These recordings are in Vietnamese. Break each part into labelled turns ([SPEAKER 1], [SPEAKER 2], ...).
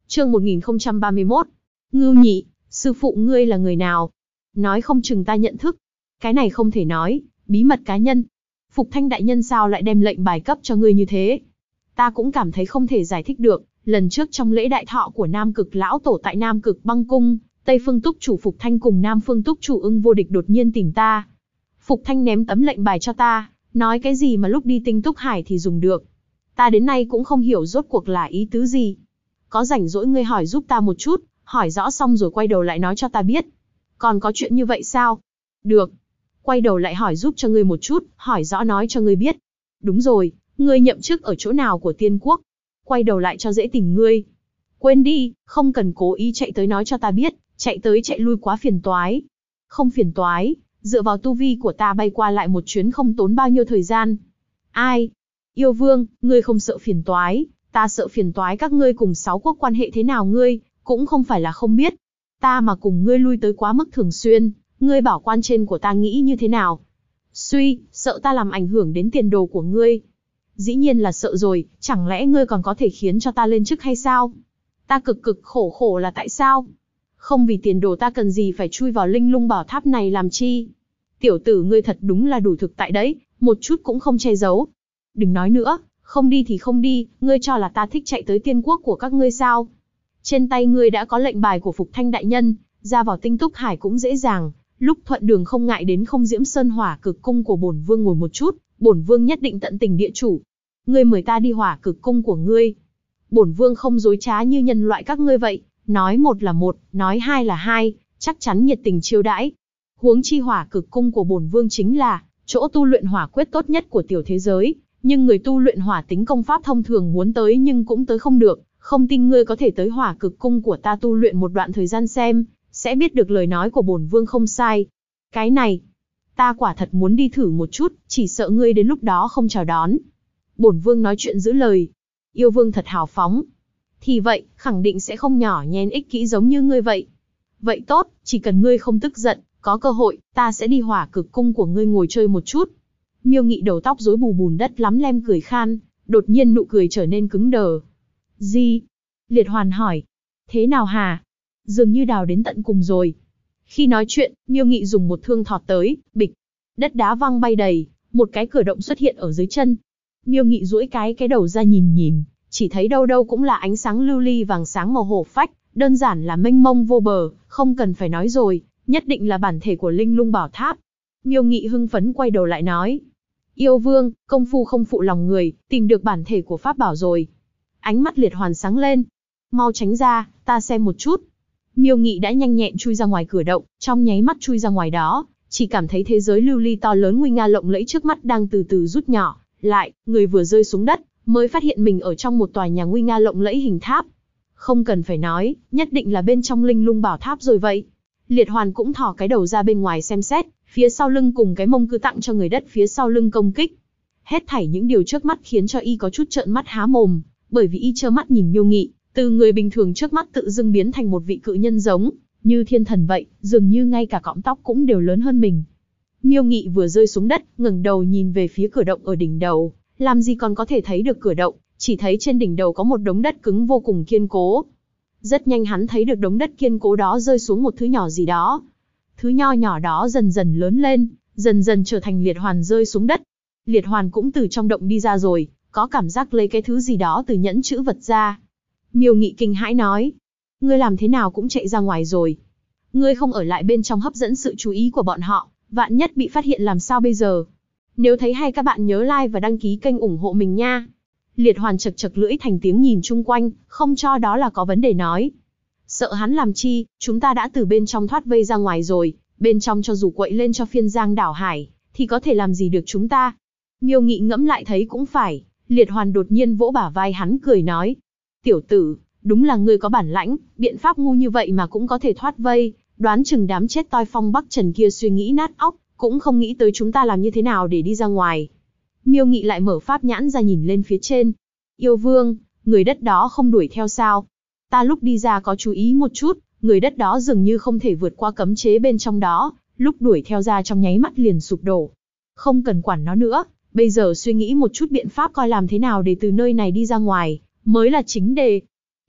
[SPEAKER 1] Chương 1031. Ngưu Nhị, sư phụ ngươi là người nào? Nói không chừng ta nhận thức. Cái này không thể nói, bí mật cá nhân. Phục Thanh đại nhân sao lại đem lệnh bài cấp cho ngươi như thế? Ta cũng cảm thấy không thể giải thích được. Lần trước trong lễ đại thọ của Nam Cực lão tổ tại Nam Cực Băng cung, Tây Phương túc chủ Phục Thanh cùng Nam Phương túc chủ Ưng Vô Địch đột nhiên tìm ta. Phục Thanh ném tấm lệnh bài cho ta, nói cái gì mà lúc đi Tinh Túc Hải thì dùng được. Ta đến nay cũng không hiểu rốt cuộc là ý tứ gì. Có rảnh rỗi ngươi hỏi giúp ta một chút, hỏi rõ xong rồi quay đầu lại nói cho ta biết. Còn có chuyện như vậy sao? Được. Quay đầu lại hỏi giúp cho ngươi một chút, hỏi rõ nói cho ngươi biết. Đúng rồi, ngươi nhậm chức ở chỗ nào của Tiên Quốc? Quay đầu lại cho dễ tìm ngươi. Quên đi, không cần cố ý chạy tới nói cho ta biết, chạy tới chạy lui quá phiền toái. Không phiền toái, dựa vào tu vi của ta bay qua lại một chuyến không tốn bao nhiêu thời gian. Ai? Yêu Vương, ngươi không sợ phiền toái, ta sợ phiền toái các ngươi cùng 6 quốc quan hệ thế nào ngươi, cũng không phải là không biết. Ta mà cùng ngươi lui tới quá mức thường xuyên, ngươi bảo quan trên của ta nghĩ như thế nào? Sợ ta làm ảnh hưởng đến tiền đồ của ngươi. Dĩ nhiên là sợ rồi, chẳng lẽ ngươi còn có thể khiến cho ta lên chức hay sao? Ta cực khổ là tại sao? Không vì tiền đồ ta cần gì phải chui vào linh lung bảo tháp này làm chi? Tiểu tử ngươi thật đúng là đủ thực tại đấy, một chút cũng không che giấu. Đừng nói nữa, không đi thì không đi, ngươi cho là ta thích chạy tới Tiên Quốc của các ngươi sao? Trên tay ngươi đã có lệnh bài của Phục Thanh đại nhân, ra vào Tinh Túc Hải cũng dễ dàng, lúc thuận đường không ngại đến Không Diễm Sơn Hỏa Cực cung của bổn vương ngồi một chút, bổn vương nhất định tận tình địa chủ. Ngươi mời ta đi Hỏa Cực cung của ngươi. Bổn vương không dối trá như nhân loại các ngươi vậy, nói một là một, nói hai là hai, chắc chắn nhiệt tình chiêu đãi. Huống chi Hỏa Cực cung của bổn vương chính là chỗ tu luyện hỏa quyết tốt nhất của tiểu thế giới, nhưng người tu luyện hỏa tính công pháp thông thường muốn tới nhưng cũng tới không được, không tin ngươi có thể tới Hỏa Cực cung của ta tu luyện một đoạn thời gian xem, sẽ biết được lời nói của bổn vương không sai. Cái này, ta quả thật muốn đi thử một chút, chỉ sợ ngươi đến lúc đó không chào đón. Bổn vương nói chuyện giữ lời. Yêu Vương thật hào phóng. Thì vậy, khẳng định sẽ không nhỏ nhen ích kỷ giống như ngươi vậy. Vậy tốt, chỉ cần ngươi không tức giận, có cơ hội, ta sẽ đi Hỏa Cực cung của ngươi ngồi chơi một chút. Miêu Nghị đầu tóc rối bù bùn đất lắm lem cười khan, đột nhiên nụ cười trở nên cứng đờ. Gì? Liệt Hoàn hỏi. Thế nào hà? Dường như đào đến tận cùng rồi. Khi nói chuyện, Miêu Nghị dùng một thương thọt tới, bịch. Đất đá văng bay đầy, một cái cửa động xuất hiện ở dưới chân. Miêu Nghị duỗi cái đầu ra nhìn, chỉ thấy đâu đâu cũng là ánh sáng lưu ly vàng sáng màu hổ phách, đơn giản là mênh mông vô bờ, không cần phải nói rồi, nhất định là bản thể của Linh Lung Bảo Tháp. Miêu Nghị hưng phấn quay đầu lại nói. Yêu Vương, công phu không phụ lòng người, tìm được bản thể của pháp bảo rồi. Ánh mắt Liệt Hoàn sáng lên. Mau tránh ra, ta xem một chút. Miêu Nghị đã nhanh nhẹn chui ra ngoài cửa động, trong nháy mắt chui ra ngoài đó, chỉ cảm thấy thế giới lưu ly to lớn nguy nga lộng lẫy trước mắt đang từ từ rút nhỏ lại, người vừa rơi xuống đất, mới phát hiện mình ở trong một tòa nhà nguy nga lộng lẫy hình tháp. Không cần phải nói, nhất định là bên trong Linh Lung Bảo Tháp rồi vậy. Liệt Hoàn cũng thò cái đầu ra bên ngoài xem xét, phía sau lưng cùng cái mông cứ tặng cho người đất phía sau lưng công kích. Hết thảy những điều trước mắt khiến cho y có chút trợn mắt há mồm, bởi vì y trơ mắt nhìn Miêu Nghị, từ người bình thường trước mắt tự dưng biến thành một vị cự nhân giống như thiên thần vậy, dường như ngay cả cọng tóc cũng đều lớn hơn mình. Miêu Nghị vừa rơi xuống đất, ngẩng đầu nhìn về phía cửa động ở đỉnh đầu, làm gì còn có thể thấy được cửa động, chỉ thấy trên đỉnh đầu có một đống đất cứng vô cùng kiên cố. Rất nhanh hắn thấy được đống đất kiên cố đó rơi xuống một thứ nhỏ gì đó. Thứ nho nhỏ đó dần dần lớn lên, dần dần trở thành Liệt Hoàn rơi xuống đất. Liệt Hoàn cũng từ trong động đi ra rồi, có cảm giác lấy cái thứ gì đó từ nhẫn chữ vật ra. Miêu Nghị kinh hãi nói, ngươi làm thế nào cũng chạy ra ngoài rồi. Ngươi không ở lại bên trong hấp dẫn sự chú ý của bọn họ, vạn nhất bị phát hiện làm sao bây giờ. Nếu thấy hay các bạn nhớ like và đăng ký kênh ủng hộ mình nha. Liệt Hoàn chật chật lưỡi thành tiếng nhìn chung quanh, không cho đó là có vấn đề nói. Sợ hắn làm chi, chúng ta đã từ bên trong thoát vây ra ngoài rồi, bên trong cho dù quậy lên cho phiên giang đảo hải, thì có thể làm gì được chúng ta. Miêu Nghị ngẫm lại thấy cũng phải, Liệt Hoàn đột nhiên vỗ bả vai hắn cười nói. Tiểu tử, đúng là ngươi có bản lãnh, biện pháp ngu như vậy mà cũng có thể thoát vây, đoán chừng đám chết toi phong Bắc Trần kia suy nghĩ nát óc, cũng không nghĩ tới chúng ta làm như thế nào để đi ra ngoài. Miêu Nghị lại mở pháp nhãn ra nhìn lên phía trên. Yêu Vương, người đất đó không đuổi theo sao? Ta lúc đi ra có chú ý một chút, người đất đó dường như không thể vượt qua cấm chế bên trong đó, lúc đuổi theo ra trong nháy mắt liền sụp đổ. Không cần quản nó nữa, bây giờ suy nghĩ một chút biện pháp coi làm thế nào để từ nơi này đi ra ngoài, mới là chính đề.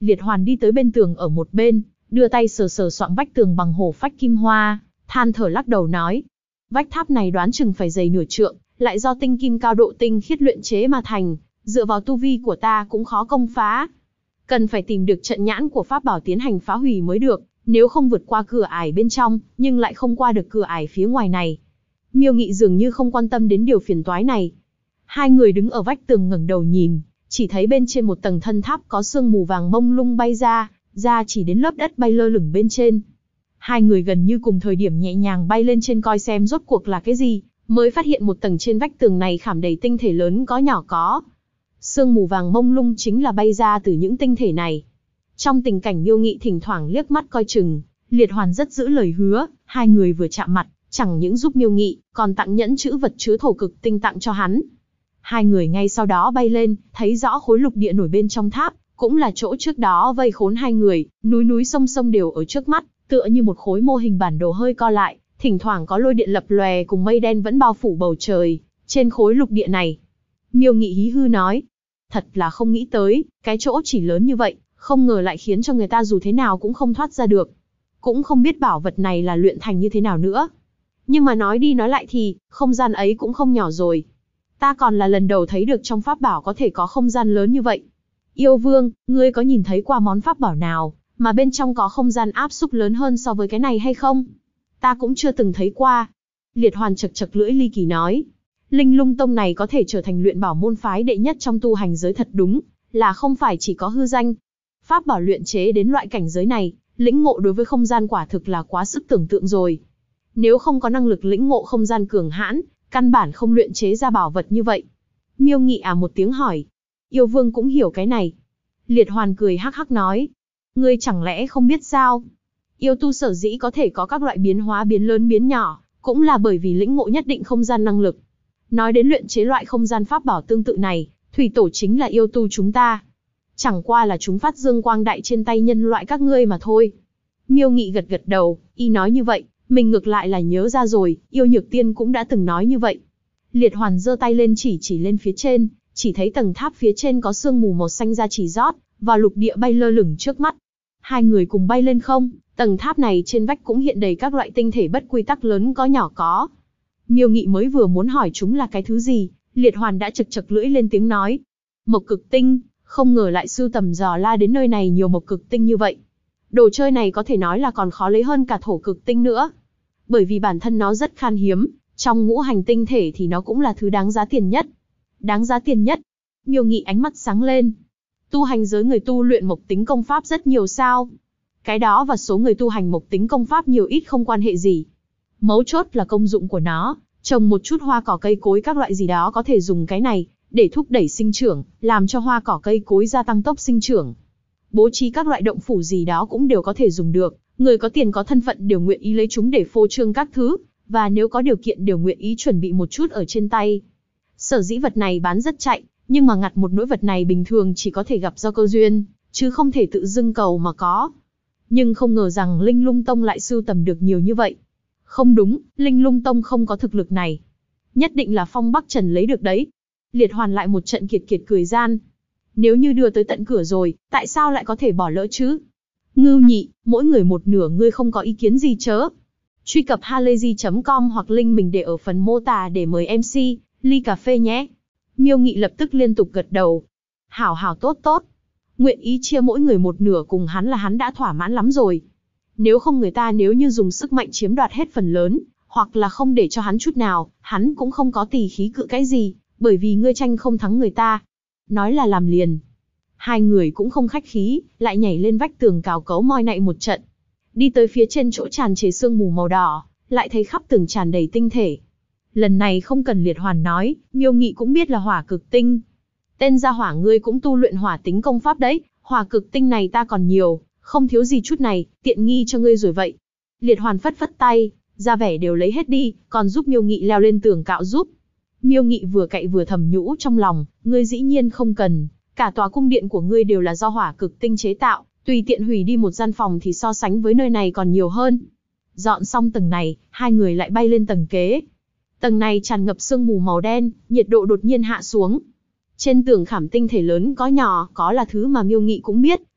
[SPEAKER 1] Liệt Hoàn đi tới bên tường ở một bên, đưa tay sờ sờ soạng vách tường bằng hổ phách kim hoa, than thở lắc đầu nói. Vách tháp này đoán chừng phải dày nửa trượng, lại do tinh kim cao độ tinh khiết luyện chế mà thành, dựa vào tu vi của ta cũng khó công phá. Cần phải tìm được trận nhãn của pháp bảo tiến hành phá hủy mới được, nếu không vượt qua cửa ải bên trong, nhưng lại không qua được cửa ải phía ngoài này. Miêu Nghị dường như không quan tâm đến điều phiền toái này. Hai người đứng ở vách tường ngẩng đầu nhìn, chỉ thấy bên trên một tầng thân tháp có sương mù vàng mông lung bay ra chỉ đến lớp đất bay lơ lửng bên trên. Hai người gần như cùng thời điểm nhẹ nhàng bay lên trên coi xem rốt cuộc là cái gì, mới phát hiện một tầng trên vách tường này khảm đầy tinh thể lớn có nhỏ có. Sương mù vàng mông lung chính là bay ra từ những tinh thể này. Trong tình cảnh Miêu Nghị thỉnh thoảng liếc mắt coi chừng, Liệt Hoàn rất giữ lời hứa, hai người vừa chạm mặt, chẳng những giúp Miêu Nghị, còn tặng nhẫn chữ vật chứa thổ cực tinh tặng cho hắn. Hai người ngay sau đó bay lên, thấy rõ khối lục địa nổi bên trong tháp, cũng là chỗ trước đó vây khốn hai người, núi sông đều ở trước mắt, tựa như một khối mô hình bản đồ hơi co lại, thỉnh thoảng có lôi điện lập lòe cùng mây đen vẫn bao phủ bầu trời, trên khối lục địa này. Miêu Nghị hí hư nói, thật là không nghĩ tới, cái chỗ chỉ lớn như vậy, không ngờ lại khiến cho người ta dù thế nào cũng không thoát ra được. Cũng không biết bảo vật này là luyện thành như thế nào nữa. Nhưng mà nói đi nói lại thì, không gian ấy cũng không nhỏ rồi. Ta còn là lần đầu thấy được trong pháp bảo có thể có không gian lớn như vậy. Yêu Vương, ngươi có nhìn thấy qua món pháp bảo nào, mà bên trong có không gian áp xúc lớn hơn so với cái này hay không? Ta cũng chưa từng thấy qua. Liệt Hoàn chật chật lưỡi ly kỳ nói. Linh Lung Tông này có thể trở thành luyện bảo môn phái đệ nhất trong tu hành giới thật đúng, là không phải chỉ có hư danh. Pháp bảo luyện chế đến loại cảnh giới này, lĩnh ngộ đối với không gian quả thực là quá sức tưởng tượng rồi. Nếu không có năng lực lĩnh ngộ không gian cường hãn, căn bản không luyện chế ra bảo vật như vậy. Miêu Nghị một tiếng hỏi. Yêu Vương cũng hiểu cái này. Liệt Hoàn cười hắc hắc nói. Ngươi chẳng lẽ không biết sao? Yêu tu sở dĩ có thể có các loại biến hóa biến lớn biến nhỏ, cũng là bởi vì lĩnh ngộ nhất định không gian năng lực. Nói đến luyện chế loại không gian pháp bảo tương tự này, thủy tổ chính là yêu tu chúng ta. Chẳng qua là chúng phát dương quang đại trên tay nhân loại các ngươi mà thôi. Miêu Nghị gật gật đầu, y nói như vậy, mình ngược lại là nhớ ra rồi, Yêu Nhược Tiên cũng đã từng nói như vậy. Liệt Hoàn giơ tay lên chỉ lên phía trên, chỉ thấy tầng tháp phía trên có sương mù màu xanh ra chỉ rót, vào lục địa bay lơ lửng trước mắt. Hai người cùng bay lên không, tầng tháp này trên vách cũng hiện đầy các loại tinh thể bất quy tắc lớn có nhỏ có. Miêu Nghị mới vừa muốn hỏi chúng là cái thứ gì, Liệt Hoàn đã chật chật lưỡi lên tiếng nói. Mộc cực tinh, không ngờ lại sưu tầm dò la đến nơi này nhiều mộc cực tinh như vậy. Đồ chơi này có thể nói là còn khó lấy hơn cả thổ cực tinh nữa. Bởi vì bản thân nó rất khan hiếm, trong ngũ hành tinh thể thì nó cũng là thứ đáng giá tiền nhất. Đáng giá tiền nhất. Miêu Nghị ánh mắt sáng lên. Tu hành giới người tu luyện mộc tính công pháp rất nhiều sao? Cái đó và số người tu hành mộc tính công pháp nhiều ít không quan hệ gì. Mấu chốt là công dụng của nó, trồng một chút hoa cỏ cây cối các loại gì đó có thể dùng cái này để thúc đẩy sinh trưởng, làm cho hoa cỏ cây cối gia tăng tốc sinh trưởng. Bố trí các loại động phủ gì đó cũng đều có thể dùng được, người có tiền có thân phận đều nguyện ý lấy chúng để phô trương các thứ, và nếu có điều kiện đều nguyện ý chuẩn bị một chút ở trên tay. Sở dĩ vật này bán rất chạy, nhưng mà ngặt một nỗi vật này bình thường chỉ có thể gặp do cơ duyên, chứ không thể tự dưng cầu mà có. Nhưng không ngờ rằng Linh Lung Tông lại sưu tầm được nhiều như vậy. Không đúng, Linh Lung Tông không có thực lực này. Nhất định là Phong Bắc Trần lấy được đấy. Liệt Hoàn lại một trận kiệt kiệt cười gian. Nếu như đưa tới tận cửa rồi, tại sao lại có thể bỏ lỡ chứ? Ngưu Nhị, mỗi người một nửa, ngươi không có ý kiến gì chớ. Truy cập halayzi.com hoặc link mình để ở phần mô tả để mời MC, ly cà phê nhé. Miêu Nghị lập tức liên tục gật đầu. Hảo hảo tốt tốt. Nguyện ý chia mỗi người một nửa cùng hắn là hắn đã thỏa mãn lắm rồi. Nếu không người ta nếu như dùng sức mạnh chiếm đoạt hết phần lớn, hoặc là không để cho hắn chút nào, hắn cũng không có tỳ khí cự cái gì, bởi vì ngươi tranh không thắng người ta. Nói là làm liền. Hai người cũng không khách khí, lại nhảy lên vách tường cào cấu moi nạy một trận. Đi tới phía trên chỗ tràn trề sương mù màu đỏ, lại thấy khắp tường tràn đầy tinh thể. Lần này không cần Liệt Hoàn nói, Miêu Nghị cũng biết là hỏa cực tinh. Tên gia hỏa ngươi cũng tu luyện hỏa tính công pháp đấy, hỏa cực tinh này ta còn nhiều, không thiếu gì chút này, tiện nghi cho ngươi rồi vậy. Liệt Hoàn phất phất tay, ra vẻ đều lấy hết đi, còn giúp Miêu Nghị leo lên tường cạo giúp. Miêu Nghị vừa cậy vừa thầm nhũ trong lòng, ngươi dĩ nhiên không cần, cả tòa cung điện của ngươi đều là do hỏa cực tinh chế tạo, tùy tiện hủy đi một gian phòng thì so sánh với nơi này còn nhiều hơn. Dọn xong tầng này, hai người lại bay lên tầng kế. Tầng này tràn ngập sương mù màu đen, nhiệt độ đột nhiên hạ xuống. Trên tường khảm tinh thể lớn có nhỏ, có là thứ mà Miêu Nghị cũng biết,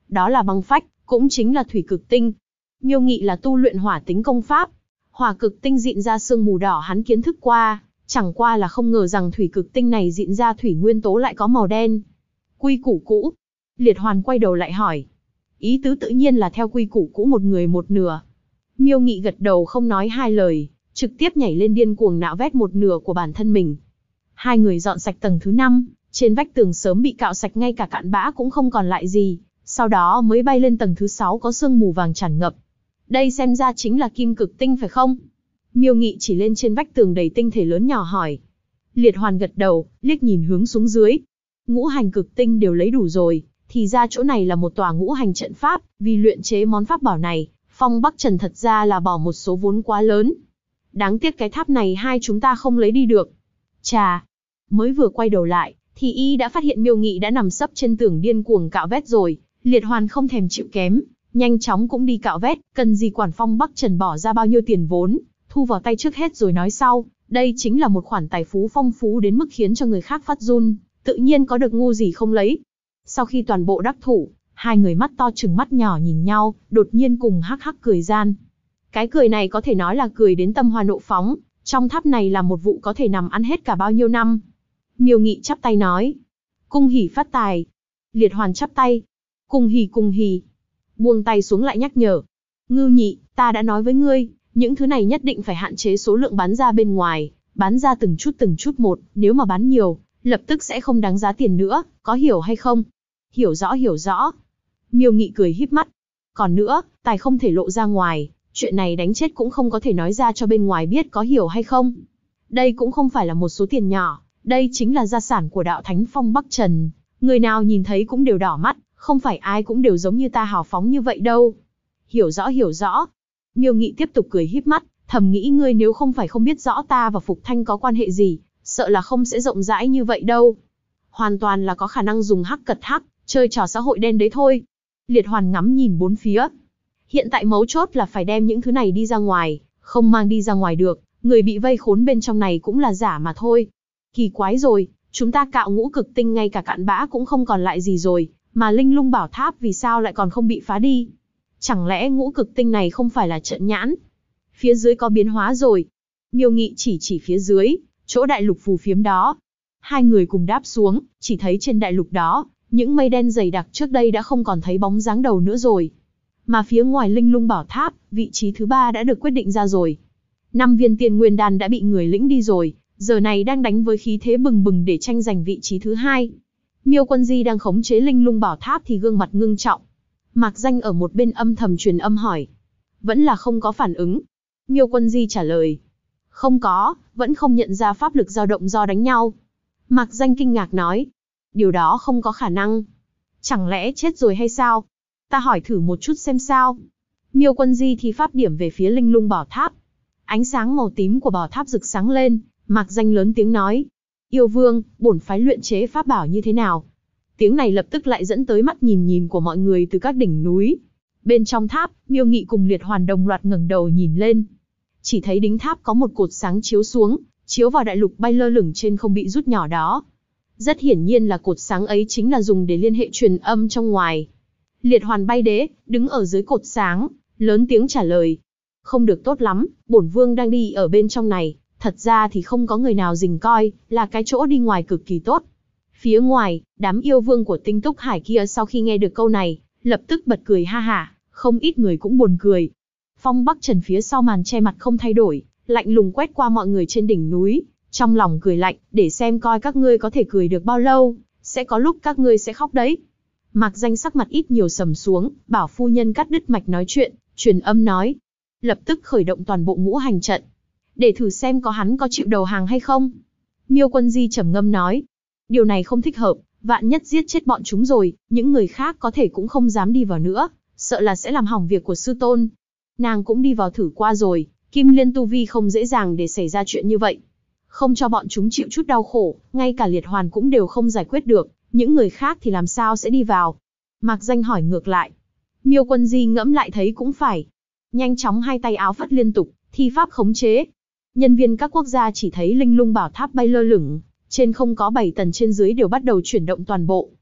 [SPEAKER 1] đó là băng phách, cũng chính là thủy cực tinh. Miêu Nghị là tu luyện hỏa tính công pháp. Hỏa cực tinh dịn ra sương mù đỏ hắn kiến thức qua, chẳng qua là không ngờ rằng thủy cực tinh này dịn ra thủy nguyên tố lại có màu đen. Quy củ cũ. Liệt Hoàn quay đầu lại hỏi. Ý tứ tự nhiên là theo quy củ cũ một người một nửa. Miêu Nghị gật đầu không nói hai lời, trực tiếp nhảy lên điên cuồng nạo vét một nửa của bản thân mình. Hai người dọn sạch tầng thứ 5, trên vách tường sớm bị cạo sạch ngay cả cặn bã cũng không còn lại gì, sau đó mới bay lên tầng thứ 6 có sương mù vàng tràn ngập. Đây xem ra chính là kim cực tinh phải không? Miêu Nghị chỉ lên trên vách tường đầy tinh thể lớn nhỏ hỏi. Liệt Hoàn gật đầu, liếc nhìn hướng xuống dưới. Ngũ hành cực tinh đều lấy đủ rồi, thì ra chỗ này là một tòa ngũ hành trận pháp, vì luyện chế món pháp bảo này, Phong Bắc Trần thật ra là bỏ một số vốn quá lớn. Đáng tiếc cái tháp này hai chúng ta không lấy đi được. Chà, mới vừa quay đầu lại, thì y đã phát hiện Miêu Nghị đã nằm sấp trên tường điên cuồng cạo vét rồi. Liệt Hoàn không thèm chịu kém, nhanh chóng cũng đi cạo vét, cần gì quản Phong Bắc Trần bỏ ra bao nhiêu tiền vốn, thu vào tay trước hết rồi nói sau. Đây chính là một khoản tài phú phong phú đến mức khiến cho người khác phát run, tự nhiên có được ngu gì không lấy. Sau khi toàn bộ đắc thủ, hai người mắt to trừng mắt nhỏ nhìn nhau, đột nhiên cùng hắc hắc cười gian. Cái cười này có thể nói là cười đến tâm hoa nộ phóng, trong tháp này là một vụ có thể nằm ăn hết cả bao nhiêu năm. Miêu Nghị chắp tay nói. Cung hỉ phát tài. Liệt Hoàn chắp tay. Cung hỉ cung hỉ. Buông tay xuống lại nhắc nhở. Ngưu Nhị, ta đã nói với ngươi, những thứ này nhất định phải hạn chế số lượng bán ra bên ngoài, bán ra từng chút một, nếu mà bán nhiều, lập tức sẽ không đáng giá tiền nữa, có hiểu hay không? Hiểu rõ hiểu rõ. Miêu Nghị cười híp mắt. Còn nữa, tài không thể lộ ra ngoài, chuyện này đánh chết cũng không có thể nói ra cho bên ngoài biết, có hiểu hay không? Đây cũng không phải là một số tiền nhỏ, đây chính là gia sản của đạo thánh Phong Bắc Trần, người nào nhìn thấy cũng đều đỏ mắt, không phải ai cũng đều giống như ta hào phóng như vậy đâu. Hiểu rõ hiểu rõ. Miêu Nghị tiếp tục cười híp mắt, thầm nghĩ ngươi nếu không phải không biết rõ ta và Phục Thanh có quan hệ gì, sợ là không sẽ rộng rãi như vậy đâu. Hoàn toàn là có khả năng dùng hắc cật hắc, chơi trò xã hội đen đấy thôi. Liệt Hoàn ngắm nhìn bốn phía. Hiện tại mấu chốt là phải đem những thứ này đi ra ngoài, không mang đi ra ngoài được, người bị vây khốn bên trong này cũng là giả mà thôi. Kỳ quái rồi, chúng ta cạo ngũ cực tinh ngay cả cặn bã cũng không còn lại gì rồi, mà linh lung bảo tháp vì sao lại còn không bị phá đi? Chẳng lẽ ngũ cực tinh này không phải là trận nhãn? Phía dưới có biến hóa rồi. Miêu Nghị chỉ phía dưới, chỗ đại lục phù phiếm đó. Hai người cùng đáp xuống, chỉ thấy trên đại lục đó, những mây đen dày đặc trước đây đã không còn thấy bóng dáng đầu nữa rồi. Mà phía ngoài linh lung bảo tháp, vị trí thứ 3 đã được quyết định ra rồi. 5 viên tiên nguyên đan đã bị người lĩnh đi rồi, giờ này đang đánh với khí thế bừng bừng để tranh giành vị trí thứ 2. Miêu Quân Di đang khống chế linh lung bảo tháp thì gương mặt ngưng trọng. Mạc Danh ở một bên âm thầm truyền âm hỏi. Vẫn là không có phản ứng. Miêu Quân Di trả lời. Không có, vẫn không nhận ra pháp lực dao động do đánh nhau. Mạc Danh kinh ngạc nói. Điều đó không có khả năng. Chẳng lẽ chết rồi hay sao? Ta hỏi thử một chút xem sao. Miêu Quân Di thì pháp điểm về phía linh lung bảo tháp. Ánh sáng màu tím của bảo tháp rực sáng lên, Mạc Danh lớn tiếng nói. Yêu Vương, bổn phái luyện chế pháp bảo như thế nào? Tiếng này lập tức lại dẫn tới mắt nhìn của mọi người từ các đỉnh núi. Bên trong tháp, Miêu Nghị cùng Liệt Hoàn đồng loạt ngẩng đầu nhìn lên. Chỉ thấy đính tháp có một cột sáng chiếu xuống, chiếu vào đại lục bay lơ lửng trên không bị rút nhỏ đó. Rất hiển nhiên là cột sáng ấy chính là dùng để liên hệ truyền âm trong ngoài. Liệt Hoàn bay đế, đứng ở dưới cột sáng, lớn tiếng trả lời. Không được tốt lắm, bổn vương đang đi ở bên trong này, thật ra thì không có người nào rình coi, là cái chỗ đi ngoài cực kỳ tốt. Phía ngoài, đám yêu vương của Tinh Túc Hải kia sau khi nghe được câu này, lập tức bật cười ha hả, không ít người cũng buồn cười. Phong Bắc Trần phía sau màn che mặt không thay đổi, lạnh lùng quét qua mọi người trên đỉnh núi, trong lòng cười lạnh, để xem coi các ngươi có thể cười được bao lâu, sẽ có lúc các ngươi sẽ khóc đấy. Mạc Danh sắc mặt ít nhiều sầm xuống, bảo phu nhân cắt đứt mạch nói chuyện, truyền âm nói. Lập tức khởi động toàn bộ ngũ hành trận, để thử xem có hắn có chịu đầu hàng hay không. Miêu Quân Di trầm ngâm nói. Điều này không thích hợp, vạn nhất giết chết bọn chúng rồi, những người khác có thể cũng không dám đi vào nữa, sợ là sẽ làm hỏng việc của sư tôn. Nàng cũng đi vào thử qua rồi, Kim Liên tu vi không dễ dàng để xảy ra chuyện như vậy. Không cho bọn chúng chịu chút đau khổ, ngay cả Liệt Hoàn cũng đều không giải quyết được, những người khác thì làm sao sẽ đi vào? Mạc Danh hỏi ngược lại. Miêu Quân Di ngẫm lại thấy cũng phải. Nhanh chóng hai tay áo phất liên tục, thi pháp khống chế. Nhân viên các quốc gia chỉ thấy linh lung bảo tháp bay lơ lửng, trên không có 7 tầng trên dưới đều bắt đầu chuyển động toàn bộ.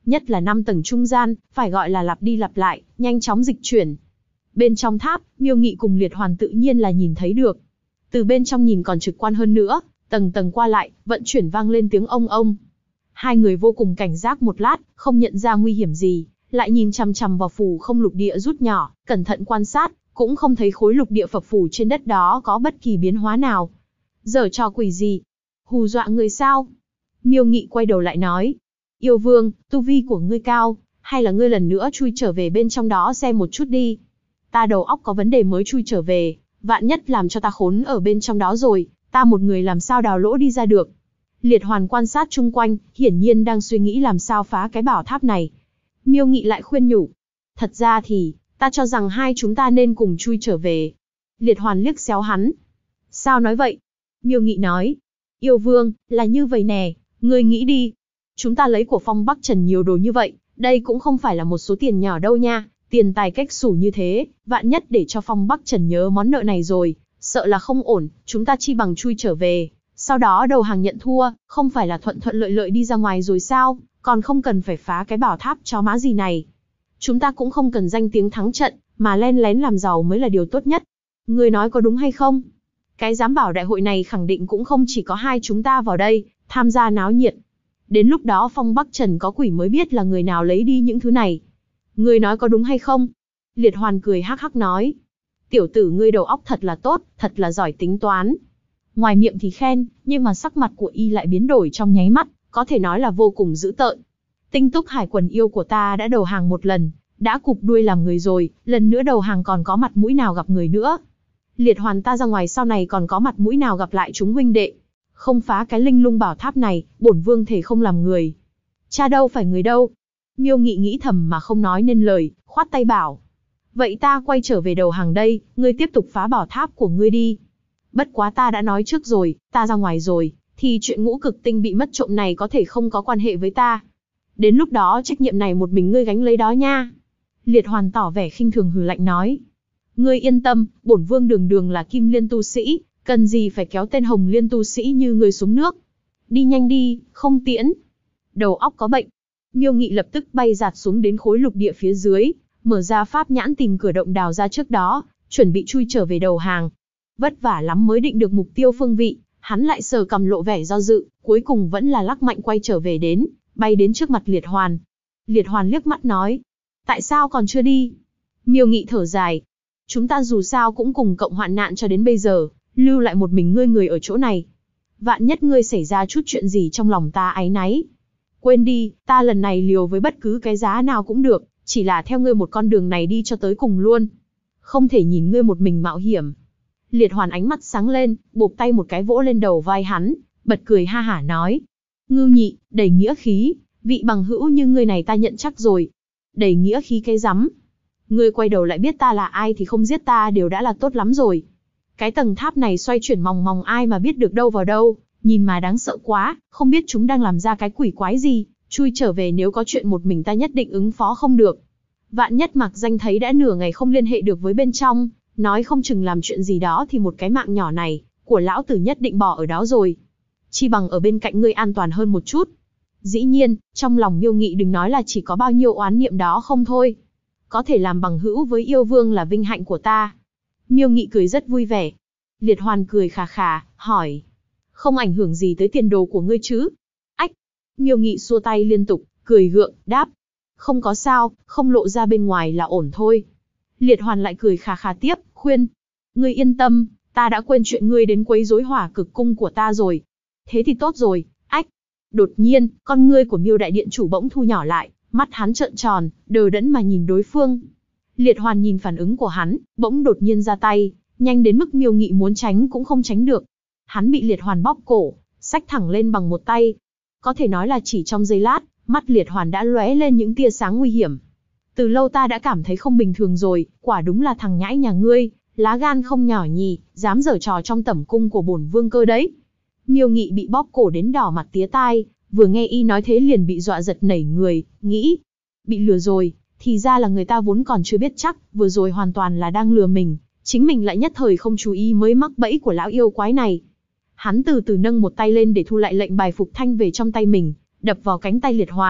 [SPEAKER 1] nhất là 5 tầng trung gian, phải gọi là lặp đi lặp lại, nhanh chóng dịch chuyển. Bên trong tháp, Miêu Nghị cùng Liệt Hoàn tự nhiên là nhìn thấy được. Từ bên trong nhìn còn trực quan hơn nữa, tầng tầng qua lại, vận chuyển vang lên tiếng ông ông. Hai người vô cùng cảnh giác một lát, không nhận ra nguy hiểm gì, lại nhìn chằm chằm vào phù không lục địa rút nhỏ, cẩn thận quan sát, cũng không thấy khối lục địa phập phù trên đất đó có bất kỳ biến hóa nào. Giở trò quỷ gì? Hù dọa người sao? Miêu Nghị quay đầu lại nói. Yêu Vương, tu vi của ngươi cao, hay là ngươi lần nữa chui trở về bên trong đó xem một chút đi. Ta đầu óc có vấn đề mới chui trở về, vạn nhất làm cho ta khốn ở bên trong đó rồi, ta một người làm sao đào lỗ đi ra được. Liệt Hoàn quan sát chung quanh, hiển nhiên đang suy nghĩ làm sao phá cái bảo tháp này. Miêu Nghị lại khuyên nhủ. Thật ra thì, ta cho rằng hai chúng ta nên cùng chui trở về. Liệt Hoàn liếc xéo hắn. Sao nói vậy? Miêu Nghị nói. Yêu Vương, là như vậy nè, ngươi nghĩ đi. Chúng ta lấy của Phong Bắc Trần nhiều đồ như vậy, đây cũng không phải là một số tiền nhỏ đâu nha. Tiền tài cách xù như thế, vạn nhất để cho Phong Bắc Trần nhớ món nợ này rồi, sợ là không ổn, chúng ta chi bằng chui trở về. Sau đó đầu hàng nhận thua, không phải là thuận thuận lợi lợi đi ra ngoài rồi sao, còn không cần phải phá cái bảo tháp chó má gì này. Chúng ta cũng không cần danh tiếng thắng trận, mà len lén làm giàu mới là điều tốt nhất. Ngươi nói có đúng hay không? Cái giám bảo đại hội này khẳng định cũng không chỉ có hai chúng ta vào đây, tham gia náo nhiệt. Đến lúc đó Phong Bắc Trần có quỷ mới biết là người nào lấy đi những thứ này. Ngươi nói có đúng hay không? Liệt Hoàn cười hắc hắc nói. Tiểu tử ngươi đầu óc thật là tốt, thật là giỏi tính toán. Ngoài miệng thì khen, nhưng mà sắc mặt của y lại biến đổi trong nháy mắt, có thể nói là vô cùng dữ tợn. Tinh Túc Hải quần yêu của ta đã đầu hàng một lần, đã cụp đuôi làm người rồi, lần nữa đầu hàng còn có mặt mũi nào gặp người nữa. Liệt Hoàn ta ra ngoài sau này còn có mặt mũi nào gặp lại chúng huynh đệ. Không phá cái linh lung bảo tháp này, bổn vương thể không làm người. Cha đâu phải người đâu. Miêu Nghị nghĩ thầm mà không nói nên lời, khoát tay bảo. Vậy ta quay trở về đầu hàng đây, ngươi tiếp tục phá bảo tháp của ngươi đi. Bất quá ta đã nói trước rồi, ta ra ngoài rồi, thì chuyện Ngũ Cực Tinh bị mất trộm này có thể không có quan hệ với ta. Đến lúc đó trách nhiệm này một mình ngươi gánh lấy đó nha. Liệt Hoàn tỏ vẻ khinh thường hừ lạnh nói. Ngươi yên tâm, bổn vương đường đường là Kim Liên tu sĩ, cần gì phải kéo tên Hồng Liên tu sĩ như ngươi xuống nước. Đi nhanh đi, không tiễn. Đầu óc có bệnh. Miêu Nghị lập tức bay giạt xuống đến khối lục địa phía dưới, mở ra pháp nhãn tìm cửa động đào ra trước đó, chuẩn bị chui trở về đầu hàng. Vất vả lắm mới định được mục tiêu phương vị, hắn lại sờ cầm lộ vẻ do dự, cuối cùng vẫn là lắc mạnh quay trở về đến, bay đến trước mặt Liệt Hoàn. Liệt Hoàn liếc mắt nói, tại sao còn chưa đi? Miêu Nghị thở dài, chúng ta dù sao cũng cùng cộng hoạn nạn cho đến bây giờ, lưu lại một mình ngươi người ở chỗ này. Vạn nhất ngươi xảy ra chút chuyện gì trong lòng ta áy náy. Quên đi, ta lần này liều với bất cứ cái giá nào cũng được, chỉ là theo ngươi một con đường này đi cho tới cùng luôn. Không thể nhìn ngươi một mình mạo hiểm. Liệt Hoàn ánh mắt sáng lên, bộp tay một cái vỗ lên đầu vai hắn, bật cười ha hả nói. Ngưu Nhị, đầy nghĩa khí, vị bằng hữu như ngươi này ta nhận chắc rồi. Đầy nghĩa khí cái rắm. Ngươi quay đầu lại biết ta là ai thì không giết ta đều đã là tốt lắm rồi. Cái tầng tháp này xoay chuyển mòng mòng ai mà biết được đâu vào đâu, nhìn mà đáng sợ quá, không biết chúng đang làm ra cái quỷ quái gì, chui trở về nếu có chuyện một mình ta nhất định ứng phó không được. Vạn nhất mặc danh thấy đã nửa ngày không liên hệ được với bên trong, nói không chừng làm chuyện gì đó thì một cái mạng nhỏ này, của lão tử nhất định bỏ ở đó rồi. Chi bằng ở bên cạnh ngươi an toàn hơn một chút. Dĩ nhiên, trong lòng Miêu Nghị đừng nói là chỉ có bao nhiêu oán niệm đó không thôi. Có thể làm bằng hữu với yêu vương là vinh hạnh của ta. Miêu Nghị cười rất vui vẻ. Liệt Hoàn cười khà khà, hỏi. Không ảnh hưởng gì tới tiền đồ của ngươi chứ? Ách! Miêu Nghị xua tay liên tục, cười gượng, đáp. Không có sao, không lộ ra bên ngoài là ổn thôi. Liệt Hoàn lại cười khà khà tiếp, khuyên. Ngươi yên tâm, ta đã quên chuyện ngươi đến quấy rối Hỏa Cực cung của ta rồi. Thế thì tốt rồi, ách. Đột nhiên, con ngươi của Miêu đại điện chủ bỗng thu nhỏ lại, mắt hắn trợn tròn, đờ đẫn mà nhìn đối phương. Liệt Hoàn nhìn phản ứng của hắn, bỗng đột nhiên ra tay, nhanh đến mức Miêu Nghị muốn tránh cũng không tránh được. Hắn bị Liệt Hoàn bóp cổ, xách thẳng lên bằng một tay. Có thể nói là chỉ trong giây lát, mắt Liệt Hoàn đã lóe lên những tia sáng nguy hiểm. Từ lâu ta đã cảm thấy không bình thường rồi, quả đúng là thằng nhãi nhà ngươi, lá gan không nhỏ nhì, dám giở trò trong tẩm cung của bổn vương cơ đấy. Miêu Nghị bị bóp cổ đến đỏ mặt tía tai, vừa nghe y nói thế liền bị dọa giật nảy người, nghĩ. Bị lừa rồi, thì ra là người ta vốn còn chưa biết chắc, vừa rồi hoàn toàn là đang lừa mình, chính mình lại nhất thời không chú ý mới mắc bẫy của lão yêu quái này. Hắn từ từ nâng một tay lên để thu lại lệnh bài phục thanh về trong tay mình, đập vào cánh tay Liệt Hoàn,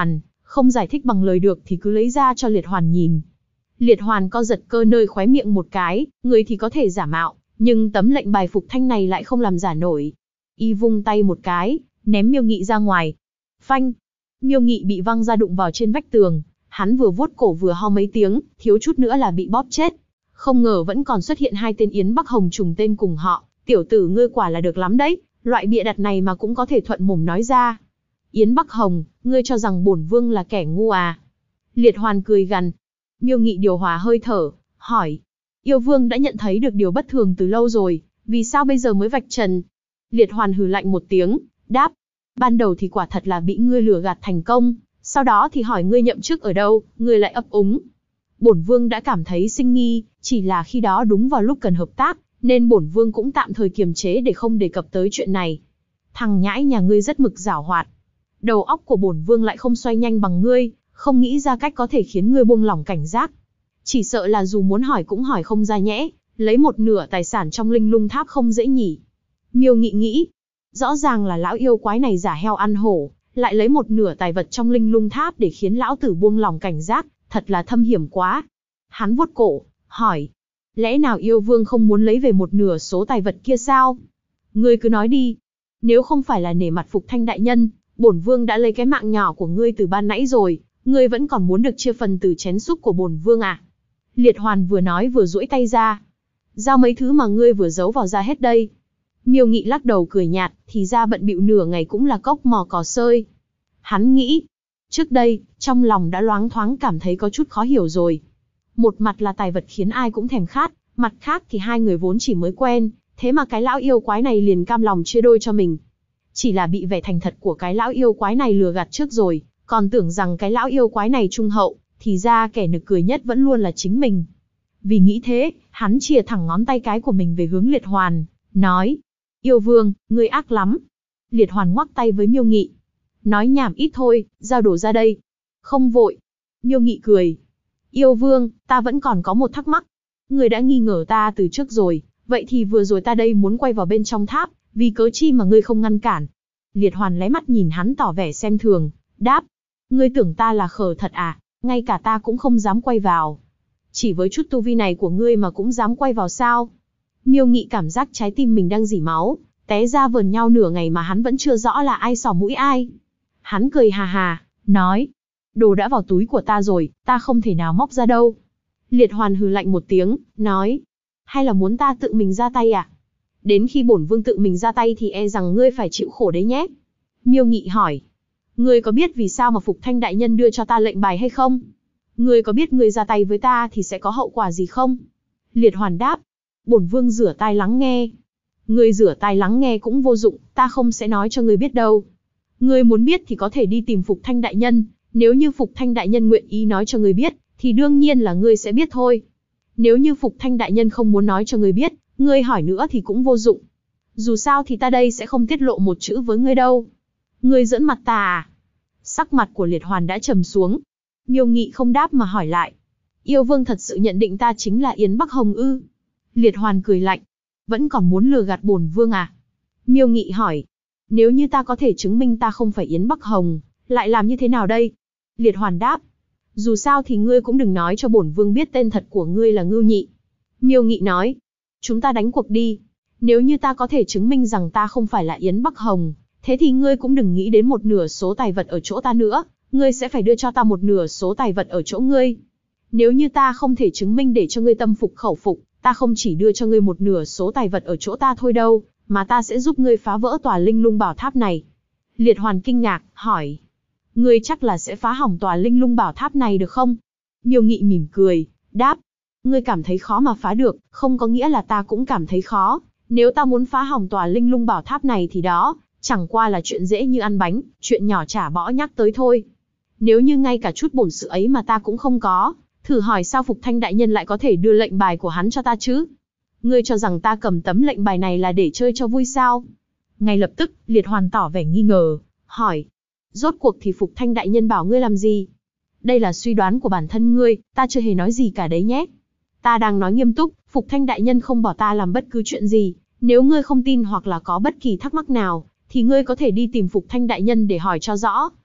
[SPEAKER 1] không giải thích bằng lời được thì cứ lấy ra cho Liệt Hoàn nhìn. Liệt Hoàn co giật cơ nơi khóe miệng một cái, người thì có thể giả mạo, nhưng tấm lệnh bài phục thanh này lại không làm giả nổi. Y vung tay một cái, ném Miêu Nghị ra ngoài. Phanh! Miêu Nghị bị văng ra đụng vào trên vách tường, hắn vừa vuốt cổ vừa ho mấy tiếng, thiếu chút nữa là bị bóp chết. Không ngờ vẫn còn xuất hiện hai tên Yến Bắc Hồng trùng tên cùng họ, tiểu tử ngươi quả là được lắm đấy, loại bịa đặt này mà cũng có thể thuận mồm nói ra. Yến Bắc Hồng, ngươi cho rằng bổn vương là kẻ ngu à? Liệt Hoàn cười gằn. Miêu Nghị điều hòa hơi thở, hỏi. Yêu vương đã nhận thấy được điều bất thường từ lâu rồi, vì sao bây giờ mới vạch trần? Liệt Hoàn hừ lạnh một tiếng, đáp. Ban đầu thì quả thật là bị ngươi lừa gạt thành công, sau đó thì hỏi ngươi nhậm chức ở đâu, ngươi lại ấp úng. Bổn vương đã cảm thấy sinh nghi, chỉ là khi đó đúng vào lúc cần hợp tác, nên bổn vương cũng tạm thời kiềm chế để không đề cập tới chuyện này. Thằng nhãi nhà ngươi rất mực giảo hoạt. Đầu óc của bổn vương lại không xoay nhanh bằng ngươi, không nghĩ ra cách có thể khiến ngươi buông lỏng cảnh giác. Chỉ sợ là dù muốn hỏi cũng hỏi không ra nhẽ, lấy một nửa tài sản trong Linh Lung Tháp không dễ nhỉ. Miêu Nghị nghĩ, rõ ràng là lão yêu quái này giả heo ăn hổ, lại lấy một nửa tài vật trong Linh Lung Tháp để khiến lão tử buông lỏng cảnh giác, thật là thâm hiểm quá. Hắn vuốt cổ, hỏi, lẽ nào yêu vương không muốn lấy về một nửa số tài vật kia sao? Ngươi cứ nói đi, nếu không phải là nể mặt Phục Thanh đại nhân, bổn vương đã lấy cái mạng nhỏ của ngươi từ ban nãy rồi, ngươi vẫn còn muốn được chia phần từ chén súp của bổn vương à? Liệt Hoàn vừa nói vừa duỗi tay ra. Giao mấy thứ mà ngươi vừa giấu vào ra hết đây. Miêu Nghị lắc đầu cười nhạt, thì ra bận bịu nửa ngày cũng là cốc mò cò sơi. Hắn nghĩ, trước đây, trong lòng đã loáng thoáng cảm thấy có chút khó hiểu rồi. Một mặt là tài vật khiến ai cũng thèm khát, mặt khác thì hai người vốn chỉ mới quen, thế mà cái lão yêu quái này liền cam lòng chia đôi cho mình. Chỉ là bị vẻ thành thật của cái lão yêu quái này lừa gạt trước rồi, còn tưởng rằng cái lão yêu quái này trung hậu, thì ra kẻ nực cười nhất vẫn luôn là chính mình. Vì nghĩ thế, hắn chìa thẳng ngón tay cái của mình về hướng Liệt Hoàn, nói, yêu vương, ngươi ác lắm. Liệt Hoàn ngoắc tay với Miêu Nghị. Nói nhảm ít thôi, giao đồ ra đây. Không vội. Miêu Nghị cười. Yêu vương, ta vẫn còn có một thắc mắc. Ngươi đã nghi ngờ ta từ trước rồi, vậy thì vừa rồi ta đây muốn quay vào bên trong tháp, vì cớ chi mà ngươi không ngăn cản? Liệt Hoàn lé mắt nhìn hắn tỏ vẻ xem thường, đáp. Ngươi tưởng ta là khờ thật à, ngay cả ta cũng không dám quay vào. Chỉ với chút tu vi này của ngươi mà cũng dám quay vào sao? Miêu Nghị cảm giác trái tim mình đang rỉ máu, té ra vờn nhau nửa ngày mà hắn vẫn chưa rõ là ai xỏ mũi ai. Hắn cười hà hà, nói, đồ đã vào túi của ta rồi, ta không thể nào móc ra đâu. Liệt Hoàn hừ lạnh một tiếng, nói, hay là muốn ta tự mình ra tay à? Đến khi bổn vương tự mình ra tay thì e rằng ngươi phải chịu khổ đấy nhé. Miêu Nghị hỏi, ngươi có biết vì sao mà Phục Thanh đại nhân đưa cho ta lệnh bài hay không? Ngươi có biết ngươi ra tay với ta thì sẽ có hậu quả gì không? Liệt Hoàn đáp, bổn vương rửa tai lắng nghe. Ngươi rửa tai lắng nghe cũng vô dụng, ta không sẽ nói cho ngươi biết đâu. Ngươi muốn biết thì có thể đi tìm Phục Thanh đại nhân, nếu như Phục Thanh đại nhân nguyện ý nói cho ngươi biết, thì đương nhiên là ngươi sẽ biết thôi. Nếu như Phục Thanh đại nhân không muốn nói cho ngươi biết, ngươi hỏi nữa thì cũng vô dụng. Dù sao thì ta đây sẽ không tiết lộ một chữ với ngươi đâu. Ngươi giỡn mặt ta à? Sắc mặt của Liệt Hoàn đã trầm xuống. Miêu Nghị không đáp mà hỏi lại. Yêu vương thật sự nhận định ta chính là Yến Bắc Hồng ư? Liệt Hoàn cười lạnh. Vẫn còn muốn lừa gạt bổn vương à? Miêu Nghị hỏi. Nếu như ta có thể chứng minh ta không phải Yến Bắc Hồng, lại làm như thế nào đây? Liệt Hoàn đáp. Dù sao thì ngươi cũng đừng nói cho bổn vương biết tên thật của ngươi là Ngưu Nhị. Miêu Nghị nói. Chúng ta đánh cuộc đi. Nếu như ta có thể chứng minh rằng ta không phải là Yến Bắc Hồng, thế thì ngươi cũng đừng nghĩ đến một nửa số tài vật ở chỗ ta nữa, ngươi sẽ phải đưa cho ta một nửa số tài vật ở chỗ ngươi. Nếu như ta không thể chứng minh để cho ngươi tâm phục khẩu phục, ta không chỉ đưa cho ngươi một nửa số tài vật ở chỗ ta thôi đâu, mà ta sẽ giúp ngươi phá vỡ tòa Linh Lung Bảo Tháp này. Liệt Hoàn kinh ngạc, hỏi. Ngươi chắc là sẽ phá hỏng tòa Linh Lung Bảo Tháp này được không? Miêu Nghị mỉm cười, đáp. Ngươi cảm thấy khó mà phá được, không có nghĩa là ta cũng cảm thấy khó. Nếu ta muốn phá hỏng tòa Linh Lung Bảo Tháp này thì đó, chẳng qua là chuyện dễ như ăn bánh, chuyện nhỏ chả bỏ nhắc tới thôi. Nếu như ngay cả chút bổn sự ấy mà ta cũng không có, thử hỏi sao Phục Thanh đại nhân lại có thể đưa lệnh bài của hắn cho ta chứ? Ngươi cho rằng ta cầm tấm lệnh bài này là để chơi cho vui sao? Ngay lập tức, Liệt Hoàn tỏ vẻ nghi ngờ, hỏi. Rốt cuộc thì Phục Thanh đại nhân bảo ngươi làm gì? Đây là suy đoán của bản thân ngươi, ta chưa hề nói gì cả đấy nhé. Ta đang nói nghiêm túc, Phục Thanh đại nhân không bỏ ta làm bất cứ chuyện gì. Nếu ngươi không tin hoặc là có bất kỳ thắc mắc nào, thì ngươi có thể đi tìm Phục Thanh đại nhân để hỏi cho rõ.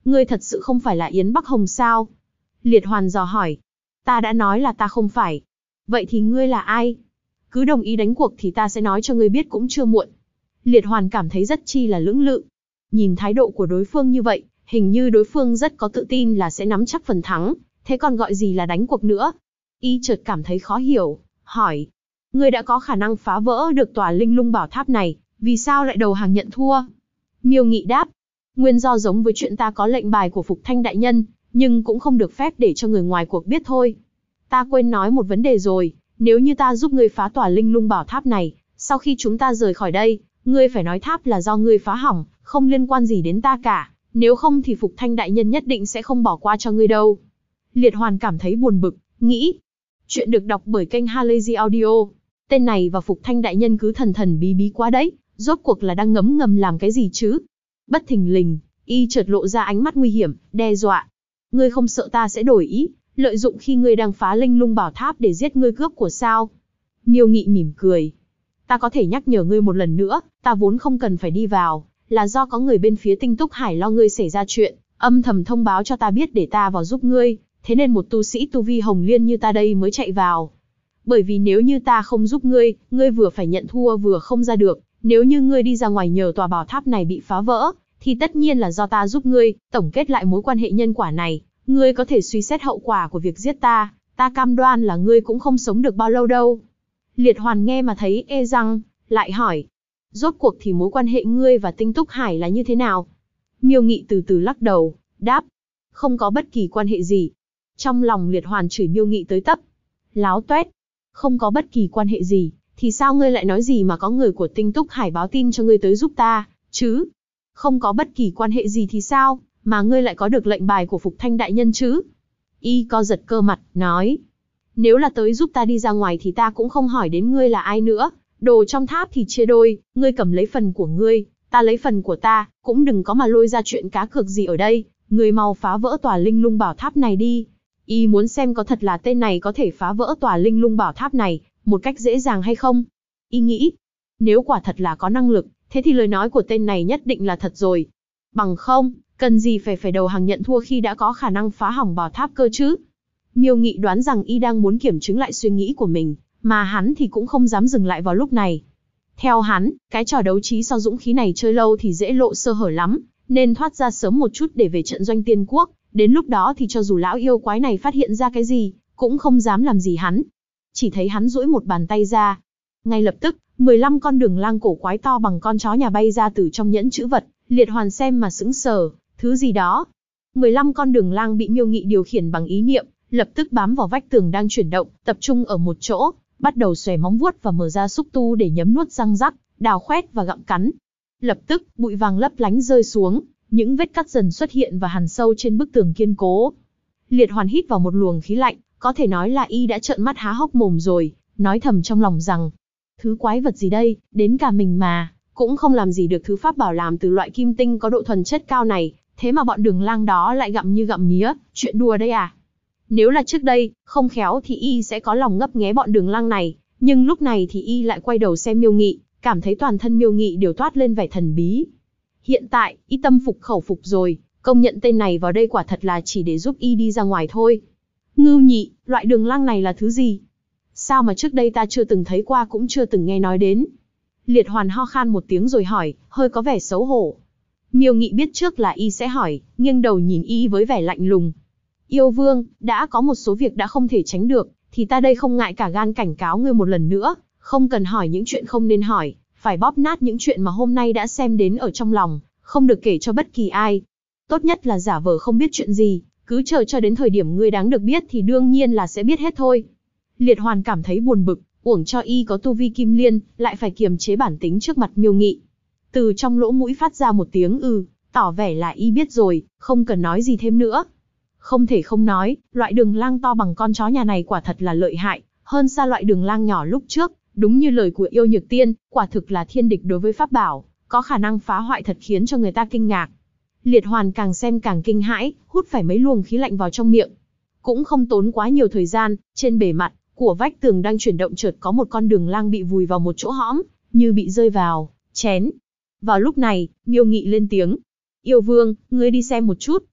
[SPEAKER 1] ngươi thật sự không phải là Yến Bắc Hồng sao? Liệt Hoàn dò hỏi. Ta đã nói là ta không phải. Vậy thì ngươi là ai? Cứ đồng ý đánh cuộc thì ta sẽ nói cho ngươi biết cũng chưa muộn. Liệt Hoàn cảm thấy rất chi là lưỡng lự. Nhìn thái độ của đối phương như vậy, hình như đối phương rất có tự tin là sẽ nắm chắc phần thắng, thế còn gọi gì là đánh cuộc nữa? Y chợt cảm thấy khó hiểu, hỏi. Ngươi đã có khả năng phá vỡ được tòa Linh Lung Bảo Tháp này, vì sao lại đầu hàng nhận thua? Miêu Nghị đáp. Nguyên do giống với chuyện ta có lệnh bài của Phục Thanh đại nhân, nhưng cũng không được phép để cho người ngoài cuộc biết thôi. Ta quên nói một vấn đề rồi, nếu như ta giúp ngươi phá tòa Linh Lung Bảo Tháp này, sau khi chúng ta rời khỏi đây, ngươi phải nói tháp là do ngươi phá hỏng, không liên quan gì đến ta cả, nếu không thì Phục Thanh đại nhân nhất định sẽ không bỏ qua cho ngươi đâu. Liệt Hoàn cảm thấy buồn bực, nghĩ. Chuyện được đọc bởi kênh Halazy Audio. Tên này và Phục Thanh đại nhân cứ thần thần bí bí quá đấy, rốt cuộc là đang ngấm ngầm làm cái gì chứ? Bất thình lình, y chợt lộ ra ánh mắt nguy hiểm, đe dọa. Ngươi không sợ ta sẽ đổi ý, lợi dụng khi ngươi đang phá Linh Lung Bảo Tháp để giết ngươi cướp của sao? Miêu Nghị mỉm cười. Ta có thể nhắc nhở ngươi một lần nữa, ta vốn không cần phải đi vào, là do có người bên phía Tinh Túc Hải lo ngươi xảy ra chuyện, âm thầm thông báo cho ta biết để ta vào giúp ngươi, thế nên một tu sĩ tu vi Hồng Liên như ta đây mới chạy vào. Bởi vì nếu như ta không giúp ngươi, ngươi vừa phải nhận thua vừa không ra được, nếu như ngươi đi ra ngoài nhờ tòa bảo tháp này bị phá vỡ, thì tất nhiên là do ta giúp ngươi. Tổng kết lại mối quan hệ nhân quả này, ngươi có thể suy xét hậu quả của việc giết ta, ta cam đoan là ngươi cũng không sống được bao lâu đâu. Liệt Hoàn nghe mà thấy ê răng, lại hỏi. Rốt cuộc thì mối quan hệ ngươi và Tinh Túc Hải là như thế nào? Miêu Nghị từ từ lắc đầu, đáp. Không có bất kỳ quan hệ gì. Trong lòng Liệt Hoàn chửi Miêu Nghị tới tấp. Láo toét. Không có bất kỳ quan hệ gì, thì sao ngươi lại nói gì mà có người của Tinh Túc Hải báo tin cho ngươi tới giúp ta, chứ? Không có bất kỳ quan hệ gì thì sao, mà ngươi lại có được lệnh bài của Phục Thanh đại nhân chứ? Y co giật cơ mặt, nói. Nếu là tới giúp ta đi ra ngoài thì ta cũng không hỏi đến ngươi là ai nữa, đồ trong tháp thì chia đôi, ngươi cầm lấy phần của ngươi, ta lấy phần của ta, cũng đừng có mà lôi ra chuyện cá cược gì ở đây, ngươi mau phá vỡ tòa Linh Lung Bảo Tháp này đi. Y muốn xem có thật là tên này có thể phá vỡ tòa Linh Lung Bảo Tháp này, một cách dễ dàng hay không. Y nghĩ, nếu quả thật là có năng lực, thế thì lời nói của tên này nhất định là thật rồi. Bằng không, cần gì phải đầu hàng nhận thua khi đã có khả năng phá hỏng bảo tháp cơ chứ. Miêu Nghị đoán rằng Y đang muốn kiểm chứng lại suy nghĩ của mình, mà hắn thì cũng không dám dừng lại vào lúc này. Theo hắn, cái trò đấu trí so dũng khí này chơi lâu thì dễ lộ sơ hở lắm, nên thoát ra sớm một chút để về trận doanh Tiên Quốc, đến lúc đó thì cho dù lão yêu quái này phát hiện ra cái gì, cũng không dám làm gì hắn. Chỉ thấy hắn duỗi một bàn tay ra. Ngay lập tức, 15 con đường lang cổ quái to bằng con chó nhà bay ra từ trong nhẫn chữ vật, Liệt Hoàn xem mà sững sờ, thứ gì đó. 15 con đường lang bị Miêu Nghị điều khiển bằng ý niệm, lập tức bám vào vách tường đang chuyển động, tập trung ở một chỗ, bắt đầu xòe móng vuốt và mở ra xúc tu để nhấm nuốt răng rắc, đào khoét và gặm cắn. Lập tức, bụi vàng lấp lánh rơi xuống, những vết cắt dần xuất hiện và hằn sâu trên bức tường kiên cố. Liệt Hoàn hít vào một luồng khí lạnh, có thể nói là Y đã trợn mắt há hốc mồm rồi, nói thầm trong lòng rằng, thứ quái vật gì đây, đến cả mình mà cũng không làm gì được thứ pháp bảo làm từ loại kim tinh có độ thuần chất cao này, thế mà bọn đường lang đó lại gặm như gặm nhía, chuyện đùa đây à? Nếu là trước đây, không khéo thì Y sẽ có lòng ngấp nghé bọn đường lang này, nhưng lúc này thì Y lại quay đầu xem Miêu Nghị, cảm thấy toàn thân Miêu Nghị đều toát lên vẻ thần bí. Hiện tại, Y tâm phục khẩu phục rồi, công nhận tên này vào đây quả thật là chỉ để giúp Y đi ra ngoài thôi. Ngưu Nhị, loại đường lang này là thứ gì? Sao mà trước đây ta chưa từng thấy qua cũng chưa từng nghe nói đến? Liệt Hoàn ho khan một tiếng rồi hỏi, hơi có vẻ xấu hổ. Miêu Nghị biết trước là Y sẽ hỏi, nghiêng đầu nhìn Y với vẻ lạnh lùng. Yêu Vương, đã có một số việc đã không thể tránh được, thì ta đây không ngại cả gan cảnh cáo ngươi một lần nữa, không cần hỏi những chuyện không nên hỏi, phải bóp nát những chuyện mà hôm nay đã xem đến ở trong lòng, không được kể cho bất kỳ ai. Tốt nhất là giả vờ không biết chuyện gì, cứ chờ cho đến thời điểm ngươi đáng được biết thì đương nhiên là sẽ biết hết thôi. Liệt Hoàn cảm thấy buồn bực, uổng cho Y có tu vi kim liên, lại phải kiềm chế bản tính trước mặt Miêu Nghị. Từ trong lỗ mũi phát ra một tiếng tỏ vẻ là Y biết rồi, không cần nói gì thêm nữa. Không thể không nói, loại đường lang to bằng con chó nhà này quả thật là lợi hại, hơn xa loại đường lang nhỏ lúc trước, đúng như lời của Yêu Nhược Tiên, quả thực là thiên địch đối với pháp bảo, có khả năng phá hoại thật khiến cho người ta kinh ngạc. Liệt Hoàn càng xem càng kinh hãi, hút phải mấy luồng khí lạnh vào trong miệng. Cũng không tốn quá nhiều thời gian, trên bề mặt của vách tường đang chuyển động chợt có một con đường lang bị vùi vào một chỗ hõm, như bị rơi vào chén. Vào lúc này, Miêu Nghị lên tiếng. Yêu Vương, ngươi đi xem một chút,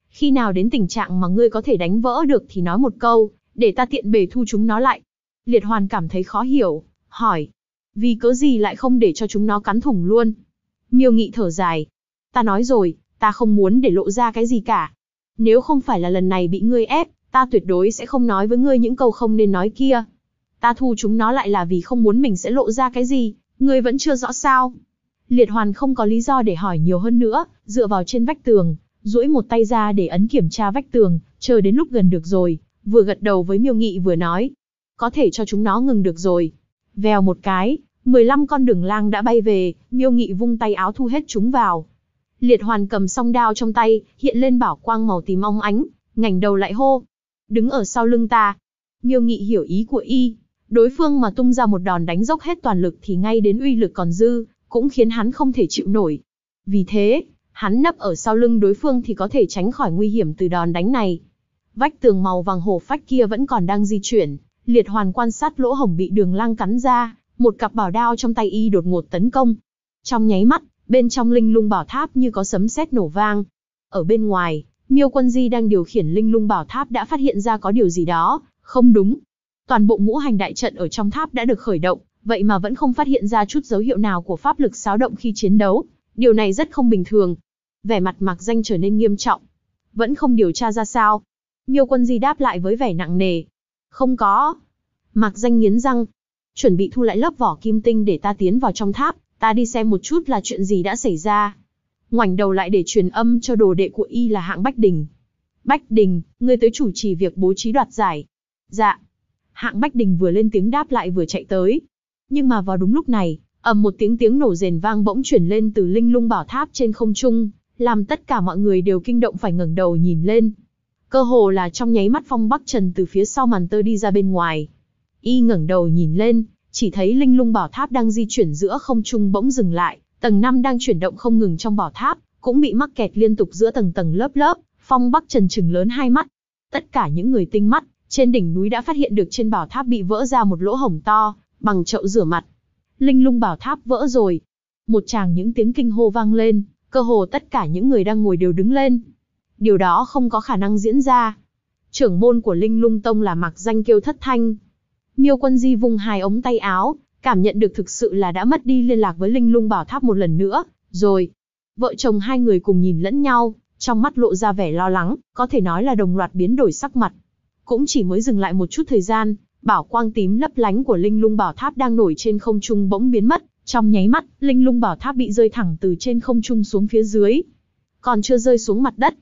[SPEAKER 1] Khi nào đến tình trạng mà ngươi có thể đánh vỡ được thì nói một câu, để ta tiện bề thu chúng nó lại. Liệt Hoàn cảm thấy khó hiểu, hỏi. Vì cớ gì lại không để cho chúng nó cắn thủng luôn? Miêu Nghị thở dài. Ta nói rồi, ta không muốn để lộ ra cái gì cả. Nếu không phải là lần này bị ngươi ép, ta tuyệt đối sẽ không nói với ngươi những câu không nên nói kia. Ta thu chúng nó lại là vì không muốn mình sẽ lộ ra cái gì, ngươi vẫn chưa rõ sao? Liệt Hoàn không có lý do để hỏi nhiều hơn nữa, dựa vào trên vách tường, duỗi một tay ra để ấn kiểm tra vách tường, chờ đến lúc gần được rồi, vừa gật đầu với Miêu Nghị vừa nói. Có thể cho chúng nó ngừng được rồi. Vèo một cái, 15 con đường lang đã bay về, Miêu Nghị vung tay áo thu hết chúng vào. Liệt Hoàn cầm song đao trong tay, hiện lên bảo quang màu tím óng ánh, ngẩng đầu lại hô. Đứng ở sau lưng ta. Miêu Nghị hiểu ý của y. Đối phương mà tung ra một đòn đánh dốc hết toàn lực thì ngay đến uy lực còn dư, cũng khiến hắn không thể chịu nổi. Vì thế, hắn nấp ở sau lưng đối phương thì có thể tránh khỏi nguy hiểm từ đòn đánh này. Vách tường màu vàng hổ phách kia vẫn còn đang di chuyển, Liệt Hoàn quan sát lỗ hổng bị đường lang cắn ra, một cặp bảo đao trong tay y đột ngột tấn công. Trong nháy mắt, bên trong linh lung bảo tháp như có sấm sét nổ vang. Ở bên ngoài, Miêu Quân Di đang điều khiển linh lung bảo tháp đã phát hiện ra có điều gì đó không đúng. Toàn bộ ngũ hành đại trận ở trong tháp đã được khởi động, vậy mà vẫn không phát hiện ra chút dấu hiệu nào của pháp lực xáo động khi chiến đấu. Điều này rất không bình thường. Vẻ mặt Mạc Danh trở nên nghiêm trọng. Vẫn không điều tra ra sao? Miêu Quân Di đáp lại với vẻ nặng nề. Không có. Mạc Danh nghiến răng. Chuẩn bị thu lại lớp vỏ kim tinh để ta tiến vào trong tháp, ta đi xem một chút là chuyện gì đã xảy ra. Ngoảnh đầu lại để truyền âm cho đồ đệ của y là Hạng Bách Đình. Bách Đình, ngươi tới chủ trì việc bố trí đoạt giải. Dạ. Hạng Bách Đình vừa lên tiếng đáp lại vừa chạy tới. Nhưng mà vào đúng lúc này, ầm một tiếng nổ rền vang bỗng chuyển lên từ linh lung bảo tháp trên không trung, làm tất cả mọi người đều kinh động phải ngẩng đầu nhìn lên. Cơ hồ là trong nháy mắt Phong Bắc Trần từ phía sau màn tơ đi ra bên ngoài. Y ngẩng đầu nhìn lên, chỉ thấy linh lung bảo tháp đang di chuyển giữa không trung bỗng dừng lại, tầng 5 đang chuyển động không ngừng trong bảo tháp, cũng bị mắc kẹt liên tục giữa tầng tầng lớp lớp. Phong Bắc Trần trừng lớn hai mắt. Tất cả những người tinh mắt trên đỉnh núi đã phát hiện được trên bảo tháp bị vỡ ra một lỗ hổng to, bằng chậu rửa mặt. Linh lung bảo tháp vỡ rồi. Một tràng những tiếng kinh hô vang lên, cơ hồ tất cả những người đang ngồi đều đứng lên. Điều đó không có khả năng diễn ra. Trưởng môn của Linh Lung Tông là Mạc Danh kêu thất thanh. Miêu Quân Di vung hai ống tay áo, cảm nhận được thực sự là đã mất đi liên lạc với Linh Lung Bảo Tháp một lần nữa, rồi. Vợ chồng hai người cùng nhìn lẫn nhau, trong mắt lộ ra vẻ lo lắng, có thể nói là đồng loạt biến đổi sắc mặt. Cũng chỉ mới dừng lại một chút thời gian, bảo quang tím lấp lánh của Linh Lung Bảo Tháp đang nổi trên không trung bỗng biến mất, trong nháy mắt, Linh Lung Bảo Tháp bị rơi thẳng từ trên không trung xuống phía dưới. Còn chưa rơi xuống mặt đất.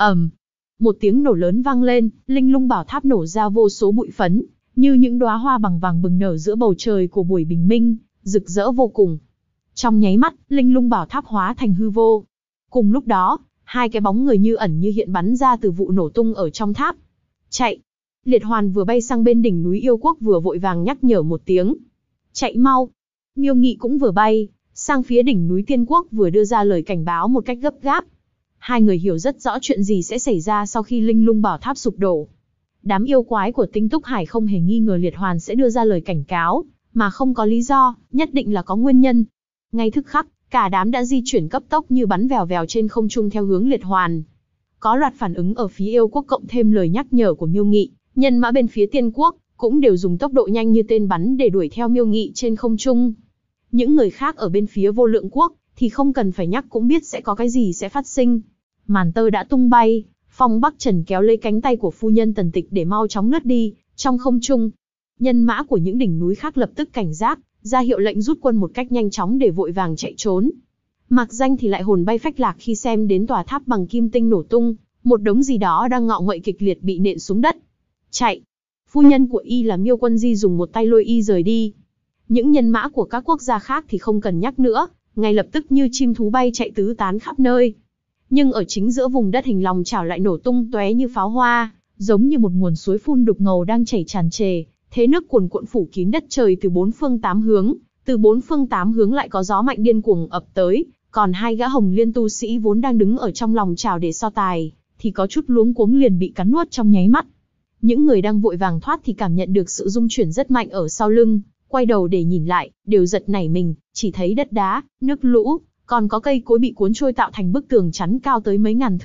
[SPEAKER 1] Một tiếng nổ lớn vang lên, Linh Lung Bảo Tháp nổ ra vô số bụi phấn, như những đóa hoa bằng vàng bừng nở giữa bầu trời của buổi bình minh, rực rỡ vô cùng. Trong nháy mắt, Linh Lung Bảo Tháp hóa thành hư vô. Cùng lúc đó, hai cái bóng người như ẩn như hiện bắn ra từ vụ nổ tung ở trong tháp. Chạy! Liệt Hoàn vừa bay sang bên đỉnh núi Yêu Quốc vừa vội vàng nhắc nhở một tiếng. Chạy mau! Miêu Nghị cũng vừa bay sang phía đỉnh núi Tiên Quốc vừa đưa ra lời cảnh báo một cách gấp gáp. Hai người hiểu rất rõ chuyện gì sẽ xảy ra sau khi Linh Lung Bảo Tháp sụp đổ. Đám yêu quái của Tinh Túc Hải không hề nghi ngờ Liệt Hoàn sẽ đưa ra lời cảnh cáo, mà không có lý do, nhất định là có nguyên nhân. Ngay tức khắc, cả đám đã di chuyển cấp tốc như bắn vèo vèo trên không trung theo hướng Liệt Hoàn. Có loạt phản ứng ở phía Yêu Quốc cộng thêm lời nhắc nhở của Miêu Nghị, nhân mã bên phía Tiên Quốc cũng đều dùng tốc độ nhanh như tên bắn để đuổi theo Miêu Nghị trên không trung. Những người khác ở bên phía Vô Lượng Quốc thì không cần phải nhắc cũng biết sẽ có cái gì sẽ phát sinh. Màn tơ đã tung bay, Phong Bắc Trần kéo lấy cánh tay của phu nhân Tần Tịch để mau chóng lướt đi, trong không trung. Nhân mã của những đỉnh núi khác lập tức cảnh giác, ra hiệu lệnh rút quân một cách nhanh chóng để vội vàng chạy trốn. Mạc Danh thì lại hồn bay phách lạc khi xem đến tòa tháp bằng kim tinh nổ tung, một đống gì đó đang ngọ nguậy kịch liệt bị nện xuống đất. Chạy! Phu nhân của y là Miêu Quân Di dùng một tay lôi y rời đi. Những nhân mã của các quốc gia khác thì không cần nhắc nữa, ngay lập tức như chim thú bay chạy tứ tán khắp nơi. Nhưng ở chính giữa vùng đất hình lòng chảo lại nổ tung tóe như pháo hoa, giống như một nguồn suối phun đục ngầu đang chảy tràn trề, thế nước cuồn cuộn phủ kín đất trời từ bốn phương tám hướng, từ bốn phương tám hướng lại có gió mạnh điên cuồng ập tới, còn hai gã Hồng Liên tu sĩ vốn đang đứng ở trong lòng chảo để so tài, thì có chút luống cuống liền bị cắn nuốt trong nháy mắt. Những người đang vội vàng thoát thì cảm nhận được sự rung chuyển rất mạnh ở sau lưng, quay đầu để nhìn lại, đều giật nảy mình, chỉ thấy đất đá, nước lũ, còn có cây cối bị cuốn trôi tạo thành bức tường chắn cao tới mấy ngàn thước,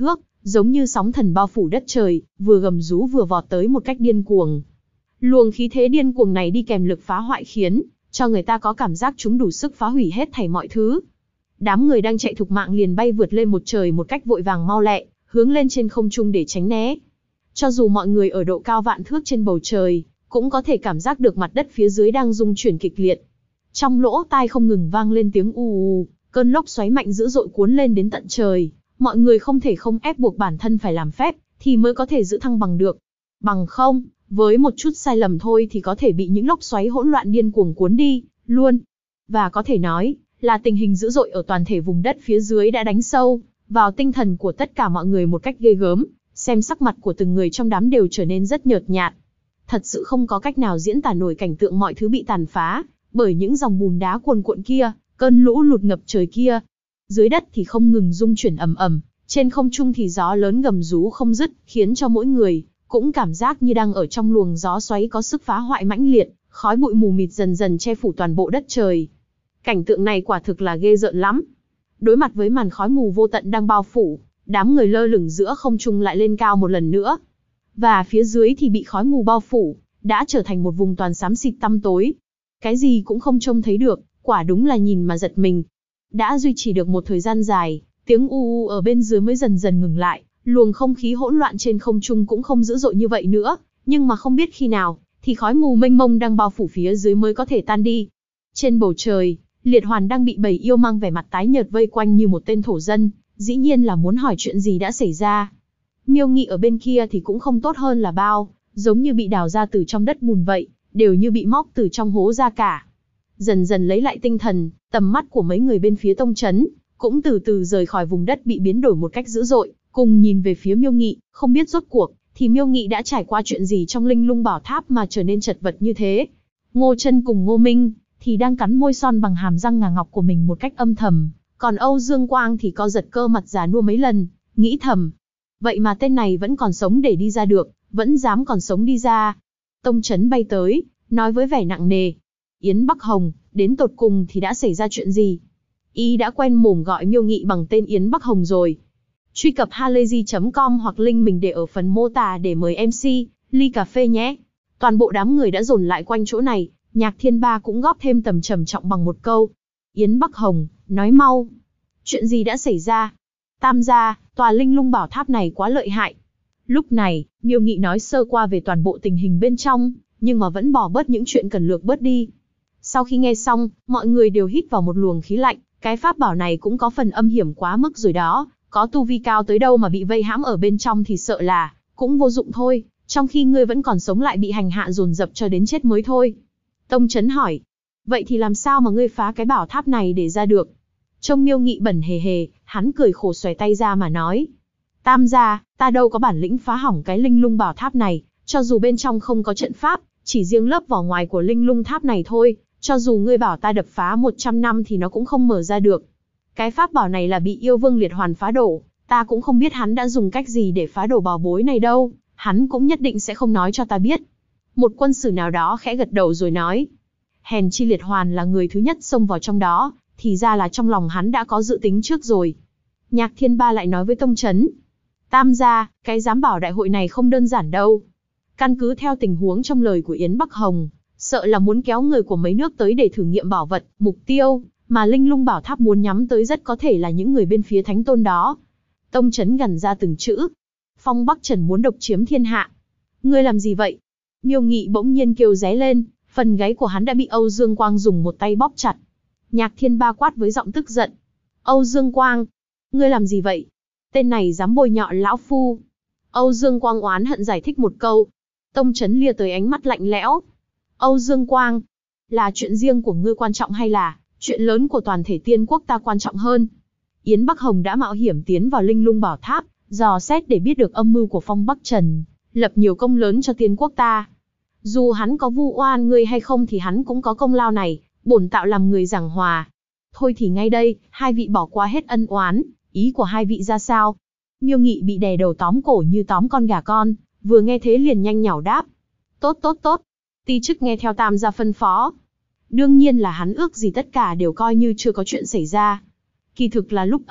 [SPEAKER 1] giống như sóng thần bao phủ đất trời, vừa gầm rú vừa vọt tới một cách điên cuồng. Luồng khí thế điên cuồng này đi kèm lực phá hoại khiến cho người ta có cảm giác chúng đủ sức phá hủy hết thảy mọi thứ. Đám người đang chạy thục mạng liền bay vượt lên một trời một cách vội vàng mau lẹ, hướng lên trên không trung để tránh né. Cho dù mọi người ở độ cao vạn thước trên bầu trời, cũng có thể cảm giác được mặt đất phía dưới đang rung chuyển kịch liệt. Trong lỗ tai không ngừng vang lên tiếng ù ù, cơn lốc xoáy mạnh dữ dội cuốn lên đến tận trời. Mọi người không thể không ép buộc bản thân phải làm phép, thì mới có thể giữ thăng bằng được. Bằng không, với một chút sai lầm thôi thì có thể bị những lốc xoáy hỗn loạn điên cuồng cuốn đi, luôn. Và có thể nói, là tình hình dữ dội ở toàn thể vùng đất phía dưới đã đánh sâu vào tinh thần của tất cả mọi người một cách ghê gớm, xem sắc mặt của từng người trong đám đều trở nên rất nhợt nhạt. Thật sự không có cách nào diễn tả nổi cảnh tượng mọi thứ bị tàn phá bởi những dòng bùn đá cuồn cuộn kia, cơn lũ lụt ngập trời kia. Dưới đất thì không ngừng rung chuyển ầm ầm, trên không trung thì gió lớn gầm rú không dứt, khiến cho mỗi người cũng cảm giác như đang ở trong luồng gió xoáy có sức phá hoại mãnh liệt, khói bụi mù mịt dần dần che phủ toàn bộ đất trời. Cảnh tượng này quả thực là ghê rợn lắm. Đối mặt với màn khói mù vô tận đang bao phủ, đám người lơ lửng giữa không trung lại lên cao một lần nữa. Và phía dưới thì bị khói mù bao phủ, đã trở thành một vùng toàn xám xịt tăm tối. Cái gì cũng không trông thấy được, quả đúng là nhìn mà giật mình. Đã duy trì được một thời gian dài, tiếng u u ở bên dưới mới dần dần ngừng lại, luồng không khí hỗn loạn trên không trung cũng không dữ dội như vậy nữa, nhưng mà không biết khi nào, thì khói mù mênh mông đang bao phủ phía dưới mới có thể tan đi. Trên bầu trời, Liệt Hoàn đang bị bầy yêu mang vẻ mặt tái nhợt vây quanh như một tên thổ dân, dĩ nhiên là muốn hỏi chuyện gì đã xảy ra. Miêu Nghị ở bên kia thì cũng không tốt hơn là bao, giống như bị đào ra từ trong đất bùn vậy, đều như bị móc từ trong hố ra cả. Dần dần lấy lại tinh thần, tầm mắt của mấy người bên phía tông trấn cũng từ từ rời khỏi vùng đất bị biến đổi một cách dữ dội, cùng nhìn về phía Miêu Nghị, không biết rốt cuộc thì Miêu Nghị đã trải qua chuyện gì trong Linh Lung Bảo Tháp mà trở nên chật vật như thế. Ngô Chân cùng Ngô Minh thì đang cắn môi son bằng hàm răng ngà ngọc của mình một cách âm thầm, còn Âu Dương Quang thì co giật cơ mặt già nua mấy lần, nghĩ thầm, vậy mà tên này vẫn còn sống để đi ra được, vẫn dám còn sống đi ra. Tông trấn bay tới, nói với vẻ nặng nề, Yến Bắc Hồng, đến tột cùng thì đã xảy ra chuyện gì? Y đã quen mồm gọi Miêu Nghị bằng tên Yến Bắc Hồng rồi. Truy cập halayzi.com hoặc link mình để ở phần mô tả để mời MC, ly cà phê nhé. Toàn bộ đám người đã dồn lại quanh chỗ này, Nhạc Thiên Ba cũng góp thêm tầm trầm trọng bằng một câu. Yến Bắc Hồng, nói mau. Chuyện gì đã xảy ra? Tam gia, tòa Linh Lung Bảo Tháp này quá lợi hại. Lúc này, Miêu Nghị nói sơ qua về toàn bộ tình hình bên trong, nhưng mà vẫn bỏ bớt những chuyện cần lược bớt đi. Sau khi nghe xong, mọi người đều hít vào một luồng khí lạnh, cái pháp bảo này cũng có phần âm hiểm quá mức rồi đó, có tu vi cao tới đâu mà bị vây hãm ở bên trong thì sợ là cũng vô dụng thôi, trong khi ngươi vẫn còn sống lại bị hành hạ dồn dập cho đến chết mới thôi. Tông Trấn hỏi, vậy thì làm sao mà ngươi phá cái bảo tháp này để ra được? Trông Miêu Nghị bẩn hề hề, hắn cười khổ xòe tay ra mà nói, Tam gia, ta đâu có bản lĩnh phá hỏng cái Linh Lung Bảo Tháp này, cho dù bên trong không có trận pháp, chỉ riêng lớp vỏ ngoài của Linh Lung Tháp này thôi, cho dù ngươi bảo ta đập phá 100 năm thì nó cũng không mở ra được. Cái pháp bảo này là bị yêu vương Liệt Hoàn phá đổ, ta cũng không biết hắn đã dùng cách gì để phá đổ bảo bối này đâu, hắn cũng nhất định sẽ không nói cho ta biết. Một quân sử nào đó khẽ gật đầu rồi nói, hèn chi Liệt Hoàn là người thứ nhất xông vào trong đó, thì ra là trong lòng hắn đã có dự tính trước rồi. Nhạc Thiên Ba lại nói với Tông Trấn, Tam gia, cái giám bảo đại hội này không đơn giản đâu. Căn cứ theo tình huống trong lời của Yến Bắc Hồng, sợ là muốn kéo người của mấy nước tới để thử nghiệm bảo vật, mục tiêu mà Linh Lung Bảo Tháp muốn nhắm tới rất có thể là những người bên phía Thánh Tôn đó. Tông Trấn gằn ra từng chữ, Phong Bắc Trần muốn độc chiếm thiên hạ. Ngươi làm gì vậy? Miêu Nghị bỗng nhiên kêu ré lên, phần gáy của hắn đã bị Âu Dương Quang dùng một tay bóp chặt. Nhạc Thiên Ba quát với giọng tức giận, Âu Dương Quang, ngươi làm gì vậy? Tên này dám bôi nhọ lão phu. Âu Dương Quang oán hận giải thích một câu. Tông Trấn lia tới ánh mắt lạnh lẽo. Âu Dương Quang, là chuyện riêng của ngươi quan trọng hay là chuyện lớn của toàn thể tiên quốc ta quan trọng hơn? Yến Bắc Hồng đã mạo hiểm tiến vào Linh Lung Bảo Tháp, dò xét để biết được âm mưu của Phong Bắc Trần, lập nhiều công lớn cho tiên quốc ta. Dù hắn có vu oan ngươi hay không thì hắn cũng có công lao này, bổn tạo làm người giảng hòa. Thôi thì ngay đây, hai vị bỏ qua hết ân oán, ý của hai vị ra sao? Miêu Nghị bị đè đầu tóm cổ như tóm con gà con, vừa nghe thế liền nhanh nhảu đáp. Tốt tốt tốt, ti chức nghe theo Tam gia phân phó. Đương nhiên là hắn ước gì tất cả đều coi như chưa có chuyện xảy ra. Kỳ thực là lúc ấy,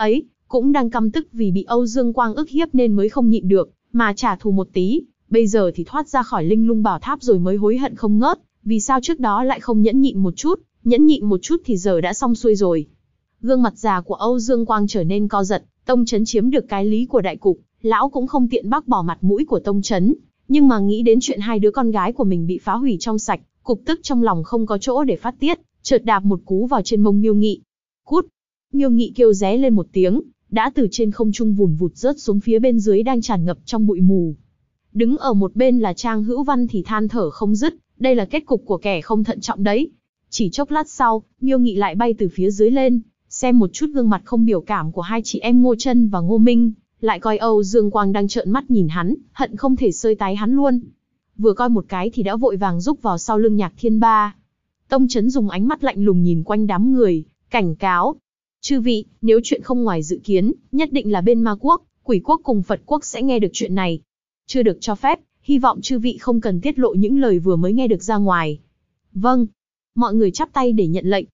[SPEAKER 1] cũng đang căm tức vì bị Âu Dương Quang ức hiếp nên mới không nhịn được, mà trả thù một tí, bây giờ thì thoát ra khỏi Linh Lung Bảo Tháp rồi mới hối hận không ngớt, vì sao trước đó lại không nhẫn nhịn một chút thì giờ đã xong xuôi rồi. Gương mặt già của Âu Dương Quang trở nên co giật, Tông Chấn chiếm được cái lý của đại cục, lão cũng không tiện bác bỏ mặt mũi của Tông Chấn, nhưng mà nghĩ đến chuyện hai đứa con gái của mình bị phá hủy trong sạch, cục tức trong lòng không có chỗ để phát tiết, chợt đạp một cú vào trên mông Miêu Nghị. Cút! Miêu Nghị kêu ré lên một tiếng, đã từ trên không trung vùn vụt rớt xuống phía bên dưới đang tràn ngập trong bụi mù. Đứng ở một bên là Trang Hữu Văn thì than thở không dứt, đây là kết cục của kẻ không thận trọng đấy. Chỉ chốc lát sau, Miêu Nghị lại bay từ phía dưới lên, xem một chút gương mặt không biểu cảm của hai chị em Ngô Trân và Ngô Minh, lại coi Âu Dương Quang đang trợn mắt nhìn hắn, hận không thể xơi tái hắn luôn. Vừa coi một cái thì đã vội vàng rúc vào sau lưng Nhạc Thiên Ba. Tông Chấn dùng ánh mắt lạnh lùng nhìn quanh đám người, cảnh cáo. Chư vị, nếu chuyện không ngoài dự kiến, nhất định là bên Ma Quốc, Quỷ Quốc cùng Phật Quốc sẽ nghe được chuyện này. Chưa được cho phép, hy vọng chư vị không cần tiết lộ những lời vừa mới nghe được ra ngoài. Vâng. Mọi người chắp tay để nhận lệnh.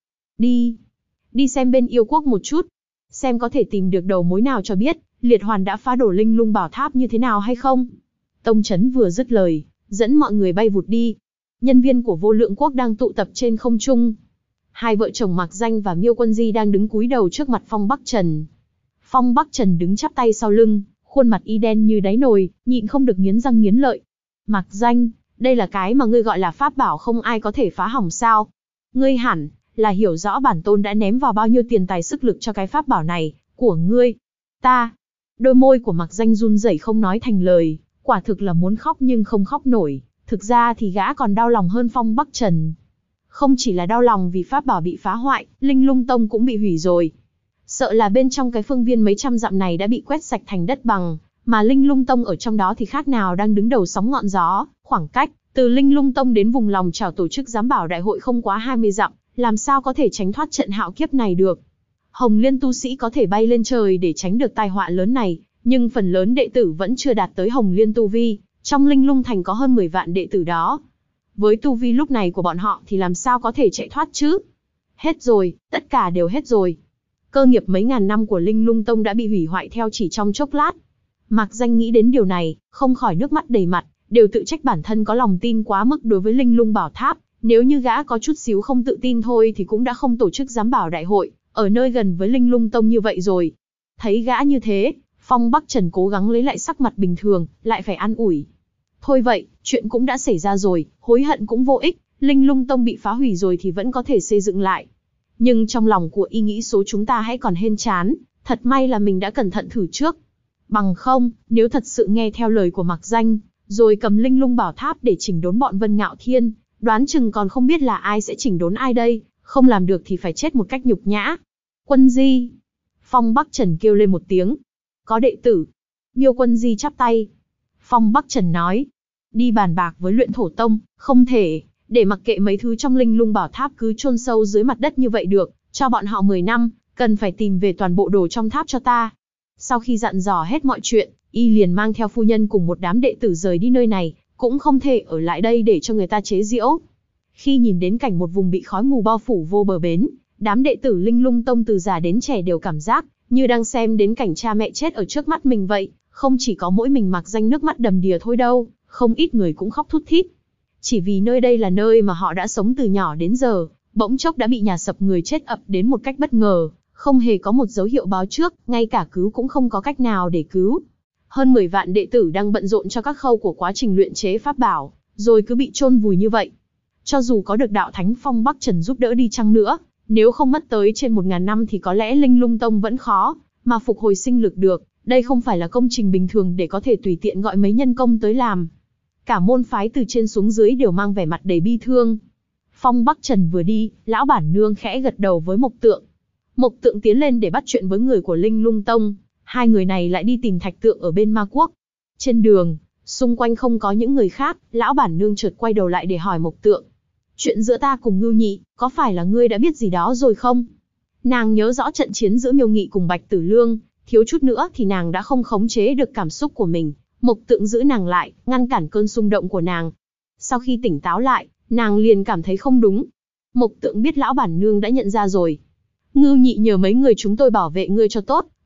[SPEAKER 1] Đi xem bên Yêu Quốc một chút. Xem có thể tìm được đầu mối nào cho biết, Liệt Hoàn đã phá đổ Linh Lung Bảo Tháp như thế nào hay không. Tông Chấn vừa dứt lời, dẫn mọi người bay vụt đi. Nhân viên của Vô Lượng Quốc đang tụ tập trên không trung. Hai vợ chồng Mạc Danh và Miêu Quân Di đang đứng cúi đầu trước mặt Phong Bắc Trần. Phong Bắc Trần đứng chắp tay sau lưng, khuôn mặt y đen như đáy nồi, nhịn không được nghiến răng nghiến lợi. Mạc Danh, đây là cái mà ngươi gọi là pháp bảo không ai có thể phá hỏng sao? Ngươi hẳn là hiểu rõ bản tôn đã ném vào bao nhiêu tiền tài sức lực cho cái pháp bảo này, của ngươi. Ta. Đôi môi của Mạc Danh run rẩy không nói thành lời, quả thực là muốn khóc nhưng không khóc nổi. Thực ra thì gã còn đau lòng hơn Phong Bắc Trần. Không chỉ là đau lòng vì pháp bảo bị phá hoại, Linh Lung Tông cũng bị hủy rồi. Sợ là bên trong cái phương viên mấy trăm dặm này đã bị quét sạch thành đất bằng, mà Linh Lung Tông ở trong đó thì khác nào đang đứng đầu sóng ngọn gió. Khoảng cách từ Linh Lung Tông đến vùng lòng chảo tổ chức giám bảo đại hội không quá 20 dặm, làm sao có thể tránh thoát trận hạo kiếp này được. Hồng Liên tu sĩ có thể bay lên trời để tránh được tai họa lớn này, nhưng phần lớn đệ tử vẫn chưa đạt tới Hồng Liên tu vi. Trong Linh Lung Thành có hơn 10 vạn đệ tử đó. Với tu vi lúc này của bọn họ thì làm sao có thể chạy thoát chứ? Hết rồi, tất cả đều hết rồi. Cơ nghiệp mấy ngàn năm của Linh Lung Tông đã bị hủy hoại theo chỉ trong chốc lát. Mạc Danh nghĩ đến điều này, không khỏi nước mắt đầy mặt, đều tự trách bản thân có lòng tin quá mức đối với Linh Lung Bảo Tháp. Nếu như gã có chút xíu không tự tin thôi thì cũng đã không tổ chức giám bảo đại hội, ở nơi gần với Linh Lung Tông như vậy rồi. Thấy gã như thế, Phong Bắc Trần cố gắng lấy lại sắc mặt bình thường, lại phải an ủi. Thôi vậy, chuyện cũng đã xảy ra rồi, hối hận cũng vô ích, Linh Lung Tông bị phá hủy rồi thì vẫn có thể xây dựng lại. Nhưng trong lòng của y nghĩ số chúng ta hãy còn hên chán, thật may là mình đã cẩn thận thử trước. Bằng không, nếu thật sự nghe theo lời của Mạc Danh, rồi cầm Linh Lung Bảo Tháp để chỉnh đốn bọn Vân Ngạo Thiên, đoán chừng còn không biết là ai sẽ chỉnh đốn ai đây, không làm được thì phải chết một cách nhục nhã. Quân Di. Phong Bắc Trần kêu lên một tiếng. Có đệ tử. Miêu Quân Di chắp tay. Phong Bắc Trần nói. Đi bàn bạc với Luyện Thổ Tông, không thể để mặc kệ mấy thứ trong Linh Lung Bảo Tháp cứ chôn sâu dưới mặt đất như vậy được, cho bọn họ 10 năm, cần phải tìm về toàn bộ đồ trong tháp cho ta. Sau khi dặn dò hết mọi chuyện, y liền mang theo phu nhân cùng một đám đệ tử rời đi nơi này, cũng không thể ở lại đây để cho người ta chế giễu. Khi nhìn đến cảnh một vùng bị khói mù bao phủ vô bờ bến, đám đệ tử Linh Lung Tông từ già đến trẻ đều cảm giác như đang xem đến cảnh cha mẹ chết ở trước mắt mình vậy. Không chỉ có mỗi mình Mạc Danh nước mắt đầm đìa thôi đâu, không ít người cũng khóc thút thít. Chỉ vì nơi đây là nơi mà họ đã sống từ nhỏ đến giờ, bỗng chốc đã bị nhà sập người chết ập đến một cách bất ngờ, không hề có một dấu hiệu báo trước, ngay cả cứu cũng không có cách nào để cứu. Hơn 10 vạn đệ tử đang bận rộn cho các khâu của quá trình luyện chế pháp bảo, rồi cứ bị chôn vùi như vậy. Cho dù có được đạo thánh Phong Bắc Trần giúp đỡ đi chăng nữa, nếu không mất tới trên 1000 năm thì có lẽ Linh Lung Tông vẫn khó mà phục hồi sinh lực được. Đây không phải là công trình bình thường để có thể tùy tiện gọi mấy nhân công tới làm. Cả môn phái từ trên xuống dưới đều mang vẻ mặt đầy bi thương. Phong Bắc Trần vừa đi, lão bản nương khẽ gật đầu với Mộc Tượng. Mộc Tượng tiến lên để bắt chuyện với người của Linh Lung Tông. Hai người này lại đi tìm Thạch Tượng ở bên Ma Quốc. Trên đường, xung quanh không có những người khác, lão bản nương chợt quay đầu lại để hỏi Mộc Tượng. Chuyện giữa ta cùng Ngưu Nhị, có phải là ngươi đã biết gì đó rồi không? Nàng nhớ rõ trận chiến giữa Miêu Nghị cùng Bạch Tử Lương, thiếu chút nữa thì nàng đã không khống chế được cảm xúc của mình. Mộc Tượng giữ nàng lại, ngăn cản cơn xung động của nàng. Sau khi tỉnh táo lại, nàng liền cảm thấy không đúng. Mộc Tượng biết lão bản nương đã nhận ra rồi. Ngưu Nhị nhờ mấy người chúng tôi bảo vệ ngươi cho tốt,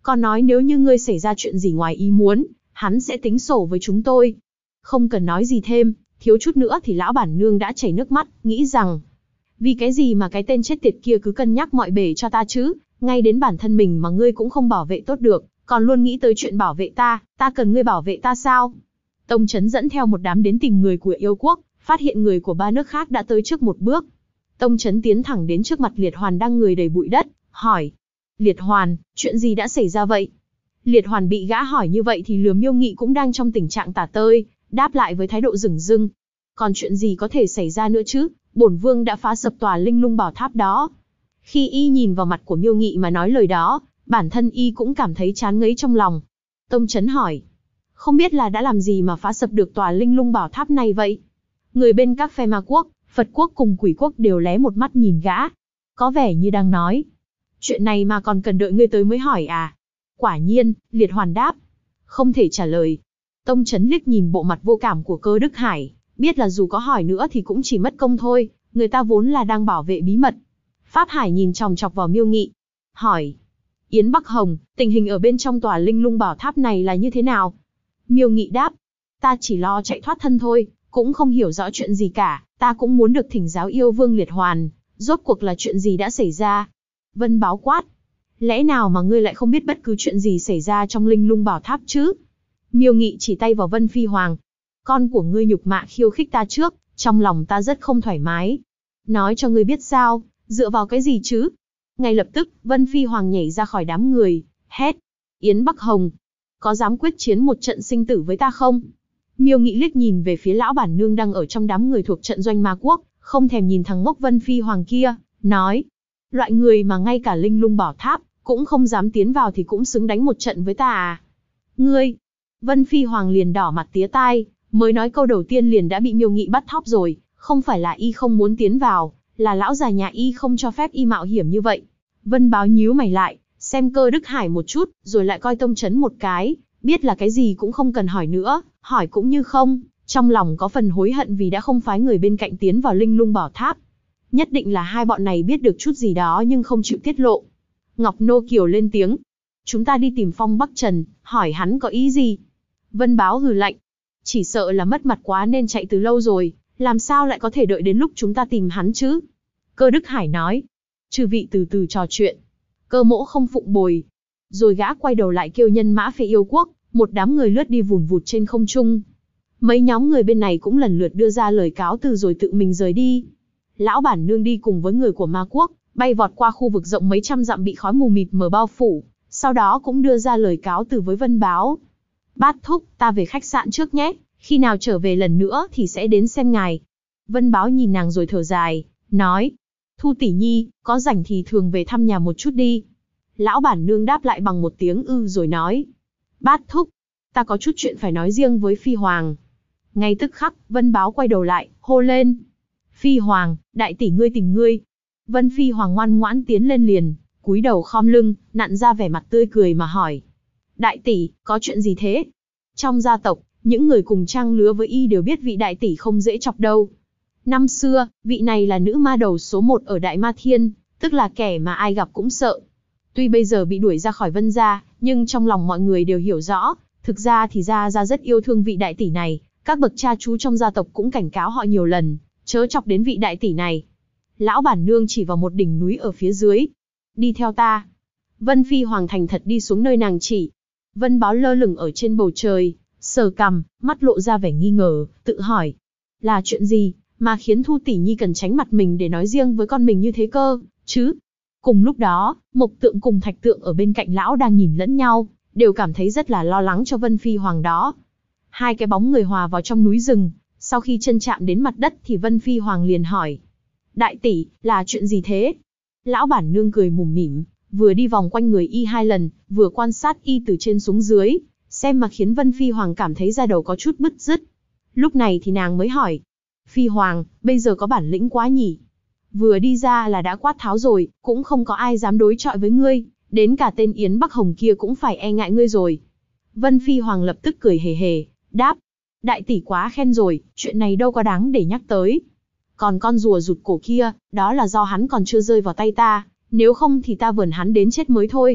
[SPEAKER 1] Còn nói nếu như ngươi xảy ra chuyện gì ngoài ý muốn, hắn sẽ tính sổ với chúng tôi. Không cần nói gì thêm, thiếu chút nữa thì lão bản nương đã chảy nước mắt, nghĩ rằng vì cái gì mà cái tên chết tiệt kia cứ cân nhắc mọi bề cho ta chứ, ngay đến bản thân mình mà ngươi cũng không bảo vệ tốt được, còn luôn nghĩ tới chuyện bảo vệ ta cần ngươi bảo vệ ta sao? Tông Chấn dẫn theo một đám đến tìm người của yêu quốc, phát hiện người của 3 nước khác đã tới trước một bước. Tông Chấn tiến thẳng đến trước mặt Liệt Hoàn đang người đầy bụi đất, hỏi: Liệt Hoàn, chuyện gì đã xảy ra vậy? Liệt Hoàn bị gã hỏi như vậy thì lừa Miêu Nghị cũng đang trong tình trạng tả tơi, đáp lại với thái độ dửng dưng. Còn chuyện gì có thể xảy ra nữa chứ, bổn vương đã phá sập tòa Linh Lung Bảo Tháp đó. Khi y nhìn vào mặt của Miêu Nghị mà nói lời đó, bản thân y cũng cảm thấy chán ngấy trong lòng. Tông Chấn hỏi: không biết là đã làm gì mà phá sập được tòa Linh Lung Bảo Tháp này vậy? Người bên các phe Ma Quốc, Phật Quốc cùng Quỷ Quốc đều lé một mắt nhìn gã, có vẻ như đang nói: chuyện này mà còn cần đợi ngươi tới mới hỏi à? Quả nhiên, Liệt Hoàn đáp: không thể trả lời. Tông Chấn liếc nhìn bộ mặt vô cảm của Cơ Đức Hải, biết là dù có hỏi nữa thì cũng chỉ mất công thôi, người ta vốn là đang bảo vệ bí mật. Pháp Hải nhìn chòng chọc vào Miêu Nghị, hỏi: Yến Bắc Hồng, tình hình ở bên trong tòa Linh Lung Bảo Tháp này là như thế nào? Miêu Nghị đáp: ta chỉ lo chạy thoát thân thôi, cũng không hiểu rõ chuyện gì cả, ta cũng muốn được thỉnh giáo yêu vương Liệt Hoàn, rốt cuộc là chuyện gì đã xảy ra? Vân Báo quát: lẽ nào mà ngươi lại không biết bất cứ chuyện gì xảy ra trong Linh Lung Bảo Tháp chứ? Miêu Nghị chỉ tay vào Vân Phi Hoàng: con của ngươi nhục mạ khiêu khích ta trước, trong lòng ta rất không thoải mái. Nói cho ngươi biết sao, dựa vào cái gì chứ? Ngay lập tức, Vân Phi Hoàng nhảy ra khỏi đám người, hét: Yến Bắc Hồng, có dám quyết chiến một trận sinh tử với ta không? Miêu Nghị liếc nhìn về phía lão bản nương đang ở trong đám người thuộc trận doanh Ma Quốc, không thèm nhìn thằng ngốc Vân Phi Hoàng kia, nói: loại người mà ngay cả Linh Lung Bảo Tháp cũng không dám tiến vào thì cũng xứng đánh một trận với ta à? Ngươi! Vân Phi Hoàng liền đỏ mặt tía tai, mới nói câu đầu tiên liền đã bị Miêu Nghị bắt thóp rồi, không phải là y không muốn tiến vào, là lão già nhà y không cho phép y mạo hiểm như vậy. Vân Báo nhíu mày lại, xem Cơ Đức Hải một chút, rồi lại coi Tông Chấn một cái, biết là cái gì cũng không cần hỏi nữa, hỏi cũng như không, trong lòng có phần hối hận vì đã không phái người bên cạnh tiến vào Linh Lung Bảo Tháp. Nhất định là hai bọn này biết được chút gì đó nhưng không chịu tiết lộ. Ngọc Nô Kiều lên tiếng: chúng ta đi tìm Phong Bắc Trần, hỏi hắn có ý gì. Vân Báo hừ lạnh: chỉ sợ là mất mặt quá nên chạy từ lâu rồi, làm sao lại có thể đợi đến lúc chúng ta tìm hắn chứ? Cơ Đức Hải nói: chư vị từ từ trò chuyện, Cơ mỗ không phụng bồi. Rồi gã quay đầu lại kêu nhân mã phe yêu quốc, một đám người lướt đi vùn vụt trên không trung. Mấy nhóm người bên này cũng lần lượt đưa ra lời cáo từ rồi tự mình rời đi. Lão bản nương đi cùng với người của Ma Quốc, bay vọt qua khu vực rộng mấy trăm dặm bị khói mù mịt mờ bao phủ, sau đó cũng đưa ra lời cáo từ với Vân Báo. Bát thúc, ta về khách sạn trước nhé, khi nào trở về lần nữa thì sẽ đến xem ngài. Vân Báo nhìn nàng rồi thở dài, nói: Thu tỷ nhi, có rảnh thì thường về thăm nhà một chút đi. Lão bản nương đáp lại bằng một tiếng ư rồi nói: Bát thúc, ta có chút chuyện phải nói riêng với Phi Hoàng. Ngay tức khắc, Vân Báo quay đầu lại, hô lên: Phi Hoàng, đại tỷ ngươi tìm ngươi. Vân Phi Hoàng ngoan ngoãn tiến lên liền, cúi đầu khom lưng, nặn ra vẻ mặt tươi cười mà hỏi: Đại tỷ, có chuyện gì thế? Trong gia tộc, những người cùng trang lứa với y đều biết vị đại tỷ không dễ chọc đâu. Năm xưa, vị này là nữ ma đầu số 1 ở Đại Ma Thiên, tức là kẻ mà ai gặp cũng sợ. Tuy bây giờ bị đuổi ra khỏi Vân gia, nhưng trong lòng mọi người đều hiểu rõ, thực ra thì Gia Gia rất yêu thương vị đại tỷ này, các bậc cha chú trong gia tộc cũng cảnh cáo họ nhiều lần, chớ chọc đến vị đại tỷ này. Lão bản nương chỉ vào một đỉnh núi ở phía dưới. Đi theo ta. Vân Phi Hoàng thành thật đi xuống nơi nàng chỉ. Vân Báo lơ lửng ở trên bầu trời, sờ cằm, mắt lộ ra vẻ nghi ngờ, tự hỏi: là chuyện gì mà khiến Thu tỷ nhi cần tránh mặt mình để nói riêng với con mình như thế cơ, chứ? Cùng lúc đó, Mộc Tượng cùng Thạch Tượng ở bên cạnh lão đang nhìn lẫn nhau, đều cảm thấy rất là lo lắng cho Vân Phi Hoàng đó. Hai cái bóng người hòa vào trong núi rừng, sau khi chân chạm đến mặt đất thì Vân Phi Hoàng liền hỏi: Đại tỷ, là chuyện gì thế? Lão bản nương cười mủm mỉm, vừa đi vòng quanh người y 2 lần, vừa quan sát y từ trên xuống dưới, xem mà khiến Vân Phi Hoàng cảm thấy da đầu có chút bứt rứt. Lúc này thì nàng mới hỏi: Phi Hoàng, bây giờ có bản lĩnh quá nhỉ? Vừa đi ra là đã quát tháo rồi, cũng không có ai dám đối chọi với ngươi, đến cả tên Yến Bắc Hồng kia cũng phải e ngại ngươi rồi. Vân Phi Hoàng lập tức cười hề hề, đáp: Đại tỷ quá khen rồi, chuyện này đâu có đáng để nhắc tới. Còn con rùa rụt cổ kia, đó là do hắn còn chưa rơi vào tay ta, nếu không thì ta vườn hắn đến chết mới thôi.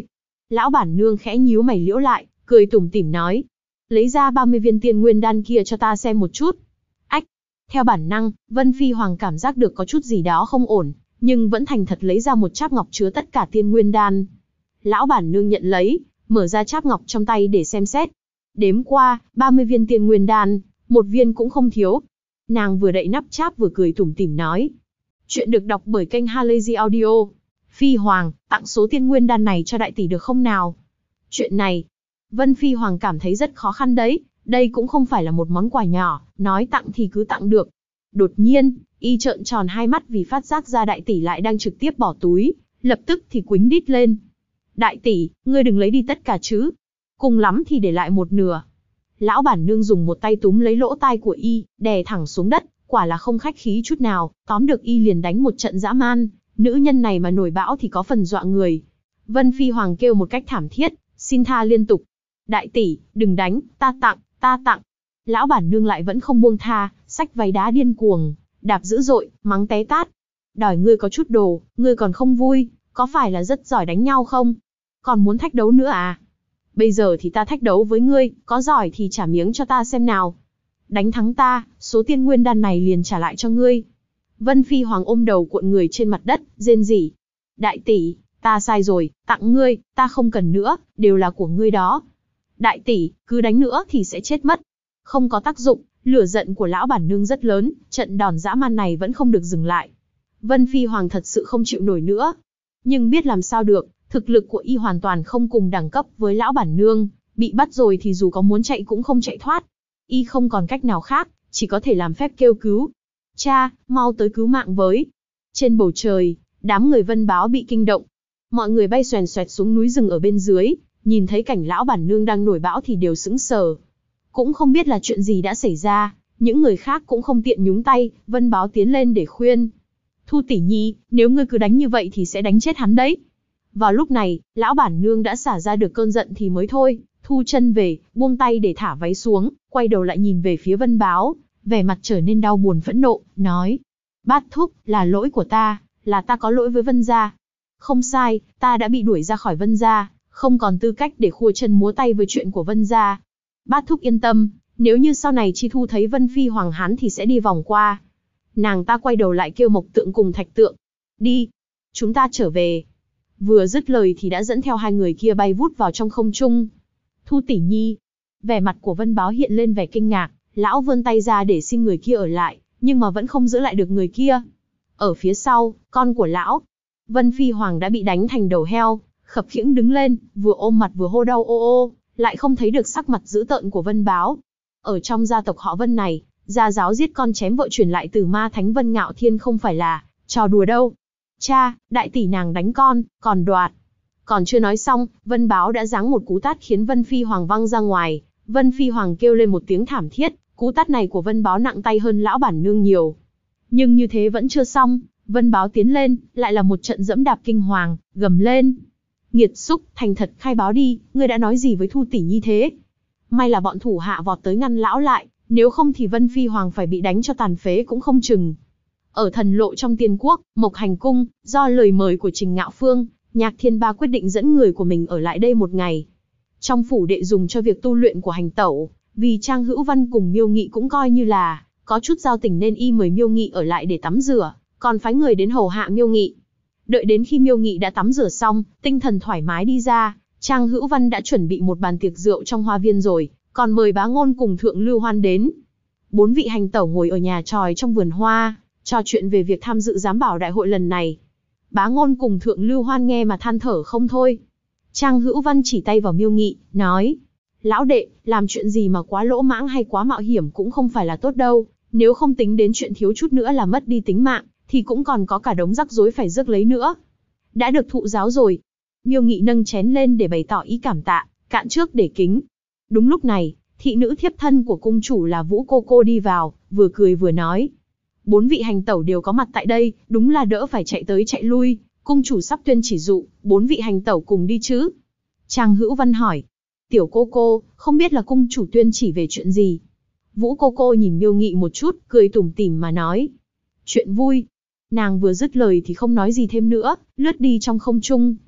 [SPEAKER 1] Lão bản nương khẽ nhíu mày liễu lại, cười tủm tỉm nói. Lấy ra 30 viên tiên nguyên đan kia cho ta xem một chút. Ách! Theo bản năng, Vân Phi Hoàng cảm giác được có chút gì đó không ổn, nhưng vẫn thành thật lấy ra một cháp ngọc chứa tất cả tiên nguyên đan. Lão bản nương nhận lấy, mở ra cháp ngọc trong tay để xem xét. Đếm qua, 30 viên tiên nguyên đan, một viên cũng không thiếu. Nàng vừa đậy nắp cháp vừa cười tủm tỉm nói. Chuyện được đọc bởi kênh Halazy Audio. Phi Hoàng, tặng số tiên nguyên đan này cho đại tỷ được không nào? Chuyện này, Vân Phi Hoàng cảm thấy rất khó khăn đấy, đây cũng không phải là một món quà nhỏ, nói tặng thì cứ tặng được. Đột nhiên, y trợn tròn hai mắt vì phát giác ra đại tỷ lại đang trực tiếp bỏ túi, lập tức thì quýnh đít lên. Đại tỷ, ngươi đừng lấy đi tất cả chứ. Cùng lắm thì để lại một nửa. Lão bản nương dùng một tay túm lấy lỗ tai của y, đè thẳng xuống đất, quả là không khách khí chút nào, tóm được y liền đánh một trận dã man. Nữ nhân này mà nổi bão thì có phần dọa người. Vân Phi Hoàng kêu một cách thảm thiết, xin tha liên tục. Đại tỷ, đừng đánh, ta tặng. Lão bản nương lại vẫn không buông tha, xách váy đá điên cuồng, đạp dữ dội, mắng té tát. Đòi ngươi có chút đồ, ngươi còn không vui, có phải là rất giỏi đánh nhau không? Còn muốn thách đấu nữa à? Bây giờ thì ta thách đấu với ngươi, có giỏi thì trả miếng cho ta xem nào. Đánh thắng ta, số tiên nguyên đan này liền trả lại cho ngươi. Vân Phi Hoàng ôm đầu cuộn người trên mặt đất, rên rỉ. Đại tỷ, ta sai rồi, tặng ngươi, ta không cần nữa, đều là của ngươi đó. Đại tỷ, cứ đánh nữa thì sẽ chết mất. Không có tác dụng, lửa giận của lão bản nương rất lớn, trận đòn dã man này vẫn không được dừng lại. Vân Phi Hoàng thật sự không chịu nổi nữa. Nhưng biết làm sao được, thực lực của y hoàn toàn không cùng đẳng cấp với lão bản nương, bị bắt rồi thì dù có muốn chạy cũng không chạy thoát. Y không còn cách nào khác, chỉ có thể làm phép kêu cứu. Cha, mau tới cứu mạng với. Trên bầu trời, đám người Vân Báo bị kinh động. Mọi người bay xoèn xoẹt xuống núi rừng ở bên dưới, nhìn thấy cảnh lão bản nương đang nổi bão thì đều sững sờ. Cũng không biết là chuyện gì đã xảy ra, những người khác cũng không tiện nhúng tay, Vân Báo tiến lên để khuyên. Thu tỷ nhi, nếu ngươi cứ đánh như vậy thì sẽ đánh chết hắn đấy. Vào lúc này, lão bản nương đã xả ra được cơn giận thì mới thôi, thu chân về, buông tay để thả váy xuống, quay đầu lại nhìn về phía Vân Báo, vẻ mặt trở nên đau buồn phẫn nộ, nói. Bát thúc, là lỗi của ta, là ta có lỗi với Vân gia. Không sai, ta đã bị đuổi ra khỏi Vân gia, không còn tư cách để khua chân múa tay với chuyện của Vân gia. Bát thúc yên tâm, nếu như sau này Chi Thu thấy Vân Phi Hoàng hắn thì sẽ đi vòng qua. Nàng ta quay đầu lại kêu Mộc Tượng cùng Thạch Tượng. Đi, chúng ta trở về. Vừa dứt lời thì đã dẫn theo hai người kia bay vút vào trong không trung. Thu tỷ nhi. Vẻ mặt của Vân Báo hiện lên vẻ kinh ngạc, lão vươn tay ra để xin người kia ở lại, nhưng mà vẫn không giữ lại được người kia. Ở phía sau, con của lão, Vân Phi Hoàng đã bị đánh thành đầu heo, khập khiễng đứng lên, vừa ôm mặt vừa hô đau ô ô, lại không thấy được sắc mặt dữ tợn của Vân Báo. Ở trong gia tộc họ Vân này, gia giáo giết con chém vợ truyền lại từ ma thánh Vân Ngạo Thiên không phải là trò đùa đâu. Cha, đại tỷ nàng đánh con, còn đoạt. Còn chưa nói xong, Vân Báo đã giáng một cú tát khiến Vân Phi Hoàng văng ra ngoài. Vân Phi Hoàng kêu lên một tiếng thảm thiết, cú tát này của Vân Báo nặng tay hơn lão bản nương nhiều. Nhưng như thế vẫn chưa xong, Vân Báo tiến lên, lại là một trận dẫm đạp kinh hoàng, gầm lên. Nghiệt xúc, thành thật khai báo đi, ngươi đã nói gì với Thu tỷ nhi thế? May là bọn thủ hạ vọt tới ngăn lão lại, nếu không thì Vân Phi Hoàng phải bị đánh cho tàn phế cũng không chừng. Ở thần lộ trong Tiên Quốc, Mộc Hành Cung, do lời mời của Trình Ngạo Phương, Nhạc Thiên Ba quyết định dẫn người của mình ở lại đây một ngày. Trong phủ đệ dùng cho việc tu luyện của hành tẩu, vì Trang Hữu Văn cùng Miêu Nghị cũng coi như là có chút giao tình nên y mời Miêu Nghị ở lại để tắm rửa, còn phái người đến hầu hạ Miêu Nghị. Đợi đến khi Miêu Nghị đã tắm rửa xong, tinh thần thoải mái đi ra, Trang Hữu Văn đã chuẩn bị một bàn tiệc rượu trong hoa viên rồi, còn mời Bá Ngôn cùng Thượng Lưu Hoan đến. 4 vị hành tẩu ngồi ở nhà tròi trong vườn hoa, trò chuyện về việc tham dự giám bảo đại hội lần này. Bá Ngôn cùng Thượng Lưu Hoan nghe mà than thở không thôi. Trang Hữu Văn chỉ tay vào Miêu Nghị, nói: Lão đệ, làm chuyện gì mà quá lỗ mãng hay quá mạo hiểm cũng không phải là tốt đâu, nếu không tính đến chuyện thiếu chút nữa là mất đi tính mạng, thì cũng còn có cả đống rắc rối phải rước lấy nữa. Đã được thụ giáo rồi. Miêu Nghị nâng chén lên để bày tỏ ý cảm tạ, cạn trước để kính. Đúng lúc này, thị nữ thiếp thân của cung chủ là Vũ Cô Cô đi vào, vừa cười vừa nói: 4 vị hành tẩu đều có mặt tại đây, đúng là đỡ phải chạy tới chạy lui, cung chủ sắp tuyên chỉ dụ, 4 vị hành tẩu cùng đi chứ? Trang Hữu Văn hỏi: Tiểu cô cô, không biết là cung chủ tuyên chỉ về chuyện gì? Vũ Cô Cô nhìn Miêu Nghị một chút, cười tủm tỉm mà nói: Chuyện vui. Nàng vừa dứt lời thì không nói gì thêm nữa, lướt đi trong không trung.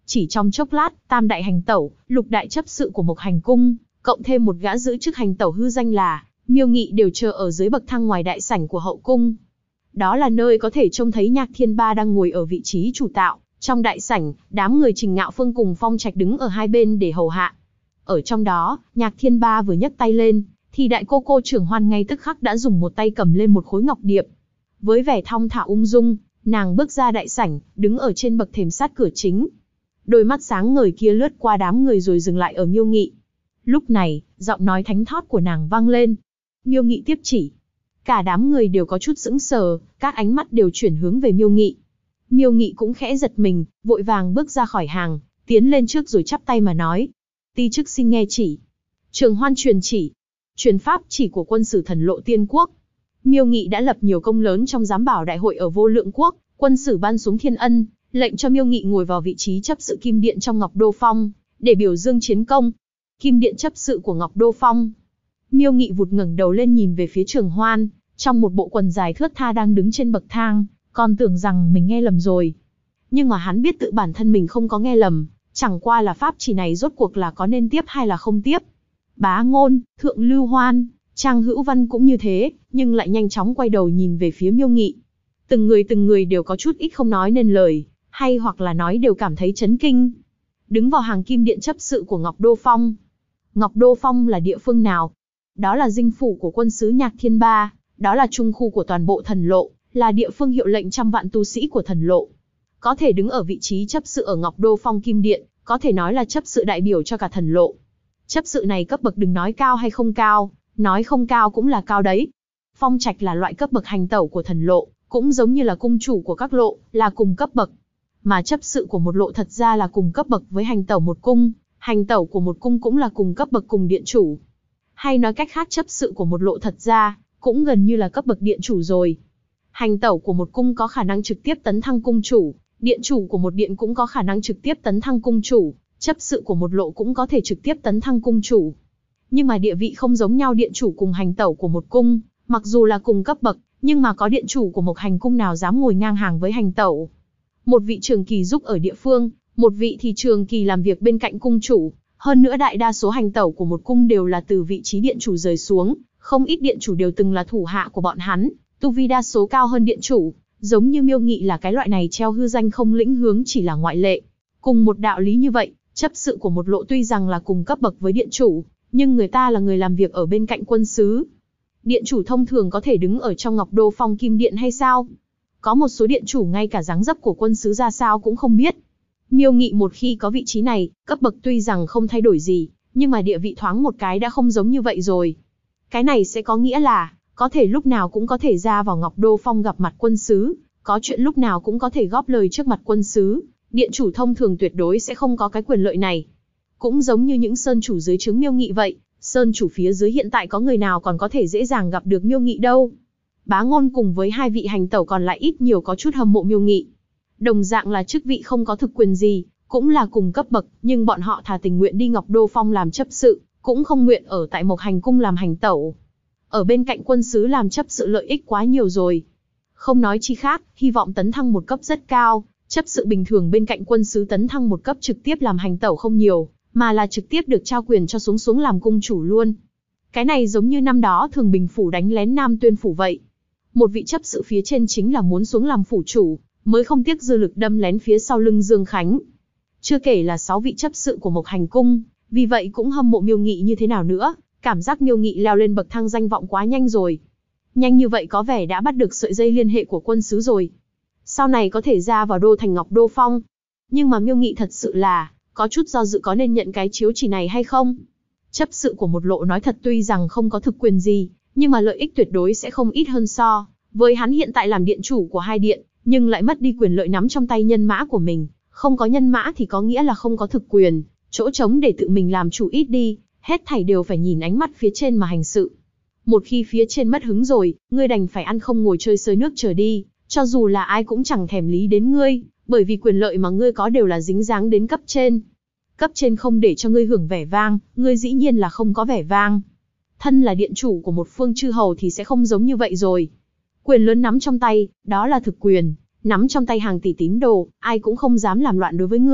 [SPEAKER 1] Chỉ trong chốc lát, tam đại hành tẩu, lục đại chấp sự của Mộc Hành cung, cộng thêm một gã giữ chức hành tẩu hư danh là Miêu Nghị đều chờ ở dưới bậc thang ngoài đại sảnh của hậu cung. Đó là nơi có thể trông thấy Nhạc Thiên Ba đang ngồi ở vị trí chủ tạo. Trong đại sảnh, đám người Trình Ngạo Phương cùng Phong Trạch đứng ở hai bên để hầu hạ. Ở trong đó, Nhạc Thiên Ba vừa nhấc tay lên, thì đại cô Trưởng Hoan ngay tức khắc đã dùng một tay cầm lên một khối ngọc điệp. Với vẻ thong thả ung dung, nàng bước ra đại sảnh, đứng ở trên bậc thềm sát cửa chính. Đôi mắt sáng ngời kia lướt qua đám người rồi dừng lại ở Miêu Nghị. Lúc này, giọng nói thánh thót của nàng vang lên. Miêu Nghị tiếp chỉ. Cả đám người đều có chút sững sờ, các ánh mắt đều chuyển hướng về Miêu Nghị. Miêu Nghị cũng khẽ giật mình, vội vàng bước ra khỏi hàng, tiến lên trước rồi chắp tay mà nói. Ti chức xin nghe chỉ. Trường Hoan truyền chỉ. Truyền pháp chỉ của quân sử Thần Lộ Tiên Quốc. Miêu Nghị đã lập nhiều công lớn trong giám bảo đại hội ở Vô Lượng Quốc, quân sử ban xuống thiên ân, lệnh cho Miêu Nghị ngồi vào vị trí chấp sự Kim Điện trong Ngọc Đô Phong, để biểu dương chiến công. Kim Điện chấp sự của Ngọc Đô Phong. Miêu Nghị vụt ngẩng đầu lên nhìn về phía Trường Hoan, trong một bộ quần dài thướt tha đang đứng trên bậc thang, còn tưởng rằng mình nghe lầm rồi. Nhưng mà hắn biết tự bản thân mình không có nghe lầm, chẳng qua là pháp chỉ này rốt cuộc là có nên tiếp hay là không tiếp. Bá Ngôn, Thượng Lưu Hoan, Trang Hữu Văn cũng như thế, nhưng lại nhanh chóng quay đầu nhìn về phía Miêu Nghị. Từng người đều có chút ít không nói nên lời, hay hoặc là nói đều cảm thấy chấn kinh. Đứng vào hàng Kim Điện chấp sự của Ngọc Đô Phong. Ngọc Đô Phong là địa phương nào? Đó là dinh phủ của quân sứ Nhạc Thiên Ba, đó là trung khu của toàn bộ Thần Lộ, là địa phương hiệu lệnh trăm vạn tu sĩ của Thần Lộ. Có thể đứng ở vị trí chấp sự ở Ngọc Đô Phong Kim Điện, có thể nói là chấp sự đại biểu cho cả Thần Lộ. Chấp sự này cấp bậc đừng nói cao hay không cao, nói không cao cũng là cao đấy. Phong Trạch là loại cấp bậc hành tẩu của Thần Lộ, cũng giống như là cung chủ của các lộ, là cùng cấp bậc. Mà chấp sự của một lộ thật ra là cùng cấp bậc với hành tẩu một cung, hành tẩu của một cung cũng là cùng cấp bậc cùng điện chủ. Hay nói cách khác, chấp sự của một lộ thật ra cũng gần như là cấp bậc điện chủ rồi. Hành tẩu của một cung có khả năng trực tiếp tấn thăng cung chủ, điện chủ của một điện cũng có khả năng trực tiếp tấn thăng cung chủ, chấp sự của một lộ cũng có thể trực tiếp tấn thăng cung chủ. Nhưng mà địa vị không giống nhau, điện chủ cùng hành tẩu của một cung, mặc dù là cùng cấp bậc, nhưng mà có điện chủ của một hành cung nào dám ngồi ngang hàng với hành tẩu. Một vị trường kỳ giúp ở địa phương, một vị thì trường kỳ làm việc bên cạnh cung chủ. Hơn nữa đại đa số hành tẩu của một cung đều là từ vị trí điện chủ rời xuống, không ít điện chủ đều từng là thủ hạ của bọn hắn, tu vi đa số cao hơn điện chủ, giống như Miêu Nghị là cái loại này treo hư danh không lĩnh hướng chỉ là ngoại lệ. Cùng một đạo lý như vậy, chấp sự của một lộ tuy rằng là cùng cấp bậc với điện chủ, nhưng người ta là người làm việc ở bên cạnh quân sứ. Điện chủ thông thường có thể đứng ở trong Ngọc Đô Phong Kim Điện hay sao? Có một số điện chủ ngay cả dáng dấp của quân sứ ra sao cũng không biết. Miêu Nghị một khi có vị trí này, cấp bậc tuy rằng không thay đổi gì, nhưng mà địa vị thoáng một cái đã không giống như vậy rồi. Cái này sẽ có nghĩa là, có thể lúc nào cũng có thể ra vào Ngọc Đô Phong gặp mặt quân sứ, có chuyện lúc nào cũng có thể góp lời trước mặt quân sứ. Điện chủ thông thường tuyệt đối sẽ không có cái quyền lợi này. Cũng giống như những sơn chủ dưới trướng Miêu Nghị vậy, sơn chủ phía dưới hiện tại có người nào còn có thể dễ dàng gặp được Miêu Nghị đâu. Bá Ngôn cùng với hai vị hành tẩu còn lại ít nhiều có chút hâm mộ Miêu Nghị. Đồng dạng là chức vị không có thực quyền gì, cũng là cùng cấp bậc, nhưng bọn họ thà tình nguyện đi Ngọc Đô Phong làm chấp sự, cũng không nguyện ở tại Mộc Hành cung làm hành tẩu. Ở bên cạnh quân sứ làm chấp sự lợi ích quá nhiều rồi. Không nói chi khác, hy vọng tấn thăng một cấp rất cao, chấp sự bình thường bên cạnh quân sứ tấn thăng một cấp trực tiếp làm hành tẩu không nhiều, mà là trực tiếp được trao quyền cho xuống làm cung chủ luôn. Cái này giống như năm đó Thường Bình phủ đánh lén Nam Tuyên phủ vậy. Một vị chấp sự phía trên chính là muốn xuống làm phủ chủ, mới không tiếc dư lực đâm lén phía sau lưng Dương Khánh. Chưa kể là 6 vị chấp sự của Mộc Hành cung, vì vậy cũng hâm mộ Miêu Nghị như thế nào nữa, cảm giác Miêu Nghị leo lên bậc thang danh vọng quá nhanh rồi. Nhanh như vậy có vẻ đã bắt được sợi dây liên hệ của quân sứ rồi. Sau này có thể ra vào đô thành Ngọc Đô Phong. Nhưng mà Miêu Nghị thật sự là, có chút do dự có nên nhận cái chiếu chỉ này hay không. Chấp sự của một lộ nói thật tuy rằng không có thực quyền gì, nhưng mà lợi ích tuyệt đối sẽ không ít hơn so với hắn hiện tại làm điện chủ của hai điện, nhưng lại mất đi quyền lợi nắm trong tay nhân mã của mình. Không có nhân mã thì có nghĩa là không có thực quyền, chỗ trống để tự mình làm chủ ít đi, hết thảy đều phải nhìn ánh mắt phía trên mà hành sự. Một khi phía trên mất hứng rồi, ngươi đành phải ăn không ngồi chơi sơi nước chờ đi, cho dù là ai cũng chẳng thèm lý đến ngươi, bởi vì quyền lợi mà ngươi có đều là dính dáng đến cấp trên. Cấp trên không để cho ngươi hưởng vẻ vang, ngươi dĩ nhiên là không có vẻ vang. Thân là điện chủ của một phương chư hầu thì sẽ không giống như vậy rồi. Quyền lớn nắm trong tay, đó là thực quyền, nắm trong tay hàng tỷ tín đồ, ai cũng không dám làm loạn đối với ngươi,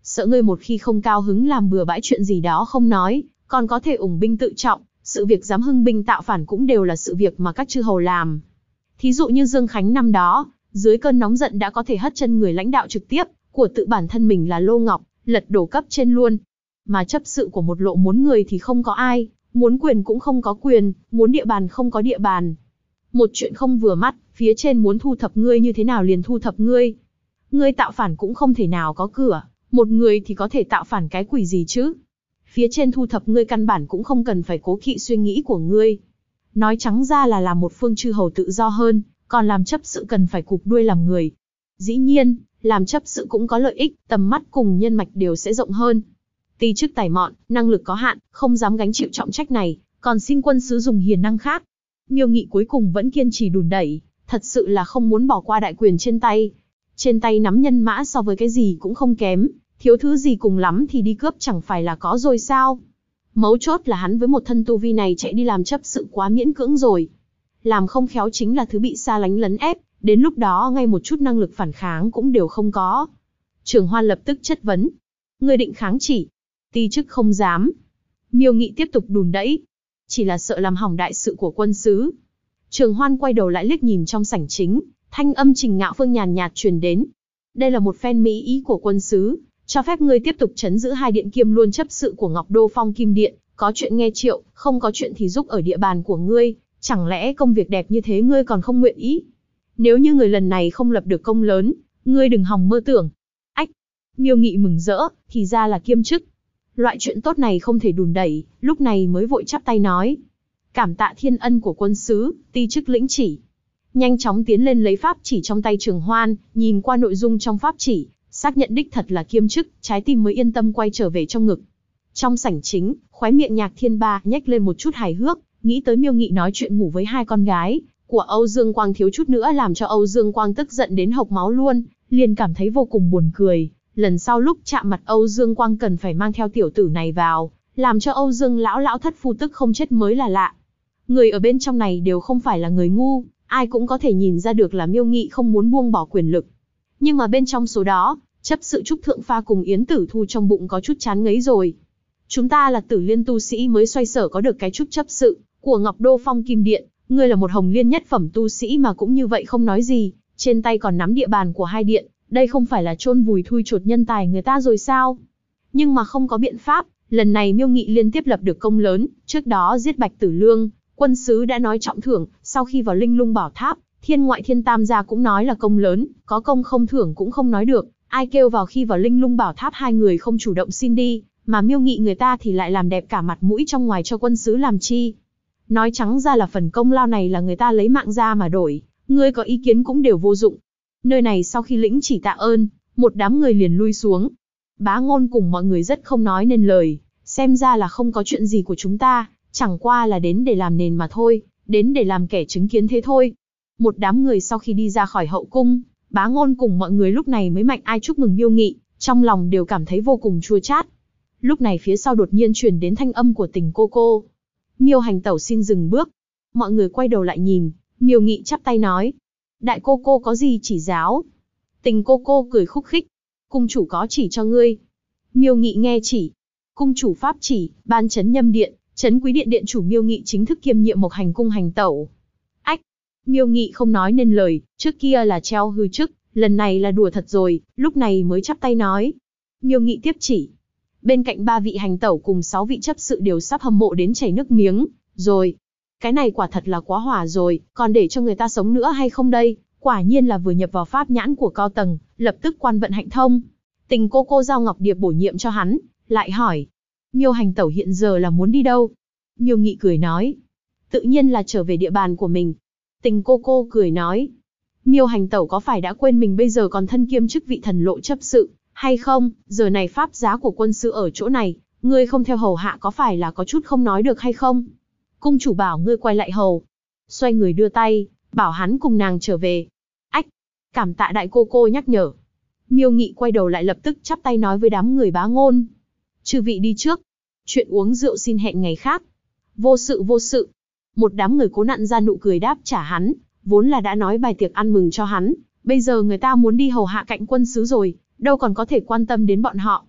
[SPEAKER 1] sợ ngươi một khi không cao hứng làm bừa bãi chuyện gì đó không nói, còn có thể ủng binh tự trọng, sự việc dám hưng binh tạo phản cũng đều là sự việc mà các chư hầu làm. Thí dụ như Dương Khánh năm đó, dưới cơn nóng giận đã có thể hất chân người lãnh đạo trực tiếp của tự bản thân mình là Lô Ngọc, lật đổ cấp trên luôn. Mà chấp sự của một lộ muốn người thì không có ai, muốn quyền cũng không có quyền, muốn địa bàn không có địa bàn. Một chuyện không vừa mắt, phía trên muốn thu thập ngươi như thế nào liền thu thập ngươi. Ngươi tạo phản cũng không thể nào có cửa, một người thì có thể tạo phản cái quỷ gì chứ. Phía trên thu thập ngươi căn bản cũng không cần phải cố kỵ suy nghĩ của ngươi. Nói trắng ra là làm một phương chư hầu tự do hơn, còn làm chấp sự cần phải cụp đuôi làm người. Dĩ nhiên, làm chấp sự cũng có lợi ích, tầm mắt cùng nhân mạch đều sẽ rộng hơn. Ti chức tài mọn, năng lực có hạn, không dám gánh chịu trọng trách này, còn xin quân sứ dùng hiền năng khác. Miêu Nghị cuối cùng vẫn kiên trì đùn đẩy, thật sự là không muốn bỏ qua đại quyền trên tay. Trên tay nắm nhân mã so với cái gì cũng không kém, thiếu thứ gì cùng lắm thì đi cướp chẳng phải là có rồi sao. Mấu chốt là hắn với một thân tu vi này chạy đi làm chấp sự quá miễn cưỡng rồi. Làm không khéo chính là thứ bị xa lánh lấn ép, đến lúc đó ngay một chút năng lực phản kháng cũng đều không có. Trường Hoan lập tức chất vấn. Ngươi định kháng chỉ? Ti chức không dám. Miêu Nghị tiếp tục đùn đẩy. Chỉ là sợ làm hỏng đại sự của quân sứ. Trường Hoan quay đầu lại liếc nhìn trong sảnh chính, thanh âm Trình Ngạo Phương nhàn nhạt truyền đến. Đây là một phen mỹ ý của quân sứ, cho phép ngươi tiếp tục trấn giữ hai điện kiêm luôn chấp sự của Ngọc Đô Phong Kim Điện, có chuyện nghe triệu, không có chuyện thì giúp ở địa bàn của ngươi, chẳng lẽ công việc đẹp như thế ngươi còn không nguyện ý? Nếu như người lần này không lập được công lớn, ngươi đừng hòng mơ tưởng. Ách! Miêu Nghị mừng rỡ, thì ra là kiêm chức. Loại chuyện tốt này không thể đùn đẩy, lúc này mới vội chắp tay nói. Cảm tạ thiên ân của quân sứ, ti chức lĩnh chỉ. Nhanh chóng tiến lên lấy pháp chỉ trong tay Trường Hoan, nhìn qua nội dung trong pháp chỉ, xác nhận đích thật là kiêm chức, trái tim mới yên tâm quay trở về trong ngực. Trong sảnh chính, khóe miệng Nhạc Thiên Ba nhếch lên một chút hài hước, nghĩ tới Miêu Nghị nói chuyện ngủ với hai con gái của Âu Dương Quang thiếu chút nữa làm cho Âu Dương Quang tức giận đến hộc máu luôn, liền cảm thấy vô cùng buồn cười. Lần sau lúc chạm mặt Âu Dương Quang cần phải mang theo tiểu tử này vào, làm cho Âu Dương lão thất phu tức không chết mới là lạ. Người ở bên trong này đều không phải là người ngu, ai cũng có thể nhìn ra được là Miêu Nghị không muốn buông bỏ quyền lực. Nhưng mà bên trong số đó, chấp sự Trúc Thượng Pha cùng Yến Tử Thu trong bụng có chút chán ngấy rồi. Chúng ta là Tử Liên tu sĩ mới xoay sở có được cái chức chấp sự của Ngọc Đô Phong Kim Điện, ngươi là một Hồng Liên nhất phẩm tu sĩ mà cũng như vậy không nói gì, trên tay còn nắm địa bàn của hai điện, đây không phải là chôn vùi thui chột nhân tài người ta rồi sao? Nhưng mà không có biện pháp, lần này Miêu Nghị liên tiếp lập được công lớn, trước đó giết Bạch Tử Lương, quân sứ đã nói trọng thưởng, sau khi vào Linh Lung Bảo Tháp, Thiên Ngoại Thiên Tam gia cũng nói là công lớn, có công không thưởng cũng không nói được, ai kêu vào khi vào Linh Lung Bảo Tháp hai người không chủ động xin đi, mà Miêu Nghị người ta thì lại làm đẹp cả mặt mũi trong ngoài cho quân sứ làm chi. Nói trắng ra là phần công lao này là người ta lấy mạng ra mà đổi, ngươi có ý kiến cũng đều vô dụng. Nơi này sau khi lĩnh chỉ tạ ơn, một đám người liền lui xuống. Bá Ngôn cùng mọi người rất không nói nên lời, xem ra là không có chuyện gì của chúng ta, chẳng qua là đến để làm nền mà thôi, đến để làm kẻ chứng kiến thế thôi. Một đám người sau khi đi ra khỏi hậu cung, Bá Ngôn cùng mọi người lúc này mới mạnh ai chúc mừng Miêu Nghị, trong lòng đều cảm thấy vô cùng chua chát. Lúc này phía sau đột nhiên truyền đến thanh âm của Tình cô cô. Miêu hành tẩu xin dừng bước. Mọi người quay đầu lại nhìn, Miêu Nghị chắp tay nói. Đại cô cô có gì chỉ giáo? Tình cô cô cười khúc khích. Cung chủ có chỉ cho ngươi. Miêu Nghị nghe chỉ. Cung chủ pháp chỉ, ban trấn Nhâm Điện, trấn Quý Điện điện chủ Miêu Nghị chính thức kiêm nhiệm Mộc Hành cung hành tẩu. Ách! Miêu Nghị không nói nên lời, trước kia là treo hư chức, lần này là đùa thật rồi, lúc này mới chắp tay nói. Miêu Nghị tiếp chỉ. Bên cạnh 3 vị hành tẩu cùng 6 vị chấp sự đều sắp hâm mộ đến chảy nước miếng, rồi. Cái này quả thật là quá hỏa rồi, còn để cho người ta sống nữa hay không đây? Quả nhiên là vừa nhập vào pháp nhãn của cao tầng, lập tức quan vận hạnh thông. Tình cô cô giao ngọc điệp bổ nhiệm cho hắn, lại hỏi. Miêu hành tẩu hiện giờ là muốn đi đâu? Miêu Nghị cười nói. Tự nhiên là trở về địa bàn của mình. Tình cô cô cười nói. Miêu hành tẩu có phải đã quên mình bây giờ còn thân kiêm chức vị thần lộ chấp sự, hay không? Giờ này pháp giá của quân sư ở chỗ này, ngươi không theo hầu hạ có phải là có chút không nói được hay không? Cung chủ bảo ngươi quay lại hầu. Xoay người đưa tay, bảo hắn cùng nàng trở về. Ách! Cảm tạ đại cô cô nhắc nhở. Miêu Nghị quay đầu lại lập tức chắp tay nói với đám người Bá Ngôn. Chư vị đi trước. Chuyện uống rượu xin hẹn ngày khác. Vô sự vô sự. Một đám người cố nặn ra nụ cười đáp trả hắn, vốn là đã nói bài tiệc ăn mừng cho hắn. Bây giờ người ta muốn đi hầu hạ cạnh quân sứ rồi, đâu còn có thể quan tâm đến bọn họ.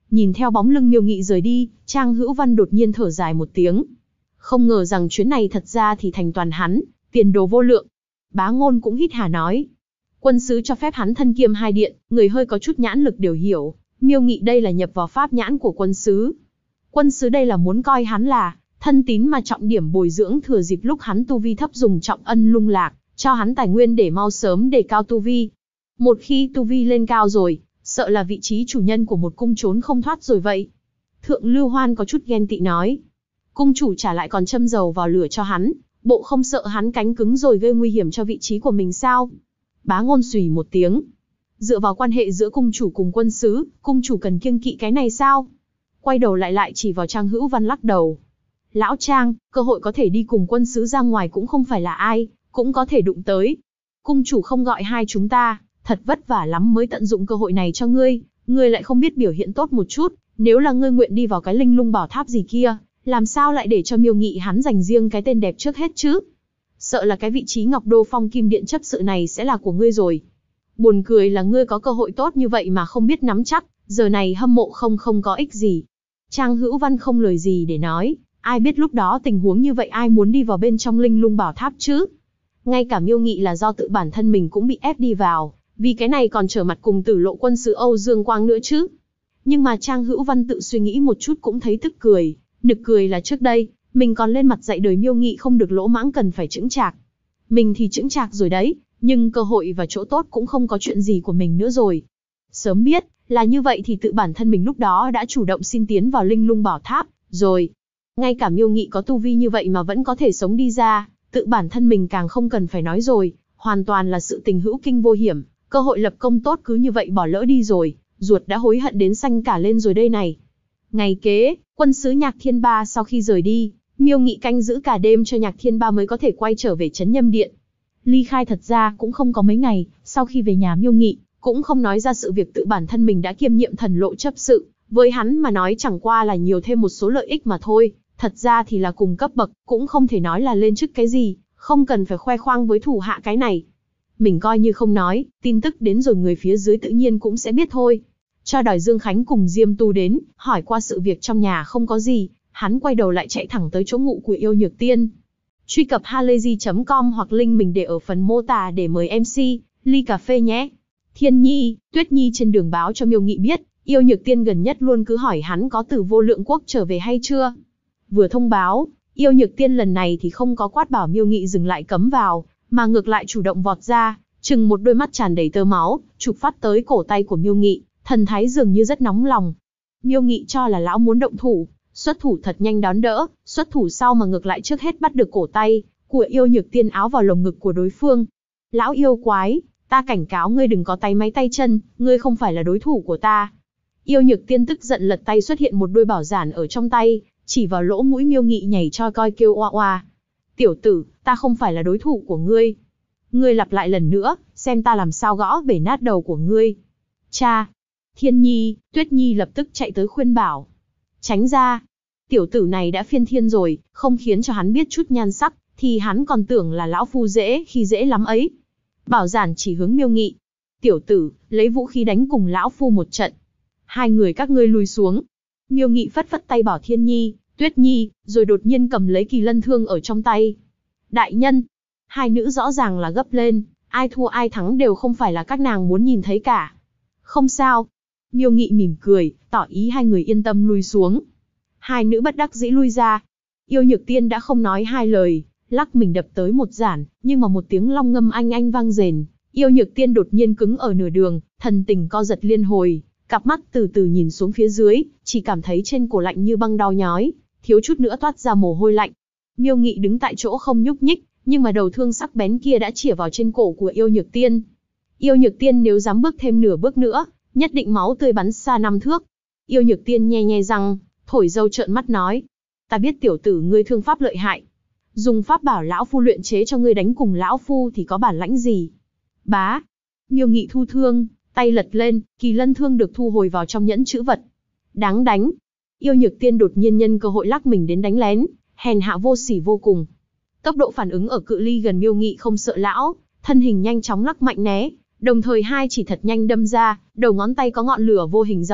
[SPEAKER 1] Nhìn theo bóng lưng Miêu Nghị rời đi, Trang Hữu Văn đột nhiên thở dài một tiếng. Không ngờ rằng chuyến này thật ra thì thành toàn hắn, tiền đồ vô lượng. Bá Ngôn cũng hít hà nói. Quân sứ cho phép hắn thân kiêm hai điện, người hơi có chút nhãn lực đều hiểu, Miêu Nghị đây là nhập vào pháp nhãn của quân sứ. Quân sứ đây là muốn coi hắn là thân tín mà trọng điểm bồi dưỡng thừa dịp lúc hắn tu vi thấp dùng trọng ân lung lạc, cho hắn tài nguyên để mau sớm đề cao tu vi. Một khi tu vi lên cao rồi, sợ là vị trí chủ nhân của một cung trốn không thoát rồi vậy. Thượng Lưu Hoan có chút ghen tị nói. Cung chủ trả lại còn châm dầu vào lửa cho hắn, bộ không sợ hắn cánh cứng rồi gây nguy hiểm cho vị trí của mình sao? Bá Ngôn xùy một tiếng. Dựa vào quan hệ giữa cung chủ cùng quân sứ, cung chủ cần kiêng kỵ cái này sao? Quay đầu lại chỉ vào Trang Hữu Văn lắc đầu. Lão Trang, cơ hội có thể đi cùng quân sứ ra ngoài cũng không phải là ai cũng có thể đụng tới. Cung chủ không gọi hai chúng ta, thật vất vả lắm mới tận dụng cơ hội này cho ngươi, ngươi lại không biết biểu hiện tốt một chút, nếu là ngươi nguyện đi vào cái linh lung bảo tháp gì kia, làm sao lại để cho Miêu Nghị hắn dành riêng cái tên đẹp trước hết chứ? Sợ là cái vị trí Ngọc Đô Phong Kim Điện chấp sự này sẽ là của ngươi rồi. Buồn cười là ngươi có cơ hội tốt như vậy mà không biết nắm chắc, giờ này hâm mộ không có ích gì. Trang Hữu Văn không lời gì để nói, ai biết lúc đó tình huống như vậy ai muốn đi vào bên trong linh lung bảo tháp chứ? Ngay cả Miêu Nghị là do tự bản thân mình cũng bị ép đi vào, vì cái này còn trở mặt cùng Tử Lộ quân sứ Âu Dương Quang nữa chứ. Nhưng mà Trang Hữu Văn tự suy nghĩ một chút cũng thấy tức cười, nực cười là trước đây, mình còn lên mặt dạy đời Miêu Nghị không được lỗ mãng cần phải chững chạc. Mình thì chững chạc rồi đấy, nhưng cơ hội và chỗ tốt cũng không có chuyện gì của mình nữa rồi. Sớm biết là như vậy thì tự bản thân mình lúc đó đã chủ động xin tiến vào linh lung bảo tháp rồi. Ngay cả Miêu Nghị có tu vi như vậy mà vẫn có thể sống đi ra, tự bản thân mình càng không cần phải nói rồi, hoàn toàn là sự tình hữu kinh vô hiểm, cơ hội lập công tốt cứ như vậy bỏ lỡ đi rồi, ruột đã hối hận đến xanh cả lên rồi đây này. Ngày kế, quân sứ Nhạc Thiên Ba sau khi rời đi, Miêu Nghị canh giữ cả đêm cho Nhạc Thiên Ba mới có thể quay trở về Trấn Nhâm Điện. Ly khai thật ra cũng không có mấy ngày, sau khi về nhà Miêu Nghị cũng không nói ra sự việc tự bản thân mình đã kiêm nhiệm Thần Lộ chấp sự, với hắn mà nói chẳng qua là nhiều thêm một số lợi ích mà thôi, thật ra thì là cùng cấp bậc, cũng không thể nói là lên chức cái gì, không cần phải khoe khoang với thủ hạ cái này. Mình coi như không nói, tin tức đến rồi người phía dưới tự nhiên cũng sẽ biết thôi. Cho đòi Dương Khánh cùng Diêm Tu đến, hỏi qua sự việc trong nhà không có gì, hắn quay đầu lại chạy thẳng tới chỗ ngụ của Yêu Nhược Tiên. Truy cập halayzi.com hoặc link mình để ở phần mô tả để mời MC, ly cà phê nhé. Thiên Nhi, Tuyết Nhi trên đường báo cho Miêu Nghị biết, Yêu Nhược Tiên gần nhất luôn cứ hỏi hắn có từ Vô Lượng Quốc trở về hay chưa. Vừa thông báo, Yêu Nhược Tiên lần này thì không có quát bảo Miêu Nghị dừng lại cấm vào, mà ngược lại chủ động vọt ra, chừng một đôi mắt tràn đầy tơ máu, chụp phát tới cổ tay của Miêu Nghị, thần thái dường như rất nóng lòng. Miêu Nghị cho là lão muốn động thủ, xuất thủ thật nhanh đón đỡ, xuất thủ sau mà ngược lại trước hết bắt được cổ tay của Yêu Nhược Tiên áo vào lồng ngực của đối phương. Lão yêu quái, ta cảnh cáo ngươi đừng có tay máy tay chân, ngươi không phải là đối thủ của ta. Yêu Nhược Tiên tức giận lật tay xuất hiện một đôi bảo giản ở trong tay, chỉ vào lỗ mũi Miêu Nghị nhảy cho coi kêu oa oa. Tiểu tử, ta không phải là đối thủ của ngươi. Ngươi lặp lại lần nữa, xem ta làm sao gõ bể nát đầu của ngươi. Cha! Thiên Nhi, Tuyết Nhi lập tức chạy tới khuyên bảo. Tránh ra! Tiểu tử này đã phiên thiên rồi, không khiến cho hắn biết chút nhan sắc, thì hắn còn tưởng là lão phu dễ khi dễ lắm ấy. Bảo giản chỉ hướng Miêu Nghị. Tiểu tử, lấy vũ khí đánh cùng lão phu một trận. Hai người các ngươi lùi xuống. Miêu Nghị phất phất tay bảo Thiên Nhi, Tuyết Nhi, rồi đột nhiên cầm lấy Kỳ Lân thương ở trong tay. Đại nhân! Hai nữ rõ ràng là gấp lên, ai thua ai thắng đều không phải là các nàng muốn nhìn thấy cả. Không sao. Miêu Nghị mỉm cười, tỏ ý hai người yên tâm lui xuống. Hai nữ bất đắc dĩ lui ra. Yêu Nhược Tiên đã không nói hai lời, lắc mình đập tới một giản, nhưng mà một tiếng long ngâm anh vang rền. Yêu Nhược Tiên đột nhiên cứng ở nửa đường, thần tình co giật liên hồi, cặp mắt từ từ nhìn xuống phía dưới, chỉ cảm thấy trên cổ lạnh như băng đau nhói, thiếu chút nữa toát ra mồ hôi lạnh. Miêu Nghị đứng tại chỗ không nhúc nhích, nhưng mà đầu thương sắc bén kia đã chĩa vào trên cổ của Yêu Nhược Tiên. Yêu Nhược Tiên nếu dám bước thêm nửa bước nữa, nhất định máu tươi bắn xa 5 thước. Yêu Nhược Tiên nhe nhe răng, thổi dâu trợn mắt nói: Ta biết tiểu tử ngươi thương pháp lợi hại, dùng pháp bảo lão phu luyện chế cho ngươi đánh cùng lão phu thì có bản lãnh gì? Bá! Miêu Nghị thu thương, tay lật lên, Kỳ Lân thương được thu hồi vào trong nhẫn chữ vật. Đáng đánh! Yêu Nhược Tiên đột nhiên nhân cơ hội lắc mình đến đánh lén, hèn hạ vô sỉ vô cùng. Tốc độ phản ứng ở cự ly gần Miêu Nghị không sợ lão, thân hình nhanh chóng lắc mạnh né, đồng thời hai chỉ thật nhanh đâm ra, đầu ngón tay có ngọn lửa vô hình dao động,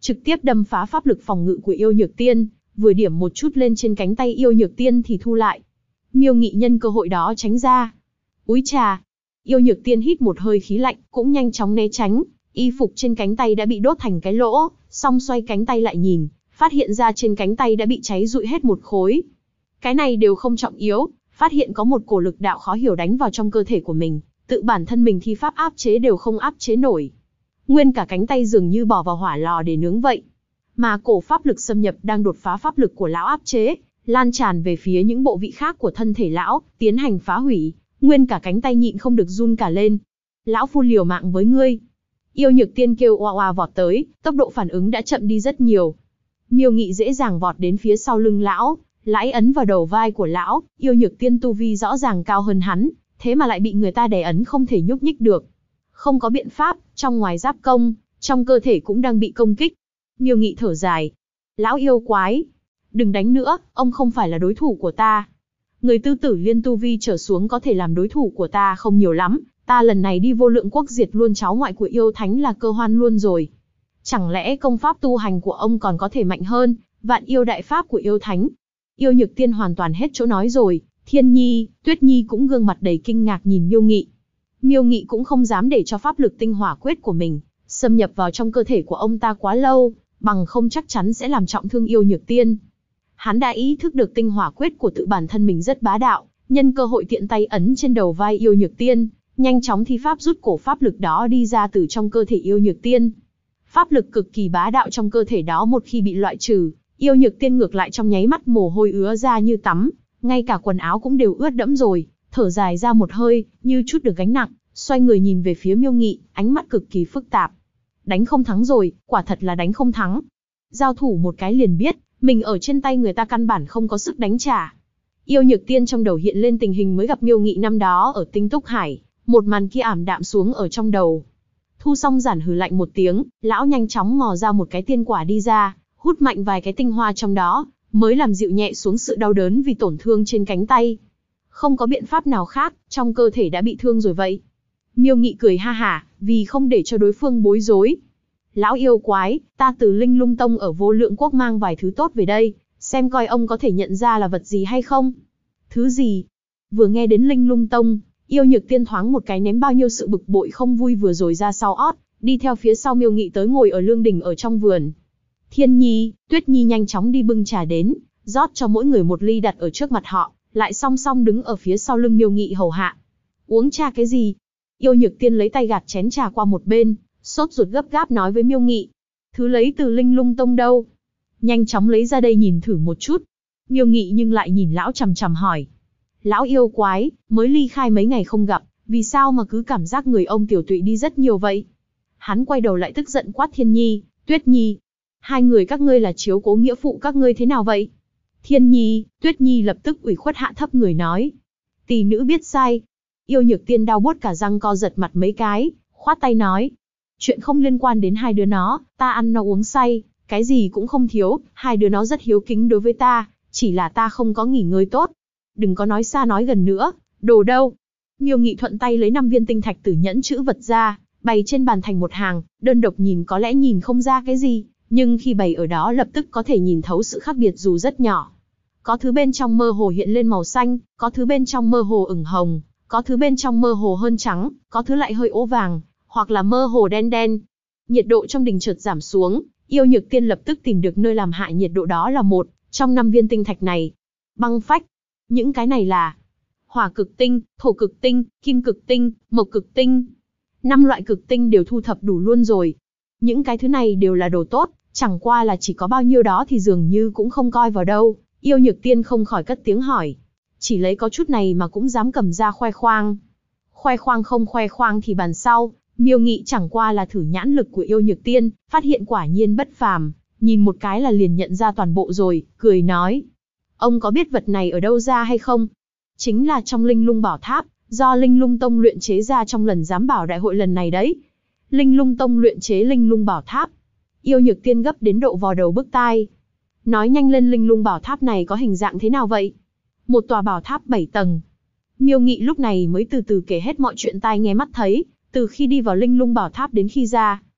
[SPEAKER 1] trực tiếp đâm phá pháp lực phòng ngự của Yêu Nhược Tiên, vừa điểm một chút lên trên cánh tay Yêu Nhược Tiên thì thu lại. Miêu Nghị nhân cơ hội đó tránh ra. Úi trà! Yêu Nhược Tiên hít một hơi khí lạnh, cũng nhanh chóng né tránh, y phục trên cánh tay đã bị đốt thành cái lỗ, xong xoay cánh tay lại nhìn, phát hiện ra trên cánh tay đã bị cháy rụi hết một khối. Cái này đều không trọng yếu, phát hiện có một cổ lực đạo khó hiểu đánh vào trong cơ thể của mình, tự bản thân mình thi pháp áp chế đều không áp chế nổi. Nguyên cả cánh tay dường như bỏ vào hỏa lò để nướng vậy. Mà cổ pháp lực xâm nhập đang đột phá pháp lực của lão áp chế, lan tràn về phía những bộ vị khác của thân thể lão, tiến hành phá hủy, nguyên cả cánh tay nhịn không được run cả lên. Lão phu liều mạng với ngươi. Yêu Nhược Tiên kêu oa oa vọt tới, tốc độ phản ứng đã chậm đi rất nhiều. Miêu Nghị dễ dàng vọt đến phía sau lưng lão, lãi ấn vào đầu vai của lão. Yêu Nhược Tiên tu vi rõ ràng cao hơn hắn, thế mà lại bị người ta đè ấn không thể nhúc nhích được. Không có biện pháp, trong ngoài giáp công, trong cơ thể cũng đang bị công kích. Miêu Nghị thở dài. Lão yêu quái, đừng đánh nữa, ông không phải là đối thủ của ta. Người tư tử liên tu vi trở xuống có thể làm đối thủ của ta không nhiều lắm, ta lần này đi Vô Lượng Quốc diệt luôn cháu ngoại của yêu thánh là cơ hoan luôn rồi. Chẳng lẽ công pháp tu hành của ông còn có thể mạnh hơn Vạn Yêu Đại Pháp của yêu thánh? Yêu Nhược Tiên hoàn toàn hết chỗ nói rồi. Thiên Nhi, Tuyết Nhi cũng gương mặt đầy kinh ngạc nhìn Miêu Nghị. Miêu Nghị cũng không dám để cho pháp lực tinh hỏa quyết của mình xâm nhập vào trong cơ thể của ông ta quá lâu, bằng không chắc chắn sẽ làm trọng thương Yêu Nhược Tiên. Hắn đã ý thức được tinh hỏa quyết của tự bản thân mình rất bá đạo, nhân cơ hội tiện tay ấn trên đầu vai Yêu Nhược Tiên, nhanh chóng thi pháp rút cổ pháp lực đó đi ra từ trong cơ thể Yêu Nhược Tiên. Pháp lực cực kỳ bá đạo trong cơ thể đó một khi bị loại trừ, Yêu Nhược Tiên ngược lại trong nháy mắt mồ hôi ứa ra như tắm, ngay cả quần áo cũng đều ướt đẫm rồi, thở dài ra một hơi, như chút được gánh nặng, xoay người nhìn về phía Miêu Nghị, ánh mắt cực kỳ phức tạp. Đánh không thắng rồi, quả thật là đánh không thắng. Giao thủ một cái liền biết, mình ở trên tay người ta căn bản không có sức đánh trả. Yêu Nhược Tiên trong đầu hiện lên tình hình mới gặp Miêu Nghị năm đó ở Tinh Túc Hải, một màn kia ảm đạm xuống ở trong đầu. Thu Song Giản hừ lạnh một tiếng, lão nhanh chóng mò ra một cái tiên quả đi ra, hút mạnh vài cái tinh hoa trong đó, mới làm dịu nhẹ xuống sự đau đớn vì tổn thương trên cánh tay. Không có biện pháp nào khác, trong cơ thể đã bị thương rồi vậy. Miêu Nghị cười ha hả, vì không để cho đối phương bối rối. Lão yêu quái, ta từ Linh Lung Tông ở Vô Lượng Quốc mang vài thứ tốt về đây, xem coi ông có thể nhận ra là vật gì hay không. Thứ gì? Vừa nghe đến Linh Lung Tông, Yêu Nhược Tiên thoáng một cái ném bao nhiêu sự bực bội không vui vừa rồi ra sau ót, đi theo phía sau Miêu Nghị tới ngồi ở lương đình ở trong vườn. Thiên Nhi, Tuyết Nhi nhanh chóng đi bưng trà đến, rót cho mỗi người một ly đặt ở trước mặt họ, lại song song đứng ở phía sau lưng Miêu Nghị hầu hạ. Uống trà cái gì? Yêu Nhược Tiên lấy tay gạt chén trà qua một bên, sốt ruột gấp gáp nói với Miêu Nghị. Thứ lấy từ Linh Lung Tông đâu? Nhanh chóng lấy ra đây nhìn thử một chút. Miêu Nghị nhưng lại nhìn lão chằm chằm hỏi. Lão yêu quái, mới ly khai mấy ngày không gặp, vì sao mà cứ cảm giác người ông tiểu tụy đi rất nhiều vậy? Hắn quay đầu lại tức giận quát Thiên Nhi, Tuyết Nhi. Hai người các ngươi là chiếu cố nghĩa phụ các ngươi thế nào vậy? Thiên Nhi, Tuyết Nhi lập tức ủy khuất hạ thấp người nói. Tỷ nữ biết sai. Yêu Nhược Tiên đau buốt cả răng co giật mặt mấy cái, khoát tay nói. Chuyện không liên quan đến hai đứa nó, ta ăn no uống say, cái gì cũng không thiếu, hai đứa nó rất hiếu kính đối với ta, chỉ là ta không có nghỉ ngơi tốt. Đừng có nói xa nói gần nữa, đồ đâu. Miêu Nghị thuận tay lấy 5 viên tinh thạch từ nhẫn chữ vật ra, bày trên bàn thành một hàng, đơn độc nhìn có lẽ nhìn không ra cái gì, nhưng khi bày ở đó lập tức có thể nhìn thấu sự khác biệt dù rất nhỏ. Có thứ bên trong mơ hồ hiện lên màu xanh, có thứ bên trong mơ hồ ửng hồng, có thứ bên trong mơ hồ hơn trắng, có thứ lại hơi ố vàng, hoặc là mơ hồ đen đen. Nhiệt độ trong đình chợt giảm xuống, Yêu Nhược Tiên lập tức tìm được nơi làm hạ nhiệt độ đó là một trong 5 viên tinh thạch này. Băng phách. Những cái này là hỏa cực tinh, thổ cực tinh, kim cực tinh, mộc cực tinh. 5 loại cực tinh đều thu thập đủ luôn rồi. Những cái thứ này đều là đồ tốt, chẳng qua là chỉ có bao nhiêu đó thì dường như cũng không coi vào đâu. Yêu Nhược Tiên không khỏi cất tiếng hỏi. Chỉ lấy có chút này mà cũng dám cầm ra khoe khoang. Khoe khoang không khoe khoang thì bàn sau. Miêu Nghị chẳng qua là thử nhãn lực của Yêu Nhược Tiên, phát hiện quả nhiên bất phàm, nhìn một cái là liền nhận ra toàn bộ rồi, cười nói. Ông có biết vật này ở đâu ra hay không? Chính là trong Linh Lung Bảo Tháp, do Linh Lung Tông luyện chế ra trong lần giám bảo đại hội lần này đấy. Linh Lung Tông luyện chế Linh Lung Bảo Tháp. Yêu Nhược Tiên gấp đến độ vò đầu bứt tai. Nói nhanh lên, Linh Lung Bảo Tháp này có hình dạng thế nào vậy? Một tòa bảo tháp 7 tầng. Miêu Nghị lúc này mới từ từ kể hết mọi chuyện tai nghe mắt thấy, từ khi đi vào Linh Lung Bảo Tháp đến khi ra.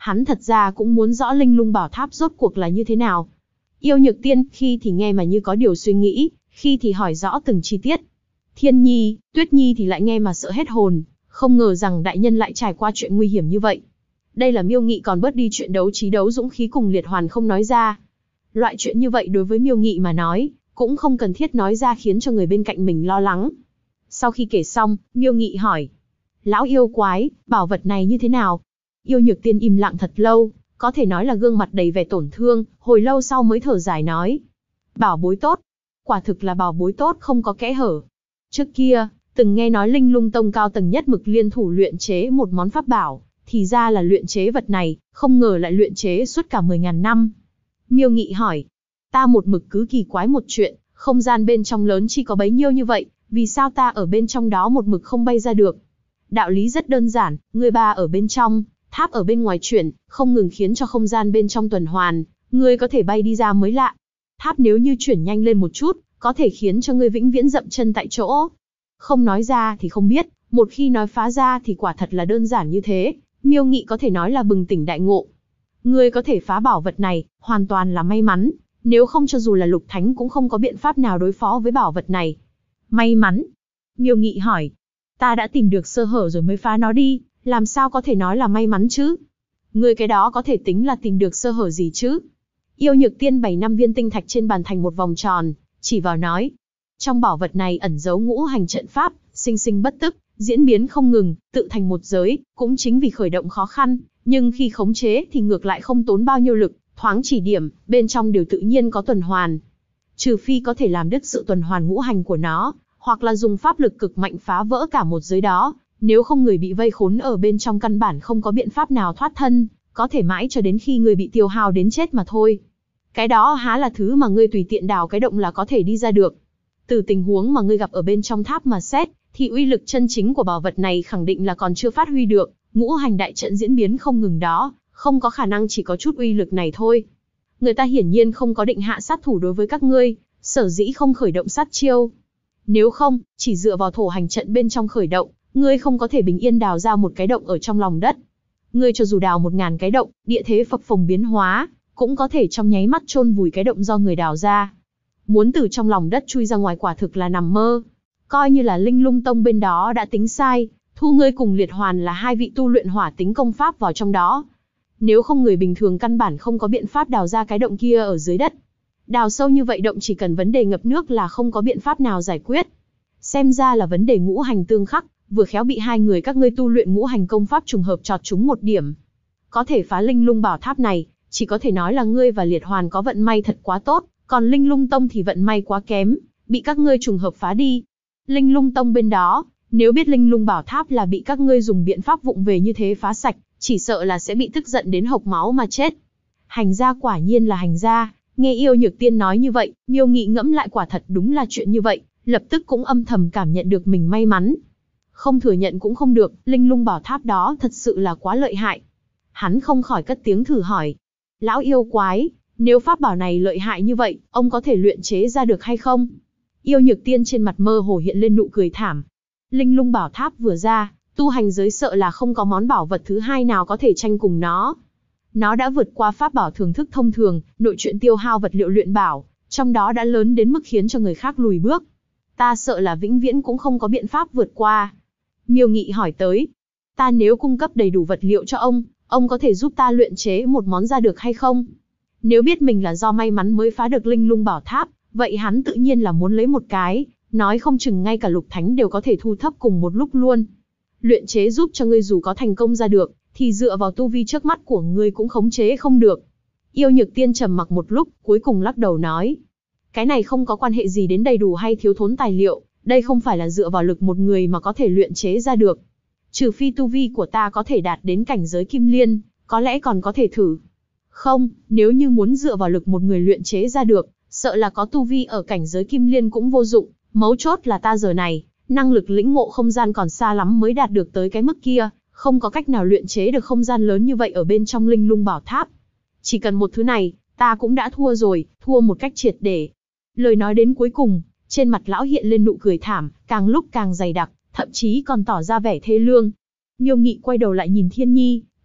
[SPEAKER 1] Hắn thật ra cũng muốn rõ Linh Lung Bảo Tháp rốt cuộc là như thế nào. Yêu Nhược Tiên khi thì nghe mà như có điều suy nghĩ, khi thì hỏi rõ từng chi tiết. Thiên Nhi, Tuyết Nhi thì lại nghe mà sợ hết hồn, không ngờ rằng đại nhân lại trải qua chuyện nguy hiểm như vậy. Đây là Miêu Nghị còn bớt đi chuyện đấu trí đấu dũng khí cùng Liệt Hoàn không nói ra. Loại chuyện như vậy đối với Miêu Nghị mà nói, cũng không cần thiết nói ra khiến cho người bên cạnh mình lo lắng. Sau khi kể xong, Miêu Nghị hỏi. Lão yêu quái, bảo vật này như thế nào? Yêu Nhược Tiên im lặng thật lâu, có thể nói là gương mặt đầy vẻ tổn thương, hồi lâu sau mới thở dài nói. Bảo bối tốt. Quả thực là bảo bối tốt không có kẽ hở. Trước kia, từng nghe nói Linh Lung Tông cao tầng nhất mực liên thủ luyện chế một món pháp bảo, thì ra là luyện chế vật này, không ngờ lại luyện chế suốt cả 10.000 năm. Miêu Nghị hỏi. Ta một mực cứ kỳ quái một chuyện, không gian bên trong lớn chỉ có bấy nhiêu như vậy, vì sao ta ở bên trong đó một mực không bay ra được? Đạo lý rất đơn giản, người ba ở bên trong, tháp ở bên ngoài chuyển, không ngừng khiến cho không gian bên trong tuần hoàn, ngươi có thể bay đi ra mới lạ. Tháp nếu như chuyển nhanh lên một chút, có thể khiến cho ngươi vĩnh viễn dậm chân tại chỗ. Không nói ra thì không biết, một khi nói phá ra thì quả thật là đơn giản như thế. Miêu Nghị có thể nói là bừng tỉnh đại ngộ. Ngươi có thể phá bảo vật này, hoàn toàn là may mắn, nếu không cho dù là Lục Thánh cũng không có biện pháp nào đối phó với bảo vật này. May mắn? Miêu Nghị hỏi. Ta đã tìm được sơ hở rồi mới phá nó đi, làm sao có thể nói là may mắn chứ? Ngươi cái đó có thể tính là tìm được sơ hở gì chứ? Yêu Nhược Tiên bày 5 viên tinh thạch trên bàn thành một vòng tròn, chỉ vào nói. Trong bảo vật này ẩn giấu ngũ hành trận pháp, sinh sinh bất tức, diễn biến không ngừng, tự thành một giới, cũng chính vì khởi động khó khăn, nhưng khi khống chế thì ngược lại không tốn bao nhiêu lực, thoáng chỉ điểm, bên trong đều tự nhiên có tuần hoàn. Trừ phi có thể làm đứt sự tuần hoàn ngũ hành của nó, hoặc là dùng pháp lực cực mạnh phá vỡ cả một giới đó, nếu không người bị vây khốn ở bên trong căn bản không có biện pháp nào thoát thân, có thể mãi cho đến khi người bị tiêu hao đến chết mà thôi. Cái đó há là thứ mà ngươi tùy tiện đào cái động là có thể đi ra được. Từ tình huống mà ngươi gặp ở bên trong tháp mà xét, thì uy lực chân chính của bảo vật này khẳng định là còn chưa phát huy được, ngũ hành đại trận diễn biến không ngừng đó, không có khả năng chỉ có chút uy lực này thôi. Người ta hiển nhiên không có định hạ sát thủ đối với các ngươi, sở dĩ không khởi động sát chiêu. Nếu không, chỉ dựa vào thổ hành trận bên trong khởi động, ngươi không có thể bình yên đào ra một cái động ở trong lòng đất. Ngươi cho dù đào 1000 cái động, địa thế phập phồng biến hóa, cũng có thể trong nháy mắt chôn vùi cái động do người đào ra. Muốn từ trong lòng đất chui ra ngoài quả thực là nằm mơ. Coi như là Linh Lung Tông bên đó đã tính sai, thu ngươi cùng Liệt Hoàn là hai vị tu luyện hỏa tính công pháp vào trong đó. Nếu không người bình thường căn bản không có biện pháp đào ra cái động kia ở dưới đất. Đào sâu như vậy động chỉ cần vấn đề ngập nước là không có biện pháp nào giải quyết. Xem ra là vấn đề ngũ hành tương khắc, vừa khéo bị hai người các ngươi tu luyện ngũ hành công pháp trùng hợp chọt trúng một điểm. Có thể phá Linh Lung Bảo Tháp này, chỉ có thể nói là ngươi và Liệt Hoàn có vận may thật quá tốt, còn Linh Lung Tông thì vận may quá kém, bị các ngươi trùng hợp phá đi. Linh Lung Tông bên đó, nếu biết Linh Lung Bảo Tháp là bị các ngươi dùng biện pháp vụng về như thế phá sạch, chỉ sợ là sẽ bị tức giận đến hộc máu mà chết. Hành gia quả nhiên là hành gia, nghe Yêu Nhược Tiên nói như vậy, Miêu Nghị ngẫm lại quả thật đúng là chuyện như vậy, lập tức cũng âm thầm cảm nhận được mình may mắn. Không thừa nhận cũng không được, Linh Lung Bảo Tháp đó thật sự là quá lợi hại. Hắn không khỏi cất tiếng thử hỏi. Lão yêu quái, nếu pháp bảo này lợi hại như vậy, ông có thể luyện chế ra được hay không? Yêu Nhược Tiên trên mặt mơ hồ hiện lên nụ cười thảm. Linh Lung Bảo Tháp vừa ra, tu hành giới sợ là không có món bảo vật thứ hai nào có thể tranh cùng nó. Nó đã vượt qua pháp bảo thường thức thông thường, nội truyện tiêu hao vật liệu luyện bảo, trong đó đã lớn đến mức khiến cho người khác lùi bước. Ta sợ là vĩnh viễn cũng không có biện pháp vượt qua. Miêu Nghị hỏi tới. Ta nếu cung cấp đầy đủ vật liệu cho ông có thể giúp ta luyện chế một món ra được hay không? Nếu biết mình là do may mắn mới phá được Linh Lung Bảo Tháp, vậy hắn tự nhiên là muốn lấy một cái, nói không chừng ngay cả Lục Thánh đều có thể thu thấp cùng một lúc luôn. Luyện chế giúp cho ngươi dù có thành công ra được, thì dựa vào tu vi trước mắt của ngươi cũng khống chế không được. Yêu Nhược Tiên trầm mặc một lúc, cuối cùng lắc đầu nói. Cái này không có quan hệ gì đến đầy đủ hay thiếu thốn tài liệu, đây không phải là dựa vào lực một người mà có thể luyện chế ra được. Trừ phi tu vi của ta có thể đạt đến cảnh giới Kim Liên, có lẽ còn có thể thử. Không, nếu như muốn dựa vào lực một người luyện chế ra được, sợ là có tu vi ở cảnh giới Kim Liên cũng vô dụng, mấu chốt là ta giờ này, năng lực lĩnh ngộ không gian còn xa lắm mới đạt được tới cái mức kia, không có cách nào luyện chế được không gian lớn như vậy ở bên trong Linh Lung Bảo Tháp. Chỉ cần một thứ này, ta cũng đã thua rồi, thua một cách triệt để. Lời nói đến cuối cùng, trên mặt lão hiện lên nụ cười thảm, càng lúc càng dày đặc, thậm chí còn tỏ ra vẻ thê lương. Miêu Nghị quay đầu lại nhìn Thiên Nhi,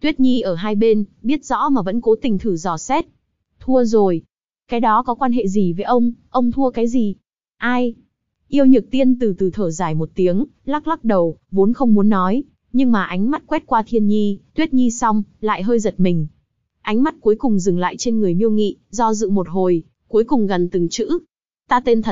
[SPEAKER 1] Tuyết Nhi ở hai bên, biết rõ mà vẫn cố tình thử dò xét. Thua rồi. Cái đó có quan hệ gì với ông thua cái gì? Ai? Yêu Nhược Tiên từ từ thở dài một tiếng, lắc lắc đầu, vốn không muốn nói, nhưng mà ánh mắt quét qua Thiên Nhi, Tuyết Nhi xong, lại hơi giật mình. Ánh mắt cuối cùng dừng lại trên người Miêu Nghị, do dự một hồi, cuối cùng gần từng chữ. Ta tên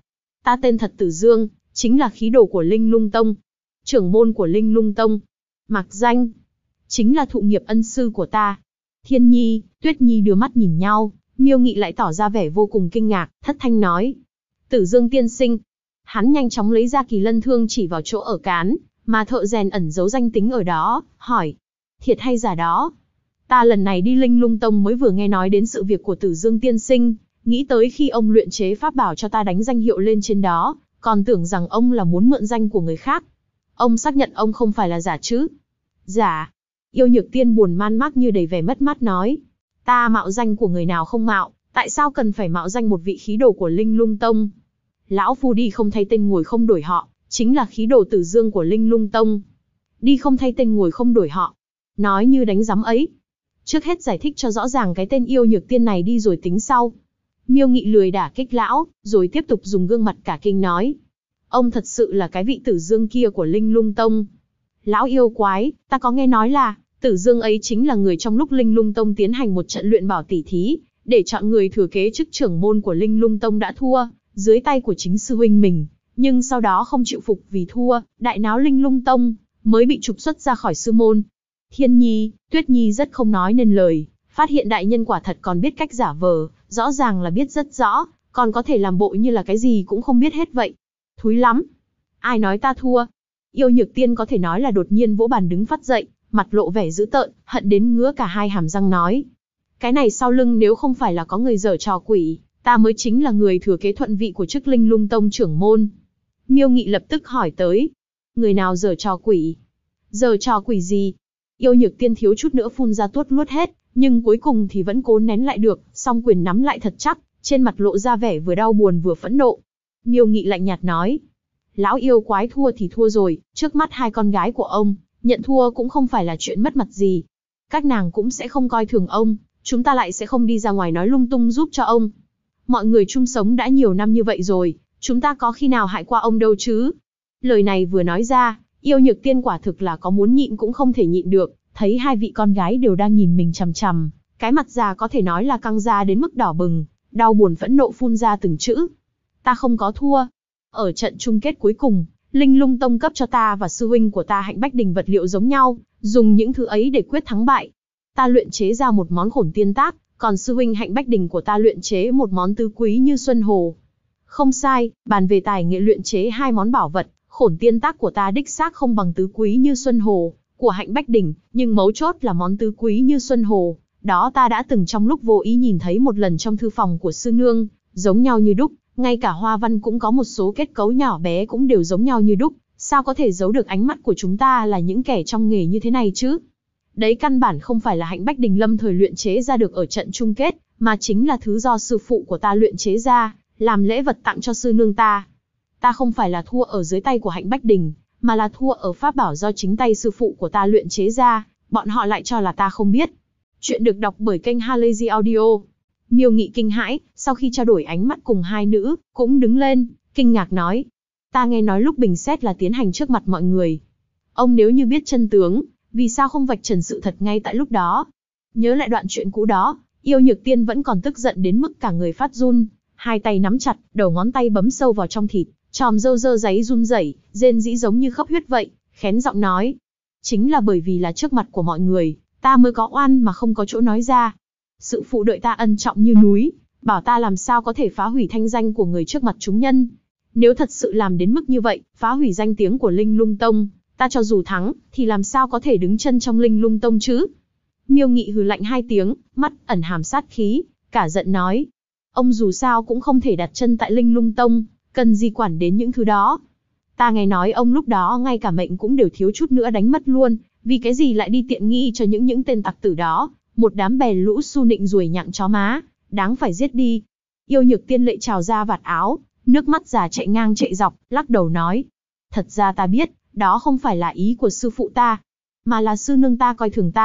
[SPEAKER 1] thật Tử Dương, chính là khí đồ của Linh Lung Tông, trưởng môn của Linh Lung Tông. Mặc danh, chính là thụ nghiệp ân sư của ta. Thiên Nhi, Tuyết Nhi đưa mắt nhìn nhau, Miêu Nghị lại tỏ ra vẻ vô cùng kinh ngạc, thất thanh nói. Tử Dương tiên sinh. Hắn nhanh chóng lấy ra kỳ lân thương chỉ vào chỗ ở cán, mà thợ rèn ẩn giấu danh tính ở đó, hỏi. Thiệt hay giả đó? Ta lần này đi Linh Lung Tông mới vừa nghe nói đến sự việc của Tử Dương tiên sinh, nghĩ tới khi ông luyện chế pháp bảo cho ta đánh danh hiệu lên trên đó, còn tưởng rằng ông là muốn mượn danh của người khác. Ông xác nhận ông không phải là giả chứ? Giả. Yêu Nhược Tiên buồn man mác như đầy vẻ mất mát nói. Ta mạo danh của người nào không mạo, tại sao cần phải mạo danh một vị khí đồ của Linh Lung Tông? Lão phu đi không thay tên ngồi không đổi họ, chính là khí đồ Tử Dương của Linh Lung Tông. Đi không thay tên ngồi không đổi họ. Nói như đánh giám ấy. Trước hết giải thích cho rõ ràng cái tên Yêu Nhược Tiên này đi rồi tính sau. Miêu Nghị lười đả kích lão, rồi tiếp tục dùng gương mặt cả kinh nói. Ông thật sự là cái vị Tử Dương kia của Linh Lung Tông. Lão yêu quái, ta có nghe nói là, Tử Dương ấy chính là người trong lúc Linh Lung Tông tiến hành một trận luyện bảo tỉ thí, để chọn người thừa kế chức trưởng môn của Linh Lung Tông đã thua, dưới tay của chính sư huynh mình, nhưng sau đó không chịu phục vì thua, đại náo Linh Lung Tông, mới bị trục xuất ra khỏi sư môn. Thiên Nhi, Tuyết Nhi rất không nói nên lời, phát hiện đại nhân quả thật còn biết cách giả vờ, rõ ràng là biết rất rõ, còn có thể làm bộ như là cái gì cũng không biết hết vậy. Thúi lắm. Ai nói ta thua? Yêu Nhược Tiên có thể nói là đột nhiên vỗ bàn đứng phát dậy, mặt lộ vẻ dữ tợn, hận đến ngứa cả hai hàm răng nói. Cái này sau lưng nếu không phải là có người giở trò quỷ, ta mới chính là người thừa kế thuận vị của chức Linh Lung Tông trưởng môn. Miêu Nghị lập tức hỏi tới. Người nào giở trò quỷ? Giở trò quỷ gì? Yêu Nhược Tiên thiếu chút nữa phun ra tuốt luốt hết, nhưng cuối cùng thì vẫn cố nén lại được, song quyền nắm lại thật chắc, trên mặt lộ ra vẻ vừa đau buồn vừa phẫn nộ. Miêu Nghị lạnh nhạt nói. Lão yêu quái thua thì thua rồi, trước mắt hai con gái của ông, nhận thua cũng không phải là chuyện mất mặt gì. Các nàng cũng sẽ không coi thường ông, chúng ta lại sẽ không đi ra ngoài nói lung tung giúp cho ông. Mọi người chung sống đã nhiều năm như vậy rồi, chúng ta có khi nào hại qua ông đâu chứ? Lời này vừa nói ra, Yêu Nhược Tiên quả thực là có muốn nhịn cũng không thể nhịn được, thấy hai vị con gái đều đang nhìn mình chằm chằm, cái mặt già có thể nói là căng ra đến mức đỏ bừng, đau buồn phẫn nộ phun ra từng chữ. Ta không có thua. Ở trận chung kết cuối cùng, Linh Lung Tông cấp cho ta và sư huynh của ta Hạnh Bách Đình vật liệu giống nhau, dùng những thứ ấy để quyết thắng bại. Ta luyện chế ra một món Khổn Tiên Tác, còn sư huynh Hạnh Bách Đình của ta luyện chế một món Tứ Quý Như Xuân Hồ. Không sai, bàn về tài nghệ luyện chế hai món bảo vật, Khổn Tiên Tác của ta đích xác không bằng Tứ Quý Như Xuân Hồ của Hạnh Bách Đình, nhưng mấu chốt là món Tứ Quý Như Xuân Hồ đó ta đã từng trong lúc vô ý nhìn thấy một lần trong thư phòng của sư nương, giống nhau như đúc, ngay cả hoa văn cũng có một số kết cấu nhỏ bé cũng đều giống nhau như đúc, sao có thể giấu được ánh mắt của chúng ta là những kẻ trong nghề như thế này chứ? Đấy căn bản không phải là Hạnh Bách Đình lâm thời luyện chế ra được ở trận chung kết, mà chính là thứ do sư phụ của ta luyện chế ra, làm lễ vật tặng cho sư nương ta. Ta không phải là thua ở dưới tay của Hạnh Bách Đình, mà là thua ở pháp bảo do chính tay sư phụ của ta luyện chế ra, bọn họ lại cho là ta không biết. Chuyện được đọc bởi kênh Halazy Audio. Miêu Nghị kinh hãi, sau khi trao đổi ánh mắt cùng hai nữ, cũng đứng lên, kinh ngạc nói. Ta nghe nói lúc bình xét là tiến hành trước mặt mọi người. Ông nếu như biết chân tướng, vì sao không vạch trần sự thật ngay tại lúc đó? Nhớ lại đoạn chuyện cũ đó, Yêu Nhược Tiên vẫn còn tức giận đến mức cả người phát run, hai tay nắm chặt, đầu ngón tay bấm sâu vào trong thịt, chòm râu dơ giấy run rẩy, rên rỉ giống như khóc huyết vậy, khén giọng nói. Chính là bởi vì là trước mặt của mọi người, ta mới có oan mà không có chỗ nói ra. Sự phụ đợi ta ân trọng như núi, bảo ta làm sao có thể phá hủy thanh danh của người trước mặt chúng nhân. Nếu thật sự làm đến mức như vậy, phá hủy danh tiếng của Linh Lung Tông, ta cho dù thắng, thì làm sao có thể đứng chân trong Linh Lung Tông chứ? Miêu Nghị hừ lạnh hai tiếng, mắt ẩn hàm sát khí, cả giận nói. Ông dù sao cũng không thể đặt chân tại Linh Lung Tông, cần gì quản đến những thứ đó. Ta nghe nói ông lúc đó ngay cả mệnh cũng đều thiếu chút nữa đánh mất luôn, vì cái gì lại đi tiện nghi cho những tên tặc tử đó, một đám bè lũ su nịnh ruồi nhặng chó má, đáng phải giết đi. Yêu Nhược Tiên lệ trào ra vạt áo, nước mắt già chạy ngang chạy dọc, lắc đầu nói. Thật ra ta biết, đó không phải là ý của sư phụ ta, mà là sư nương ta coi thường ta,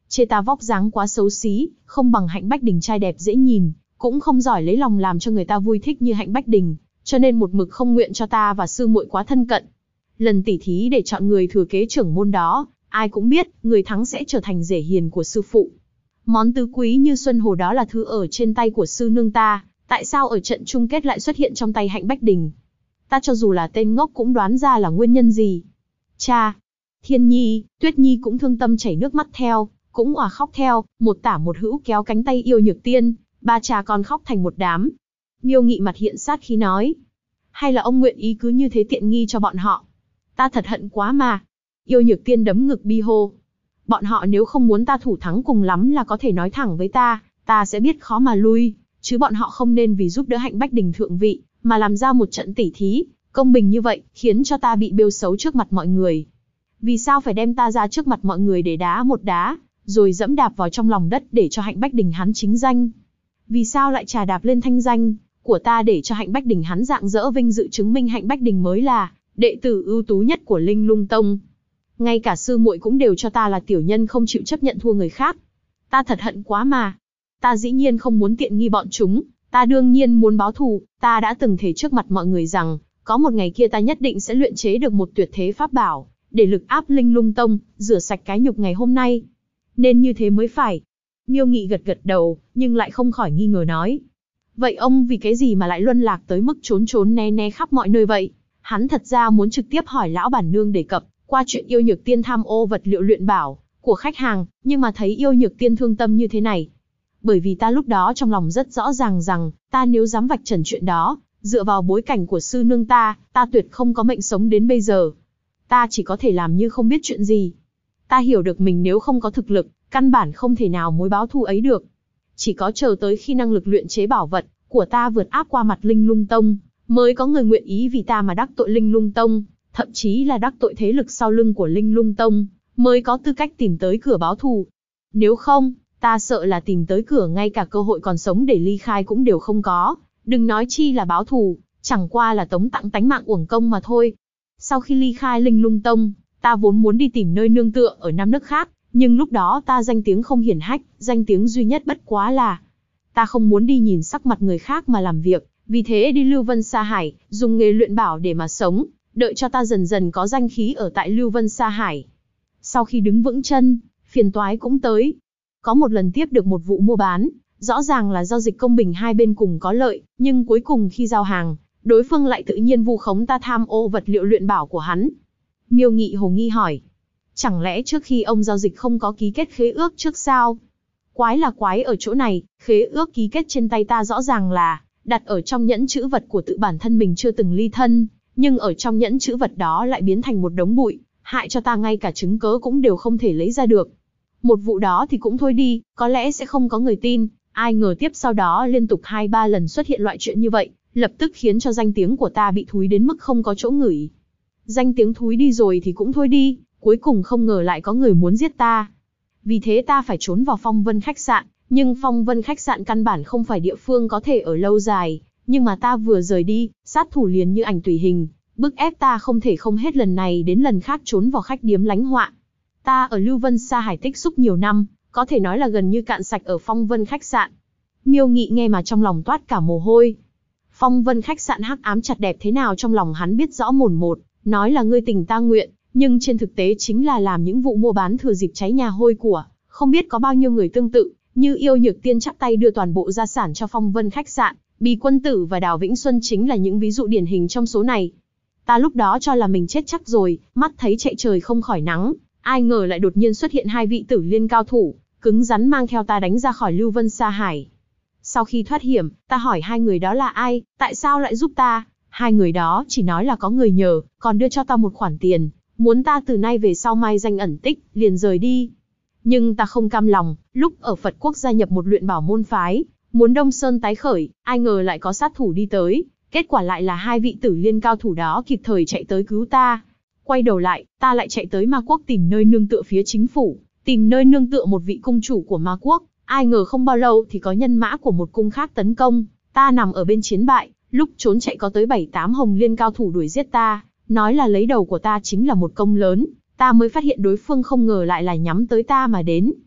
[SPEAKER 1] chê ta vóc dáng quá xấu xí, không bằng Hạnh Bách Đình trai đẹp dễ nhìn, cũng không giỏi lấy lòng làm cho người ta vui thích như Hạnh Bách Đình, cho nên một mực không nguyện cho ta và sư muội quá thân cận. Lần tỉ thí để chọn người thừa kế trưởng môn đó, ai cũng biết, người thắng sẽ trở thành rể hiền của sư phụ. Món tứ quý như Xuân Hồ đó là thứ ở trên tay của sư nương ta, tại sao ở trận chung kết lại xuất hiện trong tay Hạnh Bách Đình? Ta cho dù là tên ngốc cũng đoán ra là nguyên nhân gì. Cha! Thiên Nhi, Tuyết Nhi cũng thương tâm chảy nước mắt theo, cũng òa khóc theo, một tả một hữu kéo cánh tay Yêu Nhược Tiên, ba cha con khóc thành một đám. Miêu Nghị mặt hiện sát khí nói. Hay là ông nguyện ý cứ như thế tiện nghi cho bọn họ? Ta thật hận quá mà. Yêu Nhược Tiên đấm ngực bi hô. Bọn họ nếu không muốn ta thủ thắng cùng lắm là có thể nói thẳng với ta sẽ biết khó mà lui, chứ bọn họ không nên vì giúp đỡ Hạnh Bách Đình thượng vị, mà làm ra một trận tỉ thí, công bình như vậy, khiến cho ta bị bêu xấu trước mặt mọi người. Vì sao phải đem ta ra trước mặt mọi người để đá một đá, rồi dẫm đạp vào trong lòng đất để cho Hạnh Bách Đình hắn chính danh? Vì sao lại trà đạp lên thanh danh của ta để cho Hạnh Bách Đình hắn rạng rỡ vinh dự chứng minh Hạnh Bách Đình mới là đệ tử ưu tú nhất của Linh Lung Tông? Ngay cả sư muội cũng đều cho ta là tiểu nhân không chịu chấp nhận thua người khác. Ta thật hận quá mà. Ta dĩ nhiên không muốn tiện nghi bọn chúng, ta đương nhiên muốn báo thù, ta đã từng thề trước mặt mọi người rằng, có một ngày kia ta nhất định sẽ luyện chế được một tuyệt thế pháp bảo, để lực áp Linh Lung Tông, rửa sạch cái nhục ngày hôm nay. Nên như thế mới phải. Miêu Nghị gật gật đầu, nhưng lại không khỏi nghi ngờ nói. Vậy ông vì cái gì mà lại luân lạc tới mức trốn trốn né né khắp mọi nơi vậy? Hắn thật ra muốn trực tiếp hỏi lão bản nương đề cập qua chuyện Yêu Nhược Tiên tham ô vật liệu luyện bảo của khách hàng, nhưng mà thấy Yêu Nhược Tiên thương tâm như thế này. Bởi vì ta lúc đó trong lòng rất rõ ràng rằng, ta nếu dám vạch trần chuyện đó, dựa vào bối cảnh của sư nương ta tuyệt không có mệnh sống đến bây giờ. Ta chỉ có thể làm như không biết chuyện gì. Ta hiểu được mình nếu không có thực lực, căn bản không thể nào mối báo thù ấy được. Chỉ có chờ tới khi năng lực luyện chế bảo vật của ta vượt áp qua mặt Linh Lung Tông, mới có người nguyện ý vì ta mà đắc tội Linh Lung Tông, thậm chí là đắc tội thế lực sau lưng của Linh Lung Tông, mới có tư cách tìm tới cửa báo thù. Nếu không, ta sợ là tìm tới cửa ngay cả cơ hội còn sống để ly khai cũng đều không có, đừng nói chi là báo thù, chẳng qua là tống tặng tánh mạng uổng công mà thôi. Sau khi ly khai Linh Lung Tông, ta vốn muốn đi tìm nơi nương tựa ở năm nước khác, nhưng lúc đó ta danh tiếng không hiển hách, danh tiếng duy nhất bất quá là ta không muốn đi nhìn sắc mặt người khác mà làm việc, vì thế đi Lưu Vân Sa Hải, dùng nghề luyện bảo để mà sống, đợi cho ta dần dần có danh khí ở tại Lưu Vân Sa Hải. Sau khi đứng vững chân, phiền toái cũng tới. Có một lần tiếp được một vụ mua bán, rõ ràng là giao dịch công bình hai bên cùng có lợi, nhưng cuối cùng khi giao hàng, đối phương lại tự nhiên vu khống ta tham ô vật liệu luyện bảo của hắn. Miêu Nghị hồ nghi hỏi. Chẳng lẽ trước khi ông giao dịch không có ký kết khế ước trước sao? Quái là quái ở chỗ này, khế ước ký kết trên tay ta rõ ràng là đặt ở trong nhẫn chữ vật của tự bản thân mình chưa từng ly thân, nhưng ở trong nhẫn chữ vật đó lại biến thành một đống bụi, hại cho ta ngay cả chứng cớ cũng đều không thể lấy ra được. Một vụ đó thì cũng thôi đi, có lẽ sẽ không có người tin, ai ngờ tiếp sau đó liên tục 2-3 lần xuất hiện loại chuyện như vậy, lập tức khiến cho danh tiếng của ta bị thúi đến mức không có chỗ ngửi. Danh tiếng thúi đi rồi thì cũng thôi đi, cuối cùng không ngờ lại có người muốn giết ta. Vì thế ta phải trốn vào Phong Vân khách sạn, nhưng Phong Vân khách sạn căn bản không phải địa phương có thể ở lâu dài, nhưng mà ta vừa rời đi, sát thủ liền như ảnh tùy hình, bức ép ta không thể không hết lần này đến lần khác trốn vào khách điếm lánh họa. Ta ở Lưu Vân Sa Hải tích xúc nhiều năm, có thể nói là gần như cạn sạch ở Phong Vân khách sạn. Miêu Nghị nghe mà trong lòng toát cả mồ hôi. Phong Vân khách sạn hắc ám chặt đẹp thế nào trong lòng hắn biết rõ mồn một, nói là ngươi tình ta nguyện, nhưng trên thực tế chính là làm những vụ mua bán thừa dịp cháy nhà hôi của, không biết có bao nhiêu người tương tự, như Yêu Nhược Tiên chắp tay đưa toàn bộ gia sản cho Phong Vân khách sạn, Bì Quân Tử và Đào Vĩnh Xuân chính là những ví dụ điển hình trong số này. Ta lúc đó cho là mình chết chắc rồi, mắt thấy chạy trời không khỏi nắng, ai ngờ lại đột nhiên xuất hiện hai vị Tử Liên cao thủ, cứng rắn mang theo ta đánh ra khỏi Lưu Vân Sa Hải. Sau khi thoát hiểm, ta hỏi hai người đó là ai, tại sao lại giúp ta? Hai người đó chỉ nói là có người nhờ, còn đưa cho ta một khoản tiền, muốn ta từ nay về sau mai danh ẩn tích, liền rời đi. Nhưng ta không cam lòng, lúc ở Phật Quốc gia nhập một luyện bảo môn phái, muốn Đông Sơn tái khởi, ai ngờ lại có sát thủ đi tới, kết quả lại là hai vị Tử Liên cao thủ đó kịp thời chạy tới cứu ta. Quay đầu lại, ta lại chạy tới Ma Quốc tìm nơi nương tựa phía chính phủ, tìm nơi nương tựa một vị cung chủ của Ma Quốc, ai ngờ không bao lâu thì có nhân mã của một cung khác tấn công, ta nằm ở bên chiến bại, lúc trốn chạy có tới 7-8 Hồng Liên cao thủ đuổi giết ta, nói là lấy đầu của ta chính là một công lớn, ta mới phát hiện đối phương không ngờ lại là nhắm tới ta mà đến.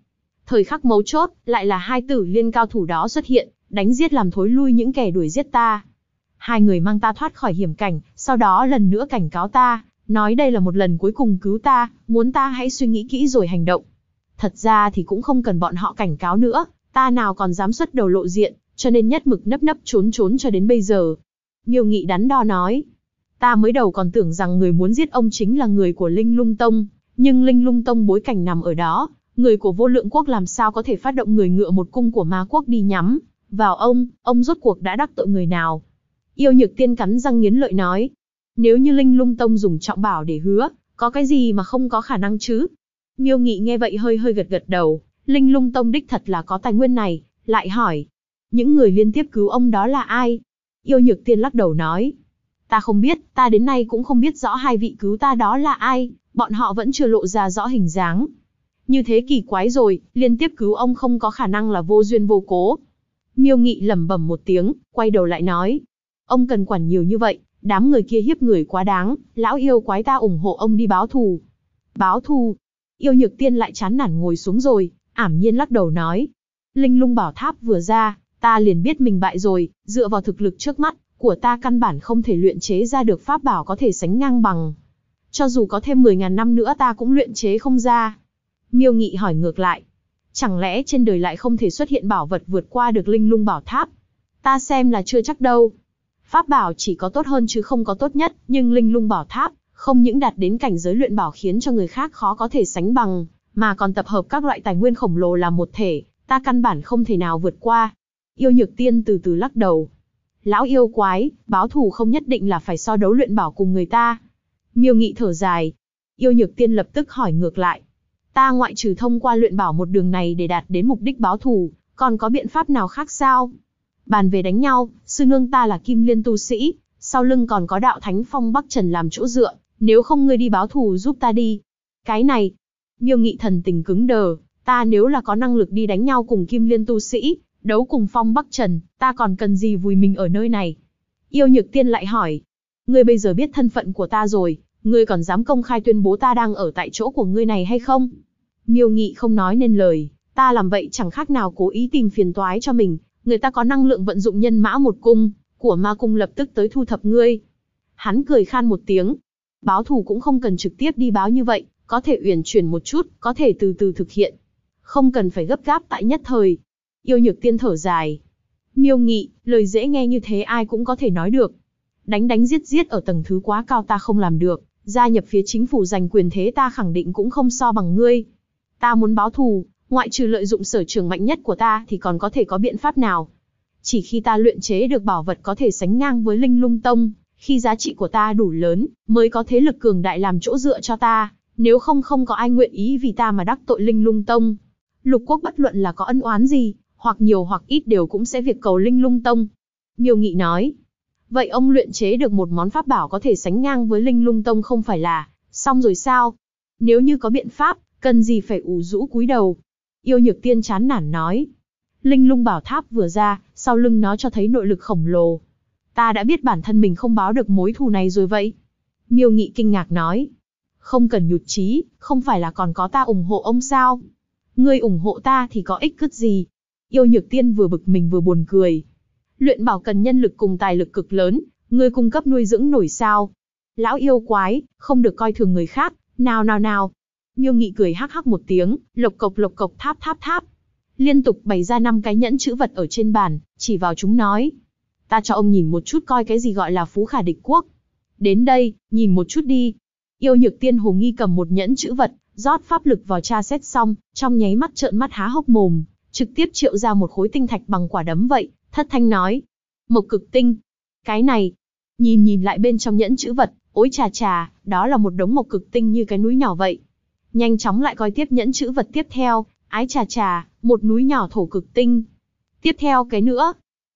[SPEAKER 1] Thời khắc mấu chốt, lại là hai tử liên cao thủ đó xuất hiện, đánh giết làm thối lui những kẻ đuổi giết ta. Hai người mang ta thoát khỏi hiểm cảnh, sau đó lần nữa cảnh cáo ta, nói đây là một lần cuối cùng cứu ta, muốn ta hãy suy nghĩ kỹ rồi hành động. Thật ra thì cũng không cần bọn họ cảnh cáo nữa, ta nào còn dám xuất đầu lộ diện, cho nên nhất mực nấp nấp trốn trốn cho đến bây giờ. Miêu Nghị đắn đo nói, ta mới đầu còn tưởng rằng người muốn giết ông chính là người của Linh Lung Tông, nhưng Linh Lung Tông bối cảnh nằm ở đó, người của Vô Lượng Quốc làm sao có thể phát động người ngựa một cung của Ma Quốc đi nhắm vào ông rốt cuộc đã đắc tội người nào? Yêu Nhược Tiên cắn răng nghiến lợi nói, nếu như Linh Lung Tông dùng trọng bảo để hứa, có cái gì mà không có khả năng chứ? Miêu Nghị nghe vậy hơi gật gật đầu, Linh Lung Tông đích thật là có tài nguyên này, lại hỏi, những người liên tiếp cứu ông đó là ai? Yêu Nhược Tiên lắc đầu nói, ta không biết, ta đến nay cũng không biết rõ hai vị cứu ta đó là ai, bọn họ vẫn chưa lộ ra rõ hình dáng. Như thế kỳ quái rồi, liên tiếp cứu ông không có khả năng là vô duyên vô cố. Miêu Nghị lẩm bẩm một tiếng, quay đầu lại nói, ông cần quản nhiều như vậy, đám người kia hiếp người quá đáng, lão yêu quái ta ủng hộ ông đi báo thù. Báo thù? Yêu Nhược Tiên lại chán nản ngồi xuống rồi, ảm nhiên lắc đầu nói, Linh Lung Bảo Tháp vừa ra, ta liền biết mình bại rồi, dựa vào thực lực trước mắt của ta căn bản không thể luyện chế ra được pháp bảo có thể sánh ngang bằng. Cho dù có thêm 10.000 năm nữa ta cũng luyện chế không ra. Miêu Nghị hỏi ngược lại, chẳng lẽ trên đời lại không thể xuất hiện bảo vật vượt qua được Linh Lung Bảo Tháp? Ta xem là chưa chắc đâu. Pháp bảo chỉ có tốt hơn chứ không có tốt nhất, nhưng Linh Lung Bảo Tháp không những đạt đến cảnh giới luyện bảo khiến cho người khác khó có thể sánh bằng, mà còn tập hợp các loại tài nguyên khổng lồ làm một thể, ta căn bản không thể nào vượt qua. Yêu Nhược Tiên từ từ lắc đầu. Lão yêu quái, báo thù không nhất định là phải so đấu luyện bảo cùng người ta. Miêu Nghị thở dài. Yêu Nhược Tiên lập tức hỏi ngược lại. Ta ngoại trừ thông qua luyện bảo một đường này để đạt đến mục đích báo thù, còn có biện pháp nào khác sao? Bàn về đánh nhau, sư nương ta là Kim Liên tu sĩ, sau lưng còn có đạo thánh Phong Bắc Trần làm chỗ dựa, nếu không ngươi đi báo thù giúp ta đi. Cái này, Miêu Nghị thần tình cứng đờ, ta nếu là có năng lực đi đánh nhau cùng Kim Liên tu sĩ, đấu cùng Phong Bắc Trần, ta còn cần gì vùi mình ở nơi này? Yêu Nhược Tiên lại hỏi, ngươi bây giờ biết thân phận của ta rồi, ngươi còn dám công khai tuyên bố ta đang ở tại chỗ của ngươi này hay không? Miêu Nghị không nói nên lời, ta làm vậy chẳng khác nào cố ý tìm phiền toái cho mình, người ta có năng lượng vận dụng nhân mã một cung, của Ma Cung lập tức tới thu thập ngươi. Hắn cười khan một tiếng, báo thù cũng không cần trực tiếp đi báo như vậy, có thể uyển chuyển một chút, có thể từ từ thực hiện. Không cần phải gấp gáp tại nhất thời. Yêu Nhược Tiên thở dài. Miêu Nghị, lời dễ nghe như thế ai cũng có thể nói được. Đánh giết ở tầng thứ quá cao ta không làm được, gia nhập phía chính phủ giành quyền thế ta khẳng định cũng không so bằng ngươi. Ta muốn báo thù, ngoại trừ lợi dụng sở trường mạnh nhất của ta thì còn có thể có biện pháp nào? Chỉ khi ta luyện chế được bảo vật có thể sánh ngang với Linh Lung Tông, khi giá trị của ta đủ lớn, mới có thế lực cường đại làm chỗ dựa cho ta, nếu không không có ai nguyện ý vì ta mà đắc tội Linh Lung Tông. Lục quốc bất luận là có ân oán gì, hoặc nhiều hoặc ít đều cũng sẽ việc cầu Linh Lung Tông. Miêu Nghị nói, vậy ông luyện chế được một món pháp bảo có thể sánh ngang với Linh Lung Tông không phải là xong rồi sao? Nếu như có biện pháp, cần gì phải ủ rũ cúi đầu? Yêu Nhược Tiên chán nản nói, Linh Lung Bảo Tháp vừa ra, sau lưng nó cho thấy nội lực khổng lồ. Ta đã biết bản thân mình không báo được mối thù này rồi vậy. Miêu Nghị kinh ngạc nói, không cần nhụt chí, không phải là còn có ta ủng hộ ông sao? Ngươi ủng hộ ta thì có ích cất gì? Yêu Nhược Tiên vừa bực mình vừa buồn cười. Luyện bảo cần nhân lực cùng tài lực cực lớn, ngươi cung cấp nuôi dưỡng nổi sao? Lão yêu quái, không được coi thường người khác, nào. Miêu Nghị cười hắc hắc một tiếng, lộc cộc tháp. Liên tục bày ra 5 cái nhẫn chữ vật ở trên bàn, chỉ vào chúng nói. Ta cho ông nhìn một chút coi cái gì gọi là phú khả địch quốc. Đến đây, nhìn một chút đi. Yêu Nhược Tiên hồ nghi cầm một nhẫn chữ vật, rót pháp lực vào tra xét xong, trong nháy mắt trợn mắt há hốc mồm, trực tiếp triệu ra một khối tinh thạch bằng quả đấm vậy, thất thanh nói. Mộc cực tinh. Cái này. Nhìn lại bên trong nhẫn chữ vật, ối chà, đó là một đống mộc cực tinh như cái núi nhỏ vậy. Nhanh chóng lại coi tiếp nhẫn chữ vật tiếp theo, ái chà, một núi nhỏ thổ cực tinh. Tiếp theo cái nữa.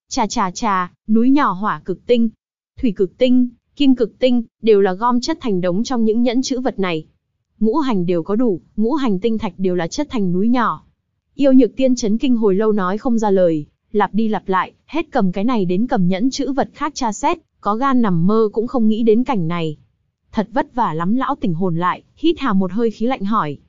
[SPEAKER 1] Chà, núi nhỏ hỏa cực tinh, thủy cực tinh, kim cực tinh, đều là gom chất thành đống trong những nhẫn chữ vật này. Ngũ hành đều có đủ, ngũ hành tinh thạch đều là chất thành núi nhỏ. Yêu Nhược Tiên chấn kinh hồi lâu nói không ra lời, lặp đi lặp lại, hết cầm cái này đến cầm nhẫn chữ vật khác tra xét, có gan nằm mơ cũng không nghĩ đến cảnh này. Thật vất vả lắm lão tỉnh hồn lại, hít hà một hơi khí lạnh hỏi.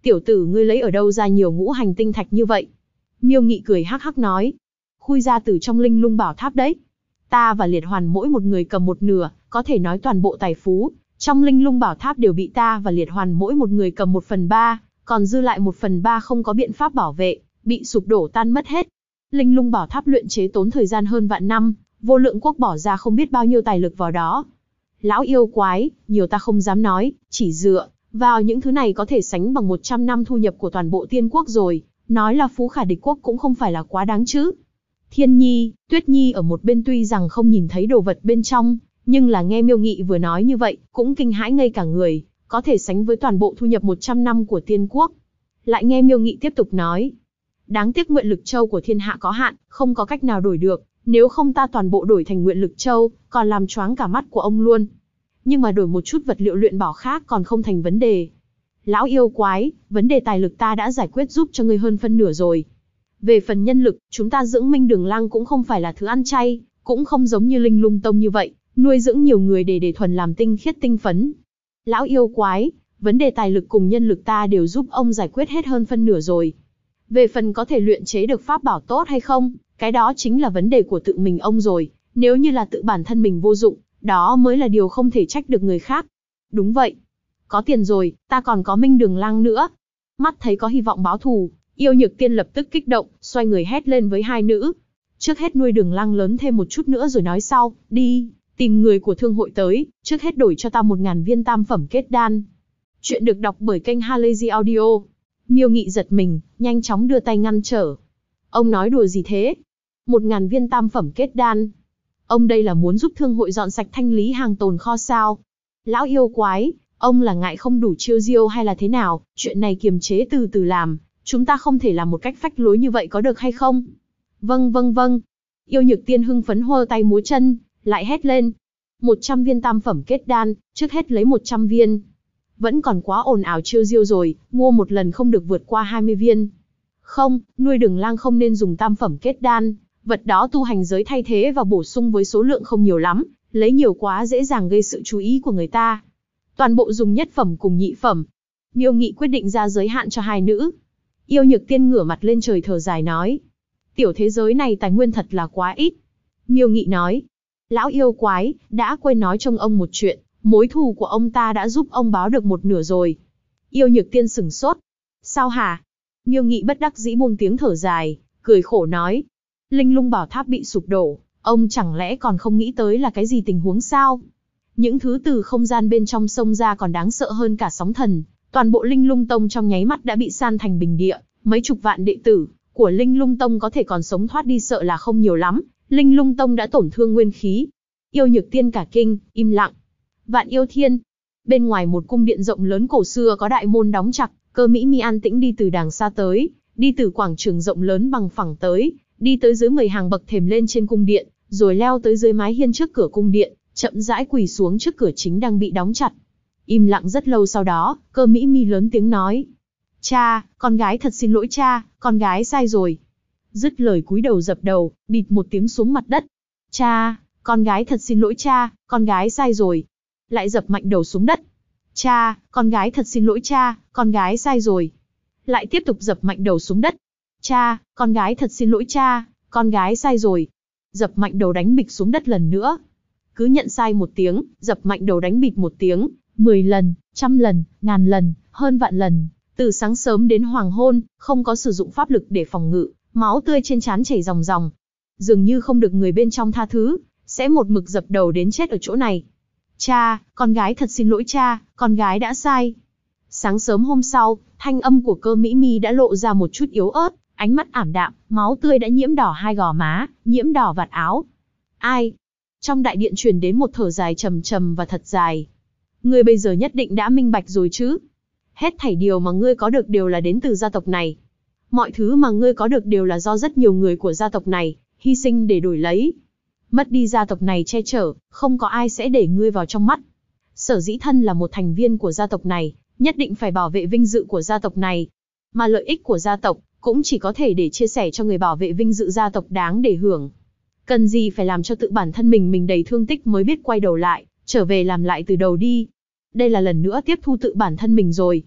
[SPEAKER 1] Tiểu tử ngươi lấy ở đâu ra nhiều ngũ hành tinh thạch như vậy? Miêu Nghị cười hắc hắc nói. Khui ra từ trong linh lung bảo tháp đấy. Ta và Liệt Hoàn mỗi một người cầm một nửa, có thể nói toàn bộ tài phú trong linh lung bảo tháp đều bị ta và Liệt Hoàn mỗi một người cầm 1/3, còn dư lại 1/3 không có biện pháp bảo vệ, bị sụp đổ tan mất hết. Linh lung bảo tháp luyện chế tốn thời gian hơn vạn năm, vô lượng quốc bỏ ra không biết bao nhiêu tài lực vào đó. Lão yêu quái, nhiều ta không dám nói, chỉ dựa vào những thứ này có thể sánh bằng 100 năm thu nhập của toàn bộ tiên quốc rồi, nói là phú khả địch quốc cũng không phải là quá đáng chứ. Thiên Nhi, Tuyết Nhi ở một bên tuy rằng không nhìn thấy đồ vật bên trong, nhưng là nghe Miêu Nghị vừa nói như vậy, cũng kinh hãi ngây cả người, có thể sánh với toàn bộ thu nhập 100 năm của tiên quốc. Lại nghe Miêu Nghị tiếp tục nói, đáng tiếc nguyện lực châu của thiên hạ có hạn, không có cách nào đổi được, nếu không ta toàn bộ đổi thành nguyện lực châu, còn làm choáng cả mắt của ông luôn. Nhưng mà đổi một chút vật liệu luyện bảo khác còn không thành vấn đề. Lão yêu quái, vấn đề tài lực ta đã giải quyết giúp cho ngươi hơn phân nửa rồi. Về phần nhân lực, chúng ta dưỡng Minh Đường Lang cũng không phải là thứ ăn chay, cũng không giống như Linh Lung Tông như vậy, nuôi dưỡng nhiều người để thuần làm tinh khiết tinh phấn. Lão yêu quái, vấn đề tài lực cùng nhân lực ta đều giúp ông giải quyết hết hơn phân nửa rồi. Về phần có thể luyện chế được pháp bảo tốt hay không, cái đó chính là vấn đề của tự mình ông rồi, nếu như là tự bản thân mình vô dụng, đó mới là điều không thể trách được người khác. Đúng vậy. Có tiền rồi, ta còn có Minh Đường Lang nữa. Mắt thấy có hy vọng báo thù, Yêu Nhược Tiên lập tức kích động, xoay người hét lên với hai nữ. Trước hết nuôi Đường Lang lớn thêm một chút nữa rồi nói sau, đi, tìm người của thương hội tới, trước hết đổi cho ta 1000 viên tam phẩm kết đan. Chuyện được đọc bởi kênh Halazy Audio. Miêu Nghị giật mình, nhanh chóng đưa tay ngăn trở. Ông nói đùa gì thế? 1000 viên tam phẩm kết đan. Ông đây là muốn giúp thương hội dọn sạch thanh lý hàng tồn kho sao? Lão yêu quái, ông là ngại không đủ chiêu diêu hay là thế nào? Chuyện này kiềm chế từ từ làm, chúng ta không thể làm một cách phách lối như vậy có được hay không? Vâng vâng vâng. Yêu Nhược Tiên hưng phấn hô tay múa chân, lại hét lên. 100 viên tam phẩm kết đan, trước hết lấy 100 viên. Vẫn còn quá ồn ào chiêu diêu rồi, mua một lần không được vượt qua 20 viên. Không, nuôi Đường Lang không nên dùng tam phẩm kết đan, vật đó tu hành giới thay thế và bổ sung với số lượng không nhiều lắm, lấy nhiều quá dễ dàng gây sự chú ý của người ta. Toàn bộ dùng nhất phẩm cùng nhị phẩm. Miêu Nghị quyết định ra giới hạn cho hai nữ. Yêu Nhược Tiên ngửa mặt lên trời thở dài nói. Tiểu thế giới này tài nguyên thật là quá ít. Miêu Nghị nói. Lão yêu quái, đã quên nói cho ông một chuyện, mối thù của ông ta đã giúp ông báo được một nửa rồi. Yêu Nhược Tiên sửng sốt. Sao hả? Miêu Nghị bất đắc dĩ buông tiếng thở dài, cười khổ nói. Linh lung bảo tháp bị sụp đổ, ông chẳng lẽ còn không nghĩ tới là cái gì tình huống sao? Những thứ từ không gian bên trong sông ra còn đáng sợ hơn cả sóng thần. Toàn bộ Linh Lung Tông trong nháy mắt đã bị san thành bình địa, mấy chục vạn đệ tử của Linh Lung Tông có thể còn sống thoát đi sợ là không nhiều lắm. Linh Lung Tông đã tổn thương nguyên khí. Yêu Nhược Tiên cả kinh, im lặng. Vạn Yêu Thiên. Bên ngoài một cung điện rộng lớn cổ xưa có đại môn đóng chặt, Cơ Mỹ Mi an tĩnh đi từ đàng xa tới, đi từ quảng trường rộng lớn bằng phẳng tới, đi tới dưới 10 hàng bậc thềm lên trên cung điện, rồi leo tới dưới mái hiên trước cửa cung điện, chậm rãi quỳ xuống trước cửa chính đang bị đóng chặt. Im lặng rất lâu sau đó, Cơ Mỹ Mi lớn tiếng nói. Cha, con gái thật xin lỗi cha, con gái sai rồi. Dứt lời cúi đầu dập đầu, bịt một tiếng xuống mặt đất. Cha, con gái thật xin lỗi cha, con gái sai rồi. Lại dập mạnh đầu xuống đất. Cha, con gái thật xin lỗi cha, con gái sai rồi. Lại tiếp tục dập mạnh đầu xuống đất. Cha, con gái thật xin lỗi cha, con gái sai rồi. Dập mạnh đầu đánh bịch xuống đất lần nữa. Cứ nhận sai một tiếng, dập mạnh đầu đánh bịt một tiếng, 10 lần, 100 lần, 1000 lần, hơn vạn lần. Từ sáng sớm đến hoàng hôn, không có sử dụng pháp lực để phòng ngự, máu tươi trên trán chảy ròng ròng. Dường như không được người bên trong tha thứ, sẽ một mực dập đầu đến chết ở chỗ này. Cha, con gái thật xin lỗi cha, con gái đã sai. Sáng sớm hôm sau, thanh âm của Cơ Mỹ Mi đã lộ ra một chút yếu ớt, ánh mắt ảm đạm, máu tươi đã nhiễm đỏ hai gò má, nhiễm đỏ vạt áo. Ai? Trong đại điện truyền đến một thở dài trầm trầm và thật dài. Ngươi bây giờ nhất định đã minh bạch rồi chứ? Hết thảy điều mà ngươi có được đều là đến từ gia tộc này. Mọi thứ mà ngươi có được đều là do rất nhiều người của gia tộc này hy sinh để đổi lấy. Mất đi gia tộc này che chở, không có ai sẽ để ngươi vào trong mắt. Sở dĩ thân là một thành viên của gia tộc này, nhất định phải bảo vệ vinh dự của gia tộc này. Mà lợi ích của gia tộc cũng chỉ có thể để chia sẻ cho người bảo vệ vinh dự gia tộc đáng để hưởng. Cần gì phải làm cho tự bản thân mình đầy thương tích mới biết quay đầu lại, trở về làm lại từ đầu đi. Đây là lần nữa tiếp thu tự bản thân mình rồi.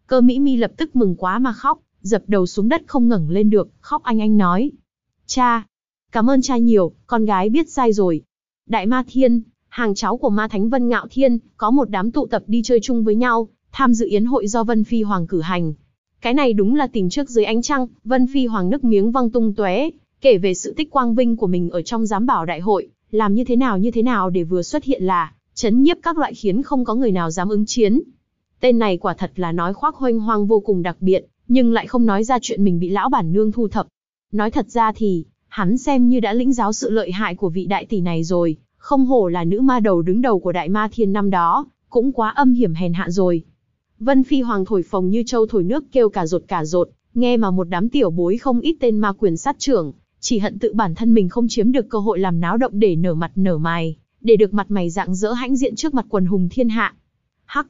[SPEAKER 1] Cơ Mỹ Mi lập tức mừng quá mà khóc, dập đầu xuống đất không ngẩng lên được, khóc anh nói. Cha, cảm ơn cha nhiều, con gái biết sai rồi. Đại Ma Thiên, hàng cháu của Ma Thánh Vân Ngạo Thiên, có một đám tụ tập đi chơi chung với nhau, tham dự yến hội do Vân Phi Hoàng cử hành. Cái này đúng là tìm trước dưới ánh trăng. Vân Phi Hoàng nước miếng văng tung tóe, kể về sự tích quang vinh của mình ở trong giám bảo đại hội, làm như thế nào để vừa xuất hiện là chấn nhiếp các loại khiến không có người nào dám ứng chiến. Tên này quả thật là nói khoác huênh hoang vô cùng đặc biệt, nhưng lại không nói ra chuyện mình bị lão bản nương thu thập. Nói thật ra thì, hắn xem như đã lĩnh giáo sự lợi hại của vị đại tỷ này rồi, không hổ là nữ ma đầu đứng đầu của Đại Ma Thiên năm đó, cũng quá âm hiểm hèn hạ rồi. Vân Phi Hoàng thổi phồng như trâu thổi nước kêu cả rột, nghe mà một đám tiểu bối không ít tên ma quyền sát trưởng, chỉ hận tự bản thân mình không chiếm được cơ hội làm náo động để nở mặt nở mày, để được mặt mày rạng rỡ hãnh diện trước mặt quần hùng thiên hạ. Hắc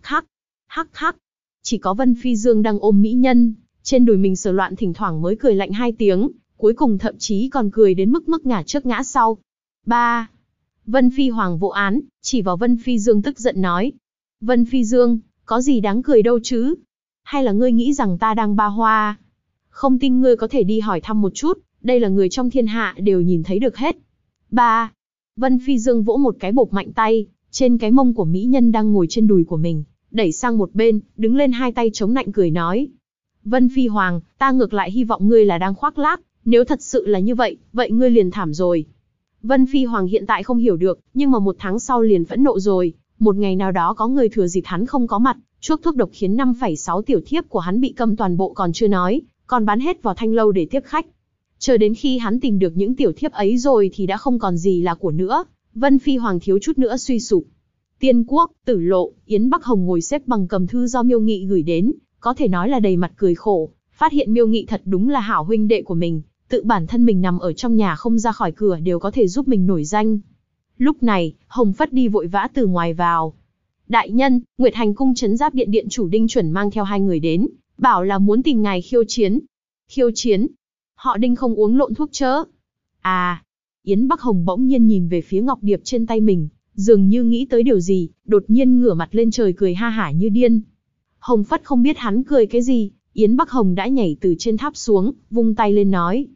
[SPEAKER 1] hắc, chỉ có Vân Phi Dương đang ôm mỹ nhân, trên đùi mình sờ loạn thỉnh thoảng mới cười lạnh 2 tiếng, cuối cùng thậm chí còn cười đến mức ngả trước ngã sau. Ba. Vân Phi Hoàng vỗ án, chỉ vào Vân Phi Dương tức giận nói. Vân Phi Dương, có gì đáng cười đâu chứ? Hay là ngươi nghĩ rằng ta đang ba hoa? Không tin ngươi có thể đi hỏi thăm một chút, đây là người trong thiên hạ đều nhìn thấy được hết. Ba. Vân Phi Dương vỗ một cái bộp mạnh tay, trên cái mông của mỹ nhân đang ngồi trên đùi của mình, đẩy sang một bên, đứng lên 2 tay chống nạnh cười nói. Vân Phi Hoàng, ta ngược lại hy vọng ngươi là đang khoác lác, nếu thật sự là như vậy, vậy ngươi liền thảm rồi. Vân Phi Hoàng hiện tại không hiểu được, nhưng mà 1 tháng sau liền phẫn nộ rồi. Một ngày nào đó có người thừa dịp hắn không có mặt, chuốc thuốc độc khiến 5,6 tiểu thiếp của hắn bị câm toàn bộ còn chưa nói, còn bán hết vào thanh lâu để tiếp khách. Chờ đến khi hắn tìm được những tiểu thiếp ấy rồi thì đã không còn gì là của nữa. Vân Phi Hoàng thiếu chút nữa suy sụp. Tiên Quốc, Tử Lộ, Yến Bắc Hồng ngồi xếp bằng cầm thư do Miêu Nghị gửi đến, có thể nói là đầy mặt cười khổ, phát hiện Miêu Nghị thật đúng là hảo huynh đệ của mình, tự bản thân mình nằm ở trong nhà không ra khỏi cửa đều có thể giúp mình nổi danh. Lúc này, Hồng Phất đi vội vã từ ngoài vào. Đại nhân, Nguyệt Hành cung trấn giáp điện điện chủ Đinh Chuẩn mang theo 2 người đến, bảo là muốn tìm ngài khiêu chiến. Khiêu chiến? Họ Đinh không uống lộn thuốc chớ. À, Yến Bắc Hồng bỗng nhiên nhìn về phía ngọc điệp trên tay mình, dường như nghĩ tới điều gì, đột nhiên ngửa mặt lên trời cười ha hả như điên. Hồng Phất không biết hắn cười cái gì, Yến Bắc Hồng đã nhảy từ trên tháp xuống, vung tay lên nói.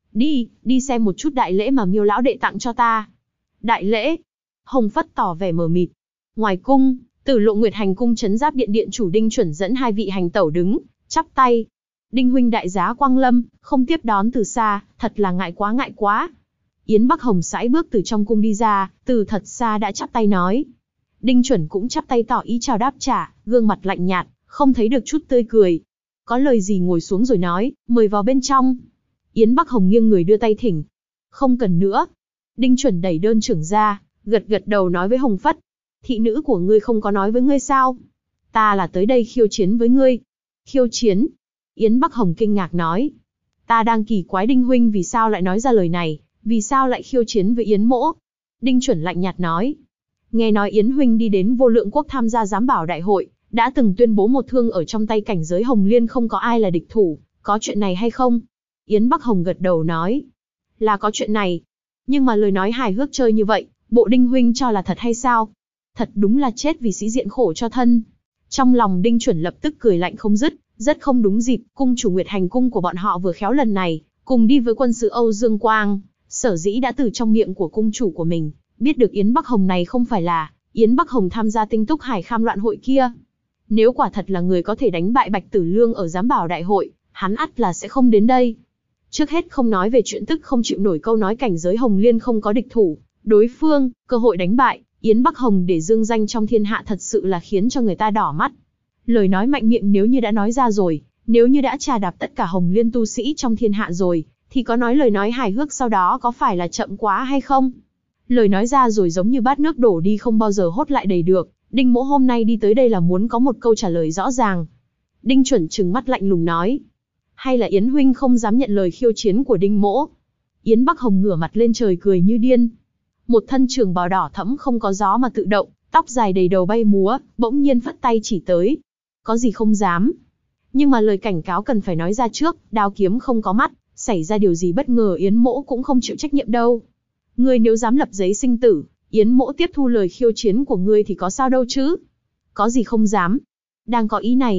[SPEAKER 1] Đi xem một chút đại lễ mà Miêu lão đệ tặng cho ta. Đại lễ? Hồng Phất tỏ vẻ mờ mịt. Ngoài cung, Tử Lộ Nguyệt Hành cung trấn giáp điện điện chủ Đinh Chuẩn dẫn 2 vị hành tẩu đứng, chắp tay. Đinh huynh đại giá quang lâm, không tiếp đón từ xa, thật là ngại quá. Yến Bắc Hồng sải bước từ trong cung đi ra, từ thật xa đã chắp tay nói. Đinh Chuẩn cũng chắp tay tỏ ý chào đáp trả, gương mặt lạnh nhạt, không thấy được chút tươi cười. Có lời gì ngồi xuống rồi nói, mời vào bên trong. Yến Bắc Hồng nghiêng người đưa tay thỉnh. Không cần nữa. Đinh Chuẩn đẩy đơn trưởng ra, gật đầu nói với Hồng Phất. Thị nữ của ngươi không có nói với ngươi sao? Ta là tới đây khiêu chiến với ngươi. Khiêu chiến? Yến Bắc Hồng kinh ngạc nói. Ta đang kỳ quái Đinh huynh vì sao lại nói ra lời này, vì sao lại khiêu chiến với Yến mỗ? Đinh Chuẩn lạnh nhạt nói. Nghe nói Yến huynh đi đến Vô Lượng Quốc tham gia giám bảo đại hội, đã từng tuyên bố một thương ở trong tay cảnh giới Hồng Liên không có ai là địch thủ, có chuyện này hay không? Yến Bắc Hồng gật đầu nói. Là có chuyện này. Nhưng mà lời nói hài hước chơi như vậy, bộ Đinh huynh cho là thật hay sao? Thật đúng là chết vì sĩ diện khổ cho thân. Trong lòng Đinh Chuẩn lập tức cười lạnh không dứt, rất không đúng dịp, cung chủ Nguyệt Hành cung của bọn họ vừa khéo lần này, cùng đi với quân sư Âu Dương Quang, sở dĩ đã từ trong miệng của cung chủ của mình, biết được Yến Bắc Hồng này không phải là Yến Bắc Hồng tham gia Tinh Túc Hải Kham loạn hội kia. Nếu quả thật là người có thể đánh bại Bạch Tử Lương ở giám bảo đại hội, hắn ắt là sẽ không đến đây. Trước hết không nói về chuyện tức không chịu nổi câu nói cảnh giới Hồng Liên không có địch thủ, đối phương, cơ hội đánh bại Yến Bắc Hồng để dương danh trong thiên hạ thật sự là khiến cho người ta đỏ mắt. Lời nói mạnh miệng nếu như đã nói ra rồi, nếu như đã trà đạp tất cả Hồng Liên tu sĩ trong thiên hạ rồi, thì có nói lời nói hài hước sau đó có phải là chậm quá hay không? Lời nói ra rồi giống như bát nước đổ đi không bao giờ hốt lại đầy được, Đinh mỗ hôm nay đi tới đây là muốn có một câu trả lời rõ ràng. Đinh Chuẩn trừng mắt lạnh lùng nói. Hay là Yến huynh không dám nhận lời khiêu chiến của Đinh mỗ? Yến Bắc Hồng ngửa mặt lên trời cười như điên. Một thân trường bào đỏ thẫm không có gió mà tự động, tóc dài đầy đầu bay múa, bỗng nhiên phất tay chỉ tới. Có gì không dám. Nhưng mà lời cảnh cáo cần phải nói ra trước, đao kiếm không có mắt, xảy ra điều gì bất ngờ Yến mỗ cũng không chịu trách nhiệm đâu. Ngươi nếu dám lập giấy sinh tử, Yến mỗ tiếp thu lời khiêu chiến của ngươi thì có sao đâu chứ. Có gì không dám. Đang có ý này.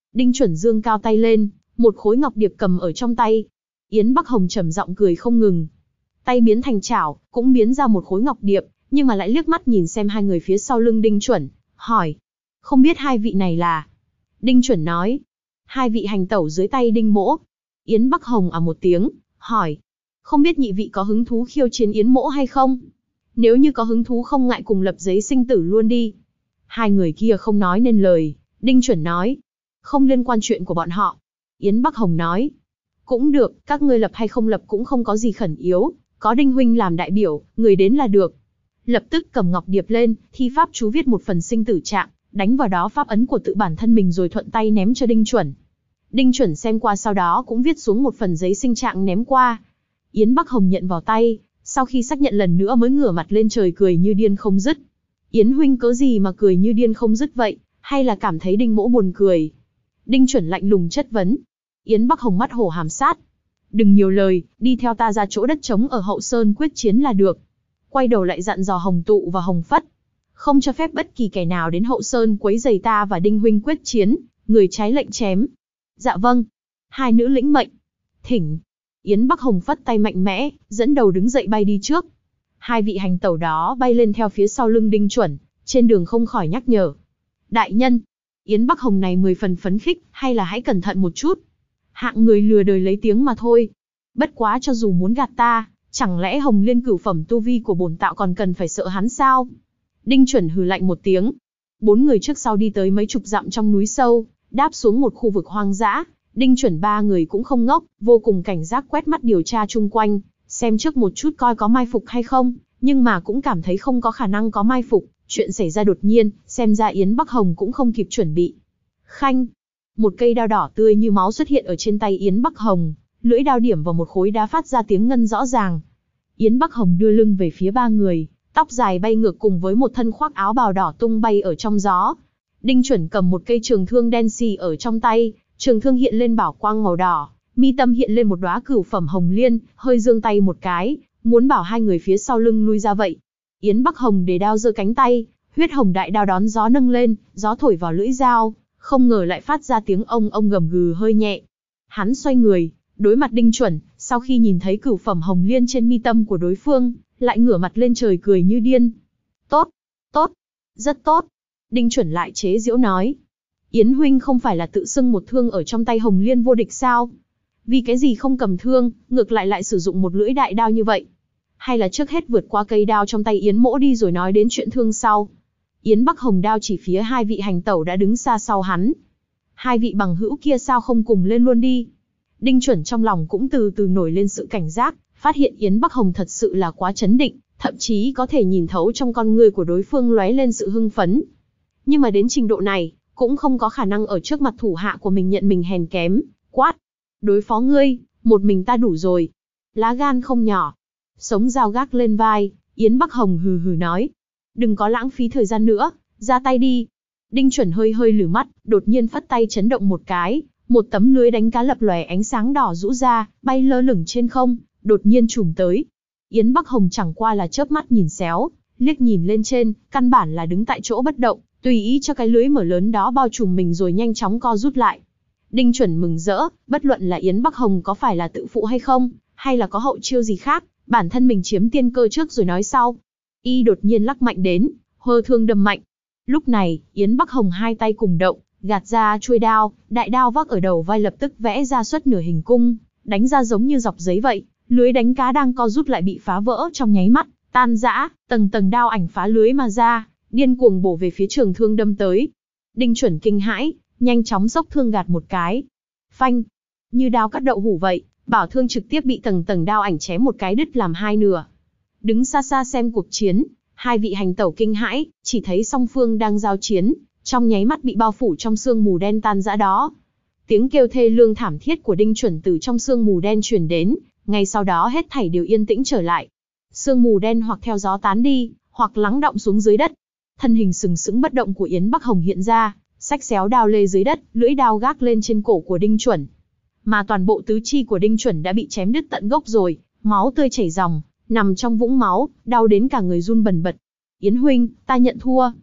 [SPEAKER 1] Đinh Chuẩn dương cao tay lên, một khối ngọc điệp cầm ở trong tay. Yến Bắc Hồng trầm giọng cười không ngừng. Tay biến thành chảo, cũng biến ra một khối ngọc điệp, nhưng mà lại liếc mắt nhìn xem hai người phía sau lưng Đinh Chuẩn, hỏi. Không biết hai vị này là? Đinh Chuẩn nói. Hai vị hành tẩu dưới tay Đinh Mỗ. Yến Bắc Hồng một tiếng, hỏi. Không biết nhị vị có hứng thú khiêu chiến Yến Mỗ hay không? Nếu như có hứng thú không ngại cùng lập giấy sinh tử luôn đi. Hai người kia không nói nên lời. Đinh Chuẩn nói. Không liên quan chuyện của bọn họ. Yến Bắc Hồng nói. Cũng được, các ngươi lập hay không lập cũng không có gì khẩn yếu. Có Đinh huynh làm đại biểu, người đến là được. Lập tức cầm ngọc điệp lên, thi pháp chú viết một phần sinh tử trạng, đánh vào đó pháp ấn của tự bản thân mình rồi thuận tay ném cho Đinh Chuẩn. Đinh Chuẩn xem qua sau đó cũng viết xuống một phần giấy sinh trạng ném qua. Yến Bắc Hồng nhận vào tay, sau khi xác nhận lần nữa mới ngửa mặt lên trời cười như điên không dứt. Yến huynh cớ gì mà cười như điên không dứt vậy, hay là cảm thấy Đinh Mỗ buồn cười? Đinh Chuẩn lạnh lùng chất vấn. Yến Bắc Hồng mắt hổ hàm sát. Đừng nhiều lời, đi theo ta ra chỗ đất trống ở Hậu Sơn quyết chiến là được. Quay đầu lại dặn dò Hồng Tụ và Hồng Phất. Không cho phép bất kỳ kẻ nào đến Hậu Sơn quấy rầy ta và Đinh huynh quyết chiến, người trái lệnh chém. Dạ vâng. Hai nữ lĩnh mệnh. Thỉnh. Yến Bắc Hồng phất tay mạnh mẽ, dẫn đầu đứng dậy bay đi trước. Hai vị hành tẩu đó bay lên theo phía sau lưng Đinh Chuẩn, trên đường không khỏi nhắc nhở. Đại nhân, Yến Bắc Hồng này 10 phần phấn khích, hay là hãy cẩn thận một chút. Hạng người lừa đời lấy tiếng mà thôi. Bất quá cho dù muốn gạt ta, chẳng lẽ Hồng Liên cửu phẩm tu vi của bổn tạo còn cần phải sợ hắn sao? Đinh Chuẩn hừ lạnh một tiếng. Bốn người trước sau đi tới mấy chục dặm trong núi sâu, đáp xuống một khu vực hoang dã. Đinh Chuẩn ba người cũng không ngốc, vô cùng cảnh giác quét mắt điều tra chung quanh, xem trước một chút coi có mai phục hay không, nhưng mà cũng cảm thấy không có khả năng có mai phục, chuyện xảy ra đột nhiên, xem ra Yến Bắc Hồng cũng không kịp chuẩn bị. Khanh, một cây đao đỏ tươi như máu xuất hiện ở trên tay Yến Bắc Hồng, lưỡi đao điểm vào một khối đá phát ra tiếng ngân rõ ràng. Yến Bắc Hồng đưa lưng về phía ba người, tóc dài bay ngược cùng với một thân khoác áo bào đỏ tung bay ở trong gió. Đinh Chuẩn cầm một cây trường thương đen xì ở trong tay, trường thương hiện lên bảo quang màu đỏ, mi tâm hiện lên một đóa cửu phẩm hồng liên, hơi giương tay một cái, muốn bảo hai người phía sau lưng lui ra vậy. Yến Bắc Hồng để đao giơ cánh tay, huyết hồng đại đao đón gió nâng lên, gió thổi vào lưỡi dao, không ngờ lại phát ra tiếng ông gầm gừ hơi nhẹ. Hắn xoay người, đối mặt Đinh Chuẩn, sau khi nhìn thấy cửu phẩm hồng liên trên mi tâm của đối phương, lại ngửa mặt lên trời cười như điên. Tốt, tốt, rất tốt. Đinh Chuẩn lại chế giễu nói. Yến huynh không phải là tự xưng một thương ở trong tay Hồng Liên vô địch sao? Vì cái gì không cầm thương, ngược lại sử dụng một lưỡi đại đao như vậy? Hay là trước hết vượt qua cây đao trong tay Yến Mỗ đi rồi nói đến chuyện thương sau? Yến Bắc Hồng đao chỉ phía hai vị hành tẩu đã đứng xa sau hắn. Hai vị bằng hữu kia sao không cùng lên luôn đi? Đinh Chuẩn trong lòng cũng từ từ nổi lên sự cảnh giác, phát hiện Yến Bắc Hồng thật sự là quá chấn định, thậm chí có thể nhìn thấu trong con ngươi của đối phương lóe lên sự hưng phấn. Nhưng mà đến trình độ này, cũng không có khả năng ở trước mặt thủ hạ của mình nhận mình hèn kém, quát. Đối phó ngươi, một mình ta đủ rồi. Lá gan không nhỏ. Sống dao gác lên vai, Yến Bắc Hồng hừ hừ nói. Đừng có lãng phí thời gian nữa, ra tay đi. Đinh Chuẩn hơi lử mắt, đột nhiên phất tay chấn động một cái, một tấm lưới đánh cá lập lòe ánh sáng đỏ rũ ra, bay lơ lửng trên không, đột nhiên trùm tới. Yến Bắc Hồng chẳng qua là chớp mắt nhìn xéo, liếc nhìn lên trên, căn bản là đứng tại chỗ bất động, tùy ý cho cái lưới mở lớn đó bao trùm mình rồi nhanh chóng co rút lại. Đinh Chuẩn mừng rỡ, bất luận là Yến Bắc Hồng có phải là tự phụ hay không, hay là có hậu chiêu gì khác, bản thân mình chiếm tiên cơ trước rồi nói sau. Y đột nhiên lắc mạnh đến, hơ thương đâm mạnh. Lúc này, Yến Bắc Hồng hai tay cùng động, gạt ra chuôi đao, đại đao vác ở đầu vai lập tức vẽ ra xuất nửa hình cung, đánh ra giống như dọc giấy vậy, lưới đánh cá đang co rút lại bị phá vỡ trong nháy mắt, tan rã, tầng tầng đao ảnh phá lưới mà ra, điên cuồng bổ về phía trường thương đâm tới. Đinh Chuẩn kinh hãi, nhanh chóng xốc thương gạt một cái. Phanh, như đao cắt đậu hủ vậy, bảo thương trực tiếp bị tầng tầng đao ảnh chém một cái đứt làm hai nửa. Đứng xa xa xem cuộc chiến, hai vị hành tẩu kinh hãi, chỉ thấy song phương đang giao chiến, trong nháy mắt bị bao phủ trong sương mù đen tan rã đó. Tiếng kêu thê lương thảm thiết của Đinh Chuẩn từ trong sương mù đen truyền đến, ngay sau đó hết thảy đều yên tĩnh trở lại. Sương mù đen hoặc theo gió tán đi, hoặc lắng đọng xuống dưới đất. Thân hình sừng sững bất động của Yến Bắc Hồng hiện ra, xách xéo đao lê dưới đất, lưỡi đao gác lên trên cổ của Đinh Chuẩn. Mà toàn bộ tứ chi của Đinh Chuẩn đã bị chém đứt tận gốc rồi, máu tươi chảy ròng, nằm trong vũng máu, đau đến cả người run bần bật. Yến huynh, ta nhận thua.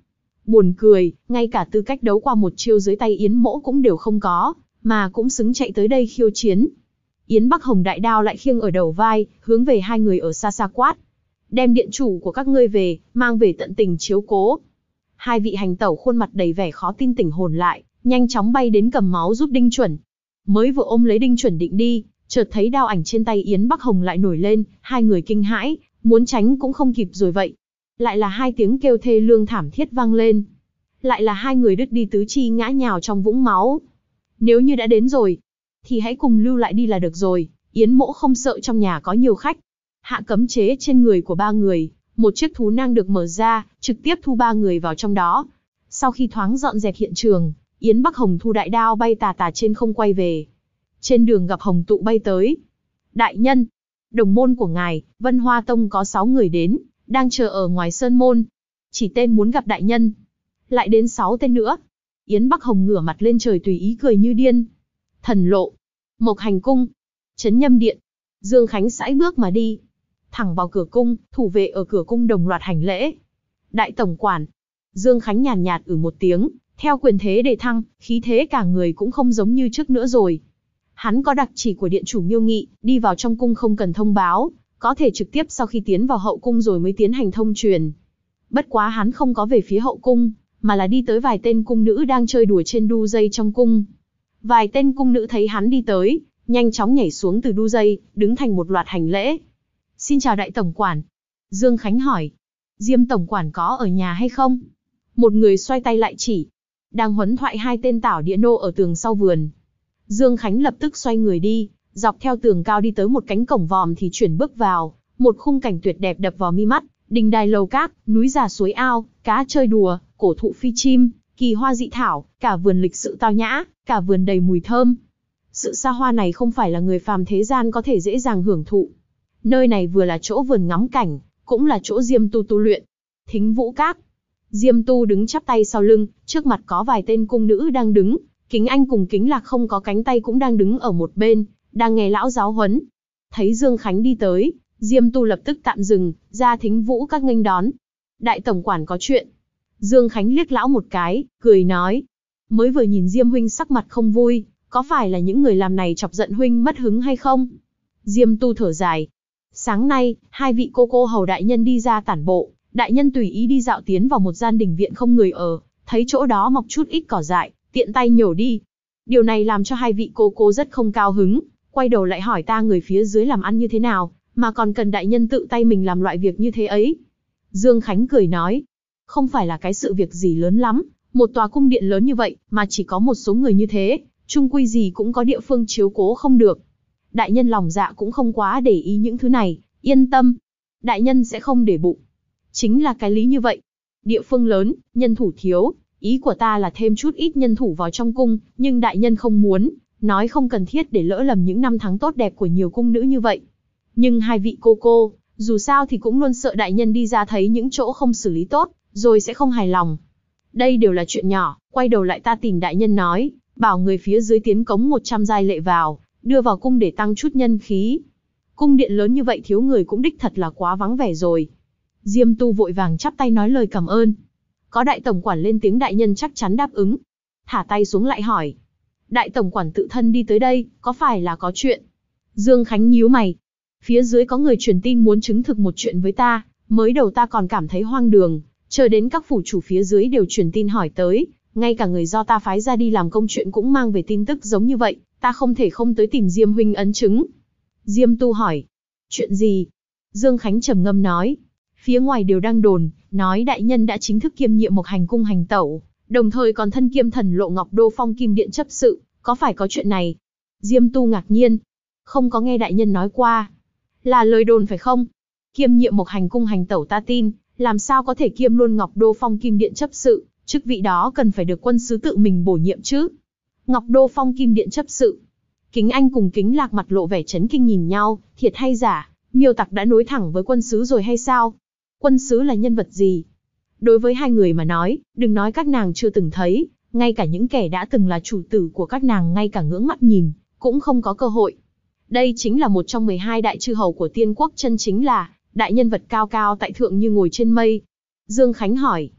[SPEAKER 1] Buồn cười, ngay cả tư cách đấu qua một chiêu dưới tay Yến Mỗ cũng đều không có, mà cũng xứng chạy tới đây khiêu chiến. Yến Bắc Hồng đại đao lại khiêng ở đầu vai, hướng về hai người ở xa xa quát. Đem điện chủ của các ngươi về, mang về tận tình chiếu cố. Hai vị hành tẩu khuôn mặt đầy vẻ khó tin tỉnh hồn lại, nhanh chóng bay đến cầm máu giúp Đinh Chuẩn. Mới vừa ôm lấy Đinh Chuẩn định đi, chợt thấy đao ảnh trên tay Yến Bắc Hồng lại nổi lên, hai người kinh hãi, muốn tránh cũng không kịp rồi vậy. Lại là hai tiếng kêu thê lương thảm thiết vang lên. Lại là hai người đứt đi tứ chi ngã nhào trong vũng máu. Nếu như đã đến rồi, thì hãy cùng lưu lại đi là được rồi, Yến Mỗ không sợ trong nhà có nhiều khách. Hạ cấm chế trên người của ba người, một chiếc thú nang được mở ra, trực tiếp thu ba người vào trong đó. Sau khi thoáng dọn dẹp hiện trường, Yến Bắc Hồng thu đại đao bay tà tà trên không quay về. Trên đường gặp Hồng Tụ bay tới. Đại nhân, đồng môn của ngài, Vân Hoa Tông có 6 người đến, đang chờ ở ngoài sơn môn. Chỉ tên muốn gặp đại nhân. Lại đến 6 tên nữa. Yến Bắc Hồng ngửa mặt lên trời tùy ý cười như điên. Thần lộ, Mộc Hành cung, Trấn Nhâm điện. Dương Khánh sải bước mà đi. Thẳng vào cửa cung, thủ vệ ở cửa cung đồng loạt hành lễ. Đại tổng quản. Dương Khánh nhàn nhạt một tiếng, theo quyền thế đề thăng, khí thế cả người cũng không giống như trước nữa rồi. Hắn có đặc chỉ của điện chủ Miêu Nghị, đi vào trong cung không cần thông báo, có thể trực tiếp sau khi tiến vào hậu cung rồi mới tiến hành thông truyền. Bất quá hắn không có về phía hậu cung, mà là đi tới vài tên cung nữ đang chơi đùa trên đu dây trong cung. Vài tên cung nữ thấy hắn đi tới, nhanh chóng nhảy xuống từ đu dây, đứng thành một loạt hành lễ. Xin chào đại tổng quản. Dương Khánh hỏi. Diêm tổng quản có ở nhà hay không? Một người xoay tay lại chỉ. Đang huấn thoại hai tên tảo địa nô ở tường sau vườn. Dương Khánh lập tức xoay người đi, dọc theo tường cao đi tới một cánh cổng vòm thì chuyển bước vào. Một khung cảnh tuyệt đẹp đập vào mi mắt. Đình đài lầu cát, núi già suối ao, cá chơi đùa, cổ thụ phi chim, kỳ hoa dị thảo, cả vườn lịch sự tao nhã, cả vườn đầy mùi thơm. Sự xa hoa này không phải là người phàm thế gian có thể dễ dàng hưởng thụ. Nơi này vừa là chỗ vườn ngắm cảnh, cũng là chỗ Diêm Tu tu luyện. Thính Vũ Các. Diêm Tu đứng chắp tay sau lưng, trước mặt có vài tên cung nữ đang đứng, Kính Anh cùng Kính Lạc không có cánh tay cũng đang đứng ở một bên, đang nghe lão giáo huấn. Thấy Dương Khánh đi tới, Diêm Tu lập tức tạm dừng, ra Thính Vũ Các nghênh đón. Đại tổng quản có chuyện. Dương Khánh liếc lão một cái, cười nói. Mới vừa nhìn Diêm huynh sắc mặt không vui, có phải là những người làm này chọc giận huynh mất hứng hay không? Diêm Tu thở dài. Sáng nay, hai vị cô hầu đại nhân đi ra tản bộ, đại nhân tùy ý đi dạo tiến vào một gian đình viện không người ở, thấy chỗ đó mọc chút ít cỏ dại, tiện tay nhổ đi. Điều này làm cho hai vị cô rất không cao hứng, quay đầu lại hỏi ta người phía dưới làm ăn như thế nào, mà còn cần đại nhân tự tay mình làm loại việc như thế ấy. Dương Khánh cười nói, không phải là cái sự việc gì lớn lắm, một tòa cung điện lớn như vậy mà chỉ có một số người như thế, chung quy gì cũng có địa phương chiếu cố không được. Đại nhân lòng dạ cũng không quá để ý những thứ này, yên tâm. Đại nhân sẽ không để bụng. Chính là cái lý như vậy. Địa phương lớn, nhân thủ thiếu, ý của ta là thêm chút ít nhân thủ vào trong cung, nhưng đại nhân không muốn, nói không cần thiết để lỡ lầm những năm tháng tốt đẹp của nhiều cung nữ như vậy. Nhưng hai vị cô, dù sao thì cũng luôn sợ đại nhân đi ra thấy những chỗ không xử lý tốt, rồi sẽ không hài lòng. Đây đều là chuyện nhỏ, quay đầu lại ta tìm đại nhân nói, bảo người phía dưới tiến cống 100 giai lệ vào, đưa vào cung để tăng chút nhân khí. Cung điện lớn như vậy thiếu người cũng đích thật là quá vắng vẻ rồi. Diêm Tu vội vàng chắp tay nói lời cảm ơn. Có đại tổng quản lên tiếng đại nhân chắc chắn đáp ứng. Thả tay xuống lại hỏi. Đại tổng quản tự thân đi tới đây, có phải là có chuyện? Dương Khánh nhíu mày. Phía dưới có người truyền tin muốn chứng thực một chuyện với ta, mới đầu ta còn cảm thấy hoang đường, chờ đến các phủ chủ phía dưới đều truyền tin hỏi tới, ngay cả người do ta phái ra đi làm công chuyện cũng mang về tin tức giống như vậy, ta không thể không tới tìm Diêm huynh ấn chứng. Diêm Tu hỏi. Chuyện gì? Dương Khánh trầm ngâm nói. Phía ngoài đều đang đồn, nói đại nhân đã chính thức kiêm nhiệm Mộc Hành cung hành tẩu, đồng thời còn thân kiêm thần lộ Ngọc Đô Phong Kim Điện chấp sự, có phải có chuyện này? Diêm Tu ngạc nhiên. Không có nghe đại nhân nói qua. Là lời đồn phải không? Kiêm nhiệm Mộc Hành cung hành tẩu ta tin, làm sao có thể kiêm luôn Ngọc Đô Phong Kim Điện chấp sự, chức vị đó cần phải được quân sứ tự mình bổ nhiệm chứ. Ngọc Đô Phong Kim Điện chấp sự. Kính Anh cùng Kính Lạc mặt lộ vẻ chấn kinh nhìn nhau, thiệt hay giả, Miêu Tặc đã nối thẳng với quân sứ rồi hay sao? Quân sứ là nhân vật gì? Đối với hai người mà nói, đừng nói các nàng chưa từng thấy, ngay cả những kẻ đã từng là chủ tử của các nàng ngay cả ngưỡng mắt nhìn, cũng không có cơ hội. Đây chính là một trong 12 đại chư hầu của Tiên Quốc, chân chính là đại nhân vật cao cao tại thượng như ngồi trên mây. Dương Khánh hỏi.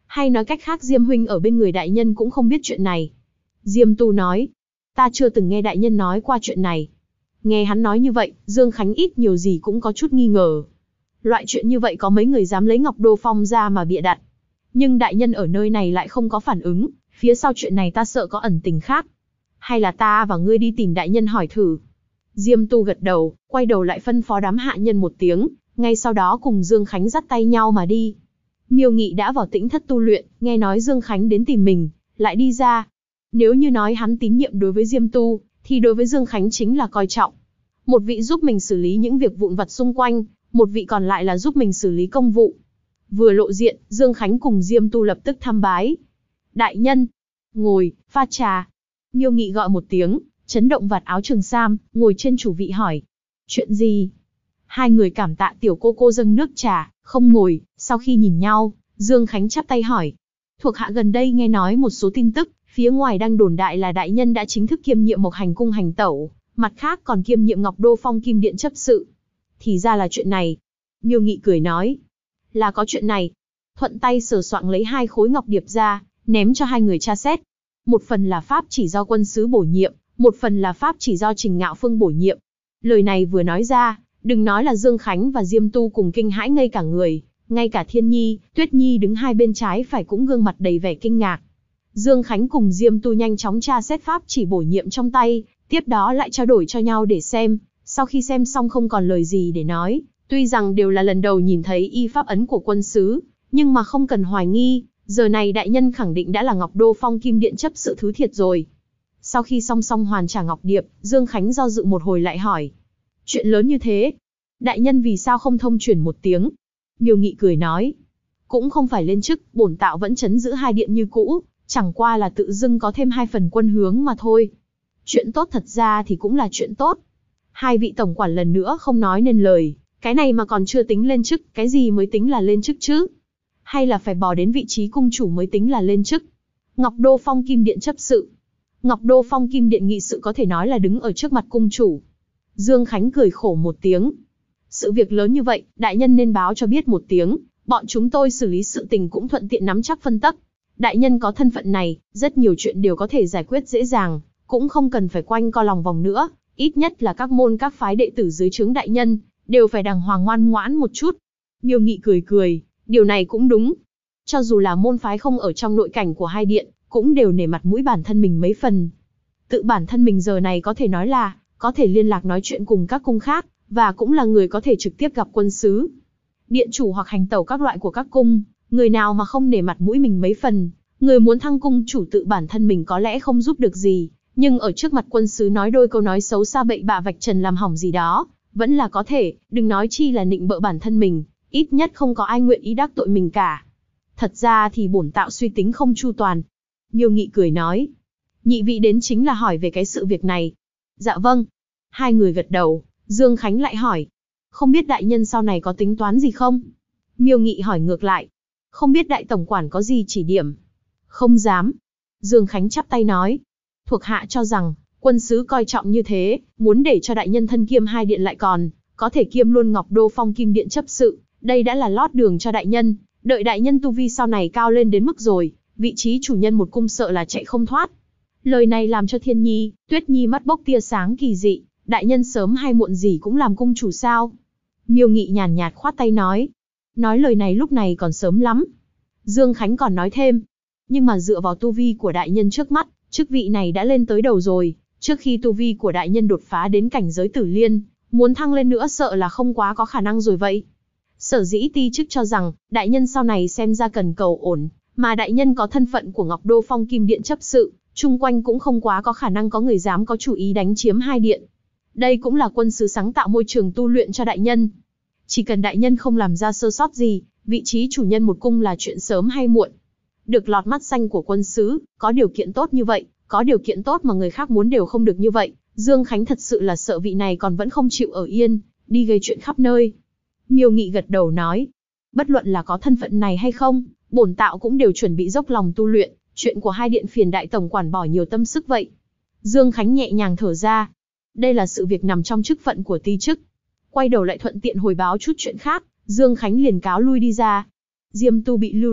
[SPEAKER 1] Hay nói cách khác Diêm huynh ở bên người đại nhân cũng không biết chuyện này. Diêm Tu nói, ta chưa từng nghe đại nhân nói qua chuyện này. Nghe hắn nói như vậy, Dương Khánh ít nhiều gì cũng có chút nghi ngờ. Loại chuyện như vậy có mấy người dám lấy Ngọc Đô Phong ra mà bịa đặt. Nhưng đại nhân ở nơi này lại không có phản ứng, phía sau chuyện này ta sợ có ẩn tình khác. Hay là ta và ngươi đi tìm đại nhân hỏi thử. Diêm Tu gật đầu, quay đầu lại phân phó đám hạ nhân một tiếng, ngay sau đó cùng Dương Khánh dắt tay nhau mà đi. Miêu Nghị đã vào tĩnh thất tu luyện, nghe nói Dương Khánh đến tìm mình, lại đi ra. Nếu như nói hắn tín nhiệm đối với Diêm Tu, thì đối với Dương Khánh chính là coi trọng. Một vị giúp mình xử lý những việc vụn vặt xung quanh, một vị còn lại là giúp mình xử lý công vụ. Vừa lộ diện, Dương Khánh cùng Diêm Tu lập tức tham bái. Đại nhân, ngồi, pha trà. Miêu Nghị gọi một tiếng, chấn động vạt áo trường sam, ngồi trên chủ vị hỏi. Chuyện gì? Hai người cảm tạ tiểu cô dâng nước trà, không ngồi, sau khi nhìn nhau, Dương Khánh chắp tay hỏi. Thuộc hạ gần đây nghe nói một số tin tức, phía ngoài đang đồn đại là đại nhân đã chính thức kiêm nhiệm Mộc Hành cung hành tẩu, mặt khác còn kiêm nhiệm Ngọc Đô Phong Kim Điện chấp sự. Thì ra là chuyện này. Miêu Nghị cười nói. Là có chuyện này. Thuận tay sờ soạng lấy 2 khối ngọc điệp ra, ném cho hai người tra xét. Một phần là pháp chỉ do quân sứ bổ nhiệm, một phần là pháp chỉ do Trình Ngạo Phương bổ nhiệm. Lời này vừa nói ra, đừng nói là Dương Khánh và Diêm Tu cùng kinh hãi ngây cả người, ngay cả Thiên Nhi, Tuyết Nhi đứng hai bên trái phải cũng gương mặt đầy vẻ kinh ngạc. Dương Khánh cùng Diêm Tu nhanh chóng tra xét pháp chỉ bổ nhiệm trong tay, tiếp đó lại trao đổi cho nhau để xem. Sau khi xem xong không còn lời gì để nói, tuy rằng đều là lần đầu nhìn thấy y pháp ấn của quân sứ, nhưng mà không cần hoài nghi, giờ này đại nhân khẳng định đã là Ngọc Đô Phong Kim Điện chấp sự thứ thiệt rồi. Sau khi song song hoàn trả ngọc điệp, Dương Khánh do dự một hồi lại hỏi. Chuyện lớn như thế, đại nhân vì sao không thông truyền một tiếng? Miêu Nghị cười nói. Cũng không phải lên chức, bổn tạo vẫn trấn giữ 2 điện như cũ, chẳng qua là tự dưng có thêm 2 phần quân hướng mà thôi. Chuyện tốt thật ra thì cũng là chuyện tốt. 2 vị tổng quản lần nữa không nói nên lời, cái này mà còn chưa tính lên chức, cái gì mới tính là lên chức chứ? Hay là phải bò đến vị trí cung chủ mới tính là lên chức? Ngọc Đô Phong Kim Điện chấp sự. Ngọc Đô Phong Kim Điện nghị sự có thể nói là đứng ở trước mặt cung chủ. Dương Khánh cười khổ một tiếng. Sự việc lớn như vậy, đại nhân nên báo cho biết một tiếng, bọn chúng tôi xử lý sự tình cũng thuận tiện nắm chắc phân tắc. Đại nhân có thân phận này, rất nhiều chuyện đều có thể giải quyết dễ dàng, cũng không cần phải quanh co lòng vòng nữa, ít nhất là các môn các phái đệ tử dưới trướng đại nhân, đều phải đàng hoàng ngoan ngoãn một chút. Miêu Nghị cười cười, điều này cũng đúng. Cho dù là môn phái không ở trong nội cảnh của 2 điện, cũng đều nể mặt mũi bản thân mình mấy phần. Tự bản thân mình giờ này có thể nói là, có thể liên lạc nói chuyện cùng các cung khác, và cũng là người có thể trực tiếp gặp quân sứ. Điện chủ hoặc hành tẩu các loại của các cung, người nào mà không nể mặt mũi mình mấy phần, người muốn thăng cung chủ tự bản thân mình có lẽ không giúp được gì, nhưng ở trước mặt quân sứ nói đôi câu nói xấu xa bậy bạ vạch trần làm hỏng gì đó, vẫn là có thể, đừng nói chi là nịnh bợ bản thân mình, ít nhất không có ai nguyện ý đắc tội mình cả. Thật ra thì bổn tạo suy tính không chu toàn. Miêu Nghị cười nói. Nhị vị đến chính là hỏi về cái sự việc này. Dạ vâng. 2 người gật đầu, Dương Khánh lại hỏi. Không biết đại nhân sau này có tính toán gì không? Miêu Nghị hỏi ngược lại. Không biết đại tổng quản có gì chỉ điểm? Không dám. Dương Khánh chắp tay nói. Thuộc hạ cho rằng, quân sứ coi trọng như thế, muốn để cho đại nhân thân kiêm 2 điện lại còn, có thể kiêm luôn Ngọc Đô Phong Kim Điện chấp sự, đây đã là lót đường cho đại nhân, đợi đại nhân tu vi sau này cao lên đến mức rồi, vị trí chủ nhân một cung sợ là chạy không thoát. Lời này làm cho Thiên Nhi, Tuyết Nhi mắt bốc tia sáng kỳ dị, đại nhân sớm hay muộn gì cũng làm cung chủ sao? Miêu Nghị nhàn nhạt khoát tay nói. Nói lời này lúc này còn sớm lắm. Dương Khánh còn nói thêm. Nhưng mà dựa vào tu vi của đại nhân trước mắt, chức vị này đã lên tới đầu rồi, trước khi tu vi của đại nhân đột phá đến cảnh giới tử liên, muốn thăng lên nữa sợ là không quá có khả năng rồi vậy. Sở dĩ ti chức cho rằng, đại nhân sau này xem ra cần cầu ổn, mà đại nhân có thân phận của Ngọc Đô Phong Kim Điện chấp sự, chung quanh cũng không quá có khả năng có người dám có chủ ý đánh chiếm 2 điện. Đây cũng là quân sứ sáng tạo môi trường tu luyện cho đại nhân. Chỉ cần đại nhân không làm ra sơ sót gì, vị trí chủ nhân một cung là chuyện sớm hay muộn. Được lọt mắt xanh của quân sứ, có điều kiện tốt như vậy, có điều kiện tốt mà người khác muốn đều không được như vậy. Dương Khánh thật sự là sợ vị này còn vẫn không chịu ở yên, đi gây chuyện khắp nơi. Miêu Nghị gật đầu nói, bất luận là có thân phận này hay không, bổn tạo cũng đều chuẩn bị dốc lòng tu luyện, chuyện của 2 điện phiền đại tổng quản bỏ nhiều tâm sức vậy. Dương Khánh nhẹ nhàng thở ra, đây là sự việc nằm trong chức phận của ti chức. Quay đầu lại thuận tiện hồi báo chút chuyện khác, Dương Khánh liền cáo lui đi ra. Diêm Tu bị lưu lại,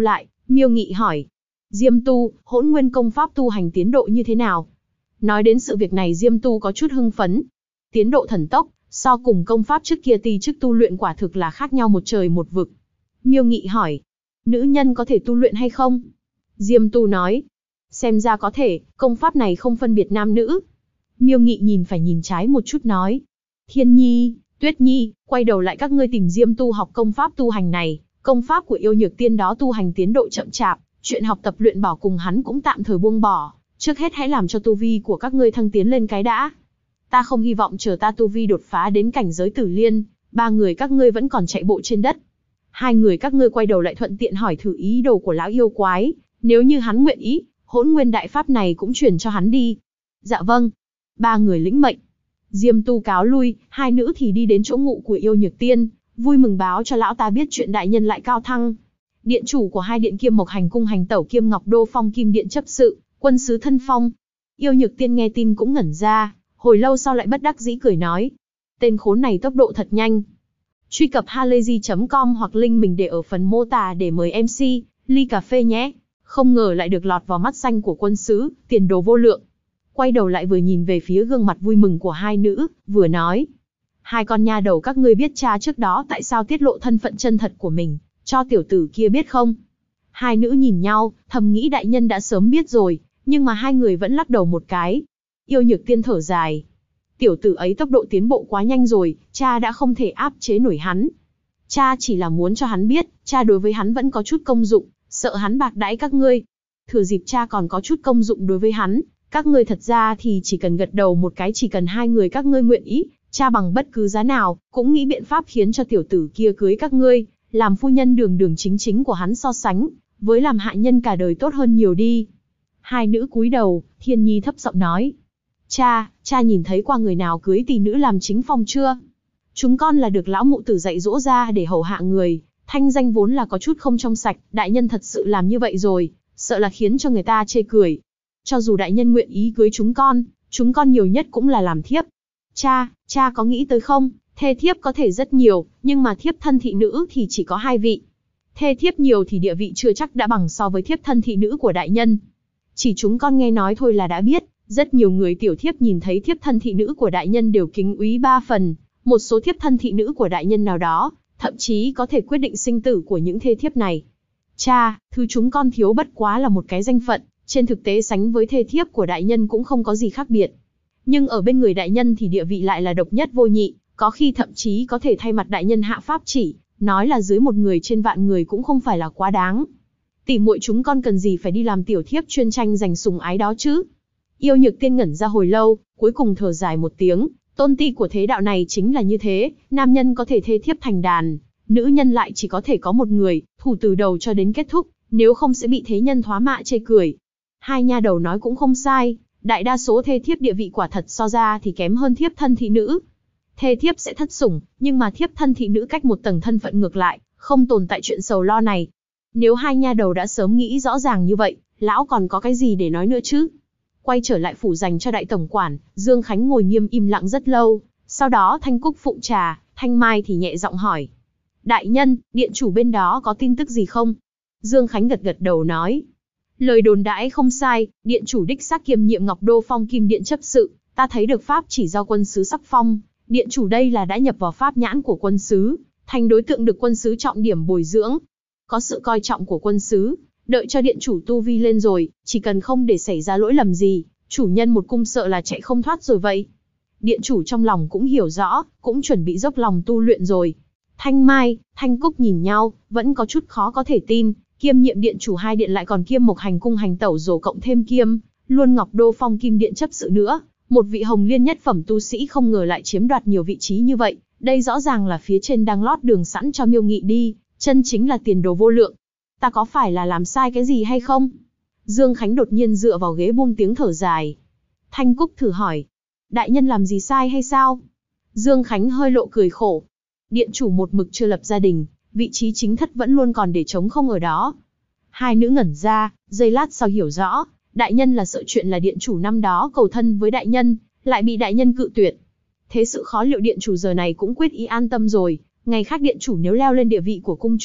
[SPEAKER 1] Miêu Nghị hỏi. Diêm Tu, Hỗn Nguyên công pháp tu hành tiến độ như thế nào? Nói đến sự việc này Diêm Tu có chút hưng phấn. Tiến độ thần tốc, so cùng công pháp trước kia ti chức tu luyện quả thực là khác nhau một trời một vực. Miêu Nghị hỏi. Nữ nhân có thể tu luyện hay không? Diêm Tu nói. Xem ra có thể, công pháp này không phân biệt nam nữ. Miêu Nghị nhìn phải nhìn trái một chút nói. Thiên Nhi, Tuyết Nhi, quay đầu lại các ngươi tìm Diêm Tu học công pháp tu hành này. Công pháp của yêu nhược tiên đó tu hành tiến độ chậm chạp, chuyện học tập luyện bảo cùng hắn cũng tạm thời buông bỏ. Trước hết hãy làm cho tu vi của các ngươi thăng tiến lên cái đã. Ta không hy vọng chờ ta tu vi đột phá đến cảnh giới tử liên, 3 người các ngươi vẫn còn chạy bộ trên đất. 2 người các ngươi quay đầu lại thuận tiện hỏi thử ý đồ của lão yêu quái, nếu như hắn nguyện ý, Hỗn Nguyên đại pháp này cũng truyền cho hắn đi. Dạ vâng. 3 người lĩnh mệnh. Diêm Tu cáo lui, 2 nữ thì đi đến chỗ ngụ của yêu nhược tiên, vui mừng báo cho lão ta biết chuyện đại nhân lại cao thăng. Điện chủ của 2 điện Kiêm Mộc Hành Cung Hành Tẩu Kiêm Ngọc Đô Phong Kim Điện chấp sự, quân sứ thân phong. Yêu nhược tiên nghe tin cũng ngẩn ra, hồi lâu sau lại bất đắc dĩ cười nói. Tên khốn này tốc độ thật nhanh. Truy cập halayzi.com hoặc link mình để ở phần mô tả để mời MC, ly cà phê nhé. Không ngờ lại được lọt vào mắt xanh của quân sứ, tiền đồ vô lượng. Quay đầu lại vừa nhìn về phía gương mặt vui mừng của 2 nữ, vừa nói. 2 con nha đầu các ngươi biết cha trước đó tại sao tiết lộ thân phận chân thật của mình, cho tiểu tử kia biết không? 2 nữ nhìn nhau, thầm nghĩ đại nhân đã sớm biết rồi, nhưng mà 2 người vẫn lắc đầu một cái. Yêu nhược tiên thở dài. Tiểu tử ấy tốc độ tiến bộ quá nhanh rồi, cha đã không thể áp chế nổi hắn. Cha chỉ là muốn cho hắn biết, cha đối với hắn vẫn có chút công dụng, sợ hắn bạc đãi các ngươi. Thừa dịp cha còn có chút công dụng đối với hắn, các ngươi thật ra thì chỉ cần gật đầu một cái, chỉ cần 2 người các ngươi nguyện ý, cha bằng bất cứ giá nào, cũng nghĩ biện pháp khiến cho tiểu tử kia cưới các ngươi, làm phu nhân đường đường chính chính của hắn so sánh, với làm hạ nhân cả đời tốt hơn nhiều đi. 2 nữ cúi đầu, Thiên Nhi thấp giọng nói. Cha nhìn thấy qua người nào cưới tỷ nữ làm chính phong chưa? Chúng con là được lão mụ tử dạy dỗ ra để hầu hạ người, thanh danh vốn là có chút không trong sạch, đại nhân thật sự làm như vậy rồi, sợ là khiến cho người ta chê cười. Cho dù đại nhân nguyện ý cưới chúng con nhiều nhất cũng là làm thiếp. Cha có nghĩ tới không, thê thiếp có thể rất nhiều, nhưng mà thiếp thân thị nữ thì chỉ có 2 vị. Thê thiếp nhiều thì địa vị chưa chắc đã bằng so với thiếp thân thị nữ của đại nhân. Chỉ chúng con nghe nói thôi là đã biết, rất nhiều người tiểu thiếp nhìn thấy thiếp thân thị nữ của đại nhân đều kính úy 3 phần, một số thiếp thân thị nữ của đại nhân nào đó, thậm chí có thể quyết định sinh tử của những thê thiếp này. Cha, thứ chúng con thiếu bất quá là một cái danh phận, trên thực tế sánh với thê thiếp của đại nhân cũng không có gì khác biệt. Nhưng ở bên người đại nhân thì địa vị lại là độc nhất vô nhị, có khi thậm chí có thể thay mặt đại nhân hạ pháp chỉ, nói là dưới một người trên vạn người cũng không phải là quá đáng. Tỷ muội chúng con cần gì phải đi làm tiểu thiếp chuyên tranh giành sủng ái đó chứ? Yêu nhược tiên ngẩn ra hồi lâu, cuối cùng thở dài một tiếng, tôn ti của thế đạo này chính là như thế, nam nhân có thể thê thiếp thành đàn, nữ nhân lại chỉ có thể có một người, thủ từ đầu cho đến kết thúc, nếu không sẽ bị thế nhân thoá mạ chê cười. 2 nha đầu nói cũng không sai, đại đa số thê thiếp địa vị quả thật so ra thì kém hơn thiếp thân thị nữ. Thê thiếp sẽ thất sủng, nhưng mà thiếp thân thị nữ cách một tầng thân phận ngược lại, không tồn tại chuyện sầu lo này. Nếu 2 nha đầu đã sớm nghĩ rõ ràng như vậy, lão còn có cái gì để nói nữa chứ? Quay trở lại phủ dành cho đại tổng quản, Dương Khánh ngồi nghiêm im lặng rất lâu, sau đó Thanh Cúc phụng trà, Thanh Mai thì nhẹ giọng hỏi. Đại nhân, điện chủ bên đó có tin tức gì không? Dương Khánh gật gật đầu nói. Lời đồn đãi không sai, điện chủ đích xác kiêm nhiệm Ngọc Đô Phong Kim Điện chấp sự, ta thấy được pháp chỉ do quân sứ sắc phong, điện chủ đây là đã nhập vào pháp nhãn của quân sứ, thành đối tượng được quân sứ trọng điểm bồi dưỡng. Có sự coi trọng của quân sứ, đợi cho điện chủ tu vi lên rồi, chỉ cần không để xảy ra lỗi lầm gì, chủ nhân một cung sợ là chạy không thoát rồi vậy. Điện chủ trong lòng cũng hiểu rõ, cũng chuẩn bị dốc lòng tu luyện rồi. Thanh Mai, Thanh Cúc nhìn nhau, vẫn có chút khó có thể tin, kiêm nhiệm điện chủ 2 điện lại còn kiêm Mộc Hành Cung hành tẩu rồi cộng thêm kiêm luôn Ngọc Đô Phong Kim Điện chấp sự nữa, một vị hồng liên nhất phẩm tu sĩ không ngờ lại chiếm đoạt nhiều vị trí như vậy, đây rõ ràng là phía trên đang lót đường sẵn cho Miêu Nghị đi, chân chính là tiền đồ vô lượng. Ta có phải là làm sai cái gì hay không? Dương Khánh đột nhiên dựa vào ghế buông tiếng thở dài. Thanh Cúc thử hỏi, đại nhân làm gì sai hay sao? Dương Khánh hơi lộ cười khổ. Điện chủ một mực chưa lập gia đình, vị trí chính thất vẫn luôn còn để trống không ở đó. 2 nữ ngẩn ra, giây lát sau hiểu rõ, đại nhân là sợ chuyện là điện chủ năm đó cầu thân với đại nhân, lại bị đại nhân cự tuyệt. Thế sự khó liệu điện chủ giờ này cũng quyết ý an tâm rồi, ngày khác điện chủ nếu leo lên địa vị của cung chủ,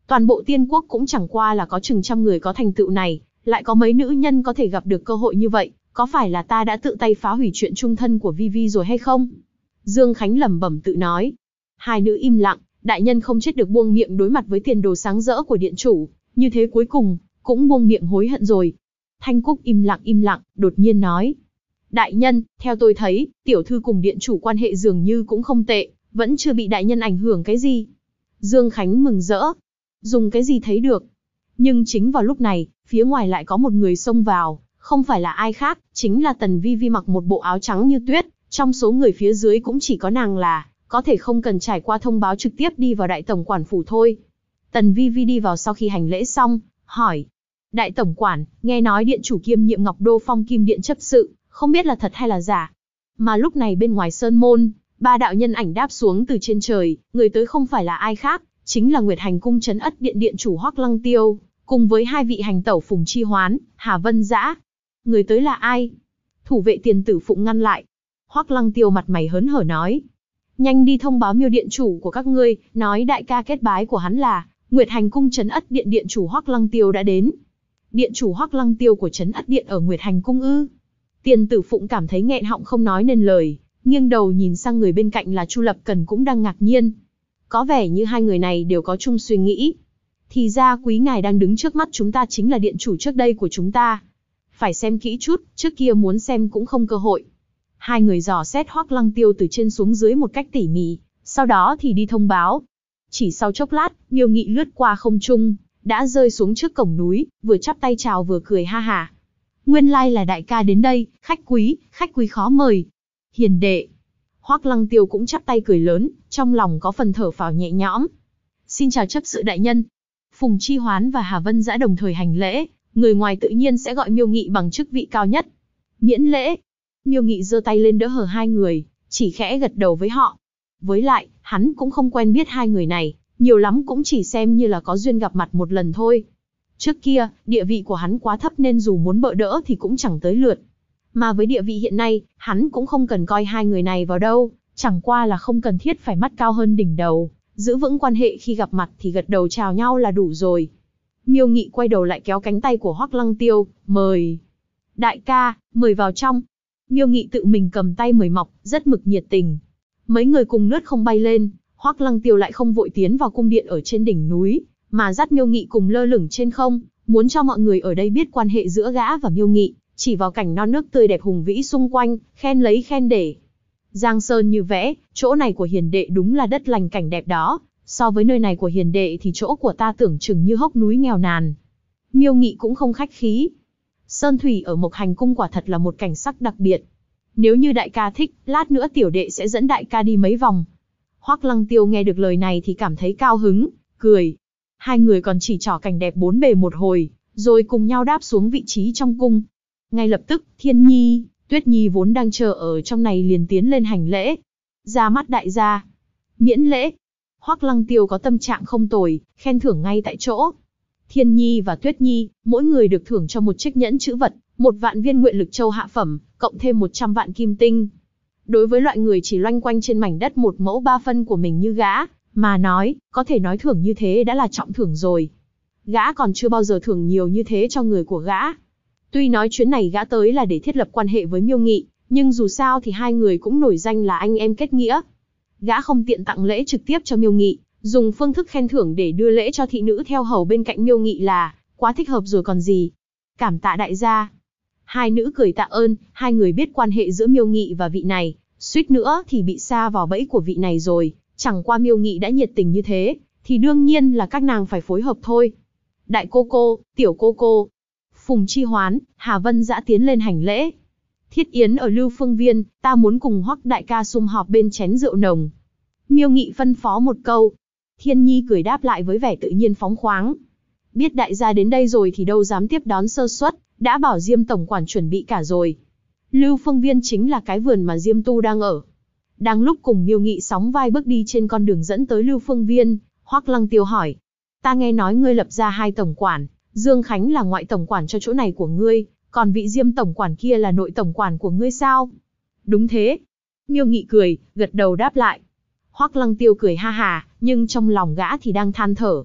[SPEAKER 1] Toàn bộ tiên quốc cũng chẳng qua là có chừng trăm người có thành tựu này, lại có mấy nữ nhân có thể gặp được cơ hội như vậy, có phải là ta đã tự tay phá hủy chuyện chung thân của Vi Vi rồi hay không? Dương Khánh lẩm bẩm tự nói. Hai nữ im lặng, đại nhân không chết được buông miệng đối mặt với tiền đồ sáng rỡ của điện chủ, như thế cuối cùng, cũng buông miệng hối hận rồi. Thanh Cúc im lặng, đột nhiên nói. Đại nhân, theo tôi thấy, tiểu thư cùng điện chủ quan hệ dường như cũng không tệ, vẫn chưa bị đại nhân ảnh hưởng cái gì. Dương Khánh mừng rỡ. Dùng cái gì thấy được? Nhưng chính vào lúc này, phía ngoài lại có một người xông vào, không phải là ai khác, chính là Tần Vi Vi mặc một bộ áo trắng như tuyết, trong số người phía dưới cũng chỉ có nàng là, có thể không cần trải qua thông báo trực tiếp đi vào đại tổng quản phủ thôi. Tần Vi Vi đi vào sau khi hành lễ xong, hỏi. Đại tổng quản, nghe nói điện chủ kiêm nhiệm Ngọc Đô Phong Kim Điện chấp sự, không biết là thật hay là giả. Mà lúc này bên ngoài sơn môn, ba đạo nhân ảnh đáp xuống từ trên trời, người tới không phải là ai khác, chính là Nguyệt Hành cung trấn ất điện điện chủ Hoắc Lăng Tiêu, cùng với hai vị hành tẩu Phùng Chi Hoán, Hà Vân Dã. Người tới là ai? Thủ vệ Tiền Tử Phụng ngăn lại. Hoắc Lăng Tiêu mặt mày hớn hở nói. Nhanh đi thông báo Miêu điện chủ của các ngươi, nói đại ca kết bái của hắn là Nguyệt Hành cung trấn ất điện điện chủ Hoắc Lăng Tiêu đã đến. Điện chủ Hoắc Lăng Tiêu của trấn ất điện ở Nguyệt Hành cung ư? Tiền Tử Phụng cảm thấy nghẹn họng không nói nên lời, nghiêng đầu nhìn sang người bên cạnh là Chu Lập Cần cũng đang ngạc nhiên. Có vẻ như hai người này đều có chung suy nghĩ. Thì ra quý ngài đang đứng trước mắt chúng ta chính là điện chủ trước đây của chúng ta. Phải xem kỹ chút, trước kia muốn xem cũng không cơ hội. Hai người dò xét Hoắc Lăng Tiêu từ trên xuống dưới một cách tỉ mỉ, sau đó thì đi thông báo. Chỉ sau chốc lát, Miêu Nghị lướt qua không trung, đã rơi xuống trước cổng núi, vừa chắp tay chào vừa cười ha hả. Nguyên lai là đại ca đến đây, khách quý khó mời. Hiền đệ. Hoắc Lăng Tiêu cũng chắp tay cười lớn, trong lòng có phần thở phào nhẹ nhõm. Xin chào chấp sự đại nhân. Phùng Chi Hoán và Hà Vân Dã đồng thời hành lễ, người ngoài tự nhiên sẽ gọi Miêu Nghị bằng chức vị cao nhất. Miễn lễ. Miêu Nghị giơ tay lên đỡ hở hai người, chỉ khẽ gật đầu với họ. Với lại, hắn cũng không quen biết hai người này, nhiều lắm cũng chỉ xem như là có duyên gặp mặt một lần thôi. Trước kia, địa vị của hắn quá thấp nên dù muốn bợ đỡ thì cũng chẳng tới lượt. Mà với địa vị hiện nay, hắn cũng không cần coi hai người này vào đâu, chẳng qua là không cần thiết phải mắt cao hơn đỉnh đầu, giữ vững quan hệ khi gặp mặt thì gật đầu chào nhau là đủ rồi. Miêu Nghị quay đầu lại kéo cánh tay của Hoắc Lăng Tiêu, mời. Đại ca, mời vào trong. Miêu Nghị tự mình cầm tay mời mọc, rất mực nhiệt tình. Mấy người cùng lướt không bay lên, Hoắc Lăng Tiêu lại không vội tiến vào cung điện ở trên đỉnh núi, mà dắt Miêu Nghị cùng lơ lửng trên không, muốn cho mọi người ở đây biết quan hệ giữa gã và Miêu Nghị, chỉ vào cảnh non nước tươi đẹp hùng vĩ xung quanh, khen lấy khen để. Giang sơn như vẽ, chỗ này của hiền đệ đúng là đất lành cảnh đẹp đó, so với nơi này của hiền đệ thì chỗ của ta tưởng chừng như hốc núi nghèo nàn. Miêu Nghị cũng không khách khí. Sơn thủy ở Mộc Hành cung quả thật là một cảnh sắc đặc biệt. Nếu như đại ca thích, lát nữa tiểu đệ sẽ dẫn đại ca đi mấy vòng. Hoắc Lăng Tiêu nghe được lời này thì cảm thấy cao hứng, cười. Hai người còn chỉ trỏ cảnh đẹp bốn bề một hồi, rồi cùng nhau đáp xuống vị trí trong cung. Ngay lập tức, Thiên Nhi, Tuyết Nhi vốn đang chờ ở trong này liền tiến lên hành lễ. Ra mắt đại gia. Miễn lễ. Hoắc Lăng Tiêu có tâm trạng không tồi, khen thưởng ngay tại chỗ. Thiên Nhi và Tuyết Nhi, mỗi người được thưởng cho một chiếc nhẫn chữ vật, 1 vạn viên nguyện lực châu hạ phẩm, cộng thêm 100 vạn kim tinh. Đối với loại người chỉ loanh quanh trên mảnh đất 1 mẫu 3 phân của mình như gã, mà nói, có thể nói thưởng như thế đã là trọng thưởng rồi. Gã còn chưa bao giờ thưởng nhiều như thế cho người của gã. Tuy nói chuyến này gã tới là để thiết lập quan hệ với Miêu Nghị, nhưng dù sao thì hai người cũng nổi danh là anh em kết nghĩa. Gã không tiện tặng lễ trực tiếp cho Miêu Nghị, dùng phương thức khen thưởng để đưa lễ cho thị nữ theo hầu bên cạnh Miêu Nghị là quá thích hợp rồi còn gì. Cảm tạ đại gia. Hai nữ cười tạ ơn, hai người biết quan hệ giữa Miêu Nghị và vị này, suýt nữa thì bị sa vào bẫy của vị này rồi, chẳng qua Miêu Nghị đã nhiệt tình như thế, thì đương nhiên là các nàng phải phối hợp thôi. Đại cô cô, tiểu cô cô. Phùng Chi Hoán, Hà Vân Dã tiến lên hành lễ. Thiết yến ở Lưu Phương Viên, ta muốn cùng Hoắc đại ca sum họp bên chén rượu nồng. Miêu Nghị phân phó một câu. Thiên Nhi cười đáp lại với vẻ tự nhiên phóng khoáng. Biết đại gia đến đây rồi thì đâu dám tiếp đón sơ suất, đã bảo Diêm tổng quản chuẩn bị cả rồi. Lưu Phương Viên chính là cái vườn mà Diêm Tu đang ở. Đang lúc cùng Miêu Nghị sóng vai bước đi trên con đường dẫn tới Lưu Phương Viên, Hoắc Lăng Tiêu hỏi. Ta nghe nói ngươi lập ra 2 tổng quản, Dương Khánh là ngoại tổng quản cho chỗ này của ngươi, còn vị Diêm tổng quản kia là nội tổng quản của ngươi sao? Đúng thế. Miêu Nghị cười, gật đầu đáp lại. Hoắc Lăng Tiêu cười ha hà, nhưng trong lòng gã thì đang than thở.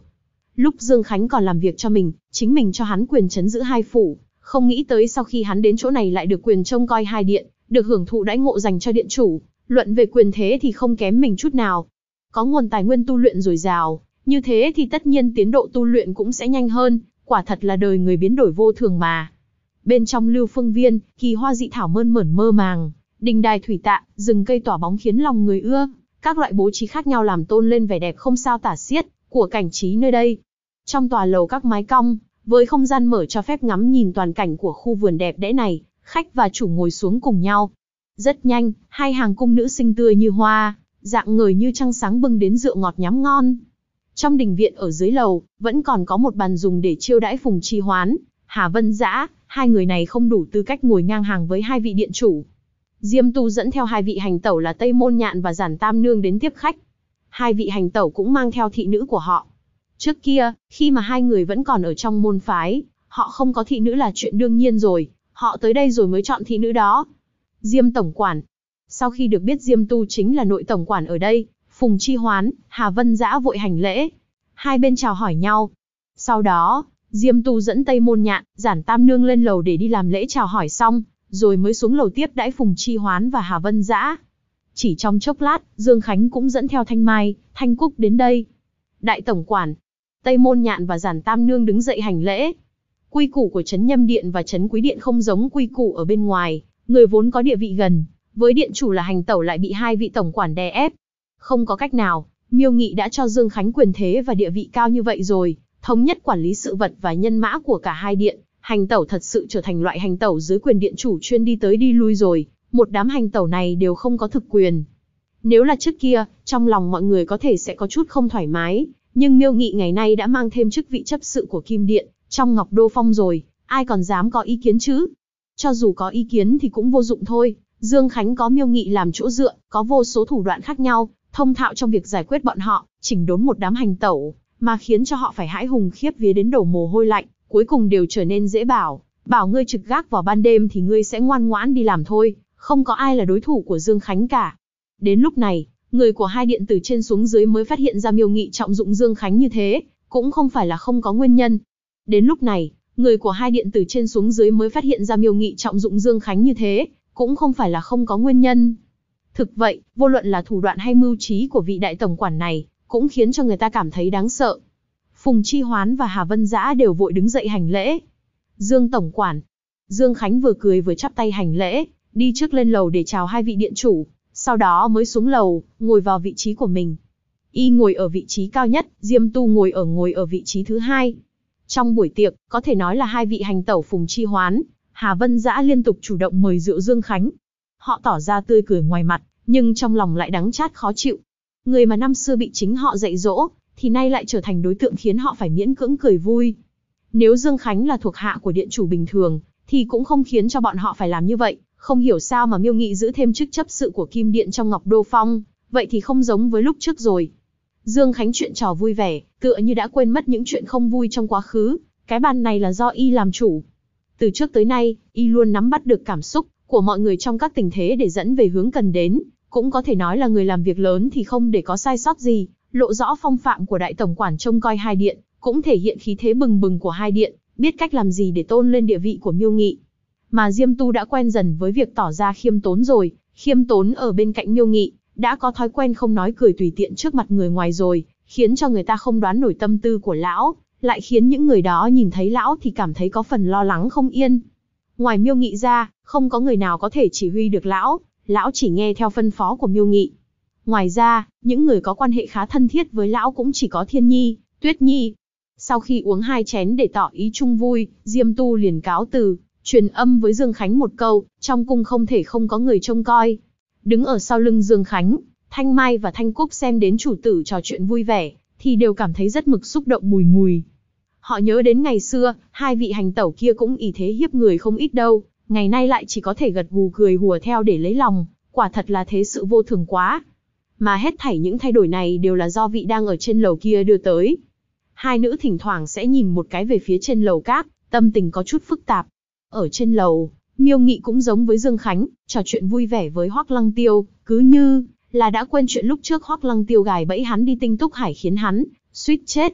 [SPEAKER 1] Lúc Dương Khánh còn làm việc cho mình, chính mình cho hắn quyền trấn giữ 2 phủ, không nghĩ tới sau khi hắn đến chỗ này lại được quyền trông coi 2 điện, được hưởng thụ đãi ngộ dành cho điện chủ, luận về quyền thế thì không kém mình chút nào. Có nguồn tài nguyên tu luyện dồi dào, như thế thì tất nhiên tiến độ tu luyện cũng sẽ nhanh hơn, quả thật là đời người biến đổi vô thường mà. Bên trong Lưu Phương Viên, kỳ hoa dị thảo mơn mởn mơ màng, đình đài thủy tạ, rừng cây tỏa bóng khiến lòng người ưa, các loại bố trí khác nhau làm tôn lên vẻ đẹp không sao tả xiết của cảnh trí nơi đây. Trong tòa lầu các mái cong, với không gian mở cho phép ngắm nhìn toàn cảnh của khu vườn đẹp đẽ này, khách và chủ ngồi xuống cùng nhau. Rất nhanh, 2 hàng cung nữ xinh tươi như hoa, dạng người như trăng sáng bưng đến rượu ngọt nhắm ngon. Trong đình viện ở dưới lầu, vẫn còn có một bàn dùng để chiêu đãi Phùng Chi Hoán, Hà Vân Dã, 2 người này không đủ tư cách ngồi ngang hàng với 2 vị điện chủ. Diêm Tu dẫn theo 2 vị hành tẩu là Tây Môn Nhạn và Giản Tam Nương đến tiếp khách. 2 vị hành tẩu cũng mang theo thị nữ của họ. Trước kia, khi mà 2 người vẫn còn ở trong môn phái, họ không có thị nữ là chuyện đương nhiên rồi, họ tới đây rồi mới chọn thị nữ đó. Diêm tổng quản. Sau khi được biết Diêm Tu chính là nội tổng quản ở đây, Phùng Chi Hoán, Hà Vân Dã vội hành lễ. 2 bên chào hỏi nhau. Sau đó, Diêm Tu dẫn Tây Môn Nhạn, Giản Tam Nương lên lầu để đi làm lễ chào hỏi xong, rồi mới xuống lầu tiếp đãi Phùng Chi Hoán và Hà Vân Dã. Chỉ trong chốc lát, Dương Khánh cũng dẫn theo Thanh Mai, Thanh Cúc đến đây. Đại tổng quản. Tây Môn Nhạn và Giản Tam Nương đứng dậy hành lễ. Quy củ của Trấn Nhâm Điện và Trấn Quý Điện không giống quy củ ở bên ngoài, người vốn có địa vị gần, với điện chủ là hành tẩu lại bị 2 vị tổng quản đè ép. Không có cách nào, Miêu Nghị đã cho Dương Khánh quyền thế và địa vị cao như vậy rồi, thống nhất quản lý sự vật và nhân mã của cả 2 điện, hành tẩu thật sự trở thành loại hành tẩu dưới quyền điện chủ chuyên đi tới đi lui rồi, một đám hành tẩu này đều không có thực quyền. Nếu là trước kia, trong lòng mọi người có thể sẽ có chút không thoải mái, nhưng Miêu Nghị ngày nay đã mang thêm chức vị chấp sự của Kim Điện, trong Ngọc Đô Phong rồi, ai còn dám có ý kiến chứ? Cho dù có ý kiến thì cũng vô dụng thôi, Dương Khánh có Miêu Nghị làm chỗ dựa, có vô số thủ đoạn khác nhau, thông thạo trong việc giải quyết bọn họ, chỉnh đốn một đám hành tẩu, mà khiến cho họ phải hãi hùng khiếp vía đến đổ mồ hôi lạnh, cuối cùng đều trở nên dễ bảo. Bảo ngươi trực gác vào ban đêm thì ngươi sẽ ngoan ngoãn đi làm thôi, không có ai là đối thủ của Dương Khánh cả. Đến lúc này, người của 2 điện từ trên xuống dưới mới phát hiện ra Miêu Nghị trọng dụng Dương Khánh như thế, cũng không phải là không có nguyên nhân. Đến lúc này, người của 2 điện từ trên xuống dưới mới phát hiện ra Miêu Nghị trọng dụng Dương Khánh như thế, cũng không phải là không có nguyên nhân. Thực vậy, vô luận là thủ đoạn hay mưu trí của vị đại tổng quản này, cũng khiến cho người ta cảm thấy đáng sợ. Phùng Chi Hoán và Hà Vân Dã đều vội đứng dậy hành lễ. Dương tổng quản. Dương Khánh vừa cười vừa chắp tay hành lễ, đi trước lên lầu để chào 2 vị điện chủ, sau đó mới xuống lầu, ngồi vào vị trí của mình. Y ngồi ở vị trí cao nhất, Diêm Tu ngồi ở vị trí thứ 2. Trong buổi tiệc, có thể nói là 2 vị hành tẩu Phùng Chi Hoán, Hà Vân Dã liên tục chủ động mời rượu Dương Khánh. Họ tỏ ra tươi cười ngoài mặt, nhưng trong lòng lại đắng chát khó chịu. Người mà năm xưa bị chính họ dạy dỗ, thì nay lại trở thành đối tượng khiến họ phải miễn cưỡng cười vui. Nếu Dương Khánh là thuộc hạ của điện chủ bình thường, thì cũng không khiến cho bọn họ phải làm như vậy. Không hiểu sao mà Miêu Nghị giữ thêm chức chấp sự của Kim Điện trong Ngọc Đô Phong, vậy thì không giống với lúc trước rồi. Dương Khánh chuyện trò vui vẻ, tựa như đã quên mất những chuyện không vui trong quá khứ, cái bàn này là do y làm chủ. Từ trước tới nay, y luôn nắm bắt được cảm xúc của mọi người trong các tình thế để dẫn về hướng cần đến, cũng có thể nói là người làm việc lớn thì không để có sai sót gì, lộ rõ phong phạm của đại tổng quản trông coi 2 điện, cũng thể hiện khí thế bừng bừng của 2 điện, biết cách làm gì để tôn lên địa vị của Miêu Nghị. Mà Diêm Tu đã quen dần với việc tỏ ra khiêm tốn rồi, khiêm tốn ở bên cạnh Miêu Nghị, đã có thói quen không nói cười tùy tiện trước mặt người ngoài rồi, khiến cho người ta không đoán nổi tâm tư của lão, lại khiến những người đó nhìn thấy lão thì cảm thấy có phần lo lắng không yên. Ngoài Miêu Nghị ra, không có người nào có thể chỉ huy được lão, lão chỉ nghe theo phân phó của Miêu Nghị. Ngoài ra, những người có quan hệ khá thân thiết với lão cũng chỉ có Thiên Nhi, Tuyết Nhi. Sau khi uống 2 chén để tỏ ý chung vui, Diêm Tu liền cáo từ, truyền âm với Dương Khánh một câu, trong cung không thể không có người trông coi. Đứng ở sau lưng Dương Khánh, Thanh Mai và Thanh Cúc xem đến chủ tử trò chuyện vui vẻ, thì đều cảm thấy rất mực xúc động bùi ngùi. Họ nhớ đến ngày xưa, 2 vị hành tẩu kia cũng ỷ thế hiếp người không ít đâu, ngày nay lại chỉ có thể gật gù cười hùa theo để lấy lòng, quả thật là thế sự vô thường quá. Mà hết thảy những thay đổi này đều là do vị đang ở trên lầu kia đưa tới. 2 nữ thỉnh thoảng sẽ nhìn một cái về phía trên lầu các, tâm tình có chút phức tạp. Ở trên lầu, Miêu Nghị cũng giống với Dương Khánh, trò chuyện vui vẻ với Hoắc Lăng Tiêu, cứ như là đã quên chuyện lúc trước Hoắc Lăng Tiêu gài bẫy hắn đi Tinh Túc Hải khiến hắn suýt chết.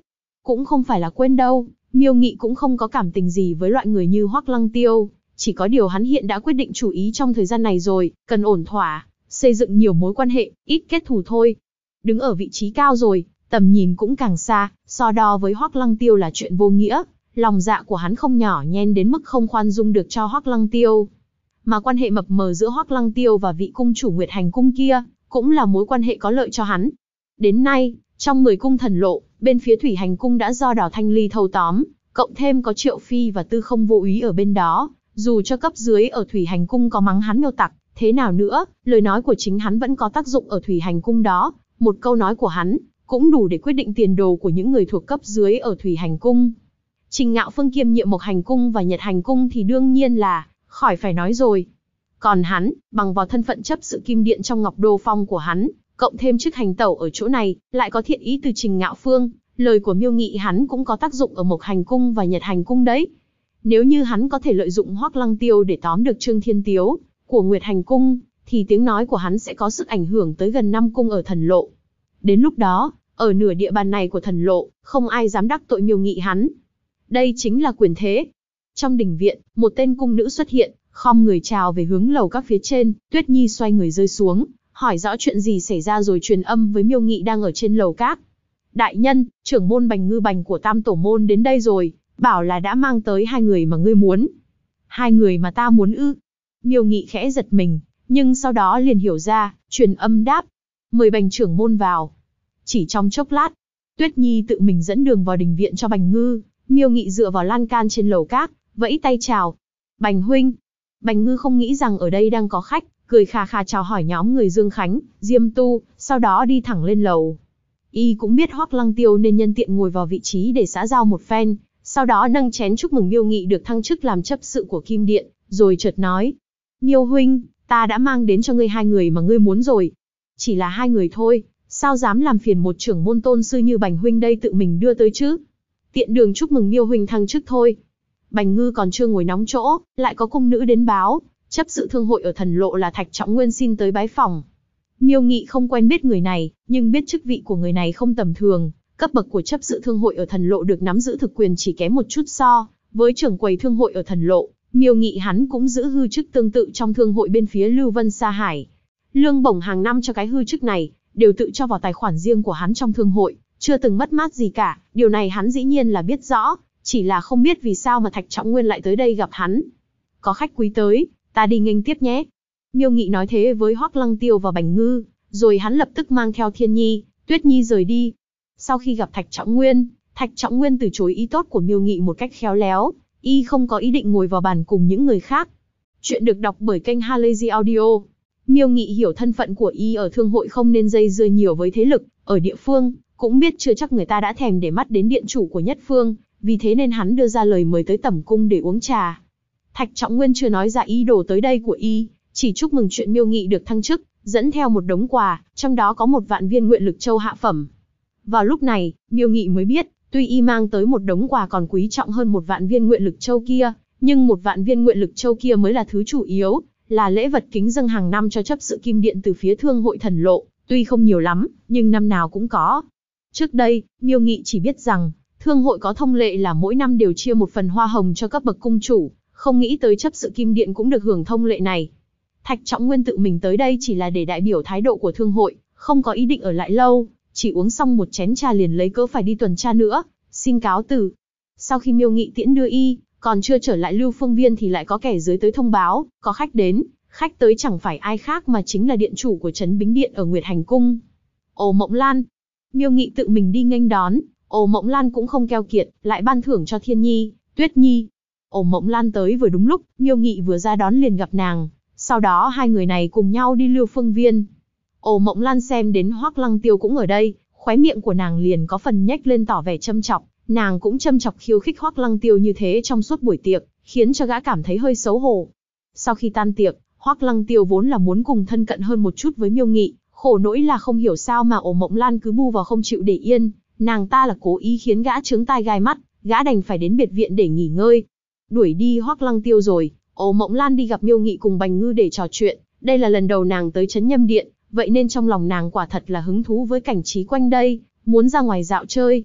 [SPEAKER 1] Cũng không phải là quên đâu, Miêu Nghị cũng không có cảm tình gì với loại người như Hoắc Lăng Tiêu, chỉ có điều hắn hiện đã quyết định chủ ý trong thời gian này rồi, cần ổn thỏa, xây dựng nhiều mối quan hệ, ít kết thù thôi. Đứng ở vị trí cao rồi, tầm nhìn cũng càng xa, so đo với Hoắc Lăng Tiêu là chuyện vô nghĩa, lòng dạ của hắn không nhỏ nhen đến mức không khoan dung được cho Hoắc Lăng Tiêu. Mà quan hệ mập mờ giữa Hoắc Lăng Tiêu và vị cung chủ Nguyệt Hành cung kia, cũng là mối quan hệ có lợi cho hắn. Đến nay, trong 10 cung thần lộ, bên phía Thủy Hành cung đã do Đào Thanh Ly thâu tóm, cộng thêm có Triệu Phi và Tư Không Vô Úy ở bên đó, dù cho cấp dưới ở Thủy Hành cung có mắng hắn miêu tặc, thế nào nữa, lời nói của chính hắn vẫn có tác dụng ở Thủy Hành cung đó, một câu nói của hắn cũng đủ để quyết định tiền đồ của những người thuộc cấp dưới ở Thủy Hành cung. Trình Ngạo Phương kiêm nhiệm Mộc Hành cung và Nhật Hành cung thì đương nhiên là khỏi phải nói rồi. Còn hắn, bằng vào thân phận chấp sự kim điện trong Ngọc Đô Phong của hắn, cộng thêm chức hành tẩu ở chỗ này, lại có thiện ý từ Trình Ngạo Phương, lời của Miêu Nghị hắn cũng có tác dụng ở Mộc Hành cung và Nhật Hành cung đấy. Nếu như hắn có thể lợi dụng Hoắc Lăng Tiêu để tóm được Trương Thiên Tiếu của Nguyệt Hành cung, thì tiếng nói của hắn sẽ có sức ảnh hưởng tới gần 5 cung ở thần lộ. Đến lúc đó, ở nửa địa bàn này của thần lộ, không ai dám đắc tội Miêu Nghị hắn. Đây chính là quyền thế. Trong đình viện, một tên cung nữ xuất hiện, khom người chào về hướng lầu các phía trên, Tuyết Nhi xoay người rơi xuống, hỏi rõ chuyện gì xảy ra rồi truyền âm với Miêu Nghị đang ở trên lầu các. Đại nhân, trưởng môn Bành Ngư Bành của Tam Tổ môn đến đây rồi, bảo là đã mang tới 2 người mà ngươi muốn. 2 người mà ta muốn ư? Miêu Nghị khẽ giật mình, nhưng sau đó liền hiểu ra, truyền âm đáp. Mời Bành trưởng môn vào. Chỉ trong chốc lát, Tuyết Nhi tự mình dẫn đường vào đình viện cho Bành Ngư. Miêu Nghị dựa vào lan can trên lầu các, vẫy tay chào. Bành huynh. Bành Ngư không nghĩ rằng ở đây đang có khách, cười khà khà chào hỏi nhóm người Dương Khánh, Diêm Tu, sau đó đi thẳng lên lầu. Y cũng biết Hoắc Lăng Tiêu nên nhân tiện ngồi vào vị trí để xã giao một phen, sau đó nâng chén chúc mừng Miêu Nghị được thăng chức làm chấp sự của Kim Điện, rồi chợt nói. Miêu huynh, ta đã mang đến cho ngươi 2 người mà ngươi muốn rồi. Chỉ là 2 người thôi, sao dám làm phiền một trưởng môn tôn sư như Bành huynh đây tự mình đưa tới chứ? Tiện đường chúc mừng Miêu huynh thăng chức thôi. Bành Ngư còn chưa ngồi nóng chỗ, lại có cung nữ đến báo, chấp sự thương hội ở thần lộ là Thạch Trọng Nguyên xin tới bái phỏng. Miêu Nghị không quen biết người này, nhưng biết chức vị của người này không tầm thường, cấp bậc của chấp sự thương hội ở thần lộ được nắm giữ thực quyền chỉ kém một chút so với trưởng quầy thương hội ở thần lộ. Miêu Nghị hắn cũng giữ hư chức tương tự trong thương hội bên phía Lưu Vân Sa Hải. Lương bổng hàng năm cho cái hư chức này đều tự cho vào tài khoản riêng của hắn trong thương hội, chưa từng mất mát gì cả. Điều này hắn dĩ nhiên là biết rõ, chỉ là không biết vì sao mà Thạch Trọng Nguyên lại tới đây gặp hắn. Có khách quý tới, ta đi nghênh tiếp nhé. Miêu Nghị nói thế với Hoắc Lăng Tiêu và Bành Ngư, rồi hắn lập tức mang theo Thiên Nhi, Tuyết Nhi rời đi. Sau khi gặp Thạch Trọng Nguyên từ chối ý tốt của Miêu Nghị một cách khéo léo, y không có ý định ngồi vào bàn cùng những người khác. Chuyện được đọc bởi kênh Halazy Audio. Miêu Nghị hiểu thân phận của y ở thương hội không nên dây dưa nhiều với thế lực ở địa phương, cũng biết chưa chắc người ta đã thèm để mắt đến điện chủ của nhất phương, vì thế nên hắn đưa ra lời mời tới tẩm cung để uống trà. Thạch Trọng Nguyên chưa nói ra ý đồ tới đây của y, chỉ chúc mừng chuyện Miêu Nghị được thăng chức, dẫn theo một đống quà, trong đó có 1 vạn viên nguyện lực châu hạ phẩm. Vào lúc này, Miêu Nghị mới biết, tuy y mang tới một đống quà còn quý trọng hơn 1 vạn viên nguyện lực châu kia, nhưng 1 vạn viên nguyện lực châu kia mới là thứ chủ yếu, là lễ vật kính dâng hàng năm cho chấp sự Kim Điện từ phía thương hội thần lộ, tuy không nhiều lắm, nhưng năm nào cũng có. Trước đây, Miêu Nghị chỉ biết rằng, thương hội có thông lệ là mỗi năm đều chia một phần hoa hồng cho các bậc cung chủ, không nghĩ tới chấp sự Kim Điện cũng được hưởng thông lệ này. Thạch Trọng Nguyên tự mình tới đây chỉ là để đại biểu thái độ của thương hội, không có ý định ở lại lâu, chỉ uống xong một chén trà liền lấy cớ phải đi tuần tra nữa, xin cáo từ. Sau khi Miêu Nghị tiễn đưa y, còn chưa trở lại Lưu Phương Viên thì lại có kẻ dưới tới thông báo, có khách đến, khách tới chẳng phải ai khác mà chính là điện chủ của Trấn Bính Điện ở Nguyệt Hành cung. Ồ Mộng Lan. Miêu Nghị tự mình đi nghênh đón, Ồ Mộng Lan cũng không keo kiệt, lại ban thưởng cho Thiên Nhi, Tuyết Nhi. Ồ Mộng Lan tới vừa đúng lúc, Miêu Nghị vừa ra đón liền gặp nàng, sau đó 2 người này cùng nhau đi Lưu Phương Viên. Ồ Mộng Lan xem đến Hoắc Lăng Tiêu cũng ở đây, khóe miệng của nàng liền có phần nhếch lên tỏ vẻ châm chọc, nàng cũng châm chọc khiêu khích Hoắc Lăng Tiêu như thế trong suốt buổi tiệc, khiến cho gã cảm thấy hơi xấu hổ. Sau khi tan tiệc, Hoắc Lăng Tiêu vốn là muốn cùng thân cận hơn một chút với Miêu Nghị, khổ nỗi là không hiểu sao mà Ồ Mộng Lan cứ bu vào không chịu để yên, nàng ta là cố ý khiến gã chướng tai gai mắt, gã đành phải đến biệt viện để nghỉ ngơi. Đuổi đi Hoắc Lăng Tiêu rồi, Ồ Mộng Lan đi gặp Miêu Nghị cùng Bành Ngư để trò chuyện, đây là lần đầu nàng tới Trấn Nhâm Điện, vậy nên trong lòng nàng quả thật là hứng thú với cảnh trí quanh đây, muốn ra ngoài dạo chơi.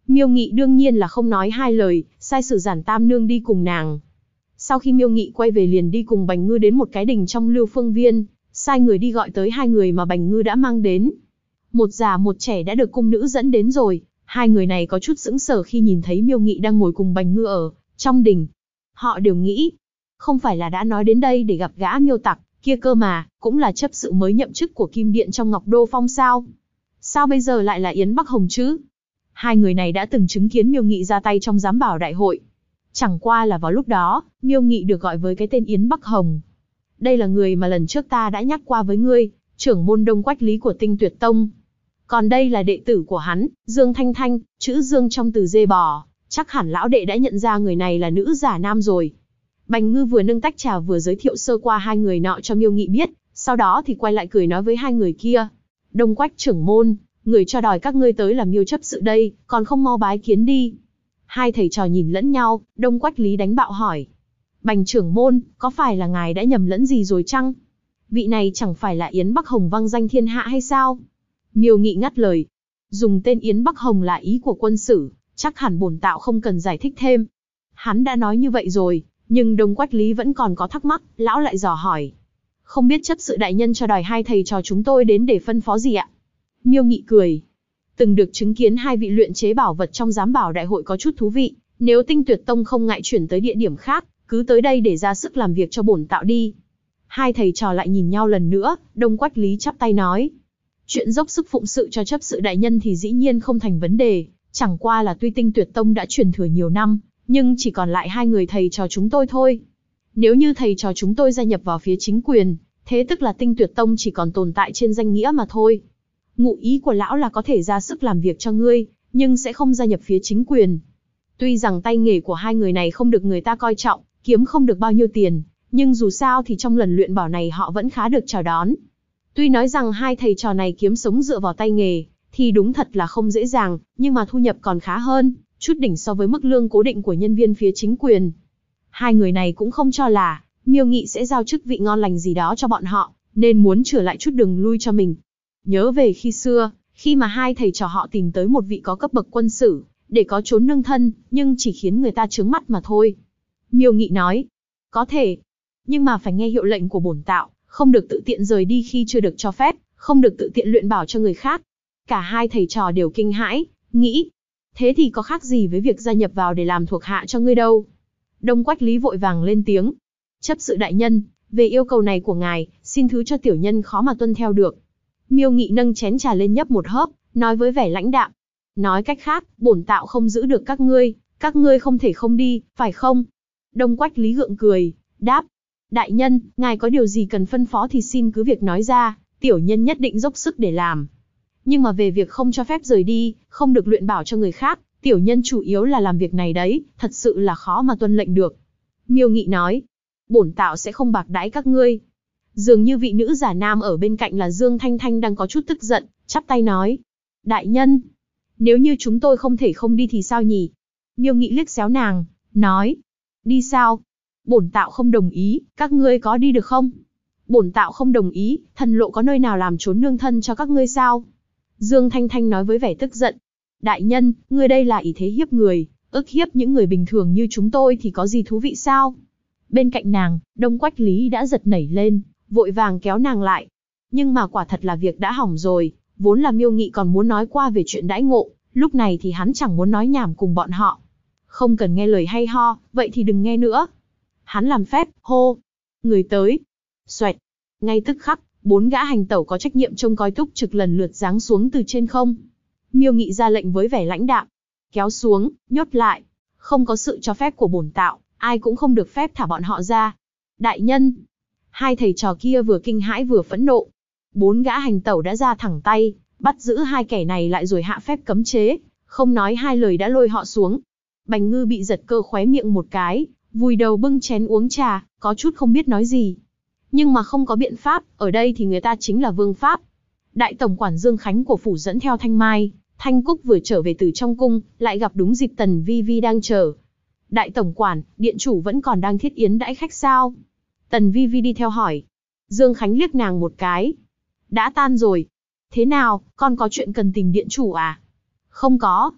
[SPEAKER 1] Miêu Nghị đương nhiên là không nói hai lời, sai sử Giản Tam Nương đi cùng nàng. Sau khi Miêu Nghị quay về liền đi cùng Bành Ngư đến một cái đình trong Lưu Phương Viên, sai người đi gọi tới hai người mà Bành Ngư đã mang đến. Một già một trẻ đã được cung nữ dẫn đến rồi, hai người này có chút sững sờ khi nhìn thấy Miêu Nghị đang ngồi cùng Bành Ngư ở trong đình. Họ đều nghĩ, không phải là đã nói đến đây để gặp gã Miêu tặc kia cơ mà, cũng là chấp sự mới nhậm chức của Kim Điện trong Ngọc Đô Phong sao? Sao bây giờ lại là Yến Bắc Hồng chứ? Hai người này đã từng chứng kiến Miêu Nghị ra tay trong giám bảo đại hội. Chẳng qua là vào lúc đó, Miêu Nghị được gọi với cái tên Yến Bắc Hồng. Đây là người mà lần trước ta đã nhắc qua với ngươi, trưởng môn Đông Quách Lý của Tinh Tuyệt Tông. Còn đây là đệ tử của hắn, Dương Thanh Thanh, chữ Dương trong từ dê bò, chắc hẳn lão đệ đã nhận ra người này là nữ giả nam rồi. Bành Ngư vừa nâng tách trà vừa giới thiệu sơ qua hai người nọ cho Miêu Nghị biết, sau đó thì quay lại cười nói với hai người kia. Đông Quách trưởng môn, người cho đòi các ngươi tới là Miêu chấp sự đây, còn không mau bái kiến đi. Hai thầy trò nhìn lẫn nhau, Đông Quách Lý đánh bạo hỏi. Bành trưởng môn, có phải là ngài đã nhầm lẫn gì rồi chăng? Vị này chẳng phải là Yến Bắc Hồng vang danh thiên hạ hay sao? Miêu Nghị ngắt lời. Dùng tên Yến Bắc Hồng là ý của quân sử, chắc hẳn bổn tạo không cần giải thích thêm. Hắn đã nói như vậy rồi, nhưng Đông Quách Lý vẫn còn có thắc mắc, lão lại dò hỏi. Không biết chấp sự đại nhân cho đòi hai thầy trò chúng tôi đến để phân phó gì ạ? Miêu Nghị cười. Từng được chứng kiến hai vị luyện chế bảo vật trong giám bảo đại hội có chút thú vị, nếu Tinh Tuyệt Tông không ngại chuyển tới địa điểm khác, cứ tới đây để ra sức làm việc cho bổn tạo đi. Hai thầy trò lại nhìn nhau lần nữa, Đông Quách Lý chắp tay nói. Chuyện dốc sức phụng sự cho chấp sự đại nhân thì dĩ nhiên không thành vấn đề, chẳng qua là tuy Tinh Tuyệt Tông đã truyền thừa nhiều năm, nhưng chỉ còn lại hai người thầy trò chúng tôi thôi. Nếu như thầy trò chúng tôi gia nhập vào phía chính quyền, thế tức là Tinh Tuyệt Tông chỉ còn tồn tại trên danh nghĩa mà thôi. Ngụ ý của lão là có thể ra sức làm việc cho ngươi, nhưng sẽ không gia nhập phía chính quyền. Tuy rằng tay nghề của hai người này không được người ta coi trọng, kiếm không được bao nhiêu tiền, nhưng dù sao thì trong lần luyện bảo này họ vẫn khá được chào đón. Tuy nói rằng hai thầy trò này kiếm sống dựa vào tay nghề, thì đúng thật là không dễ dàng, nhưng mà thu nhập còn khá hơn, chút đỉnh so với mức lương cố định của nhân viên phía chính quyền. Hai người này cũng không cho là Miêu Nghị sẽ giao chức vị ngon lành gì đó cho bọn họ, nên muốn trở lại chút đường lui cho mình. Nhớ về khi xưa, khi mà hai thầy trò họ tìm tới một vị có cấp bậc quân sử, để có trốn nương thân, nhưng chỉ khiến người ta trướng mắt mà thôi. Miêu Nghị nói, có thể, nhưng mà phải nghe hiệu lệnh của bổn tạo, không được tự tiện rời đi khi chưa được cho phép, không được tự tiện luyện bảo cho người khác. Cả hai thầy trò đều kinh hãi, nghĩ, thế thì có khác gì với việc gia nhập vào để làm thuộc hạ cho ngươi đâu. Đông Quách Lý vội vàng lên tiếng, chấp sự đại nhân, về yêu cầu này của ngài, xin thứ cho tiểu nhân khó mà tuân theo được. Miêu Nghị nâng chén trà lên nhấp một hớp, nói với vẻ lãnh đạm. Nói cách khác, bổn tạo không giữ được các ngươi không thể không đi, phải không? Đông Quách Lý gượng cười, đáp. Đại nhân, ngài có điều gì cần phân phó thì xin cứ việc nói ra, tiểu nhân nhất định dốc sức để làm. Nhưng mà về việc không cho phép rời đi, không được luyện bảo cho người khác, tiểu nhân chủ yếu là làm việc này đấy, thật sự là khó mà tuân lệnh được. Miêu Nghị nói, bổn tạo sẽ không bạc đãi các ngươi. Dường như vị nữ giả nam ở bên cạnh là Dương Thanh Thanh đang có chút tức giận, chắp tay nói. Đại nhân, nếu như chúng tôi không thể không đi thì sao nhỉ? Miêu Nghị liếc xéo nàng, nói. Đi sao? Bổn tạo không đồng ý, các ngươi có đi được không? Bổn tạo không đồng ý, thần lộ có nơi nào làm trốn nương thân cho các ngươi sao? Dương Thanh Thanh nói với vẻ tức giận. Đại nhân, ngươi đây là ý thế hiếp người, ức hiếp những người bình thường như chúng tôi thì có gì thú vị sao? Bên cạnh nàng, Đông Quách Lý đã giật nảy lên, vội vàng kéo nàng lại. Nhưng mà quả thật là việc đã hỏng rồi, vốn là Miêu Nghị còn muốn nói qua về chuyện đãi ngộ, lúc này thì hắn chẳng muốn nói nhảm cùng bọn họ. Không cần nghe lời hay ho, vậy thì đừng nghe nữa. Hắn làm phép, hô. Người tới. Xoẹt. Ngay tức khắc, 4 gã hành tẩu có trách nhiệm trông coi túc trực lần lượt giáng xuống từ trên không. Miêu Nghị ra lệnh với vẻ lãnh đạm. Kéo xuống, nhốt lại. Không có sự cho phép của bổn tạo, ai cũng không được phép thả bọn họ ra. Đại nhân. Hai thầy trò kia vừa kinh hãi vừa phẫn nộ. 4 gã hành tẩu đã ra thẳng tay, bắt giữ hai kẻ này lại rồi hạ phép cấm chế, không nói hai lời đã lôi họ xuống. Bành Ngư bị giật cơ khóe miệng một cái, vùi đầu bưng chén uống trà, có chút không biết nói gì. Nhưng mà không có biện pháp, ở đây thì người ta chính là vương pháp. Đại tổng quản Dương Khánh của phủ dẫn theo Thanh Mai, Thanh Cúc vừa trở về từ trong cung, lại gặp đúng dịp Tần Vi Vi đang chờ. Đại tổng quản, điện chủ vẫn còn đang thiết yến đãi khách sao? Tần Vi Vi đi theo hỏi. Dương Khánh liếc nàng một cái. Đã tan rồi. Thế nào, con có chuyện cần tìm điện chủ à? Không có.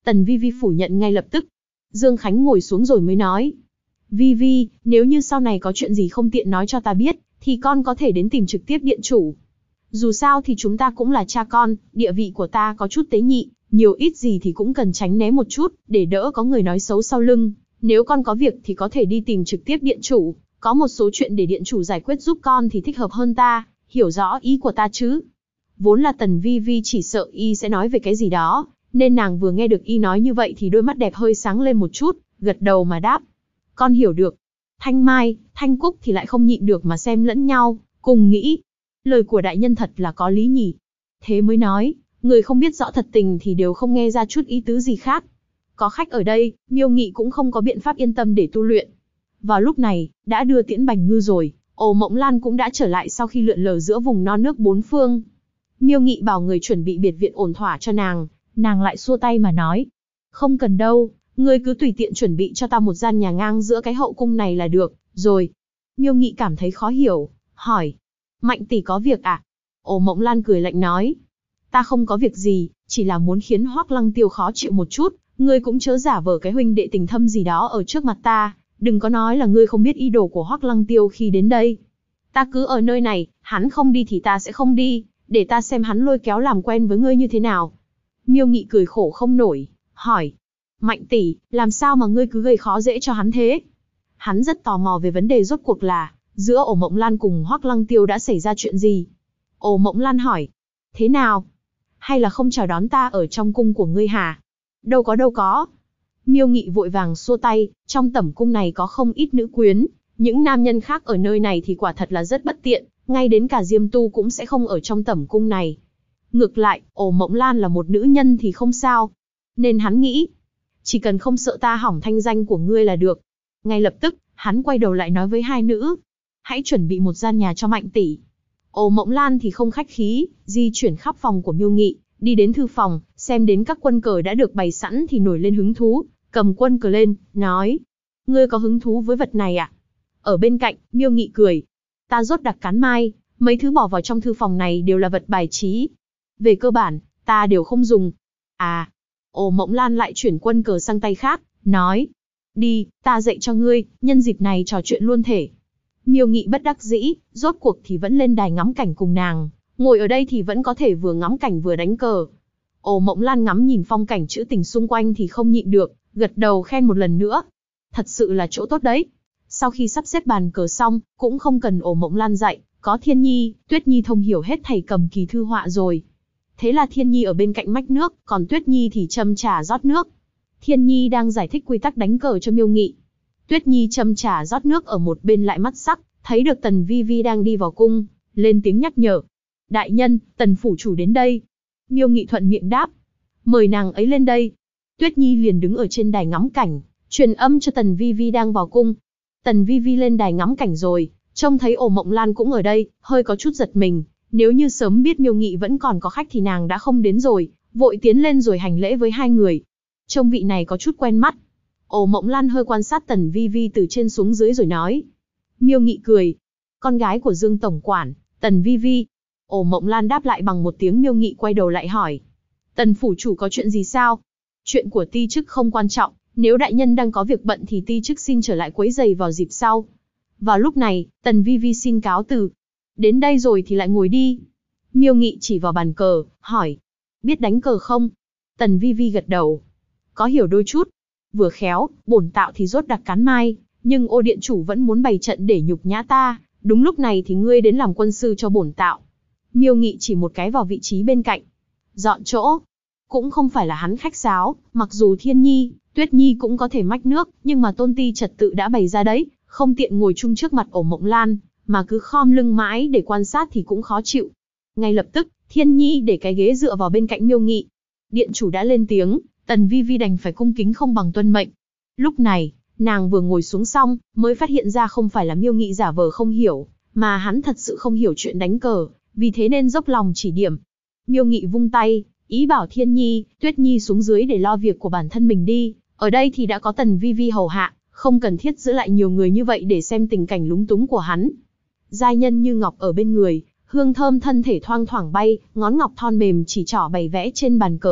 [SPEAKER 1] Tần Vi Vi phủ nhận ngay lập tức. Dương Khánh ngồi xuống rồi mới nói. Vi Vi, nếu như sau này có chuyện gì không tiện nói cho ta biết, thì con có thể đến tìm trực tiếp điện chủ. Dù sao thì chúng ta cũng là cha con, địa vị của ta có chút tế nhị, nhiều ít gì thì cũng cần tránh né một chút, để đỡ có người nói xấu sau lưng. Nếu con có việc thì có thể đi tìm trực tiếp điện chủ, có một số chuyện để điện chủ giải quyết giúp con thì thích hợp hơn ta, hiểu rõ ý của ta chứ. Vốn là Tần Vi Vi chỉ sợ y sẽ nói về cái gì đó, nên nàng vừa nghe được y nói như vậy thì đôi mắt đẹp hơi sáng lên một chút, gật đầu mà đáp. Con hiểu được. Thanh Mai, Thanh Cúc thì lại không nhịn được mà xem lẫn nhau, cùng nghĩ. Lời của đại nhân thật là có lý nhỉ. Thế mới nói, người không biết rõ thật tình thì đều không nghe ra chút ý tứ gì khác. Có khách ở đây, Miêu Nghị cũng không có biện pháp yên tâm để tu luyện. Vào lúc này, đã đưa tiễn Bành Ngư rồi, Ổ Mộng Lan cũng đã trở lại sau khi lượn lờ giữa vùng non nước bốn phương. Miêu Nghị bảo người chuẩn bị biệt viện ổn thỏa cho nàng lại xua tay mà nói. Không cần đâu, ngươi cứ tùy tiện chuẩn bị cho ta một gian nhà ngang giữa cái hậu cung này là được, rồi. Miêu Nghị cảm thấy khó hiểu, hỏi. Mạnh tỷ có việc à? Ổ Mộng Lan cười lạnh nói. Ta không có việc gì, chỉ là muốn khiến Hoắc Lăng Tiêu khó chịu một chút, ngươi cũng chớ giả vờ cái huynh đệ tình thâm gì đó ở trước mặt ta, đừng có nói là ngươi không biết ý đồ của Hoắc Lăng Tiêu khi đến đây. Ta cứ ở nơi này, hắn không đi thì ta sẽ không đi, để ta xem hắn lôi kéo làm quen với ngươi như thế nào. Miêu Nghị cười khổ không nổi, hỏi. Mạnh tỷ, làm sao mà ngươi cứ gây khó dễ cho hắn thế? Hắn rất tò mò về vấn đề rốt cuộc là, giữa Ổ Mộng Lan cùng Hoắc Lăng Tiêu đã xảy ra chuyện gì? Ổ Mộng Lan hỏi. Thế nào? Hay là không chào đón ta ở trong cung của ngươi hả? Đâu có. Miêu Nghị vội vàng xua tay, trong tẩm cung này có không ít nữ quyến, những nam nhân khác ở nơi này thì quả thật là rất bất tiện, ngay đến cả Diêm Tu cũng sẽ không ở trong tẩm cung này. Ngược lại, Ổ Mộng Lan là một nữ nhân thì không sao. Nên hắn nghĩ, chỉ cần không sợ ta hỏng thanh danh của ngươi là được. Ngay lập tức, hắn quay đầu lại nói với hai nữ. Hãy chuẩn bị một gian nhà cho Mạnh tỷ. Ổ Mộng Lan thì không khách khí, di chuyển khắp phòng của Miêu Nghị, đi đến thư phòng, xem đến các quân cờ đã được bày sẵn thì nổi lên hứng thú, cầm quân cờ lên, nói. Ngươi có hứng thú với vật này à? Ở bên cạnh, Miêu Nghị cười. Ta rốt đặc cán mai, mấy thứ bỏ vào trong thư phòng này đều là vật bài trí. Về cơ bản, ta đều không dùng. À, Ổ Mộng Lan lại chuyển quân cờ sang tay khác, nói. Đi, ta dạy cho ngươi, nhân dịp này trò chuyện luôn thể. Miêu Nghị bất đắc dĩ, rốt cuộc thì vẫn lên đài ngắm cảnh cùng nàng, ngồi ở đây thì vẫn có thể vừa ngắm cảnh vừa đánh cờ. Ổ Mộng Lan ngắm nhìn phong cảnh trữ tình xung quanh thì không nhịn được, gật đầu khen một lần nữa. Thật sự là chỗ tốt đấy. Sau khi sắp xếp bàn cờ xong, cũng không cần Ổ Mộng Lan dạy, có Thiên Nhi, Tuyết Nhi thông hiểu hết thầy cầm kỳ thư họa rồi. Thế là Thiên Nhi ở bên cạnh mách nước, còn Tuyết Nhi thì châm trà rót nước. Thiên Nhi đang giải thích quy tắc đánh cờ cho Miêu Nghị. Tuyết Nhi châm trà rót nước ở một bên lại mắt sắc, thấy được Tần Vi Vi đang đi vào cung, lên tiếng nhắc nhở. Đại nhân, Tần phủ chủ đến đây. Miêu Nghị thuận miệng đáp. Mời nàng ấy lên đây. Tuyết Nhi liền đứng ở trên đài ngắm cảnh, truyền âm cho Tần Vi Vi đang vào cung. Tần Vi Vi lên đài ngắm cảnh rồi, trông thấy Ổ Mộng Lan cũng ở đây, hơi có chút giật mình. Nếu như sớm biết Miêu Nghị vẫn còn có khách thì nàng đã không đến rồi, vội tiến lên rồi hành lễ với hai người. Trông vị này có chút quen mắt. Ổ Mộng Lan hơi quan sát Tần Vi Vi từ trên xuống dưới rồi nói. Miêu Nghị cười. Con gái của Dương tổng quản, Tần Vi Vi. Ổ Mộng Lan đáp lại bằng một tiếng. Miêu Nghị quay đầu lại hỏi. Tần phủ chủ có chuyện gì sao? Chuyện của ti chức không quan trọng, nếu đại nhân đang có việc bận thì ti chức xin trở lại quấy giày vào dịp sau. Vào lúc này, Tần Vi Vi xin cáo từ. Đến đây rồi thì lại ngồi đi. Miêu Nghị chỉ vào bàn cờ, hỏi. Biết đánh cờ không? Tần Vi Vi gật đầu. Có hiểu đôi chút. Vừa khéo, bổn tạo thì rốt đặc cán mai, nhưng ô điện chủ vẫn muốn bày trận để nhục nhã ta, đúng lúc này thì ngươi đến làm quân sư cho bổn tạo. Miêu Nghị chỉ một cái vào vị trí bên cạnh. Dọn chỗ. Cũng không phải là hắn khách sáo, mặc dù Thiên Nhi, Tuyết Nhi cũng có thể mách nước, nhưng mà tôn ti trật tự đã bày ra đấy, không tiện ngồi chung trước mặt Ổ Mộng Lan, mà cứ khom lưng mãi để quan sát thì cũng khó chịu. Ngay lập tức, Thiên Nhi để cái ghế dựa vào bên cạnh Miêu Nghị. Điện chủ đã lên tiếng, Tần Vi Vi đành phải cung kính không bằng tuân mệnh. Lúc này, nàng vừa ngồi xuống xong, mới phát hiện ra không phải là Miêu Nghị giả vờ không hiểu, mà hắn thật sự không hiểu chuyện đánh cờ, vì thế nên dốc lòng chỉ điểm. Miêu Nghị vung tay, ý bảo Thiên Nhi, Tuyết Nhi xuống dưới để lo việc của bản thân mình đi, ở đây thì đã có Tần Vi Vi hầu hạ, không cần thiết giữ lại nhiều người như vậy để xem tình cảnh lúng túng của hắn. Giai nhân như ngọc ở bên người, hương thơm thân thể thoang thoảng bay, ngón ngọc thon mềm chỉ trỏ bày vẽ trên bàn cờ,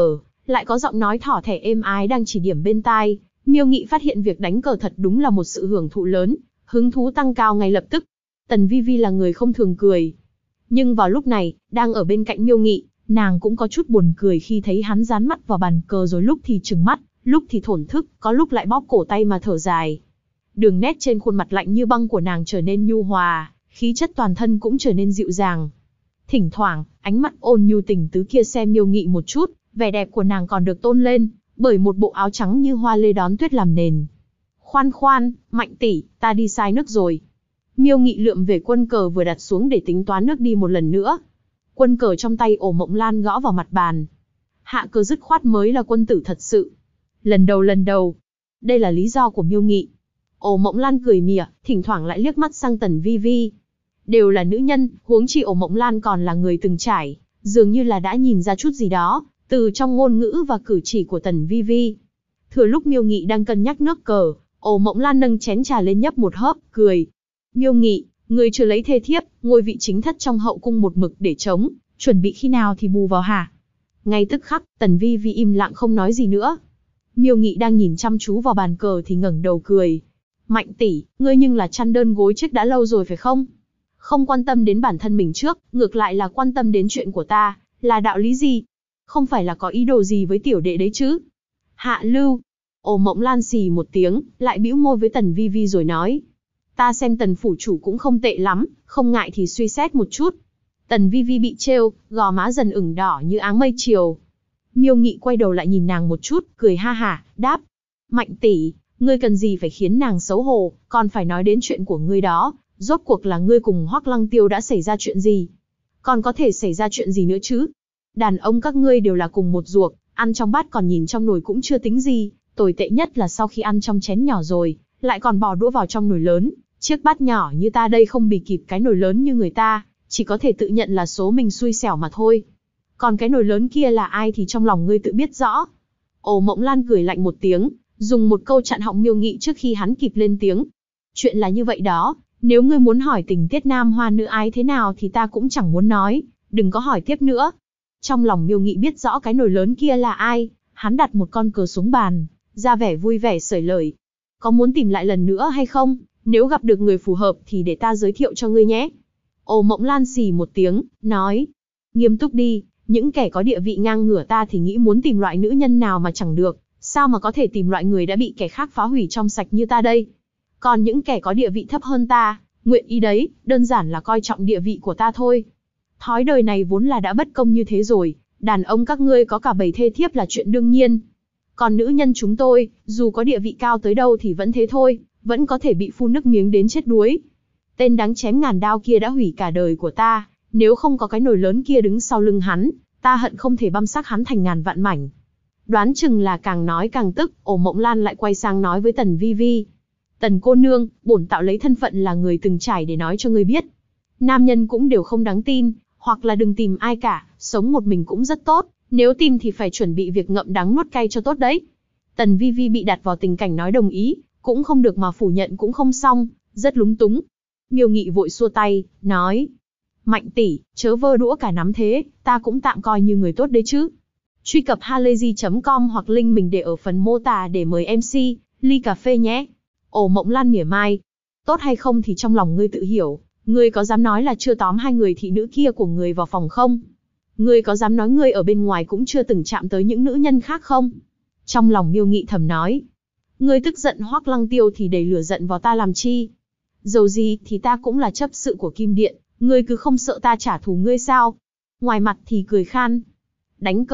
[SPEAKER 1] lại có giọng nói thỏ thẻ êm ái đang chỉ điểm bên tai. Miêu Nghị phát hiện việc đánh cờ thật đúng là một sự hưởng thụ lớn, hứng thú tăng cao ngay lập tức. Tần Vi Vi là người không thường cười. Nhưng vào lúc này, đang ở bên cạnh Miêu Nghị, nàng cũng có chút buồn cười khi thấy hắn dán mắt vào bàn cờ rồi lúc thì trừng mắt, lúc thì thổn thức, có lúc lại bóp cổ tay mà thở dài. Đường nét trên khuôn mặt lạnh như băng của nàng trở nên nhu hòa, khí chất toàn thân cũng trở nên dịu dàng. Thỉnh thoảng, ánh mắt ôn nhu tình tứ kia xem Miêu Nghị một chút, vẻ đẹp của nàng còn được tôn lên bởi một bộ áo trắng như hoa lê đón tuyết làm nền. Khoan khoan, Mạnh tỷ, ta đi sai nước rồi. Miêu Nghị lượm về quân cờ vừa đặt xuống để tính toán nước đi một lần nữa. Quân cờ trong tay Ổ Mộng Lan gõ vào mặt bàn. Hạ cờ dứt khoát mới là quân tử thật sự. Lần đầu. Đây là lý do của Miêu Nghị. Ổ Mộng Lan cười mỉa, thỉnh thoảng lại liếc mắt sang Tần Vi Vi. Đều là nữ nhân, huống chi Ổ Mộng Lan còn là người từng trải, dường như là đã nhìn ra chút gì đó, từ trong ngôn ngữ và cử chỉ của Tần Vi Vi. Thừa lúc Miêu Nghị đang cân nhắc nước cờ, Ổ Mộng Lan nâng chén trà lên nhấp một hớp, cười. Miêu Nghị, người chưa lấy thê thiếp, ngôi vị chính thất trong hậu cung một mực để trống, chuẩn bị khi nào thì bù vào hả? Ngay tức khắc, Tần Vi Vi im lặng không nói gì nữa. Miêu Nghị đang nhìn chăm chú vào bàn cờ thì ngẩng đầu cười. Mạnh tỷ, ngươi nhưng là chăn đơn gối chiếc đã lâu rồi phải không? Không quan tâm đến bản thân mình trước, ngược lại là quan tâm đến chuyện của ta, là đạo lý gì? Không phải là có ý đồ gì với tiểu đệ đấy chứ? Hạ lưu. Ổ Mộng Lan xì một tiếng, lại bĩu môi với Tần Vi Vi rồi nói. Ta xem Tần phủ chủ cũng không tệ lắm, không ngại thì suy xét một chút. Tần Vi Vi bị trêu, gò má dần ửng đỏ như áng mây chiều. Miêu Nghị quay đầu lại nhìn nàng một chút, cười ha hả, đáp. Mạnh tỷ, ngươi cần gì phải khiến nàng xấu hổ, còn phải nói đến chuyện của ngươi đó. Rốt cuộc là ngươi cùng Hoắc Lăng Tiêu đã xảy ra chuyện gì? Còn có thể xảy ra chuyện gì nữa chứ? Đàn ông các ngươi đều là cùng một ruột, ăn trong bát còn nhìn trong nồi cũng chưa tính gì. Tồi tệ nhất là sau khi ăn trong chén nhỏ rồi, lại còn bỏ đũa vào trong nồi lớn. Chiếc bát nhỏ như ta đây không bì kịp cái nồi lớn như người ta, chỉ có thể tự nhận là số mình xui xẻo mà thôi. Còn cái nồi lớn kia là ai thì trong lòng ngươi tự biết rõ. Ổ Mộng Lan cười lạnh một tiếng, dùng một câu chặn họng Miêu Nghị trước khi hắn kịp lên tiếng. Chuyện là như vậy đó, nếu ngươi muốn hỏi tình tiết nam hoa nữ ái thế nào thì ta cũng chẳng muốn nói, đừng có hỏi tiếp nữa. Trong lòng Miêu Nghị biết rõ cái nồi lớn kia là ai, hắn đặt một con cờ xuống bàn, ra vẻ vui vẻ xởi lời. Có muốn tìm lại lần nữa hay không? Nếu gặp được người phù hợp thì để ta giới thiệu cho ngươi nhé. Ổ Mộng Lan xì một tiếng, nói. Nghiêm túc đi, những kẻ có địa vị ngang ngửa ta thì nghĩ muốn tìm loại nữ nhân nào mà chẳng được, sao mà có thể tìm loại người đã bị kẻ khác phá hủy trong sạch như ta đây. Còn những kẻ có địa vị thấp hơn ta, nguyện ý đấy, đơn giản là coi trọng địa vị của ta thôi. Thói đời này vốn là đã bất công như thế rồi, đàn ông các ngươi có cả bầy thê thiếp là chuyện đương nhiên. Còn nữ nhân chúng tôi, dù có địa vị cao tới đâu thì vẫn thế thôi, vẫn có thể bị phun nước miếng đến chết đuối. Tên đáng chém ngàn đao kia đã hủy cả đời của ta, nếu không có cái nồi lớn kia đứng sau lưng hắn, ta hận không thể băm xác hắn thành ngàn vạn mảnh. Đoán chừng là càng nói càng tức, Ổ Mộng Lan lại quay sang nói với Tần Vi Vi. Tần cô nương, bổn tạo lấy thân phận là người từng trải để nói cho ngươi biết. Nam nhân cũng đều không đáng tin, hoặc là đừng tìm ai cả, sống một mình cũng rất tốt, nếu tìm thì phải chuẩn bị việc ngậm đắng nuốt cay cho tốt đấy. Tần Vi Vi bị đặt vào tình cảnh nói đồng ý, cũng không được mà phủ nhận cũng không xong, rất lúng túng. Miêu Nghị vội xua tay, nói. Mạnh tỷ, chớ vơ đũa cả nắm thế, ta cũng tạm coi như người tốt đấy chứ. Truy cập halayzi.com hoặc link mình để ở phần mô tả để mời MC, ly cà phê nhé. Ổ Mộng Lan mỉa mai. Tốt hay không thì trong lòng ngươi tự hiểu, ngươi có dám nói là chưa tóm hai người thị nữ kia của ngươi vào phòng không? Ngươi có dám nói ngươi ở bên ngoài cũng chưa từng chạm tới những nữ nhân khác không? Trong lòng Miêu Nghị thầm nói. Ngươi tức giận Hoắc Lăng Tiêu thì đầy lửa giận vào ta làm chi? Dầu gì thì ta cũng là chấp sự của Kim Điện, ngươi cứ không sợ ta trả thù ngươi sao? Ngoài mặt thì cười khan. Đánh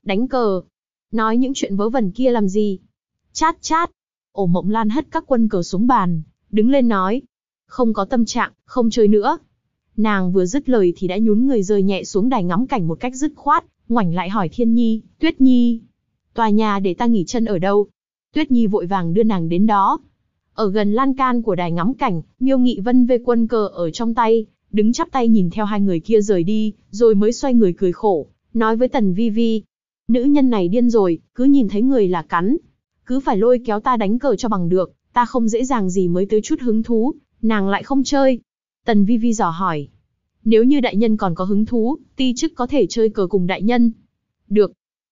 [SPEAKER 1] cờ. Nói những chuyện vớ vẩn kia làm gì? Chát chát. Ổ Mộng Lan hất các quân cờ xuống bàn, đứng lên nói. Không có tâm trạng, không chơi nữa. Nàng vừa dứt lời thì đã nhún người rơi nhẹ xuống đài ngắm cảnh một cách dứt khoát, ngoảnh lại hỏi Thiên Nhi, Tuyết Nhi. Tòa nhà để ta nghỉ chân ở đâu? Tuyết Nhi vội vàng đưa nàng đến đó. Ở gần lan can của đài ngắm cảnh, Miêu Nghị vân vê quân cờ ở trong tay, đứng chắp tay nhìn theo hai người kia rời đi, rồi mới xoay người cười khổ, nói với Tần Vi Vi. Nữ nhân này điên rồi, cứ nhìn thấy người là cắn. Cứ phải lôi kéo ta đánh cờ cho bằng được, ta không dễ dàng gì mới tới chút hứng thú, nàng lại không chơi. Tần Vi Vi dò hỏi. Nếu như đại nhân còn có hứng thú, ti chức có thể chơi cờ cùng đại nhân. Được.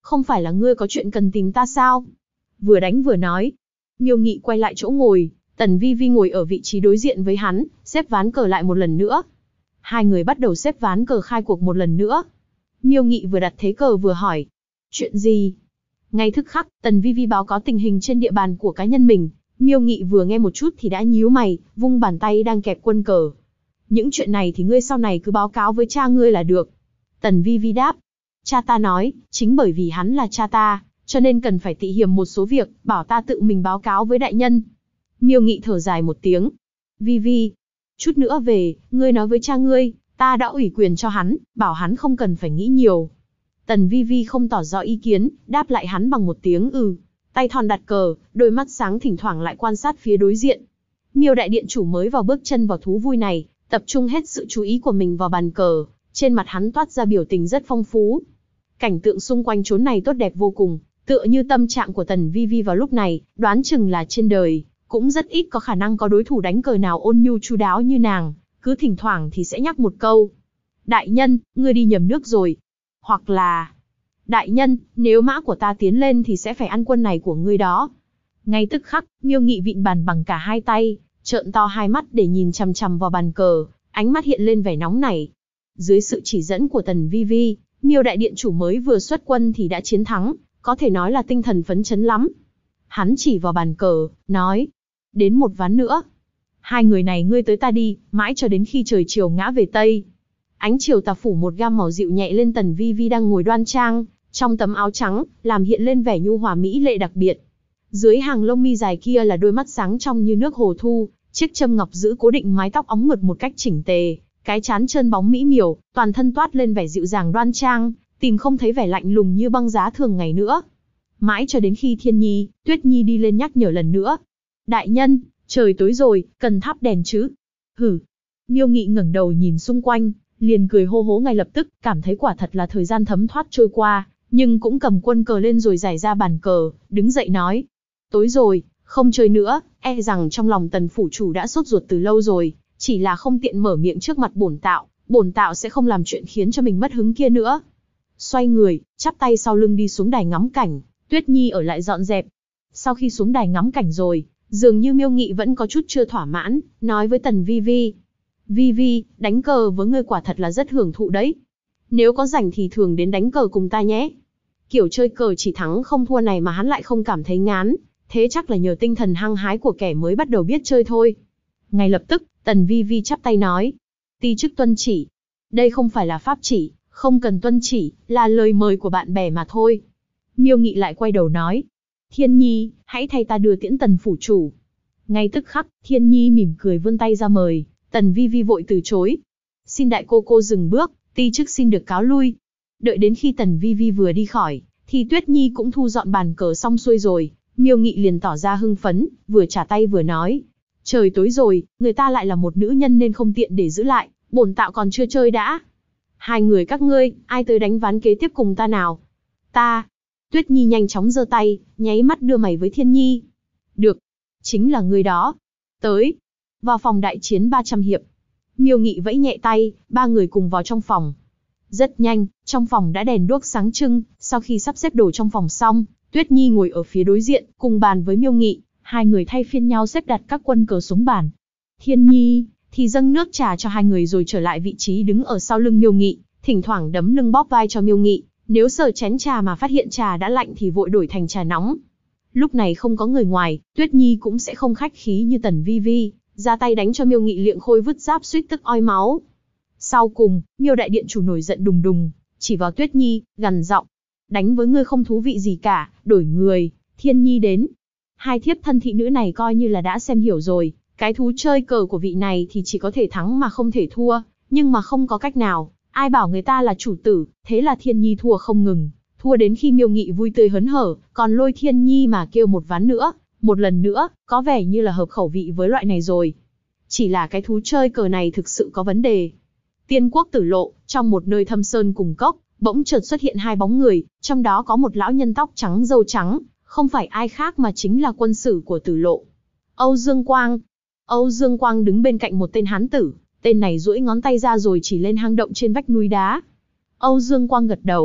[SPEAKER 1] không phải là ngươi có chuyện cần tìm ta sao? Vừa đánh vừa nói. Miêu Nghị quay lại chỗ ngồi, Tần Vi Vi ngồi ở vị trí đối diện với hắn, xếp ván cờ lại một lần nữa. Hai người bắt đầu xếp ván cờ khai cuộc một lần nữa. Miêu Nghị vừa đặt thế cờ vừa hỏi. Chuyện gì? Ngay tức khắc, Tần Vi Vi báo cáo tình hình trên địa bàn của cá nhân mình. Miêu Nghị vừa nghe một chút thì đã nhíu mày, vung bàn tay đang kẹp quân cờ. Những chuyện này thì ngươi sau này cứ báo cáo với cha ngươi là được. Tần Vi Vi đáp. Cha ta nói, chính bởi vì hắn là cha ta, cho nên cần phải tị hiềm một số việc, bảo ta tự mình báo cáo với đại nhân. Miêu Nghị thở dài một tiếng. Vi Vi, chút nữa về, ngươi nói với cha ngươi, ta đã ủy quyền cho hắn, bảo hắn không cần phải nghĩ nhiều. Tần Vi Vi không tỏ rõ ý kiến, đáp lại hắn bằng một tiếng tay thon đặt cờ, đôi mắt sáng thỉnh thoảng lại quan sát phía đối diện. Miêu đại điện chủ mới vào bước chân vào thú vui này, tập trung hết sự chú ý của mình vào bàn cờ, trên mặt hắn toát ra biểu tình rất phong phú. Cảnh tượng xung quanh chốn này tốt đẹp vô cùng, tựa như tâm trạng của Tần Vi Vi vào lúc này, đoán chừng là trên đời, cũng rất ít có khả năng có đối thủ đánh cờ nào ôn nhu chu đáo như nàng, cứ thỉnh thoảng thì sẽ nhắc một câu. Đại nhân, ngươi đi nhầm nước rồi. Hoặc là, đại nhân, nếu mã của ta tiến lên thì sẽ phải ăn quân này của ngươi đó. Ngay tức khắc, Miêu Nghị vịn bàn bằng cả hai tay, trợn to hai mắt để nhìn chằm chằm vào bàn cờ, ánh mắt hiện lên vẻ nóng nảy. Dưới sự chỉ dẫn của Tần Vi Vi, Miêu đại điện chủ mới vừa xuất quân thì đã chiến thắng, có thể nói là tinh thần phấn chấn lắm. Hắn chỉ vào bàn cờ, nói, đến một ván nữa. Hai người này ngươi tới ta đi, mãi cho đến khi trời chiều ngã về Tây. Ánh chiều tà phủ một gam màu dịu nhẹ lên Tần Vi Vi đang ngồi đoan trang, trong tấm áo trắng, làm hiện lên vẻ nhu hòa mỹ lệ đặc biệt. Dưới hàng lông mi dài kia là đôi mắt sáng trong như nước hồ thu, chiếc châm ngọc giữ cố định mái tóc óng mượt một cách chỉnh tề, cái trán trơn bóng mỹ miều, toàn thân toát lên vẻ dịu dàng đoan trang, tìm không thấy vẻ lạnh lùng như băng giá thường ngày nữa. Mãi cho đến khi Thiên Nhi, Tuyết Nhi đi lên nhắc nhở lần nữa. Đại nhân, trời tối rồi, cần thắp đèn chứ? Hử. Miêu Nghị ngẩng đầu nhìn xung quanh, liền cười hô hố ngay lập tức, cảm thấy quả thật là thời gian thấm thoát trôi qua, nhưng cũng cầm quân cờ lên rồi giải ra bàn cờ, đứng dậy nói. Tối rồi, không chơi nữa, e rằng trong lòng Tần phủ chủ đã sốt ruột từ lâu rồi, chỉ là không tiện mở miệng trước mặt bổn tạo sẽ không làm chuyện khiến cho mình mất hứng kia nữa. Xoay người, chắp tay sau lưng đi xuống đài ngắm cảnh, Tuyết Nhi ở lại dọn dẹp. Sau khi xuống đài ngắm cảnh rồi, dường như Miêu Nghị vẫn có chút chưa thỏa mãn, nói với Tần Vi Vi. Vi Vi, đánh cờ với ngươi quả thật là rất hưởng thụ đấy. Nếu có rảnh thì thường đến đánh cờ cùng ta nhé. Kiểu chơi cờ chỉ thắng không thua này mà hắn lại không cảm thấy ngán, thế chắc là nhờ tinh thần hăng hái của kẻ mới bắt đầu biết chơi thôi. Ngay lập tức, Tần Vi Vi chắp tay nói. Ti chức tuân chỉ. Đây không phải là pháp chỉ, không cần tuân chỉ, là lời mời của bạn bè mà thôi. Miêu Nghị lại quay đầu nói. Thiên Nhi, hãy thay ta đưa tiễn Tần phủ chủ. Ngay tức khắc, Thiên Nhi mỉm cười vươn tay ra mời, Tần Vi Vi vội từ chối. Xin đại cô dừng bước, ti chức xin được cáo lui. Đợi đến khi Tần Vi Vi vừa đi khỏi, thì Tuyết Nhi cũng thu dọn bàn cờ xong xuôi rồi, Miêu Nghị liền tỏ ra hưng phấn, vừa trả tay vừa nói. Trời tối rồi, người ta lại là một nữ nhân nên không tiện để giữ lại, bổn tạo còn chưa chơi đã. Hai người các ngươi, ai tới đánh ván kế tiếp cùng ta nào? Ta. Tuyết Nhi nhanh chóng giơ tay, nháy mắt đưa mày với Thiên Nhi. Được. Chính là người đó. Tới. Vào phòng đại chiến 300 hiệp. Miêu Nghị vẫy nhẹ tay, ba người cùng vào trong phòng. Rất nhanh, trong phòng đã đèn đuốc sáng trưng, sau khi sắp xếp đồ trong phòng xong, Tuyết Nhi ngồi ở phía đối diện, cùng bàn với Miêu Nghị, hai người thay phiên nhau xếp đặt các quân cờ xuống bàn. Thiên Nhi thì dâng nước trà cho hai người rồi trở lại vị trí đứng ở sau lưng Miêu Nghị, thỉnh thoảng đấm lưng bóp vai cho Miêu Nghị, nếu sờ chén trà mà phát hiện trà đã lạnh thì vội đổi thành trà nóng. Lúc này không có người ngoài, Tuyết Nhi cũng sẽ không khách khí như Tần Vi Vi, ra tay đánh cho Miêu Nghị liệng khôi vứt giáp suýt tức oi máu. Sau cùng, Miêu đại điện chủ nổi giận đùng đùng, chỉ vào Tuyết Nhi, gằn giọng. Đánh với ngươi không thú vị gì cả, đổi người, Thiên Nhi đến. Hai thiếp thân thị nữ này coi như là đã xem hiểu rồi, cái thú chơi cờ của vị này thì chỉ có thể thắng mà không thể thua, nhưng mà không có cách nào, ai bảo người ta là chủ tử, thế là Thiên Nhi thua không ngừng, thua đến khi Miêu Nghị vui tươi hớn hở, còn lôi Thiên Nhi mà kêu một ván nữa, một lần nữa, có vẻ như là hợp khẩu vị với loại này rồi. Chỉ là cái thú chơi cờ này thực sự có vấn đề. Tiên quốc Tử Lộ, trong một nơi thâm sơn cùng cốc, bỗng chợt xuất hiện hai bóng người, trong đó có một lão nhân tóc trắng râu trắng, không phải ai khác mà chính là quân sử của Tử Lộ. Âu Dương Quang. Âu Dương Quang đứng bên cạnh một tên hán tử, tên này duỗi ngón tay ra rồi chỉ lên hang động trên vách núi đá. Âu Dương Quang gật đầu,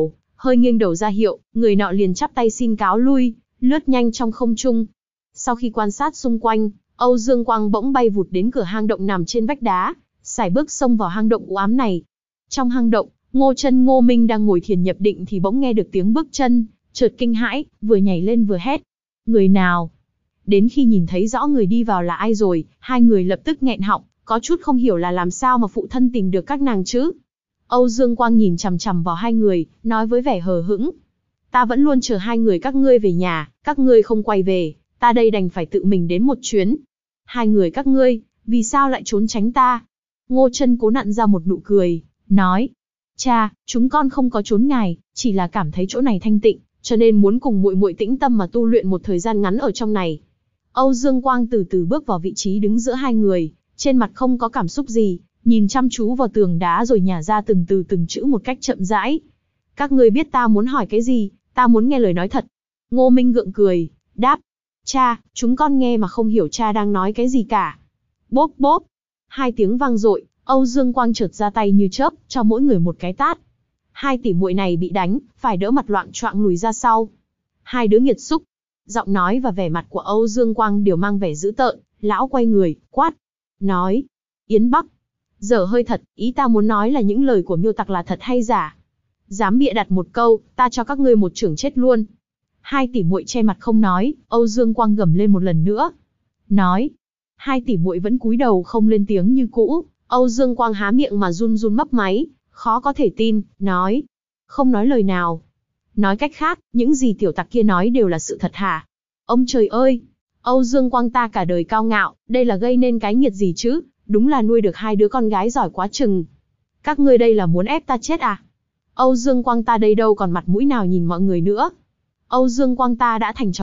[SPEAKER 1] hơi nghiêng đầu ra hiệu, người nọ liền chắp tay xin cáo lui, lướt nhanh trong không trung. Sau khi quan sát xung quanh, Âu Dương Quang bỗng bay vụt đến cửa hang động nằm trên vách đá, sải bước xông vào hang động u ám này. Trong hang động, Ngô Chân Ngô Minh đang ngồi thiền nhập định thì bỗng nghe được tiếng bước chân, chợt kinh hãi, vừa nhảy lên vừa hét: "Người nào?" Đến khi nhìn thấy rõ người đi vào là ai rồi, hai người lập tức nghẹn họng, có chút không hiểu là làm sao mà phụ thân tìm được các nàng chứ. Âu Dương Quang nhìn chằm chằm vào hai người, nói với vẻ hờ hững: "Ta vẫn luôn chờ hai người các ngươi về nhà, các ngươi không quay về, ta đây đành phải tự mình đến một chuyến. Hai người các ngươi, vì sao lại trốn tránh ta?" Ngô Chân cố nặn ra một nụ cười, nói: "Cha, chúng con không có trốn ngài, chỉ là cảm thấy chỗ này thanh tịnh, cho nên muốn cùng muội muội tĩnh tâm mà tu luyện một thời gian ngắn ở trong này." Âu Dương Quang từ từ bước vào vị trí đứng giữa hai người, trên mặt không có cảm xúc gì, nhìn chăm chú vào tường đá rồi nhả ra từng chữ một cách chậm rãi. "Các ngươi biết ta muốn hỏi cái gì, ta muốn nghe lời nói thật." Ngô Minh gượng cười, đáp: "Cha, chúng con nghe mà không hiểu cha đang nói cái gì cả." Bốp bốp, hai tiếng vang dội, Âu Dương Quang chợt ra tay như chớp, cho mỗi người một cái tát. Hai tỷ muội này bị đánh, phải đỡ mặt loạng choạng lùi ra sau. "Hai đứa nghiệt xúc." Giọng nói và vẻ mặt của Âu Dương Quang đều mang vẻ dữ tợn, lão quay người, quát, nói: "Yến Bắc, dở hơi thật, ý ta muốn nói là những lời của Miêu Tặc là thật hay giả? Dám bịa đặt một câu, ta cho các ngươi một chưởng chết luôn." Hai tỷ muội che mặt không nói, Âu Dương Quang gầm lên một lần nữa, nói. Hai tỷ muội vẫn cúi đầu không lên tiếng như cũ. Âu Dương Quang há miệng mà run run mấp máy, khó có thể tin, nói: "Không nói lời nào. Nói cách khác, những gì tiểu tặc kia nói đều là sự thật hả?" Ông trời ơi! Âu Dương Quang ta cả đời cao ngạo, đây là gây nên cái nghiệt gì chứ, đúng là nuôi được hai đứa con gái giỏi quá chừng. Các ngươi đây là muốn ép ta chết à? Âu Dương Quang ta đây đâu còn mặt mũi nào nhìn mọi người nữa. Âu Dương Quang ta đã thành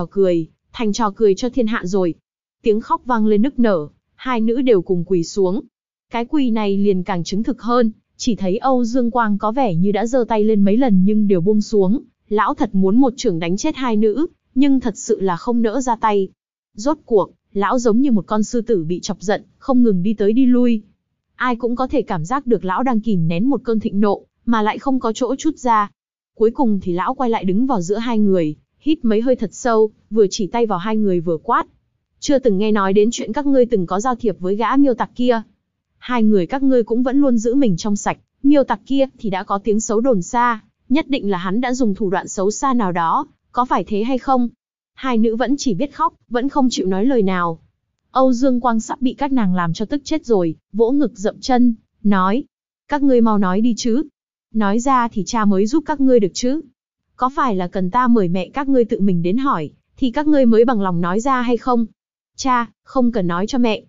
[SPEAKER 1] trò cười cho thiên hạ rồi. Tiếng khóc vang lên nức nở, hai nữ đều cùng quỳ xuống. Cái quỳ này liền càng chứng thực hơn, chỉ thấy Âu Dương Quang có vẻ như đã giơ tay lên mấy lần nhưng đều buông xuống. Lão thật muốn một chưởng đánh chết hai nữ, nhưng thật sự là không nỡ ra tay. Rốt cuộc, lão giống như một con sư tử bị chọc giận, không ngừng đi tới đi lui. Ai cũng có thể cảm giác được lão đang kìm nén một cơn thịnh nộ, mà lại không có chỗ trút ra. Cuối cùng thì lão quay lại đứng vào giữa hai người, hít mấy hơi thật sâu, vừa chỉ tay vào hai người vừa quát: "Chưa từng nghe nói đến chuyện các ngươi từng có giao thiệp với gã Miêu Tặc kia. Hai người các ngươi cũng vẫn luôn giữ mình trong sạch, Miêu Tặc kia thì đã có tiếng xấu đồn xa, nhất định là hắn đã dùng thủ đoạn xấu xa nào đó, có phải thế hay không?" Hai nữ vẫn chỉ biết khóc, vẫn không chịu nói lời nào. Âu Dương Quang sắp bị các nàng làm cho tức chết rồi, vỗ ngực dậm chân, nói: "Các ngươi mau nói đi chứ. Nói ra thì cha mới giúp các ngươi được chứ. Có phải là cần ta mời mẹ các ngươi tự mình đến hỏi, thì các ngươi mới bằng lòng nói ra hay không?" "Cha, không cần nói cho mẹ,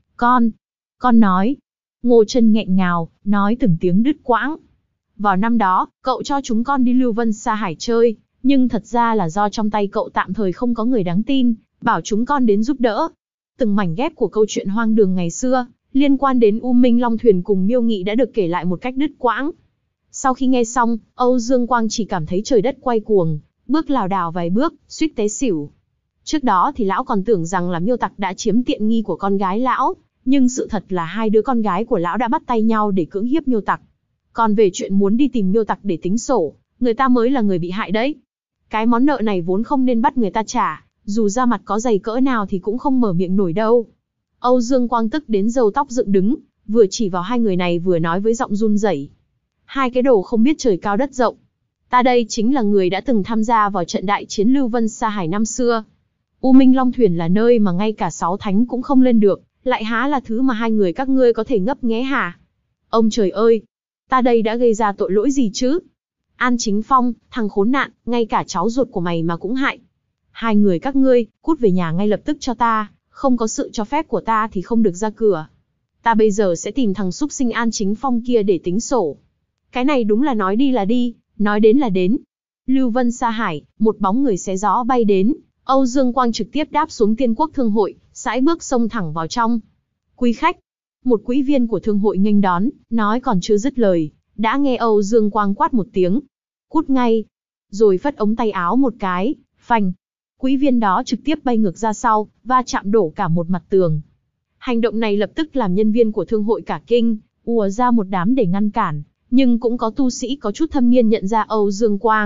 [SPEAKER 1] con nói." Ngô Chân nghẹn ngào, nói từng tiếng đứt quãng. "Vào năm đó, cậu cho chúng con đi Lưu Vân Sa Hải chơi, nhưng thật ra là do trong tay cậu tạm thời không có người đáng tin, bảo chúng con đến giúp đỡ." Từng mảnh ghép của câu chuyện hoang đường ngày xưa, liên quan đến U Minh Long Thuyền cùng Miêu Nghị đã được kể lại một cách đứt quãng. Sau khi nghe xong, Âu Dương Quang chỉ cảm thấy trời đất quay cuồng, bước lảo đảo vài bước, suýt té xỉu. Trước đó thì lão còn tưởng rằng là Miêu Tặc đã chiếm tiện nghi của con gái lão, nhưng sự thật là hai đứa con gái của lão đã bắt tay nhau để cưỡng hiếp Miêu Tặc. Còn về chuyện muốn đi tìm Miêu Tặc để tính sổ, người ta mới là người bị hại đấy. Cái món nợ này vốn không nên bắt người ta trả, dù da mặt có dày cỡ nào thì cũng không mở miệng nổi đâu. Âu Dương Quang tức đến râu tóc dựng đứng, vừa chỉ vào hai người này vừa nói với giọng run rẩy: "Hai cái đồ không biết trời cao đất rộng. Ta đây chính là người đã từng tham gia vào trận đại chiến Lưu Vân Sa Hải năm xưa. U Minh Long Thuyền là nơi mà ngay cả 6 thánh cũng không lên được, lại há là thứ mà hai người các ngươi có thể ngấp nghé hả? Ông trời ơi, ta đây đã gây ra tội lỗi gì chứ? An Chính Phong, thằng khốn nạn, ngay cả cháu ruột của mày mà cũng hại. Hai người các ngươi, cút về nhà ngay lập tức cho ta, không có sự cho phép của ta thì không được ra cửa. Ta bây giờ sẽ tìm thằng xúc sinh An Chính Phong kia để tính sổ." Cái này đúng là nói đi là đi, nói đến là đến. Lưu Vân Sa Hải, một bóng người xé gió bay đến, Âu Dương Quang trực tiếp đáp xuống Tiên Quốc Thương Hội, sải bước xông thẳng vào trong. "Quý khách." Một quỹ viên của thương hội nghênh đón, nói còn chưa dứt lời, đã nghe Âu Dương Quang quát một tiếng: "Cút ngay!" Rồi phất ống tay áo một cái, phanh. Quỹ viên đó trực tiếp bay ngược ra sau, va chạm đổ cả một mặt tường. Hành động này lập tức làm nhân viên của thương hội cả kinh, ùa ra một đám để ngăn cản, nhưng cũng có tu sĩ có chút thâm niên nhận ra Âu Dương Quang,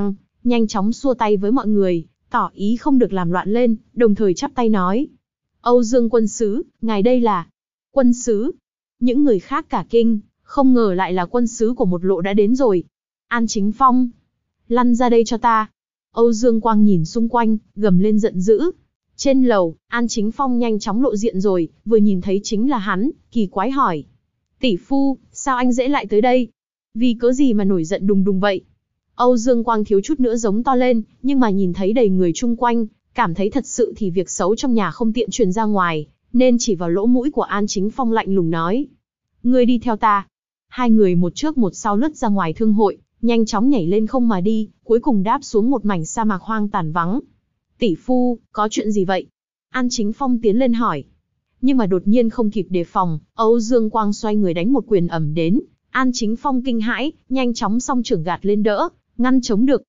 [SPEAKER 1] nhanh chóng xua tay với mọi người, tỏ ý không được làm loạn lên, đồng thời chắp tay nói. Âu Dương quân sứ, ngài đây là... Quân sứ. Những người khác cả kinh, không ngờ lại là quân sứ của một lộ đã đến rồi. An Chính Phong. Lăn ra đây cho ta. Âu Dương Quang nhìn xung quanh, gầm lên giận dữ. Trên lầu, An Chính Phong nhanh chóng lộ diện rồi, vừa nhìn thấy chính là hắn, kỳ quái hỏi. Tỷ phu, sao anh dễ lại tới đây? Vì cớ gì mà nổi giận đùng đùng vậy? Âu Dương Quang thiếu chút nữa giống to lên, nhưng mà nhìn thấy đầy người chung quanh, cảm thấy thật sự thì việc xấu trong nhà không tiện truyền ra ngoài, nên chỉ vào lỗ mũi của An Chính Phong lạnh lùng nói. Ngươi đi theo ta. Hai người một trước một sau lướt ra ngoài thương hội, nhanh chóng nhảy lên không mà đi, cuối cùng đáp xuống một mảnh sa mạc hoang tàn vắng. Tỷ phu, có chuyện gì vậy? An Chính Phong tiến lên hỏi. Nhưng mà đột nhiên không kịp đề phòng, Âu Dương Quang xoay người đánh một quyền ầm đến. An Chính Phong kinh hãi, nhanh chóng song trưởng gạt lên đỡ, ngăn chống được.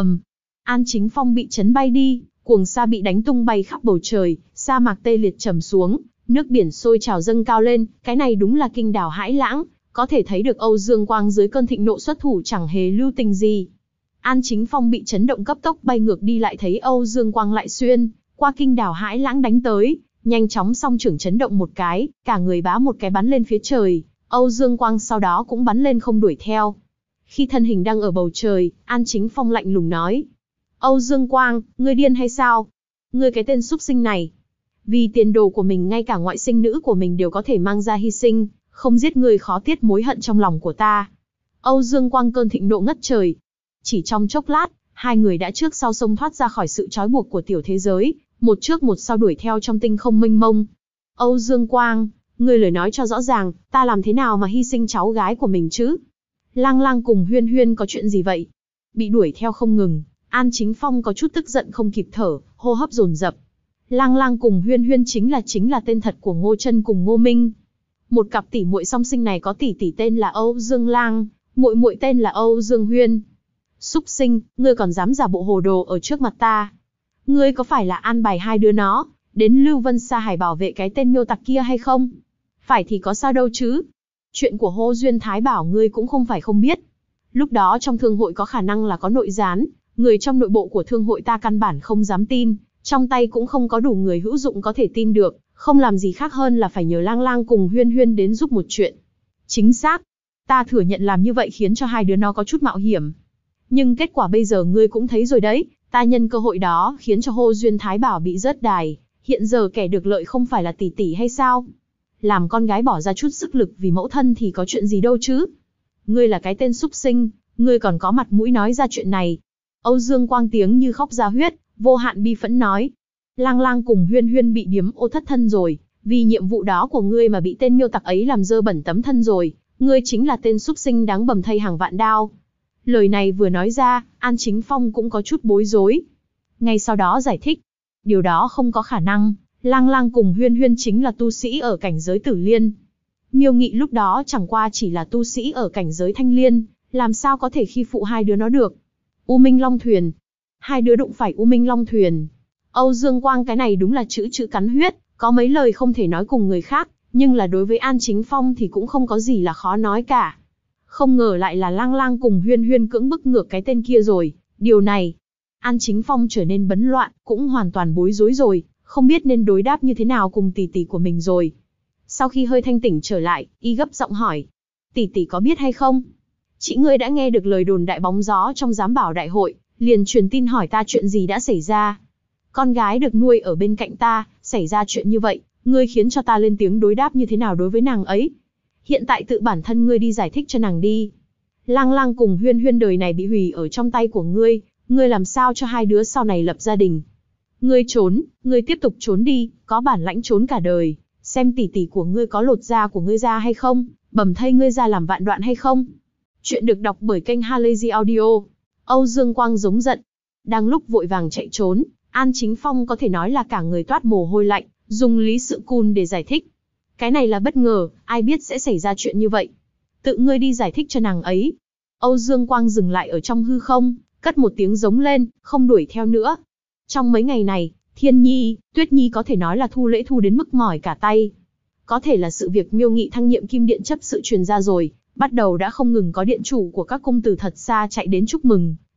[SPEAKER 1] An Chính Phong bị chấn bay đi, cuồng sa bị đánh tung bay khắp bầu trời, sa mạc tê liệt trầm xuống, nước biển sôi trào dâng cao lên, cái này đúng là kinh đảo hãi lãng, có thể thấy được Âu Dương Quang dưới cơn thịnh nộ xuất thủ chẳng hề lưu tình gì. An Chính Phong bị chấn động cấp tốc bay ngược đi, lại thấy Âu Dương Quang lại xuyên qua kinh đảo hãi lãng đánh tới, nhanh chóng song trưởng chấn động một cái, cả người bá một cái bắn lên phía trời, Âu Dương Quang sau đó cũng bắn lên không đuổi theo. Khi thân hình đang ở bầu trời, An Chính Phong lạnh lùng nói. Âu Dương Quang, ngươi điên hay sao? Ngươi cái tên súc sinh này. Vì tiền đồ của mình ngay cả ngoại sinh nữ của mình đều có thể mang ra hy sinh, không giết ngươi khó tiết mối hận trong lòng của ta. Âu Dương Quang cơn thịnh nộ ngất trời. Chỉ trong chốc lát, hai người đã trước sau xông thoát ra khỏi sự trói buộc của tiểu thế giới, một trước một sau đuổi theo trong tinh không mênh mông. Âu Dương Quang, ngươi lời nói cho rõ ràng, ta làm thế nào mà hy sinh cháu gái của mình chứ? Lang Lang cùng Huyên Huyên có chuyện gì vậy? Bị đuổi theo không ngừng, An Chính Phong có chút tức giận không kịp thở, hô hấp dồn dập. Lang Lang cùng Huyên Huyên chính là tên thật của Ngô Chân cùng Ngô Minh. Một cặp tỷ muội song sinh này có tỷ tỷ tên là Âu Dương Lang, muội muội tên là Âu Dương Huyên. Súc sinh, ngươi còn dám giả bộ hồ đồ ở trước mặt ta? Ngươi có phải là an bài hai đứa nó đến Lưu Vân Sa Hải bảo vệ cái tên miêu tặc kia hay không? Phải thì có sao đâu chứ? Chuyện của Hồ Duyên Thái Bảo ngươi cũng không phải không biết. Lúc đó trong thương hội có khả năng là có nội gián, người trong nội bộ của thương hội ta căn bản không dám tin, trong tay cũng không có đủ người hữu dụng có thể tin được, không làm gì khác hơn là phải nhờ Lang Lang cùng Huyên Huyên đến giúp một chuyện. Chính xác, ta thừa nhận làm như vậy khiến cho hai đứa nó có chút mạo hiểm. Nhưng kết quả bây giờ ngươi cũng thấy rồi đấy, ta nhân cơ hội đó khiến cho Hồ Duyên Thái Bảo bị rớt đài, hiện giờ kẻ được lợi không phải là tỷ tỷ hay sao? Làm con gái bỏ ra chút sức lực vì mẫu thân thì có chuyện gì đâu chứ? Ngươi là cái tên súc sinh, ngươi còn có mặt mũi nói ra chuyện này. Âu Dương Quang tiếng như khóc ra huyết, vô hạn bi phẫn nói. Lang Lang cùng Huyên Huyên bị điếm ô thất thân rồi, vì nhiệm vụ đó của ngươi mà bị tên miêu tặc ấy làm dơ bẩn tấm thân rồi, ngươi chính là tên súc sinh đáng bầm thây hàng vạn đao. Lời này vừa nói ra, An Chính Phong cũng có chút bối rối. Ngay sau đó giải thích, điều đó không có khả năng, Lang Lang cùng Huyên Huyên chính là tu sĩ ở cảnh giới Tử Liên. Miêu Nghị lúc đó chẳng qua chỉ là tu sĩ ở cảnh giới Thanh Liên, làm sao có thể khi phụ hai đứa nó được. U Minh Long Thuyền. Hai đứa đụng phải U Minh Long Thuyền. Âu Dương Quang cái này đúng là chữ cắn huyết, có mấy lời không thể nói cùng người khác, nhưng là đối với An Chính Phong thì cũng không có gì là khó nói cả. Không ngờ lại là Lang Lang cùng Huyên Huyên cưỡng bức ngược cái tên kia rồi, điều này. An Chính Phong trở nên bấn loạn, cũng hoàn toàn bối rối rồi, không biết nên đối đáp như thế nào cùng tỷ tỷ của mình rồi. Sau khi hơi thanh tỉnh trở lại, y gấp giọng hỏi. Tỷ tỷ có biết hay không? Chị ngươi đã nghe được lời đồn đại bóng gió trong giám bảo đại hội, liền truyền tin hỏi ta chuyện gì đã xảy ra. Con gái được nuôi ở bên cạnh ta, xảy ra chuyện như vậy, ngươi khiến cho ta lên tiếng đối đáp như thế nào đối với nàng ấy? Hiện tại tự bản thân ngươi đi giải thích cho nàng đi. Lang Lang cùng Huyên Huyên đời này bị hủy ở trong tay của ngươi, ngươi làm sao cho hai đứa sau này lập gia đình? Ngươi trốn, ngươi tiếp tục trốn đi, có bản lãnh trốn cả đời, xem tỷ tỷ của ngươi có lột da của ngươi ra hay không, bầm thây ngươi ra làm vạn đoạn hay không. Chuyện được đọc bởi kênh Halazy Audio. Âu Dương Quang giống giận. Đang lúc vội vàng chạy trốn, An Chính Phong có thể nói là cả người toát mồ hôi lạnh, dùng Lý Sự Cun để giải thích. Cái này là bất ngờ, ai biết sẽ xảy ra chuyện như vậy. Tự ngươi đi giải thích cho nàng ấy. Âu Dương Quang dừng lại ở trong hư không, cất một tiếng giống lên, không đuổi theo nữa. Trong mấy ngày này, Thiên Nhi, Tuyết Nhi có thể nói là thu lễ thu đến mức mỏi cả tay. Có thể là sự việc Miêu Nghị thăng nhiệm Kim Điện chấp sự truyền ra rồi, bắt đầu đã không ngừng có điện chủ của các cung tử thật xa chạy đến chúc mừng,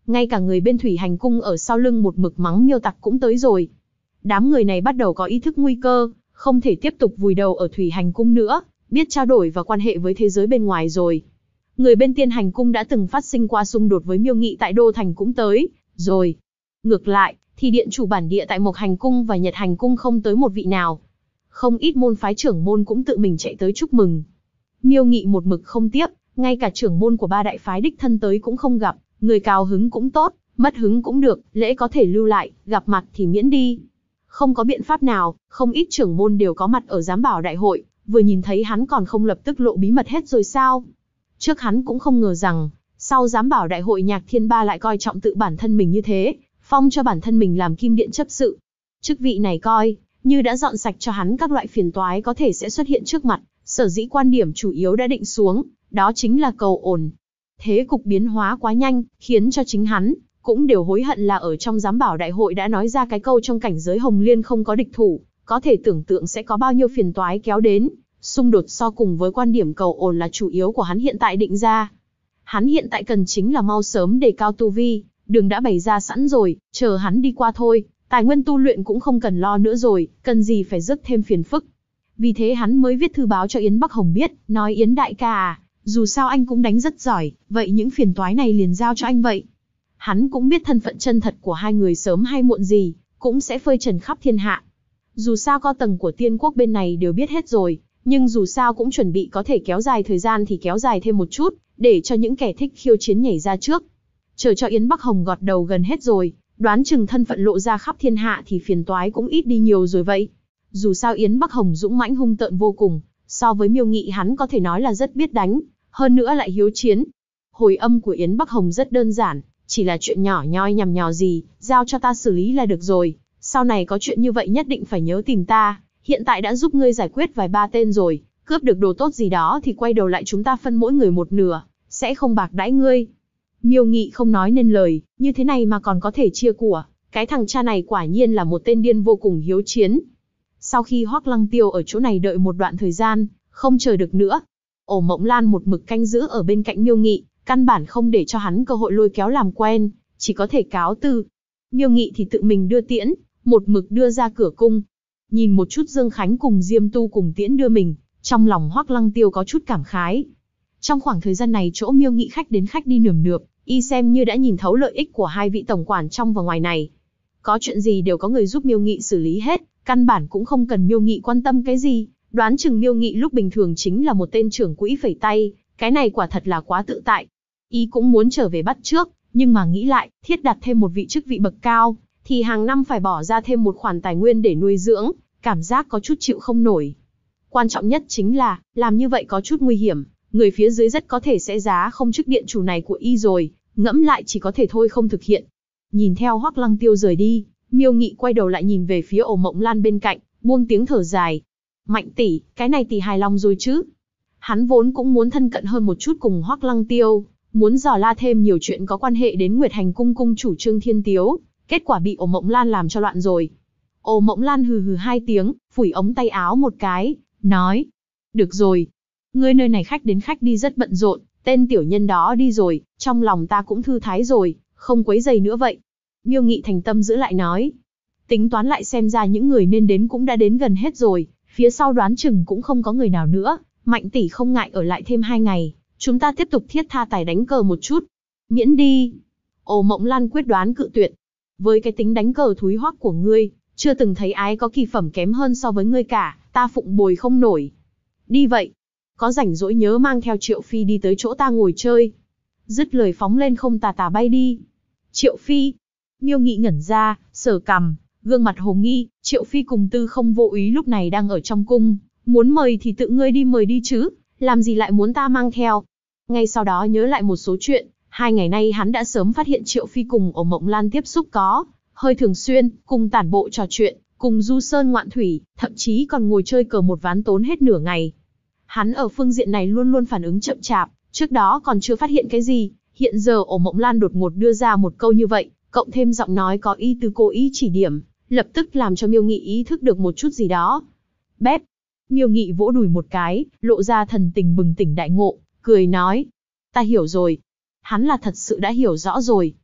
[SPEAKER 1] Ngay cả người bên thủy hành cung ở sau lưng một mực mắng Miêu Tặc cũng tới rồi. Đám người này bắt đầu có ý thức nguy cơ, không thể tiếp tục vùi đầu ở thủy hành cung nữa, biết trao đổi và quan hệ với thế giới bên ngoài rồi. Người bên tiên hành cung đã từng phát sinh qua xung đột với Miêu Nghị tại Đô Thành cũng tới rồi. Ngược lại, thì điện chủ bản địa tại Mộc Hành cung và Nhật Hành cung không tới một vị nào. Không ít môn phái trưởng môn cũng tự mình chạy tới chúc mừng. Miêu Nghị một mực không tiếp, ngay cả trưởng môn của 3 đại phái đích thân tới cũng không gặp, người cao hứng cũng tốt, mất hứng cũng được, lễ có thể lưu lại, gặp mặt thì miễn đi. Không có biện pháp nào, không ít trưởng môn đều có mặt ở giám bảo đại hội, vừa nhìn thấy hắn còn không lập tức lộ bí mật hết rồi sao? Trước hắn cũng không ngờ rằng, sau giám bảo đại hội Nhạc Thiên Ba lại coi trọng tự bản thân mình như thế, phong cho bản thân mình làm kim điện chấp sự. Chức vị này coi như đã dọn sạch cho hắn các loại phiền toái có thể sẽ xuất hiện trước mặt, sở dĩ quan điểm chủ yếu đã định xuống, đó chính là cầu ổn. Thế cục biến hóa quá nhanh, khiến cho chính hắn cũng đều hối hận là ở trong giám bảo đại hội đã nói ra cái câu trong cảnh giới Hồng Liên không có địch thủ, có thể tưởng tượng sẽ có bao nhiêu phiền toái kéo đến. Xung đột so cùng với quan điểm cầu ổn là chủ yếu của hắn hiện tại định ra. Hắn hiện tại cần chính là mau sớm đề cao tu vi, đường đã bày ra sẵn rồi, chờ hắn đi qua thôi, tài nguyên tu luyện cũng không cần lo nữa rồi, cần gì phải rước thêm phiền phức. Vì thế hắn mới viết thư báo cho Yến Bắc Hồng biết, nói Yến đại ca à, dù sao anh cũng đánh rất giỏi, vậy những phiền toái này liền giao cho anh vậy. Hắn cũng biết thân phận chân thật của hai người sớm hay muộn gì, cũng sẽ phơi trần khắp thiên hạ. Dù sao cao tầng của Tiên quốc bên này đều biết hết rồi, nhưng dù sao cũng chuẩn bị có thể kéo dài thời gian thì kéo dài thêm một chút, để cho những kẻ thích khiêu chiến nhảy ra trước. Chờ cho Yến Bắc Hồng gọt đầu gần hết rồi, đoán chừng thân phận lộ ra khắp thiên hạ thì phiền toái cũng ít đi nhiều rồi vậy. Dù sao Yến Bắc Hồng dũng mãnh hung tợn vô cùng, so với Miêu Nghị hắn có thể nói là rất biết đánh, hơn nữa lại hiếu chiến. Hồi âm của Yến Bắc Hồng rất đơn giản, chỉ là chuyện nhỏ nhoi nhằm nhò gì, giao cho ta xử lý là được rồi. Sau này có chuyện như vậy nhất định phải nhớ tìm ta, hiện tại đã giúp ngươi giải quyết vài ba tên rồi, cướp được đồ tốt gì đó thì quay đầu lại chúng ta phân mỗi người một nửa, sẽ không bạc đãi ngươi. Miêu Nghị không nói nên lời, như thế này mà còn có thể chia của, cái thằng cha này quả nhiên là một tên điên vô cùng hiếu chiến. Sau khi Hoắc Lăng Tiêu ở chỗ này đợi một đoạn thời gian, không chờ được nữa, Ổ Mộng Lan một mực canh giữ ở bên cạnh Miêu Nghị, căn bản không để cho hắn cơ hội lôi kéo làm quen, chỉ có thể cáo từ. Miêu Nghị thì tự mình đưa tiễn, một mực đưa ra cửa cung. Nhìn một chút Dương Khánh cùng Diêm Tu cùng tiễn đưa mình, trong lòng Hoắc Lăng Tiêu có chút cảm khái. Trong khoảng thời gian này chỗ Miêu Nghị khách đến khách đi nườm nượp, y xem như đã nhìn thấu lợi ích của hai vị tổng quản trong và ngoài này. Có chuyện gì đều có người giúp Miêu Nghị xử lý hết, căn bản cũng không cần Miêu Nghị quan tâm cái gì. Đoán chừng Miêu Nghị lúc bình thường chính là một tên trưởng quỹ phẩy tay, cái này quả thật là quá tự tại. Y cũng muốn trở về bắt trước, nhưng mà nghĩ lại, thiết đặt thêm một vị chức vị bậc cao, thì hàng năm phải bỏ ra thêm một khoản tài nguyên để nuôi dưỡng, cảm giác có chút chịu không nổi. Quan trọng nhất chính là, làm như vậy có chút nguy hiểm, người phía dưới rất có thể sẽ giá không chức điện chủ này của y rồi, ngẫm lại chỉ có thể thôi không thực hiện. Nhìn theo Hoắc Lăng Tiêu rời đi, Miêu Nghị quay đầu lại nhìn về phía Ổ Mộng Lan bên cạnh, buông tiếng thở dài. Mạnh tỷ, cái này tỷ hài lòng rồi chứ? Hắn vốn cũng muốn thân cận hơn một chút cùng Hoắc Lăng Tiêu, muốn dò la thêm nhiều chuyện có quan hệ đến Nguyệt Hành cung cung chủ Trương Thiên Tiếu, kết quả bị Ổ Mộng Lan làm cho loạn rồi. Ổ Mộng Lan hừ hừ hai tiếng, phủi ống tay áo một cái, nói: "Được rồi, ngươi nơi này khách đến khách đi rất bận rộn, tên tiểu nhân đó đi rồi, trong lòng ta cũng thư thái rồi, không quấy rầy nữa vậy." Miêu Nghị thành tâm giữ lại nói: "Tính toán lại xem ra những người nên đến cũng đã đến gần hết rồi, phía sau đoán chừng cũng không có người nào nữa, Mạnh tỷ không ngại ở lại thêm 2 ngày, chúng ta tiếp tục thiết tha tài đánh cờ một chút." "Miễn đi." Ổ Mộng Lan quyết đoán cự tuyệt. "Với cái tính đánh cờ thúi hoắc của ngươi, chưa từng thấy ai có kỳ phẩm kém hơn so với ngươi cả, ta phụng bồi không nổi. Đi vậy, có rảnh rỗi nhớ mang theo Triệu Phi đi tới chỗ ta ngồi chơi." Dứt lời phóng lên không tà tà bay đi. Triệu Phi. Miêu Nghị ngẩn ra, sờ cằm, gương mặt hồ nghi. Triệu Phi cùng Tư Không Vô Úy lúc này đang ở trong cung, muốn mời thì tự ngươi đi mời đi chứ, làm gì lại muốn ta mang theo. Ngay sau đó nhớ lại một số chuyện, 2 ngày nay hắn đã sớm phát hiện Triệu Phi cùng Ổ Mộng Lan tiếp xúc có hơi thường xuyên, cùng tản bộ trò chuyện, cùng du sơn ngoạn thủy, thậm chí còn ngồi chơi cờ một ván tốn hết nửa ngày. Hắn ở phương diện này luôn luôn phản ứng chậm chạp, trước đó còn chưa phát hiện cái gì, hiện giờ Ổ Mộng Lan đột ngột đưa ra một câu như vậy, cộng thêm giọng nói có ý tứ cố ý chỉ điểm, lập tức làm cho Miêu Nghị ý thức được một chút gì đó. Bép. Miêu Nghị vỗ đùi một cái, lộ ra thần tình bừng tỉnh đại ngộ, cười nói: "Ta hiểu rồi." Hắn là thật sự đã hiểu rõ rồi,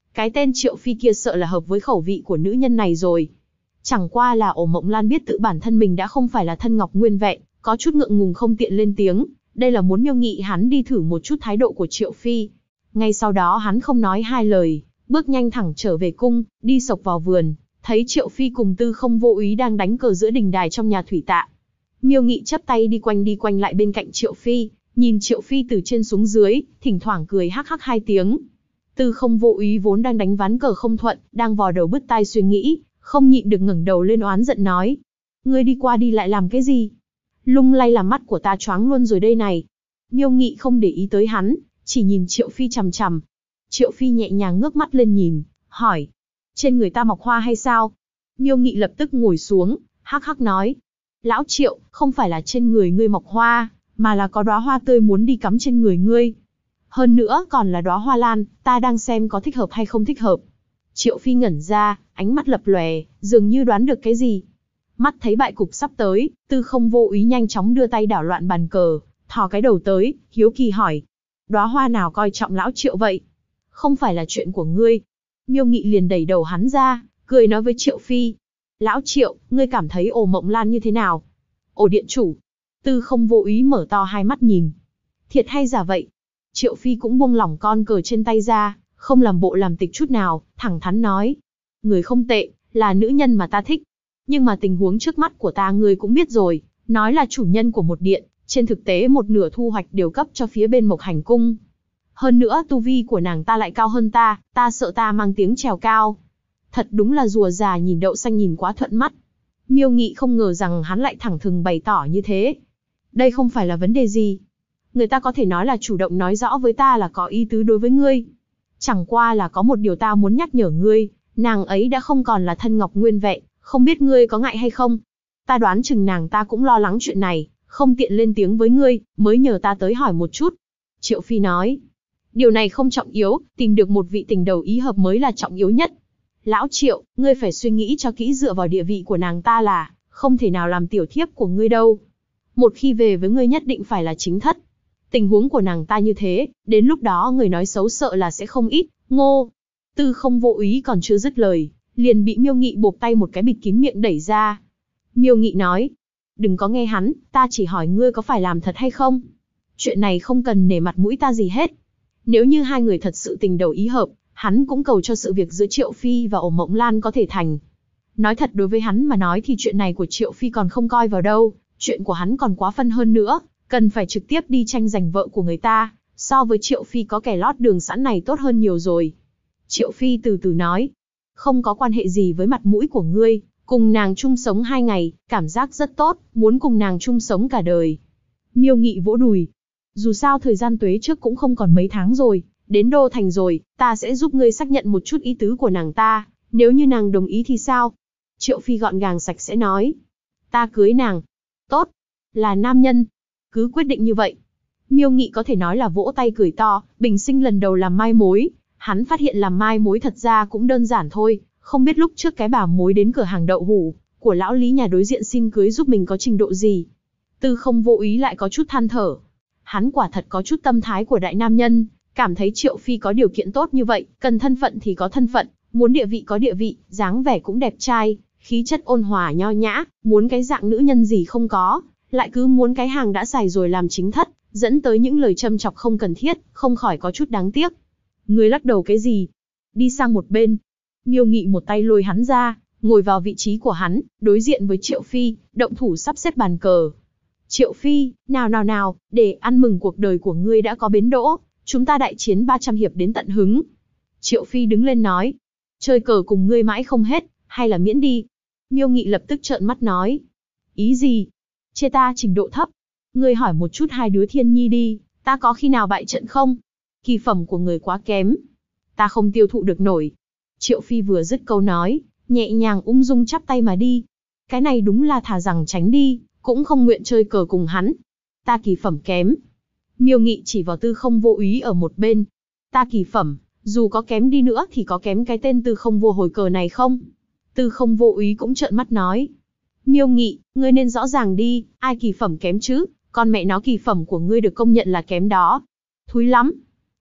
[SPEAKER 1] Cái tên Triệu Phi kia sợ là hợp với khẩu vị của nữ nhân này rồi. Chẳng qua là Ổ Mộng Lan biết tự bản thân mình đã không phải là thân ngọc nguyên vẹn, có chút ngượng ngùng không tiện lên tiếng, đây là muốn Miêu Nghị hắn đi thử một chút thái độ của Triệu Phi. Ngay sau đó hắn không nói hai lời, bước nhanh thẳng trở về cung, đi sộc vào vườn, thấy Triệu Phi cùng Tư Không Vô Úy đang đánh cờ giữa đình đài trong nhà thủy tạ. Miêu Nghị chắp tay đi quanh lại bên cạnh Triệu Phi, nhìn Triệu Phi từ trên xuống dưới, thỉnh thoảng cười hắc hắc hai tiếng. Tư Không Vô Úy vốn đang đánh ván cờ không thuận, đang vò đầu bứt tai suy nghĩ, không nhịn được ngẩng đầu lên oán giận nói: "Ngươi đi qua đi lại làm cái gì? Lung lay làm mắt của ta choáng luôn rồi đây này." Miêu Nghị không để ý tới hắn, chỉ nhìn Triệu Phi chằm chằm. Triệu Phi nhẹ nhàng ngước mắt lên nhìn, hỏi: "Trên người ta mọc hoa hay sao?" Miêu Nghị lập tức ngồi xuống, hắc hắc nói: "Lão Triệu, không phải là trên người ngươi mọc hoa, mà là có đóa hoa tươi muốn đi cắm trên người ngươi. Hơn nữa còn là đóa hoa lan, ta đang xem có thích hợp hay không thích hợp." Triệu Phi ngẩn ra, ánh mắt lập lòe, dường như đoán được cái gì. Mắt thấy bại cục sắp tới, Tư Không Vô Úy nhanh chóng đưa tay đảo loạn bàn cờ, thò cái đầu tới, hiếu kỳ hỏi: "Đóa hoa nào coi trọng lão Triệu vậy? Không phải là chuyện của ngươi." Miêu Nghị liền đẩy đầu hắn ra, cười nói với Triệu Phi: "Lão Triệu, ngươi cảm thấy Ổ Mộng Lan như thế nào?" "Ổ điện chủ." Tư Không Vô Úy mở to hai mắt nhìn. "Thiệt hay giả vậy?" Triệu Phi cũng buông lỏng con cờ trên tay ra, không làm bộ làm tịch chút nào, thẳng thắn nói: "Người không tệ, là nữ nhân mà ta thích. Nhưng mà tình huống trước mắt của ta ngươi cũng biết rồi, nói là chủ nhân của một điện, trên thực tế một nửa thu hoạch đều cấp cho phía bên Mộc Hành Cung. Hơn nữa tu vi của nàng ta lại cao hơn ta sợ ta mang tiếng trèo cao. Thật đúng là rùa già nhìn đậu xanh nhìn quá thuận mắt." Miêu Nghị không ngờ rằng hắn lại thẳng thừng bày tỏ như thế. "Đây không phải là vấn đề gì. Người ta có thể nói là chủ động nói rõ với ta là có ý tứ đối với ngươi. Chẳng qua là có một điều ta muốn nhắc nhở ngươi, nàng ấy đã không còn là thân ngọc nguyên vẹn, không biết ngươi có ngại hay không. Ta đoán chừng nàng ta cũng lo lắng chuyện này, không tiện lên tiếng với ngươi, mới nhờ ta tới hỏi một chút." Triệu Phi nói: "Điều này không trọng yếu, tìm được một vị tình đầu ý hợp mới là trọng yếu nhất. Lão Triệu, ngươi phải suy nghĩ cho kỹ, dựa vào địa vị của nàng ta là không thể nào làm tiểu thiếp của ngươi đâu. Một khi về với ngươi nhất định phải là chính thất. Tình huống của nàng ta như thế, đến lúc đó người nói xấu sợ là sẽ không ít." Ngô. Tư Không Vô Úy còn chưa dứt lời, liền bị Miêu Nghị bộp tay một cái bịt kín miệng đẩy ra. Miêu Nghị nói: "Đừng có nghe hắn, ta chỉ hỏi ngươi có phải làm thật hay không. Chuyện này không cần nể mặt mũi ta gì hết. Nếu như hai người thật sự tình đầu ý hợp, hắn cũng cầu cho sự việc giữa Triệu Phi và Ổ Mộng Lan có thể thành. Nói thật đối với hắn mà nói thì chuyện này của Triệu Phi còn không coi vào đâu, chuyện của hắn còn quá phân hơn nữa, cần phải trực tiếp đi tranh giành vợ của người ta, so với Triệu Phi có kẻ lót đường sẵn này tốt hơn nhiều rồi." Triệu Phi từ từ nói: "Không có quan hệ gì với mặt mũi của ngươi, cùng nàng chung sống 2 ngày, cảm giác rất tốt, muốn cùng nàng chung sống cả đời." Miêu Nghị vỗ đùi: "Dù sao thời gian tuế trước cũng không còn mấy tháng rồi, đến Đô Thành rồi, ta sẽ giúp ngươi xác nhận một chút ý tứ của nàng ta, nếu như nàng đồng ý thì sao?" Triệu Phi gọn gàng sạch sẽ nói: "Ta cưới nàng." "Tốt, là nam nhân, cứ quyết định như vậy." Miêu Nghị có thể nói là vỗ tay cười to, bình sinh lần đầu làm mai mối. Hắn phát hiện làm mai mối thật ra cũng đơn giản thôi, không biết lúc trước cái bà mối đến cửa hàng đậu hủ của lão Lý nhà đối diện xin cưới giúp mình có trình độ gì. Tư Không Vô Úy lại có chút than thở. Hắn quả thật có chút tâm thái của đại nam nhân, cảm thấy Triệu Phi có điều kiện tốt như vậy, cần thân phận thì có thân phận, muốn địa vị có địa vị, dáng vẻ cũng đẹp trai, khí chất ôn hòa nho nhã, muốn cái dạng nữ nhân gì không có, lại cứ muốn cái hàng đã xài rồi làm chính thất, dẫn tới những lời châm chọc không cần thiết, không khỏi có chút đáng tiếc. Ngươi lắc đầu cái gì? Đi sang một bên. Miêu Nghị một tay lôi hắn ra, ngồi vào vị trí của hắn, đối diện với Triệu Phi, động thủ sắp xếp bàn cờ. Triệu Phi, nào, để ăn mừng cuộc đời của ngươi đã có bến đỗ, chúng ta đại chiến 300 hiệp đến tận hứng. Triệu Phi đứng lên nói: "Chơi cờ cùng ngươi mãi không hết, hay là miễn đi." Miêu Nghị lập tức trợn mắt nói: "Ý gì? Chê ta trình độ thấp? Ngươi hỏi một chút hai đứa Thiên Nhi đi, ta có khi nào bại trận không? Kỳ phẩm của người quá kém, ta không tiêu thụ được nổi." Triệu Phi vừa dứt câu nói, nhẹ nhàng ung dung chắp tay mà đi. Cái này đúng là thà rằng tránh đi, cũng không nguyện chơi cờ cùng hắn. "Ta kỳ phẩm kém." Miêu Nghị chỉ vào Tư Không Vô Úy ở một bên. "Ta kỳ phẩm, dù có kém đi nữa thì có kém cái tên Tư Không Vô Hồi cờ này không?" Tư Không Vô Úy cũng trợn mắt nói: "Miêu Nghị, ngươi nên rõ ràng đi, ai kỳ phẩm kém chứ, con mẹ nó kỳ phẩm của ngươi được công nhận là kém đó. Thúi lắm."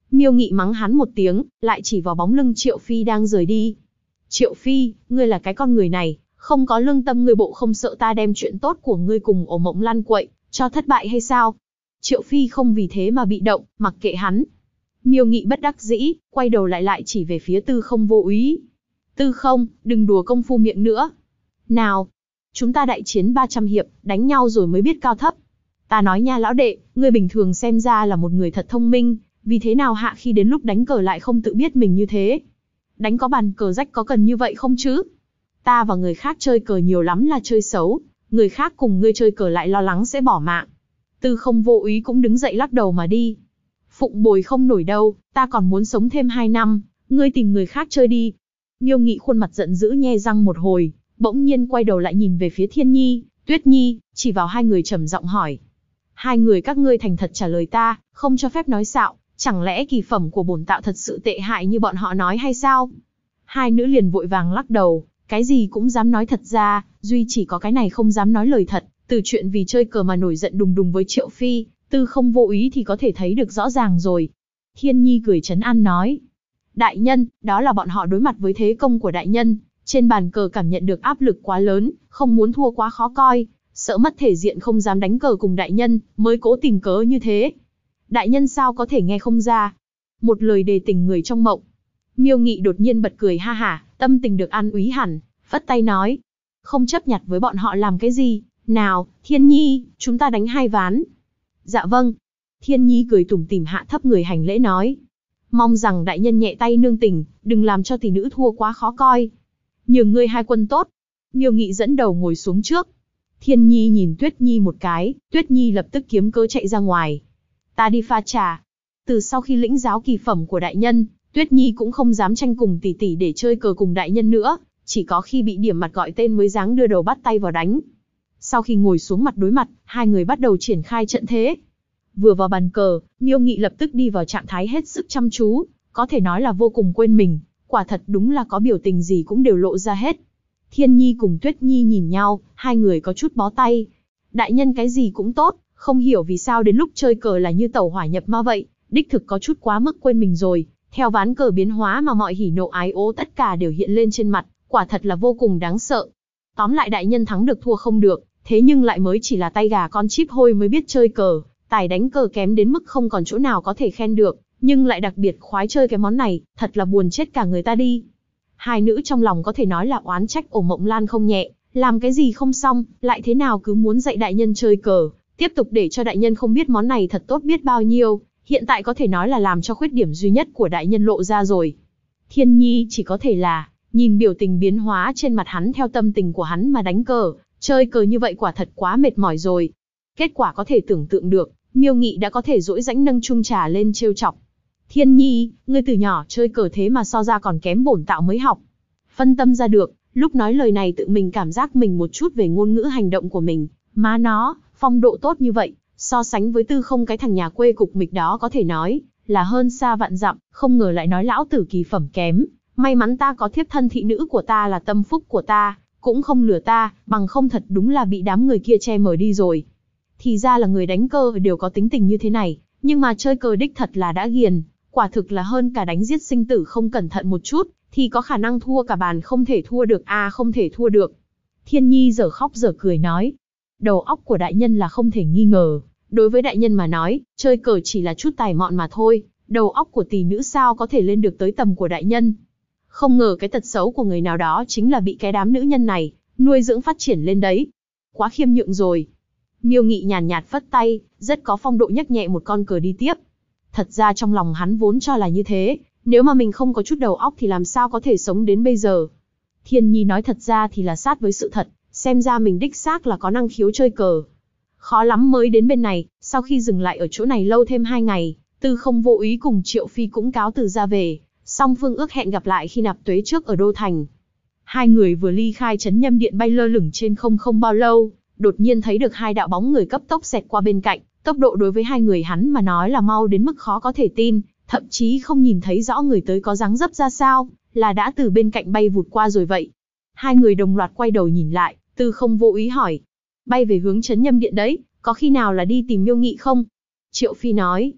[SPEAKER 1] Miêu Nghị mắng hắn một tiếng, lại chỉ vào bóng lưng Triệu Phi đang rời đi. Triệu Phi, ngươi là cái con người này, không có lương tâm, ngươi bộ không sợ ta đem chuyện tốt của ngươi cùng Ổ Mộng Lan quậy cho thất bại hay sao? Triệu Phi không vì thế mà bị động, mặc kệ hắn. Miêu Nghị bất đắc dĩ, quay đầu lại chỉ về phía Tư Không Vô Úy. Tư Không, đừng đùa công phu miệng nữa. Nào, chúng ta đại chiến 300 hiệp, đánh nhau rồi mới biết cao thấp. Ta nói nha lão đệ, ngươi bình thường xem ra là một người thật thông minh, vì thế nào hạ khi đến lúc đánh cờ lại không tự biết mình như thế? Đánh có bàn cờ rách có cần như vậy không chứ? Ta và người khác chơi cờ nhiều lắm là chơi xấu, người khác cùng ngươi chơi cờ lại lo lắng sẽ bỏ mạng. Tư Không Vô Úy cũng đứng dậy lắc đầu mà đi. Phụng bồi không nổi đâu, ta còn muốn sống thêm 2 năm, ngươi tìm người khác chơi đi. Miêu Nghị khuôn mặt giận dữ nhe răng một hồi, bỗng nhiên quay đầu lại nhìn về phía Thiên Nhi, Tuyết Nhi, chỉ vào hai người trầm giọng hỏi. Hai người các ngươi thành thật trả lời ta, không cho phép nói xạo, chẳng lẽ kỳ phẩm của bổn tạo thật sự tệ hại như bọn họ nói hay sao? Hai nữ liền vội vàng lắc đầu, cái gì cũng dám nói thật ra, duy chỉ có cái này không dám nói lời thật, từ chuyện vì chơi cờ mà nổi giận đùng đùng với Triệu Phi, Tư Không Vô Úy thì có thể thấy được rõ ràng rồi. Thiên Nhi cười trấn an nói. Đại nhân, đó là bọn họ đối mặt với thế công của đại nhân, trên bàn cờ cảm nhận được áp lực quá lớn, không muốn thua quá khó coi, sợ mất thể diện không dám đánh cờ cùng đại nhân, mới cố tìm cớ như thế. Đại nhân sao có thể nghe không ra? Một lời đề tình người trong mộng. Miêu Nghị đột nhiên bật cười ha hả, tâm tình được an úy hẳn, phất tay nói. Không chấp nhặt với bọn họ làm cái gì, nào, Thiên Nhi, chúng ta đánh 2 ván. Dạ vâng. Thiên Nhi cười tủm tỉm hạ thấp người hành lễ nói. Mong rằng đại nhân nhẹ tay nương tình, đừng làm cho tỷ nữ thua quá khó coi. Nhường ngươi 2 quân tốt. Miêu Nghị dẫn đầu ngồi xuống trước. Thiên Nhi nhìn Tuyết Nhi một cái, Tuyết Nhi lập tức kiếm cớ chạy ra ngoài. Ta đi pha trà. Từ sau khi lĩnh giáo kỳ phẩm của đại nhân, Tuyết Nhi cũng không dám tranh cùng tỷ tỷ để chơi cờ cùng đại nhân nữa, chỉ có khi bị điểm mặt gọi tên mới dáng đưa đầu bắt tay vào đánh. Sau khi ngồi xuống mặt đối mặt, hai người bắt đầu triển khai trận thế. Vừa vào bàn cờ, Miêu Nghị lập tức đi vào trạng thái hết sức chăm chú, có thể nói là vô cùng quên mình, quả thật đúng là có biểu tình gì cũng đều lộ ra hết. Thiên Nhi cùng Tuyết Nhi nhìn nhau, hai người có chút bó tay. Đại nhân cái gì cũng tốt, không hiểu vì sao đến lúc chơi cờ là như tẩu hỏa nhập ma vậy, đích thực có chút quá mức quên mình rồi. Theo ván cờ biến hóa mà mọi hỉ nộ ái ố tất cả đều hiện lên trên mặt, quả thật là vô cùng đáng sợ. Tóm lại đại nhân thắng được thua không được, thế nhưng lại mới chỉ là tay gà con chíp hôi mới biết chơi cờ, tài đánh cờ kém đến mức không còn chỗ nào có thể khen được, nhưng lại đặc biệt khoái chơi cái món này, thật là buồn chết cả người ta đi. Hai nữ trong lòng có thể nói là oán trách Ổ Mộng Lan không nhẹ, làm cái gì không xong, lại thế nào cứ muốn dạy đại nhân chơi cờ, tiếp tục để cho đại nhân không biết món này thật tốt biết bao nhiêu, hiện tại có thể nói là làm cho khuyết điểm duy nhất của đại nhân lộ ra rồi. Thiên Nhi chỉ có thể là, nhìn biểu tình biến hóa trên mặt hắn theo tâm tình của hắn mà đánh cờ, chơi cờ như vậy quả thật quá mệt mỏi rồi. Kết quả có thể tưởng tượng được, Miêu Nghị đã có thể dỗi dãnh nâng chung trà lên trêu chọc. Thiên Nhi, ngươi từ nhỏ chơi cờ thế mà so ra còn kém bổn tạo mới học. Phân tâm ra được, lúc nói lời này tự mình cảm giác mình một chút về ngôn ngữ hành động của mình, má nó, phong độ tốt như vậy, so sánh với Tư Không cái thằng nhà quê cục mịch đó có thể nói là hơn xa vạn dặm, không ngờ lại nói lão tử kỳ phẩm kém. May mắn ta có thiếp thân thị nữ của ta là tâm phúc của ta, cũng không lừa ta, bằng không thật đúng là bị đám người kia che mờ đi rồi. Thì ra là người đánh cờ đều có tính tình như thế này, nhưng mà chơi cờ đích thật là đã ghiền, quả thực là hơn cả đánh giết sinh tử không cẩn thận một chút, thì có khả năng thua cả bàn không thể thua được không thể thua được. Thiên Nhi dở khóc dở cười nói, đầu óc của đại nhân là không thể nghi ngờ, đối với đại nhân mà nói, chơi cờ chỉ là chút tài mọn mà thôi, đầu óc của tỷ nữ sao có thể lên được tới tầm của đại nhân. Không ngờ cái tật xấu của người nào đó chính là bị cái đám nữ nhân này nuôi dưỡng phát triển lên đấy. Quá khiêm nhượng rồi. Miêu Nghị nhàn nhạt phất tay, rất có phong độ nhấc nhẹ một con cờ đi tiếp. Thật ra trong lòng hắn vốn cho là như thế, nếu mà mình không có chút đầu óc thì làm sao có thể sống đến bây giờ. Thiên Nhi nói thật ra thì là sát với sự thật, xem ra mình đích xác là có năng khiếu chơi cờ. Khó lắm mới đến bên này, sau khi dừng lại ở chỗ này lâu thêm 2 ngày, Tư Không Vô Úy cùng Triệu Phi cũng cáo từ ra về, song phương ước hẹn gặp lại khi nạp tuế trước ở Đô Thành. Hai người vừa ly khai trấn Nhâm Điện bay lơ lửng trên không bao lâu, đột nhiên thấy được 2 đạo bóng người cấp tốc xẹt qua bên cạnh, tốc độ đối với 2 người hắn mà nói là mau đến mức khó có thể tin, thậm chí không nhìn thấy rõ người tới có dáng dấp ra sao, là đã từ bên cạnh bay vụt qua rồi vậy. 2 người đồng loạt quay đầu nhìn lại, Tư Không Vô Úy hỏi, bay về hướng trấn Nhâm Điện đấy, có khi nào là đi tìm Miêu Nghị không? Triệu Phi nói,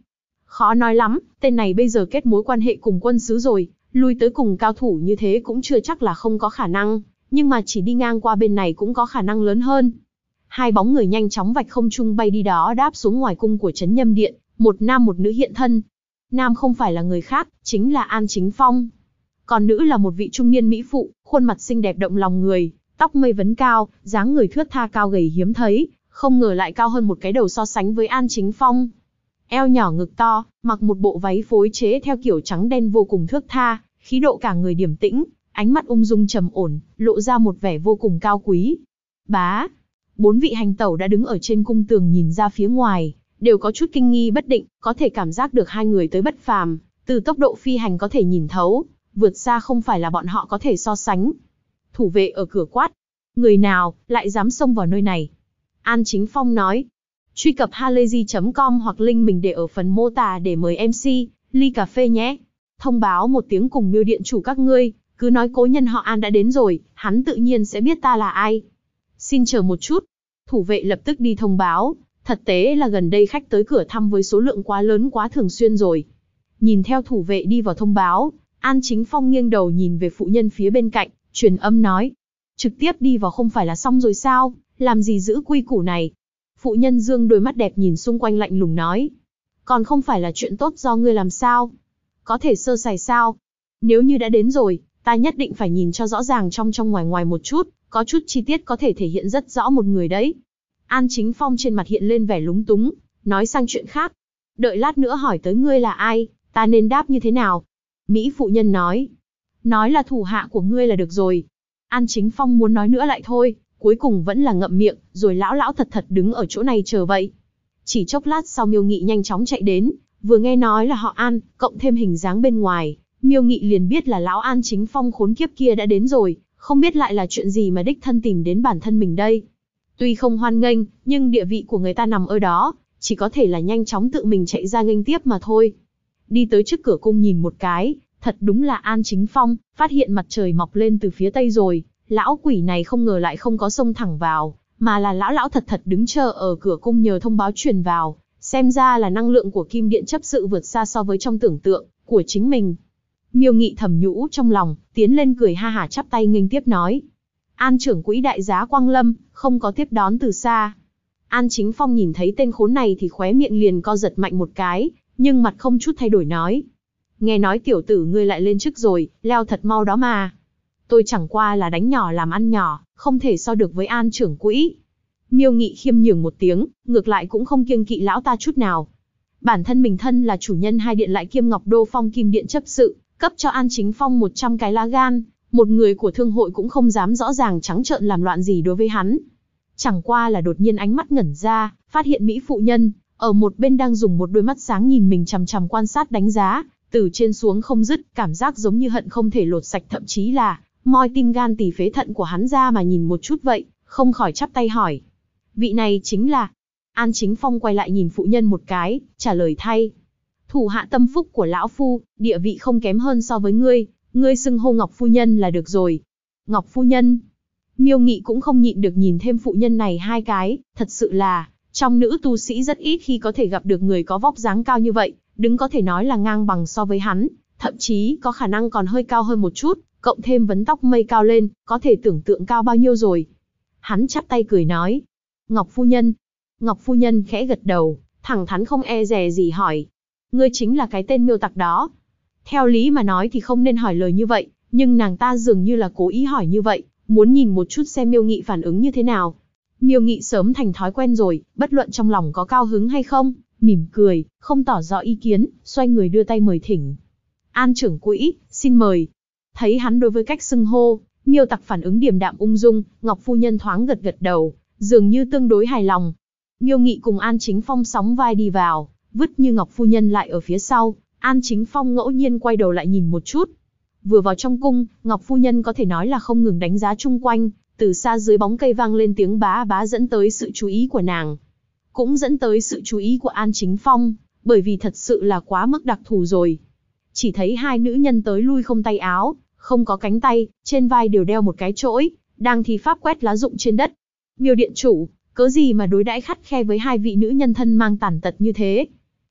[SPEAKER 1] Khó nói lắm, tên này bây giờ kết mối quan hệ cùng quân sứ rồi, lui tới cùng cao thủ như thế cũng chưa chắc là không có khả năng, nhưng mà chỉ đi ngang qua bên này cũng có khả năng lớn hơn. Hai bóng người nhanh chóng vạch không trung bay đi đó đáp xuống ngoài cung của Trấn Nhâm Điện, một nam một nữ hiện thân. Nam không phải là người khác, chính là An Chính Phong. Còn nữ là một vị trung niên mỹ phụ, khuôn mặt xinh đẹp động lòng người, tóc mây vấn cao, dáng người thướt tha cao gầy hiếm thấy, không ngờ lại cao hơn một cái đầu so sánh với An Chính Phong. Eo nhỏ ngực to, mặc một bộ váy phối chế theo kiểu trắng đen vô cùng thướt tha, khí độ cả người điềm tĩnh, ánh mắt ung dung trầm ổn, lộ ra một vẻ vô cùng cao quý. Bá, bốn vị hành tẩu đã đứng ở trên cung tường nhìn ra phía ngoài, đều có chút kinh nghi bất định, có thể cảm giác được hai người tới bất phàm, từ tốc độ phi hành có thể nhìn thấu, vượt xa không phải là bọn họ có thể so sánh. Thủ vệ ở cửa quát, người nào lại dám xông vào nơi này? An Chính Phong nói, truy cập halayzi.com hoặc link mình để ở phần mô tả để mời MC, ly cà phê nhé. Thông báo một tiếng cùng Miêu điện chủ các ngươi, cứ nói cố nhân họ An đã đến rồi, hắn tự nhiên sẽ biết ta là ai. Xin chờ một chút. Thủ vệ lập tức đi thông báo, thật tế là gần đây khách tới cửa thăm với số lượng quá lớn quá thường xuyên rồi. Nhìn theo thủ vệ đi vào thông báo, An Chính Phong nghiêng đầu nhìn về phụ nhân phía bên cạnh, truyền âm nói. Trực tiếp đi vào không phải là xong rồi sao, làm gì giữ quy củ này? Phụ nhân dương đôi mắt đẹp nhìn xung quanh lạnh lùng nói. Còn không phải là chuyện tốt do ngươi làm sao? Có thể sơ sài sao? Nếu như đã đến rồi, ta nhất định phải nhìn cho rõ ràng trong trong ngoài ngoài một chút, có chút chi tiết có thể thể hiện rất rõ một người đấy. An Chính Phong trên mặt hiện lên vẻ lúng túng, nói sang chuyện khác. Đợi lát nữa hỏi tới ngươi là ai, ta nên đáp như thế nào? Mỹ phụ nhân nói. Nói là thủ hạ của ngươi là được rồi. An Chính Phong muốn nói nữa lại thôi, cuối cùng vẫn là ngậm miệng, rồi lão lão thật thật đứng ở chỗ này chờ vậy. Chỉ chốc lát sau Miêu Nghị nhanh chóng chạy đến, vừa nghe nói là họ An, cộng thêm hình dáng bên ngoài, Miêu Nghị liền biết là lão An Chính Phong khốn kiếp kia đã đến rồi, không biết lại là chuyện gì mà đích thân tìm đến bản thân mình đây. Tuy không hoan nghênh, nhưng địa vị của người ta nằm ở đó, chỉ có thể là nhanh chóng tự mình chạy ra nghênh tiếp mà thôi. Đi tới trước cửa cung nhìn một cái, thật đúng là An Chính Phong, phát hiện mặt trời mọc lên từ phía tây rồi, lão quỷ này không ngờ lại không có xông thẳng vào, mà là lão lão thật thật đứng chờ ở cửa cung nhờ thông báo truyền vào, xem ra là năng lượng của kim điện chấp sự vượt xa so với trong tưởng tượng của chính mình. Miêu Nghị thầm nhũ trong lòng, tiến lên cười ha hả chắp tay nghênh tiếp nói. An trưởng quỹ đại giá Quang Lâm, không có tiếp đón từ xa. An Chính Phong nhìn thấy tên khốn này thì khóe miệng liền co giật mạnh một cái, nhưng mặt không chút thay đổi nói. Nghe nói tiểu tử ngươi lại lên chức rồi, leo thật mau đó mà. Tôi chẳng qua là đánh nhỏ làm ăn nhỏ, không thể so được với An trưởng quỹ. Miêu Nghị khiêm nhường một tiếng, ngược lại cũng không kiêng kỵ lão ta chút nào. Bản thân mình thân là chủ nhân hai điện lại kiêm Ngọc Đô Phong Kim Điện chấp sự, cấp cho An Chính Phong 100 cái lá gan, một người của thương hội cũng không dám rõ ràng trắng trợn làm loạn gì đối với hắn. Chẳng qua là đột nhiên ánh mắt ngẩn ra, phát hiện Mỹ phụ nhân, ở một bên đang dùng một đôi mắt sáng nhìn mình chằm chằm quan sát đánh giá, từ trên xuống không dứt, cảm giác giống như hận không thể lột sạch thậm chí là moi tim gan tỳ phế thận của hắn ra mà nhìn một chút vậy, không khỏi chắp tay hỏi. Vị này chính là... An Chính Phong quay lại nhìn phụ nhân một cái, trả lời thay. Thủ hạ tâm phúc của lão phu, địa vị không kém hơn so với ngươi xưng hô Ngọc phu nhân là được rồi. Ngọc phu nhân. Miêu Nghị cũng không nhịn được nhìn thêm phụ nhân này hai cái, thật sự là, trong nữ tu sĩ rất ít khi có thể gặp được người có vóc dáng cao như vậy, đứng có thể nói là ngang bằng so với hắn, thậm chí có khả năng còn hơi cao hơn một chút, cộng thêm vấn tóc mây cao lên, có thể tưởng tượng cao bao nhiêu rồi. Hắn chắp tay cười nói. Ngọc phu nhân. Ngọc phu nhân khẽ gật đầu, thẳng thắn không e dè gì hỏi. Ngươi chính là cái tên Miêu tặc đó. Theo lý mà nói thì không nên hỏi lời như vậy, nhưng nàng ta dường như là cố ý hỏi như vậy, muốn nhìn một chút xem Miêu Nghị phản ứng như thế nào. Miêu Nghị sớm thành thói quen rồi, bất luận trong lòng có cao hứng hay không, mỉm cười, không tỏ rõ ý kiến, xoay người đưa tay mời thỉnh. An trưởng quỹ, xin mời. Thấy hắn đối với cách xưng hô, Miêu tặc phản ứng điềm đạm ung dung, Ngọc phu nhân thoáng gật gật đầu, dường như tương đối hài lòng. Miêu Nghị cùng An Chính Phong sóng vai đi vào, vứt như Ngọc phu nhân lại ở phía sau. An Chính Phong ngẫu nhiên quay đầu lại nhìn một chút. Vừa vào trong cung, Ngọc phu nhân có thể nói là không ngừng đánh giá chung quanh, từ xa dưới bóng cây vang lên tiếng bá bá dẫn tới sự chú ý của nàng. Cũng dẫn tới sự chú ý của An Chính Phong, bởi vì thật sự là quá mức đặc thù rồi. Chỉ thấy hai nữ nhân tới lui không tay áo, không có cánh tay, trên vai đều đeo một cái chổi, đang thi pháp quét lá rụng trên đất. Miêu điện chủ, cớ gì mà đối đãi khắt khe với hai vị nữ nhân thân mang tàn tật như thế?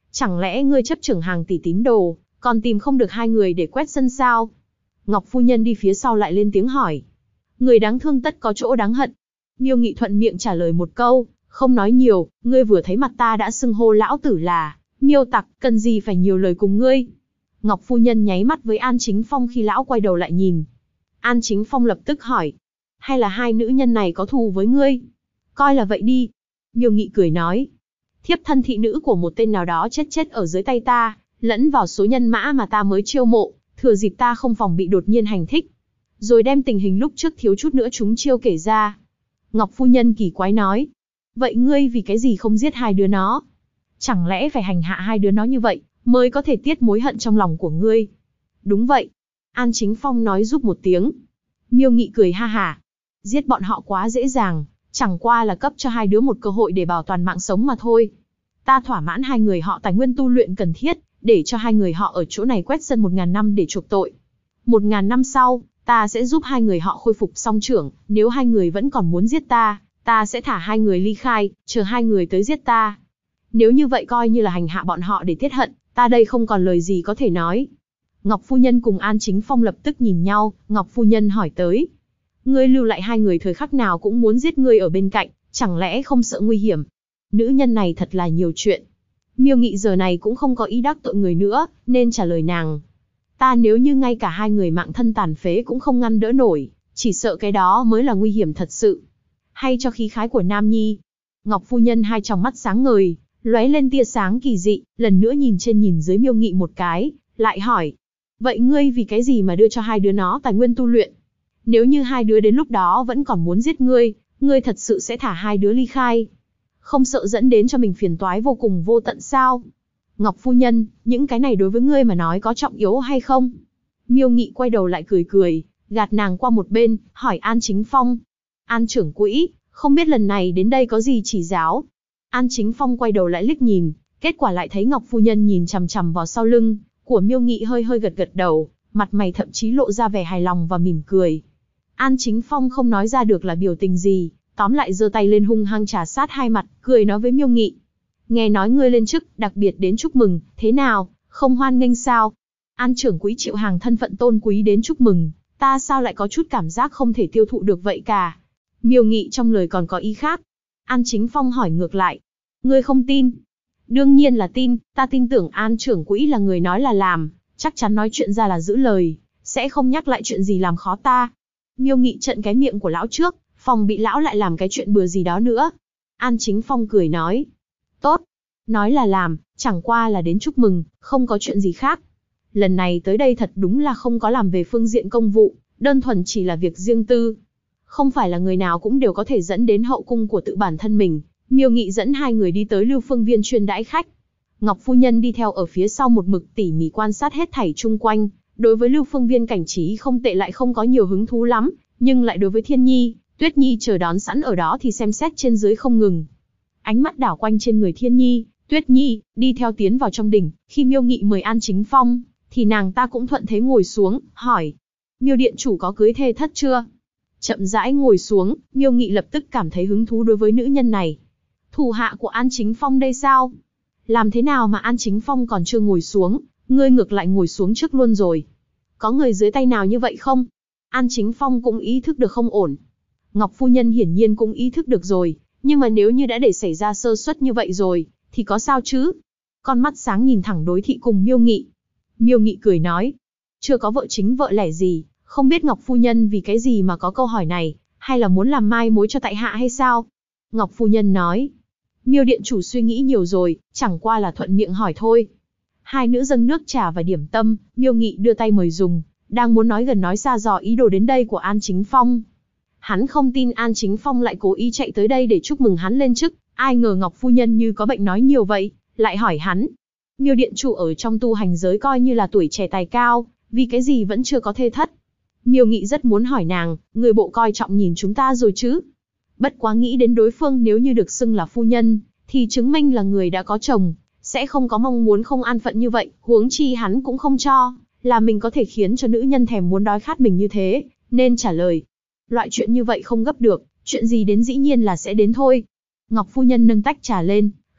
[SPEAKER 1] Chẳng lẽ ngươi chấp chưởng hàng tỷ tín đồ, còn tìm không được hai người để quét sân sao? Ngọc phu nhân đi phía sau lại lên tiếng hỏi. Người đáng thương tất có chỗ đáng hận. Miêu Nghị thuận miệng trả lời một câu, không nói nhiều, ngươi vừa thấy mặt ta đã xưng hô lão tử là Miêu tặc, cần gì phải nhiều lời cùng ngươi. Ngọc phu nhân nháy mắt với An Chính Phong khi lão quay đầu lại nhìn. An Chính Phong lập tức hỏi, hay là hai nữ nhân này có thù với ngươi? Coi là vậy đi. Miêu Nghị cười nói, thiếp thân thị nữ của một tên nào đó chết ở dưới tay ta, lẫn vào số nhân mã mà ta mới chiêu mộ, thừa dịp ta không phòng bị đột nhiên hành thích, rồi đem tình hình lúc trước thiếu chút nữa chúng chiêu kể ra. Ngọc phu nhân kỳ quái nói, vậy ngươi vì cái gì không giết hai đứa nó? Chẳng lẽ phải hành hạ hai đứa nó như vậy, mới có thể tiết mối hận trong lòng của ngươi? Đúng vậy. An Chính Phong nói giúp một tiếng. Miêu Nghị cười ha hả. Giết bọn họ quá dễ dàng, chẳng qua là cấp cho hai đứa một cơ hội để bảo toàn mạng sống mà thôi. Ta thỏa mãn hai người họ tài nguyên tu luyện cần thiết, để cho hai người họ ở chỗ này quét sân 1000 năm để chuộc tội. 1000 năm sau, ta sẽ giúp hai người họ khôi phục song trưởng, nếu hai người vẫn còn muốn giết ta, ta sẽ thả hai người ly khai, chờ hai người tới giết ta. Nếu như vậy coi như là hành hạ bọn họ để tiết hận, ta đây không còn lời gì có thể nói. Ngọc phu nhân cùng An Chính Phong lập tức nhìn nhau, Ngọc phu nhân hỏi tới. Ngươi lưu lại hai người thời khắc nào cũng muốn giết ngươi ở bên cạnh, chẳng lẽ không sợ nguy hiểm? Nữ nhân này thật là nhiều chuyện. Miêu Nghị giờ này cũng không có ý đắc tội người nữa, nên trả lời nàng. Ta nếu như ngay cả hai người mạng thân tàn phế cũng không ngăn đỡ nổi, chỉ sợ cái đó mới là nguy hiểm thật sự. Hay cho khí khái của Nam Nhi. Ngọc phu nhân hai tròng mắt sáng ngời, lóe lên tia sáng kỳ dị, lần nữa nhìn trên nhìn dưới Miêu Nghị một cái, lại hỏi. Vậy ngươi vì cái gì mà đưa cho hai đứa nó tài nguyên tu luyện? Nếu như hai đứa đến lúc đó vẫn còn muốn giết ngươi, ngươi thật sự sẽ thả hai đứa ly khai? Không sợ dẫn đến cho mình phiền toái vô cùng vô tận sao? Ngọc phu nhân, những cái này đối với ngươi mà nói có trọng yếu hay không? Miêu Nghị quay đầu lại cười cười, gạt nàng qua một bên, hỏi An Chính Phong. An trưởng quỹ, không biết lần này đến đây có gì chỉ giáo? An Chính Phong quay đầu lại liếc nhìn, kết quả lại thấy Ngọc phu nhân nhìn chằm chằm vào sau lưng của Miêu Nghị, hơi hơi gật gật đầu, mặt mày thậm chí lộ ra vẻ hài lòng và mỉm cười. An Chính Phong không nói ra được là biểu tình gì, tóm lại giơ tay lên hung hăng trà sát hai mặt, cười nói với Miêu Nghị. Nghe nói ngươi lên chức, đặc biệt đến chúc mừng, thế nào, không hoan nghênh sao? An trưởng quỹ chịu hàng thân phận tôn quý đến chúc mừng, ta sao lại có chút cảm giác không thể tiêu thụ được vậy cả? Miêu Nghị trong lời còn có ý khác. An Chính Phong hỏi ngược lại. Ngươi không tin? Đương nhiên là tin, ta tin tưởng An trưởng quỹ là người nói là làm, chắc chắn nói chuyện ra là giữ lời, sẽ không nhắc lại chuyện gì làm khó ta. Miêu Nghị trợn cái miệng của lão trước, phòng bị lão lại làm cái chuyện bừa gì đó nữa. An Chính Phong cười nói. Tốt, nói là làm, chẳng qua là đến chúc mừng, không có chuyện gì khác. Lần này tới đây thật đúng là không có làm về phương diện công vụ, đơn thuần chỉ là việc riêng tư. Không phải là người nào cũng đều có thể dẫn đến hậu cung của tự bản thân mình. Miêu Nghị dẫn hai người đi tới Lưu Phương Viên chuyên đãi khách. Ngọc phu nhân đi theo ở phía sau một mực tỉ mỉ quan sát hết thảy chung quanh. Đối với Lưu Phương Viên cảnh trí không tệ lại không có nhiều hứng thú lắm, nhưng lại đối với Thiên Nhi, Tuyết Nhi chờ đón sẵn ở đó thì xem xét trên dưới không ngừng. Ánh mắt đảo quanh trên người Thiên Nhi, Tuyết Nhi, đi theo tiến vào trong đình. Khi Miêu Nghị mời An Chính Phong, thì nàng ta cũng thuận thế ngồi xuống, hỏi. Miêu điện chủ có cưới thê thất chưa? Chậm rãi ngồi xuống, Miêu Nghị lập tức cảm thấy hứng thú đối với nữ nhân này. Thủ hạ của An Chính Phong đây sao? Làm thế nào mà An Chính Phong còn chưa ngồi xuống, ngươi ngược lại ngồi xuống trước luôn rồi? Có người dưới tay nào như vậy không? An Chính Phong cũng ý thức được không ổn. Ngọc phu nhân hiển nhiên cũng ý thức được rồi, nhưng mà nếu như đã để xảy ra sơ suất như vậy rồi, thì có sao chứ? Con mắt sáng nhìn thẳng đối thị cùng Miêu Nghị. Miêu Nghị cười nói, chưa có vợ chính vợ lẻ gì, không biết Ngọc phu nhân vì cái gì mà có câu hỏi này, hay là muốn làm mai mối cho tại hạ hay sao? Ngọc phu nhân nói, Miêu điện chủ suy nghĩ nhiều rồi, chẳng qua là thuận miệng hỏi thôi. Hai nữ dâng nước trà và điểm tâm, Miêu Nghị đưa tay mời dùng, đang muốn nói gần nói xa dò ý đồ đến đây của An Chính Phong. Hắn không tin An Chính Phong lại cố ý chạy tới đây để chúc mừng hắn lên chức, ai ngờ Ngọc phu nhân như có bệnh nói nhiều vậy, lại hỏi hắn. Miêu điện chủ ở trong tu hành giới coi như là tuổi trẻ tài cao, vì cái gì vẫn chưa có thê thất? Miêu Nghị rất muốn hỏi nàng, người bộ coi trọng nhìn chúng ta rồi chứ? Bất quá nghĩ đến đối phương nếu như được xưng là phu nhân, thì chứng minh là người đã có chồng, sẽ không có mong muốn không an phận như vậy, huống chi hắn cũng không cho, là mình có thể khiến cho nữ nhân thèm muốn đói khát mình như thế, nên trả lời. Loại chuyện như vậy không gấp được, chuyện gì đến dĩ nhiên là sẽ đến thôi. Ngọc phu nhân nâng tách trà lên,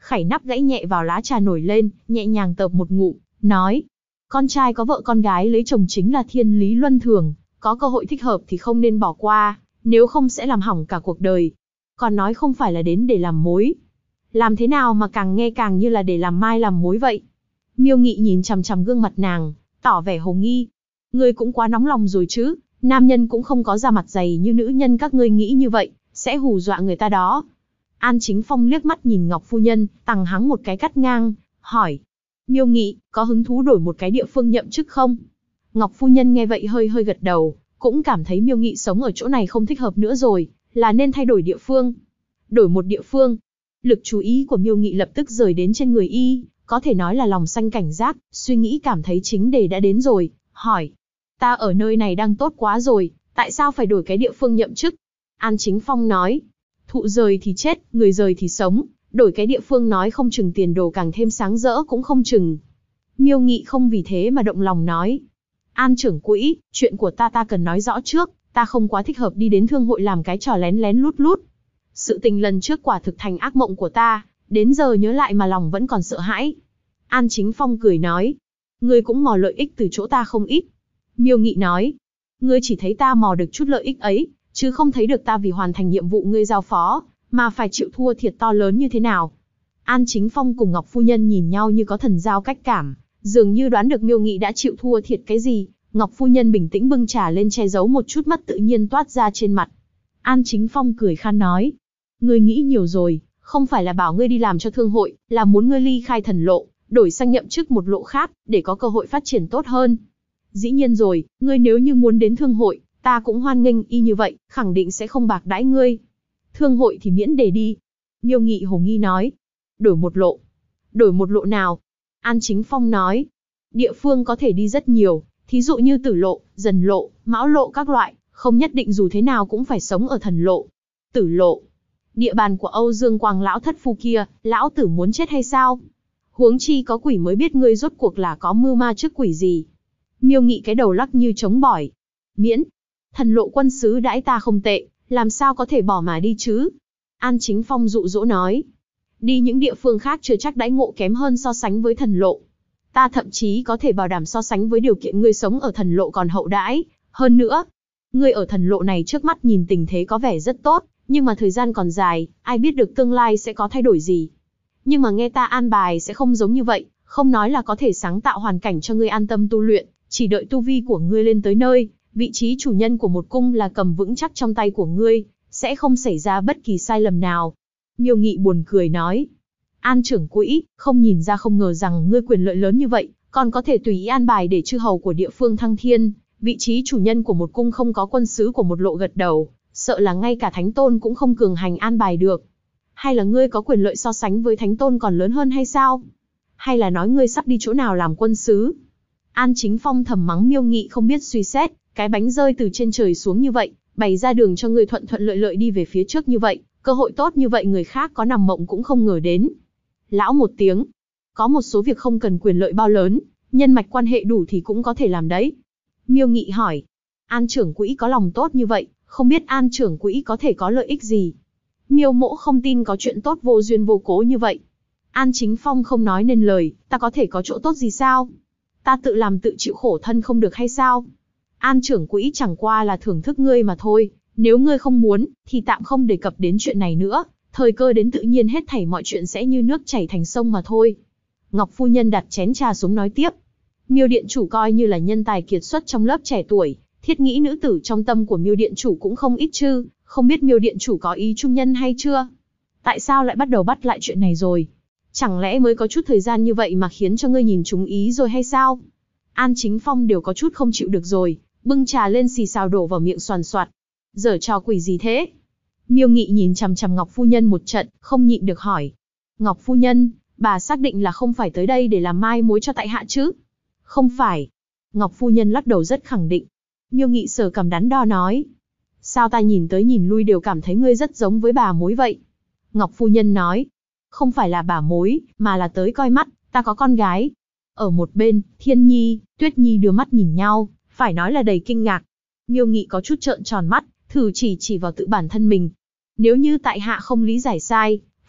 [SPEAKER 1] khảy nắp gãy nhẹ vào lá trà nổi lên, nhẹ nhàng tợp một ngụm, nói. Con trai có vợ con gái lấy chồng chính là thiên lý luân thường, có cơ hội thích hợp thì không nên bỏ qua, nếu không sẽ làm hỏng cả cuộc đời. Còn nói không phải là đến để làm mối. Làm thế nào mà càng nghe càng như là để làm mai làm mối vậy? Miêu Nghị nhìn chằm chằm gương mặt nàng, tỏ vẻ hồ nghi. Ngươi cũng quá nóng lòng rồi chứ, nam nhân cũng không có da mặt dày như nữ nhân các ngươi nghĩ như vậy, sẽ hù dọa người ta đó. An Chính Phong liếc mắt nhìn Ngọc phu nhân, tằng hắng một cái cắt ngang, hỏi. Miêu Nghị, có hứng thú đổi một cái địa phương nhậm chức không? Ngọc phu nhân nghe vậy hơi hơi gật đầu, cũng cảm thấy Miêu Nghị sống ở chỗ này không thích hợp nữa rồi, là nên thay đổi địa phương. Đổi một địa phương. Lực chú ý của Miêu Nghị lập tức rời đến trên người y, có thể nói là lòng xanh cảnh giác, suy nghĩ cảm thấy chính đề đã đến rồi, hỏi. Ta ở nơi này đang tốt quá rồi, tại sao phải đổi cái địa phương nhậm chức? An Chính Phong nói. Thụ rời thì chết, người rời thì sống, đổi cái địa phương nói không chừng tiền đồ càng thêm sáng rỡ cũng không chừng. Miêu Nghị không vì thế mà động lòng nói. An trưởng quỹ, chuyện của ta cần nói rõ trước, ta không quá thích hợp đi đến thương hội làm cái trò lén lén lút lút. Sự tình lần trước quả thực thành ác mộng của ta, đến giờ nhớ lại mà lòng vẫn còn sợ hãi. An Chính Phong cười nói. Ngươi cũng mò lợi ích từ chỗ ta không ít. Miêu Nghị nói. Ngươi chỉ thấy ta mò được chút lợi ích ấy, chứ không thấy được ta vì hoàn thành nhiệm vụ ngươi giao phó, mà phải chịu thua thiệt to lớn như thế nào. An Chính Phong cùng Ngọc phu nhân nhìn nhau như có thần giao cách cảm, dường như đoán được Miêu Nghị đã chịu thua thiệt cái gì. Ngọc phu nhân bình tĩnh bưng trà lên che giấu một chút mất tự nhiên toát ra trên mặt. An Chính Phong cười khan nói. Ngươi nghĩ nhiều rồi, không phải là bảo ngươi đi làm cho thương hội, là muốn ngươi ly khai thần lộ, đổi sang nhậm chức một lộ khác, để có cơ hội phát triển tốt hơn. Dĩ nhiên rồi, ngươi nếu như muốn đến thương hội, ta cũng hoan nghênh y như vậy, khẳng định sẽ không bạc đãi ngươi. Thương hội thì miễn để đi. Miêu Nghị hồ nghi nói. Đổi một lộ. Đổi một lộ nào? An Chính Phong nói. Địa phương có thể đi rất nhiều, thí dụ như Tử lộ, Dần lộ, Mão lộ các loại, không nhất định dù thế nào cũng phải sống ở thần lộ. Tử lộ. Địa bàn của Âu Dương Quang lão thất phu kia, lão tử muốn chết hay sao? Huống chi có quỷ mới biết ngươi rốt cuộc là có mưu ma trước quỷ gì. Miêu Nghị cái đầu lắc như trống bỏi. Miễn. Thần lộ quân sứ đãi ta không tệ, làm sao có thể bỏ mà đi chứ? An Chính Phong dụ dỗ nói. Đi những địa phương khác chưa chắc đãi ngộ kém hơn so sánh với thần lộ. Ta thậm chí có thể bảo đảm so sánh với điều kiện ngươi sống ở thần lộ còn hậu đãi. Hơn nữa, ngươi ở thần lộ này trước mắt nhìn tình thế có vẻ rất tốt, nhưng mà thời gian còn dài, ai biết được tương lai sẽ có thay đổi gì. Nhưng mà nghe ta an bài sẽ không giống như vậy, không nói là có thể sáng tạo hoàn cảnh cho ngươi an tâm tu luyện, chỉ đợi tu vi của ngươi lên tới nơi, vị trí chủ nhân của một cung là cầm vững chắc trong tay của ngươi, sẽ không xảy ra bất kỳ sai lầm nào. Miêu Nghị buồn cười nói. An trưởng quỹ, không nhìn ra không ngờ rằng ngươi quyền lợi lớn như vậy, còn có thể tùy ý an bài để chư hầu của địa phương thăng thiên, vị trí chủ nhân của một cung không có quân sứ của một lộ gật đầu, sợ là ngay cả thánh tôn cũng không cường hành an bài được. Hay là ngươi có quyền lợi so sánh với thánh tôn còn lớn hơn hay sao? Hay là nói ngươi sắp đi chỗ nào làm quân sứ? An Chính Phong thầm mắng Miêu Nghị không biết suy xét, cái bánh rơi từ trên trời xuống như vậy, bày ra đường cho ngươi thuận thuận lợi lợi đi về phía trước như vậy, cơ hội tốt như vậy người khác có nằm mộng cũng không ngờ đến. Lão một tiếng, có một số việc không cần quyền lợi bao lớn, nhân mạch quan hệ đủ thì cũng có thể làm đấy. Miêu Nghị hỏi, An trưởng quỹ có lòng tốt như vậy, không biết An trưởng quỹ có thể có lợi ích gì? Miêu Mỗ không tin có chuyện tốt vô duyên vô cố như vậy. An Chính Phong không nói nên lời, ta có thể có chỗ tốt gì sao? Ta tự làm tự chịu khổ thân không được hay sao? An trưởng quỹ chẳng qua là thưởng thức ngươi mà thôi, nếu ngươi không muốn, thì tạm không đề cập đến chuyện này nữa, thời cơ đến tự nhiên hết thảy mọi chuyện sẽ như nước chảy thành sông mà thôi. Ngọc phu nhân đặt chén trà xuống nói tiếp. Miêu điện chủ coi như là nhân tài kiệt xuất trong lớp trẻ tuổi, thiết nghĩ nữ tử trong tâm của Miêu điện chủ cũng không ít chứ, không biết Miêu điện chủ có ý trung nhân hay chưa? Tại sao lại bắt đầu bắt lại chuyện này rồi? Chẳng lẽ mới có chút thời gian như vậy mà khiến cho ngươi nhìn trúng ý rồi hay sao? An Chính Phong đều có chút không chịu được rồi, bưng trà lên xì xào đổ vào miệng xoàn xoạt. Giở trò quỷ gì thế? Miêu Nghị nhìn chằm chằm Ngọc phu nhân một trận, không nhịn được hỏi. Ngọc phu nhân, bà xác định là không phải tới đây để làm mai mối cho tại hạ chứ? Không phải. Ngọc phu nhân lắc đầu rất khẳng định. Miêu Nghị sờ cằm đắn đo nói. Sao ta nhìn tới nhìn lui đều cảm thấy ngươi rất giống với bà mối vậy? Ngọc phu nhân nói. Không phải là bà mối, mà là tới coi mắt, ta có con gái. Ở một bên, Thiên Nhi, Tuyết Nhi đưa mắt nhìn nhau, phải nói là đầy kinh ngạc. Miêu Nghị có chút trợn tròn mắt, thử chỉ vào tự bản thân mình. Nếu như tại hạ không lý giải sai,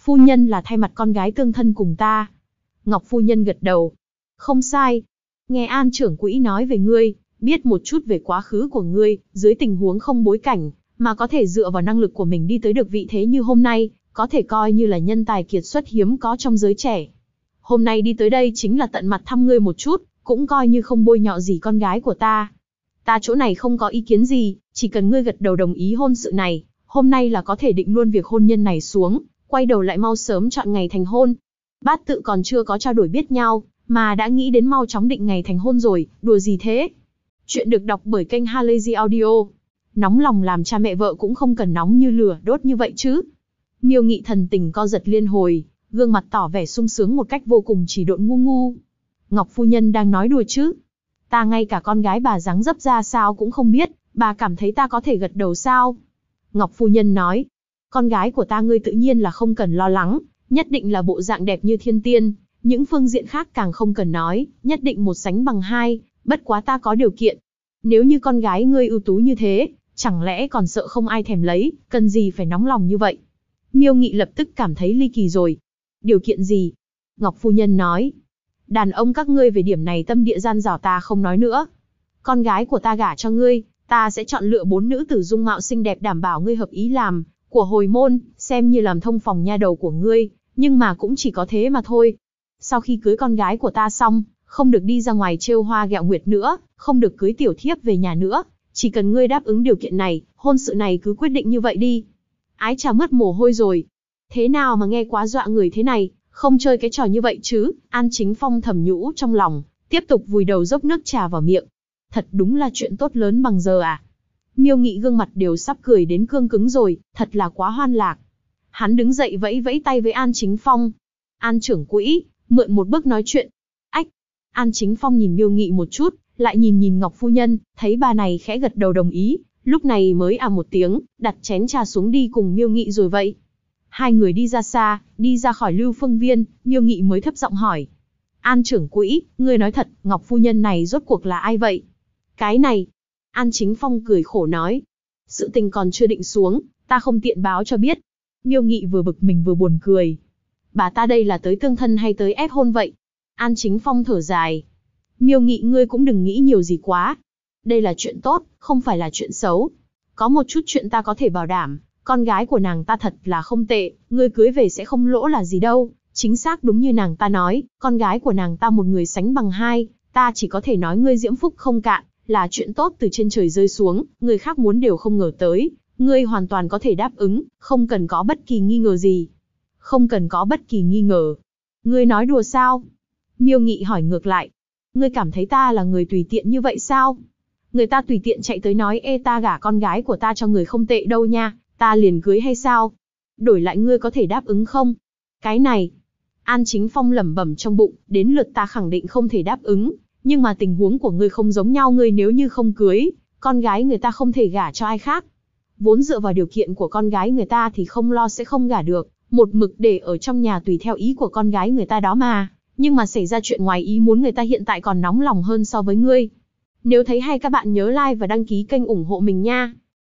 [SPEAKER 1] Phu nhân là thay mặt con gái tương thân cùng ta. Ngọc phu nhân gật đầu. Không sai. Nghe An trưởng quỹ nói về ngươi, biết một chút về quá khứ của ngươi, dưới tình huống không bối cảnh, mà có thể dựa vào năng lực của mình đi tới được vị thế như hôm nay, có thể coi như là nhân tài kiệt xuất hiếm có trong giới trẻ. Hôm nay đi tới đây chính là tận mặt thăm ngươi một chút, cũng coi như không bôi nhọ gì con gái của ta. Ta chỗ này không có ý kiến gì, chỉ cần ngươi gật đầu đồng ý hôn sự này, hôm nay là có thể định luôn việc hôn nhân này xuống, quay đầu lại mau sớm chọn ngày thành hôn. Bát tự còn chưa có trao đổi biết nhau, mà đã nghĩ đến mau chóng định ngày thành hôn rồi, đùa gì thế? Chuyện được đọc bởi kênh Halazy Audio. Nóng lòng làm cha mẹ vợ cũng không cần nóng như lửa đốt như vậy chứ. Miêu Nghị thần tình co giật liên hồi, gương mặt tỏ vẻ sung sướng một cách vô cùng chỉ độn ngu ngu. Ngọc phu nhân đang nói đùa chứ? Ta ngay cả con gái bà dáng dấp ra sao cũng không biết, bà cảm thấy ta có thể gật đầu sao? Ngọc phu nhân nói, con gái của ta ngươi tự nhiên là không cần lo lắng, nhất định là bộ dạng đẹp như thiên tiên, những phương diện khác càng không cần nói, nhất định một sánh bằng hai, bất quá ta có điều kiện. Nếu như con gái ngươi ưu tú như thế, chẳng lẽ còn sợ không ai thèm lấy, cần gì phải nóng lòng như vậy? Miêu Nghị lập tức cảm thấy ly kỳ rồi. Điều kiện gì? Ngọc phu nhân nói. Đàn ông các ngươi về điểm này tâm địa gian dảo ta không nói nữa. Con gái của ta gả cho ngươi, ta sẽ chọn lựa 4 nữ tử dung mạo xinh đẹp đảm bảo ngươi hợp ý làm của hồi môn, xem như làm thông phòng nha đầu của ngươi, nhưng mà cũng chỉ có thế mà thôi. Sau khi cưới con gái của ta xong, không được đi ra ngoài trêu hoa ghẹo nguyệt nữa, không được cưới tiểu thiếp về nhà nữa, chỉ cần ngươi đáp ứng điều kiện này, hôn sự này cứ quyết định như vậy đi. Ái chà mất mồ hôi rồi. Thế nào mà nghe quá dọa người thế này, không chơi cái trò như vậy chứ? An Chính Phong thầm nhũ trong lòng, tiếp tục vùi đầu dốc nước trà vào miệng. Thật đúng là chuyện tốt lớn bằng giờ à? Miêu Nghị gương mặt đều sắp cười đến cương cứng rồi, thật là quá hoan lạc. Hắn đứng dậy vẫy vẫy tay với An Chính Phong. An trưởng quỹ, mượn một bước nói chuyện. Ách! An Chính Phong nhìn Miêu Nghị một chút, lại nhìn Ngọc phu nhân, thấy bà này khẽ gật đầu đồng ý, lúc này mới một tiếng, đặt chén trà xuống đi cùng Miêu Nghị rồi vậy. Hai người đi ra xa, đi ra khỏi Lưu Phương Viên, Miêu Nghị mới thấp giọng hỏi. An trưởng quỹ, ngươi nói thật, Ngọc phu nhân này rốt cuộc là ai vậy? Cái này, An Chính Phong cười khổ nói. Sự tình còn chưa định xuống, ta không tiện báo cho biết. Miêu Nghị vừa bực mình vừa buồn cười. Bà ta đây là tới tương thân hay tới ép hôn vậy? An Chính Phong thở dài. Miêu Nghị ngươi cũng đừng nghĩ nhiều gì quá. Đây là chuyện tốt, không phải là chuyện xấu. Có một chút chuyện ta có thể bảo đảm, con gái của nàng ta thật là không tệ, ngươi cưới về sẽ không lỗ là gì đâu. Chính xác đúng như nàng ta nói, con gái của nàng ta một người sánh bằng hai, ta chỉ có thể nói ngươi diễm phúc không cạn, là chuyện tốt từ trên trời rơi xuống, người khác muốn đều không ngờ tới, ngươi hoàn toàn có thể đáp ứng, không cần có bất kỳ nghi ngờ gì. Không cần có bất kỳ nghi ngờ. Ngươi nói đùa sao? Miêu Nghị hỏi ngược lại. Ngươi cảm thấy ta là người tùy tiện như vậy sao? Người ta tùy tiện chạy tới nói ta gả con gái của ta cho người không tệ đâu nha, ta liền cưới hay sao? Đổi lại ngươi có thể đáp ứng không? Cái này, An Chính Phong lẩm bẩm trong bụng, đến lượt ta khẳng định không thể đáp ứng, nhưng mà tình huống của ngươi không giống nhau, ngươi nếu như không cưới, con gái người ta không thể gả cho ai khác. Vốn dựa vào điều kiện của con gái người ta thì không lo sẽ không gả được, một mực để ở trong nhà tùy theo ý của con gái người ta đó mà, nhưng mà xảy ra chuyện ngoài ý muốn người ta hiện tại còn nóng lòng hơn so với ngươi. Nếu thấy hay các bạn nhớ like và đăng ký kênh ủng hộ mình nha.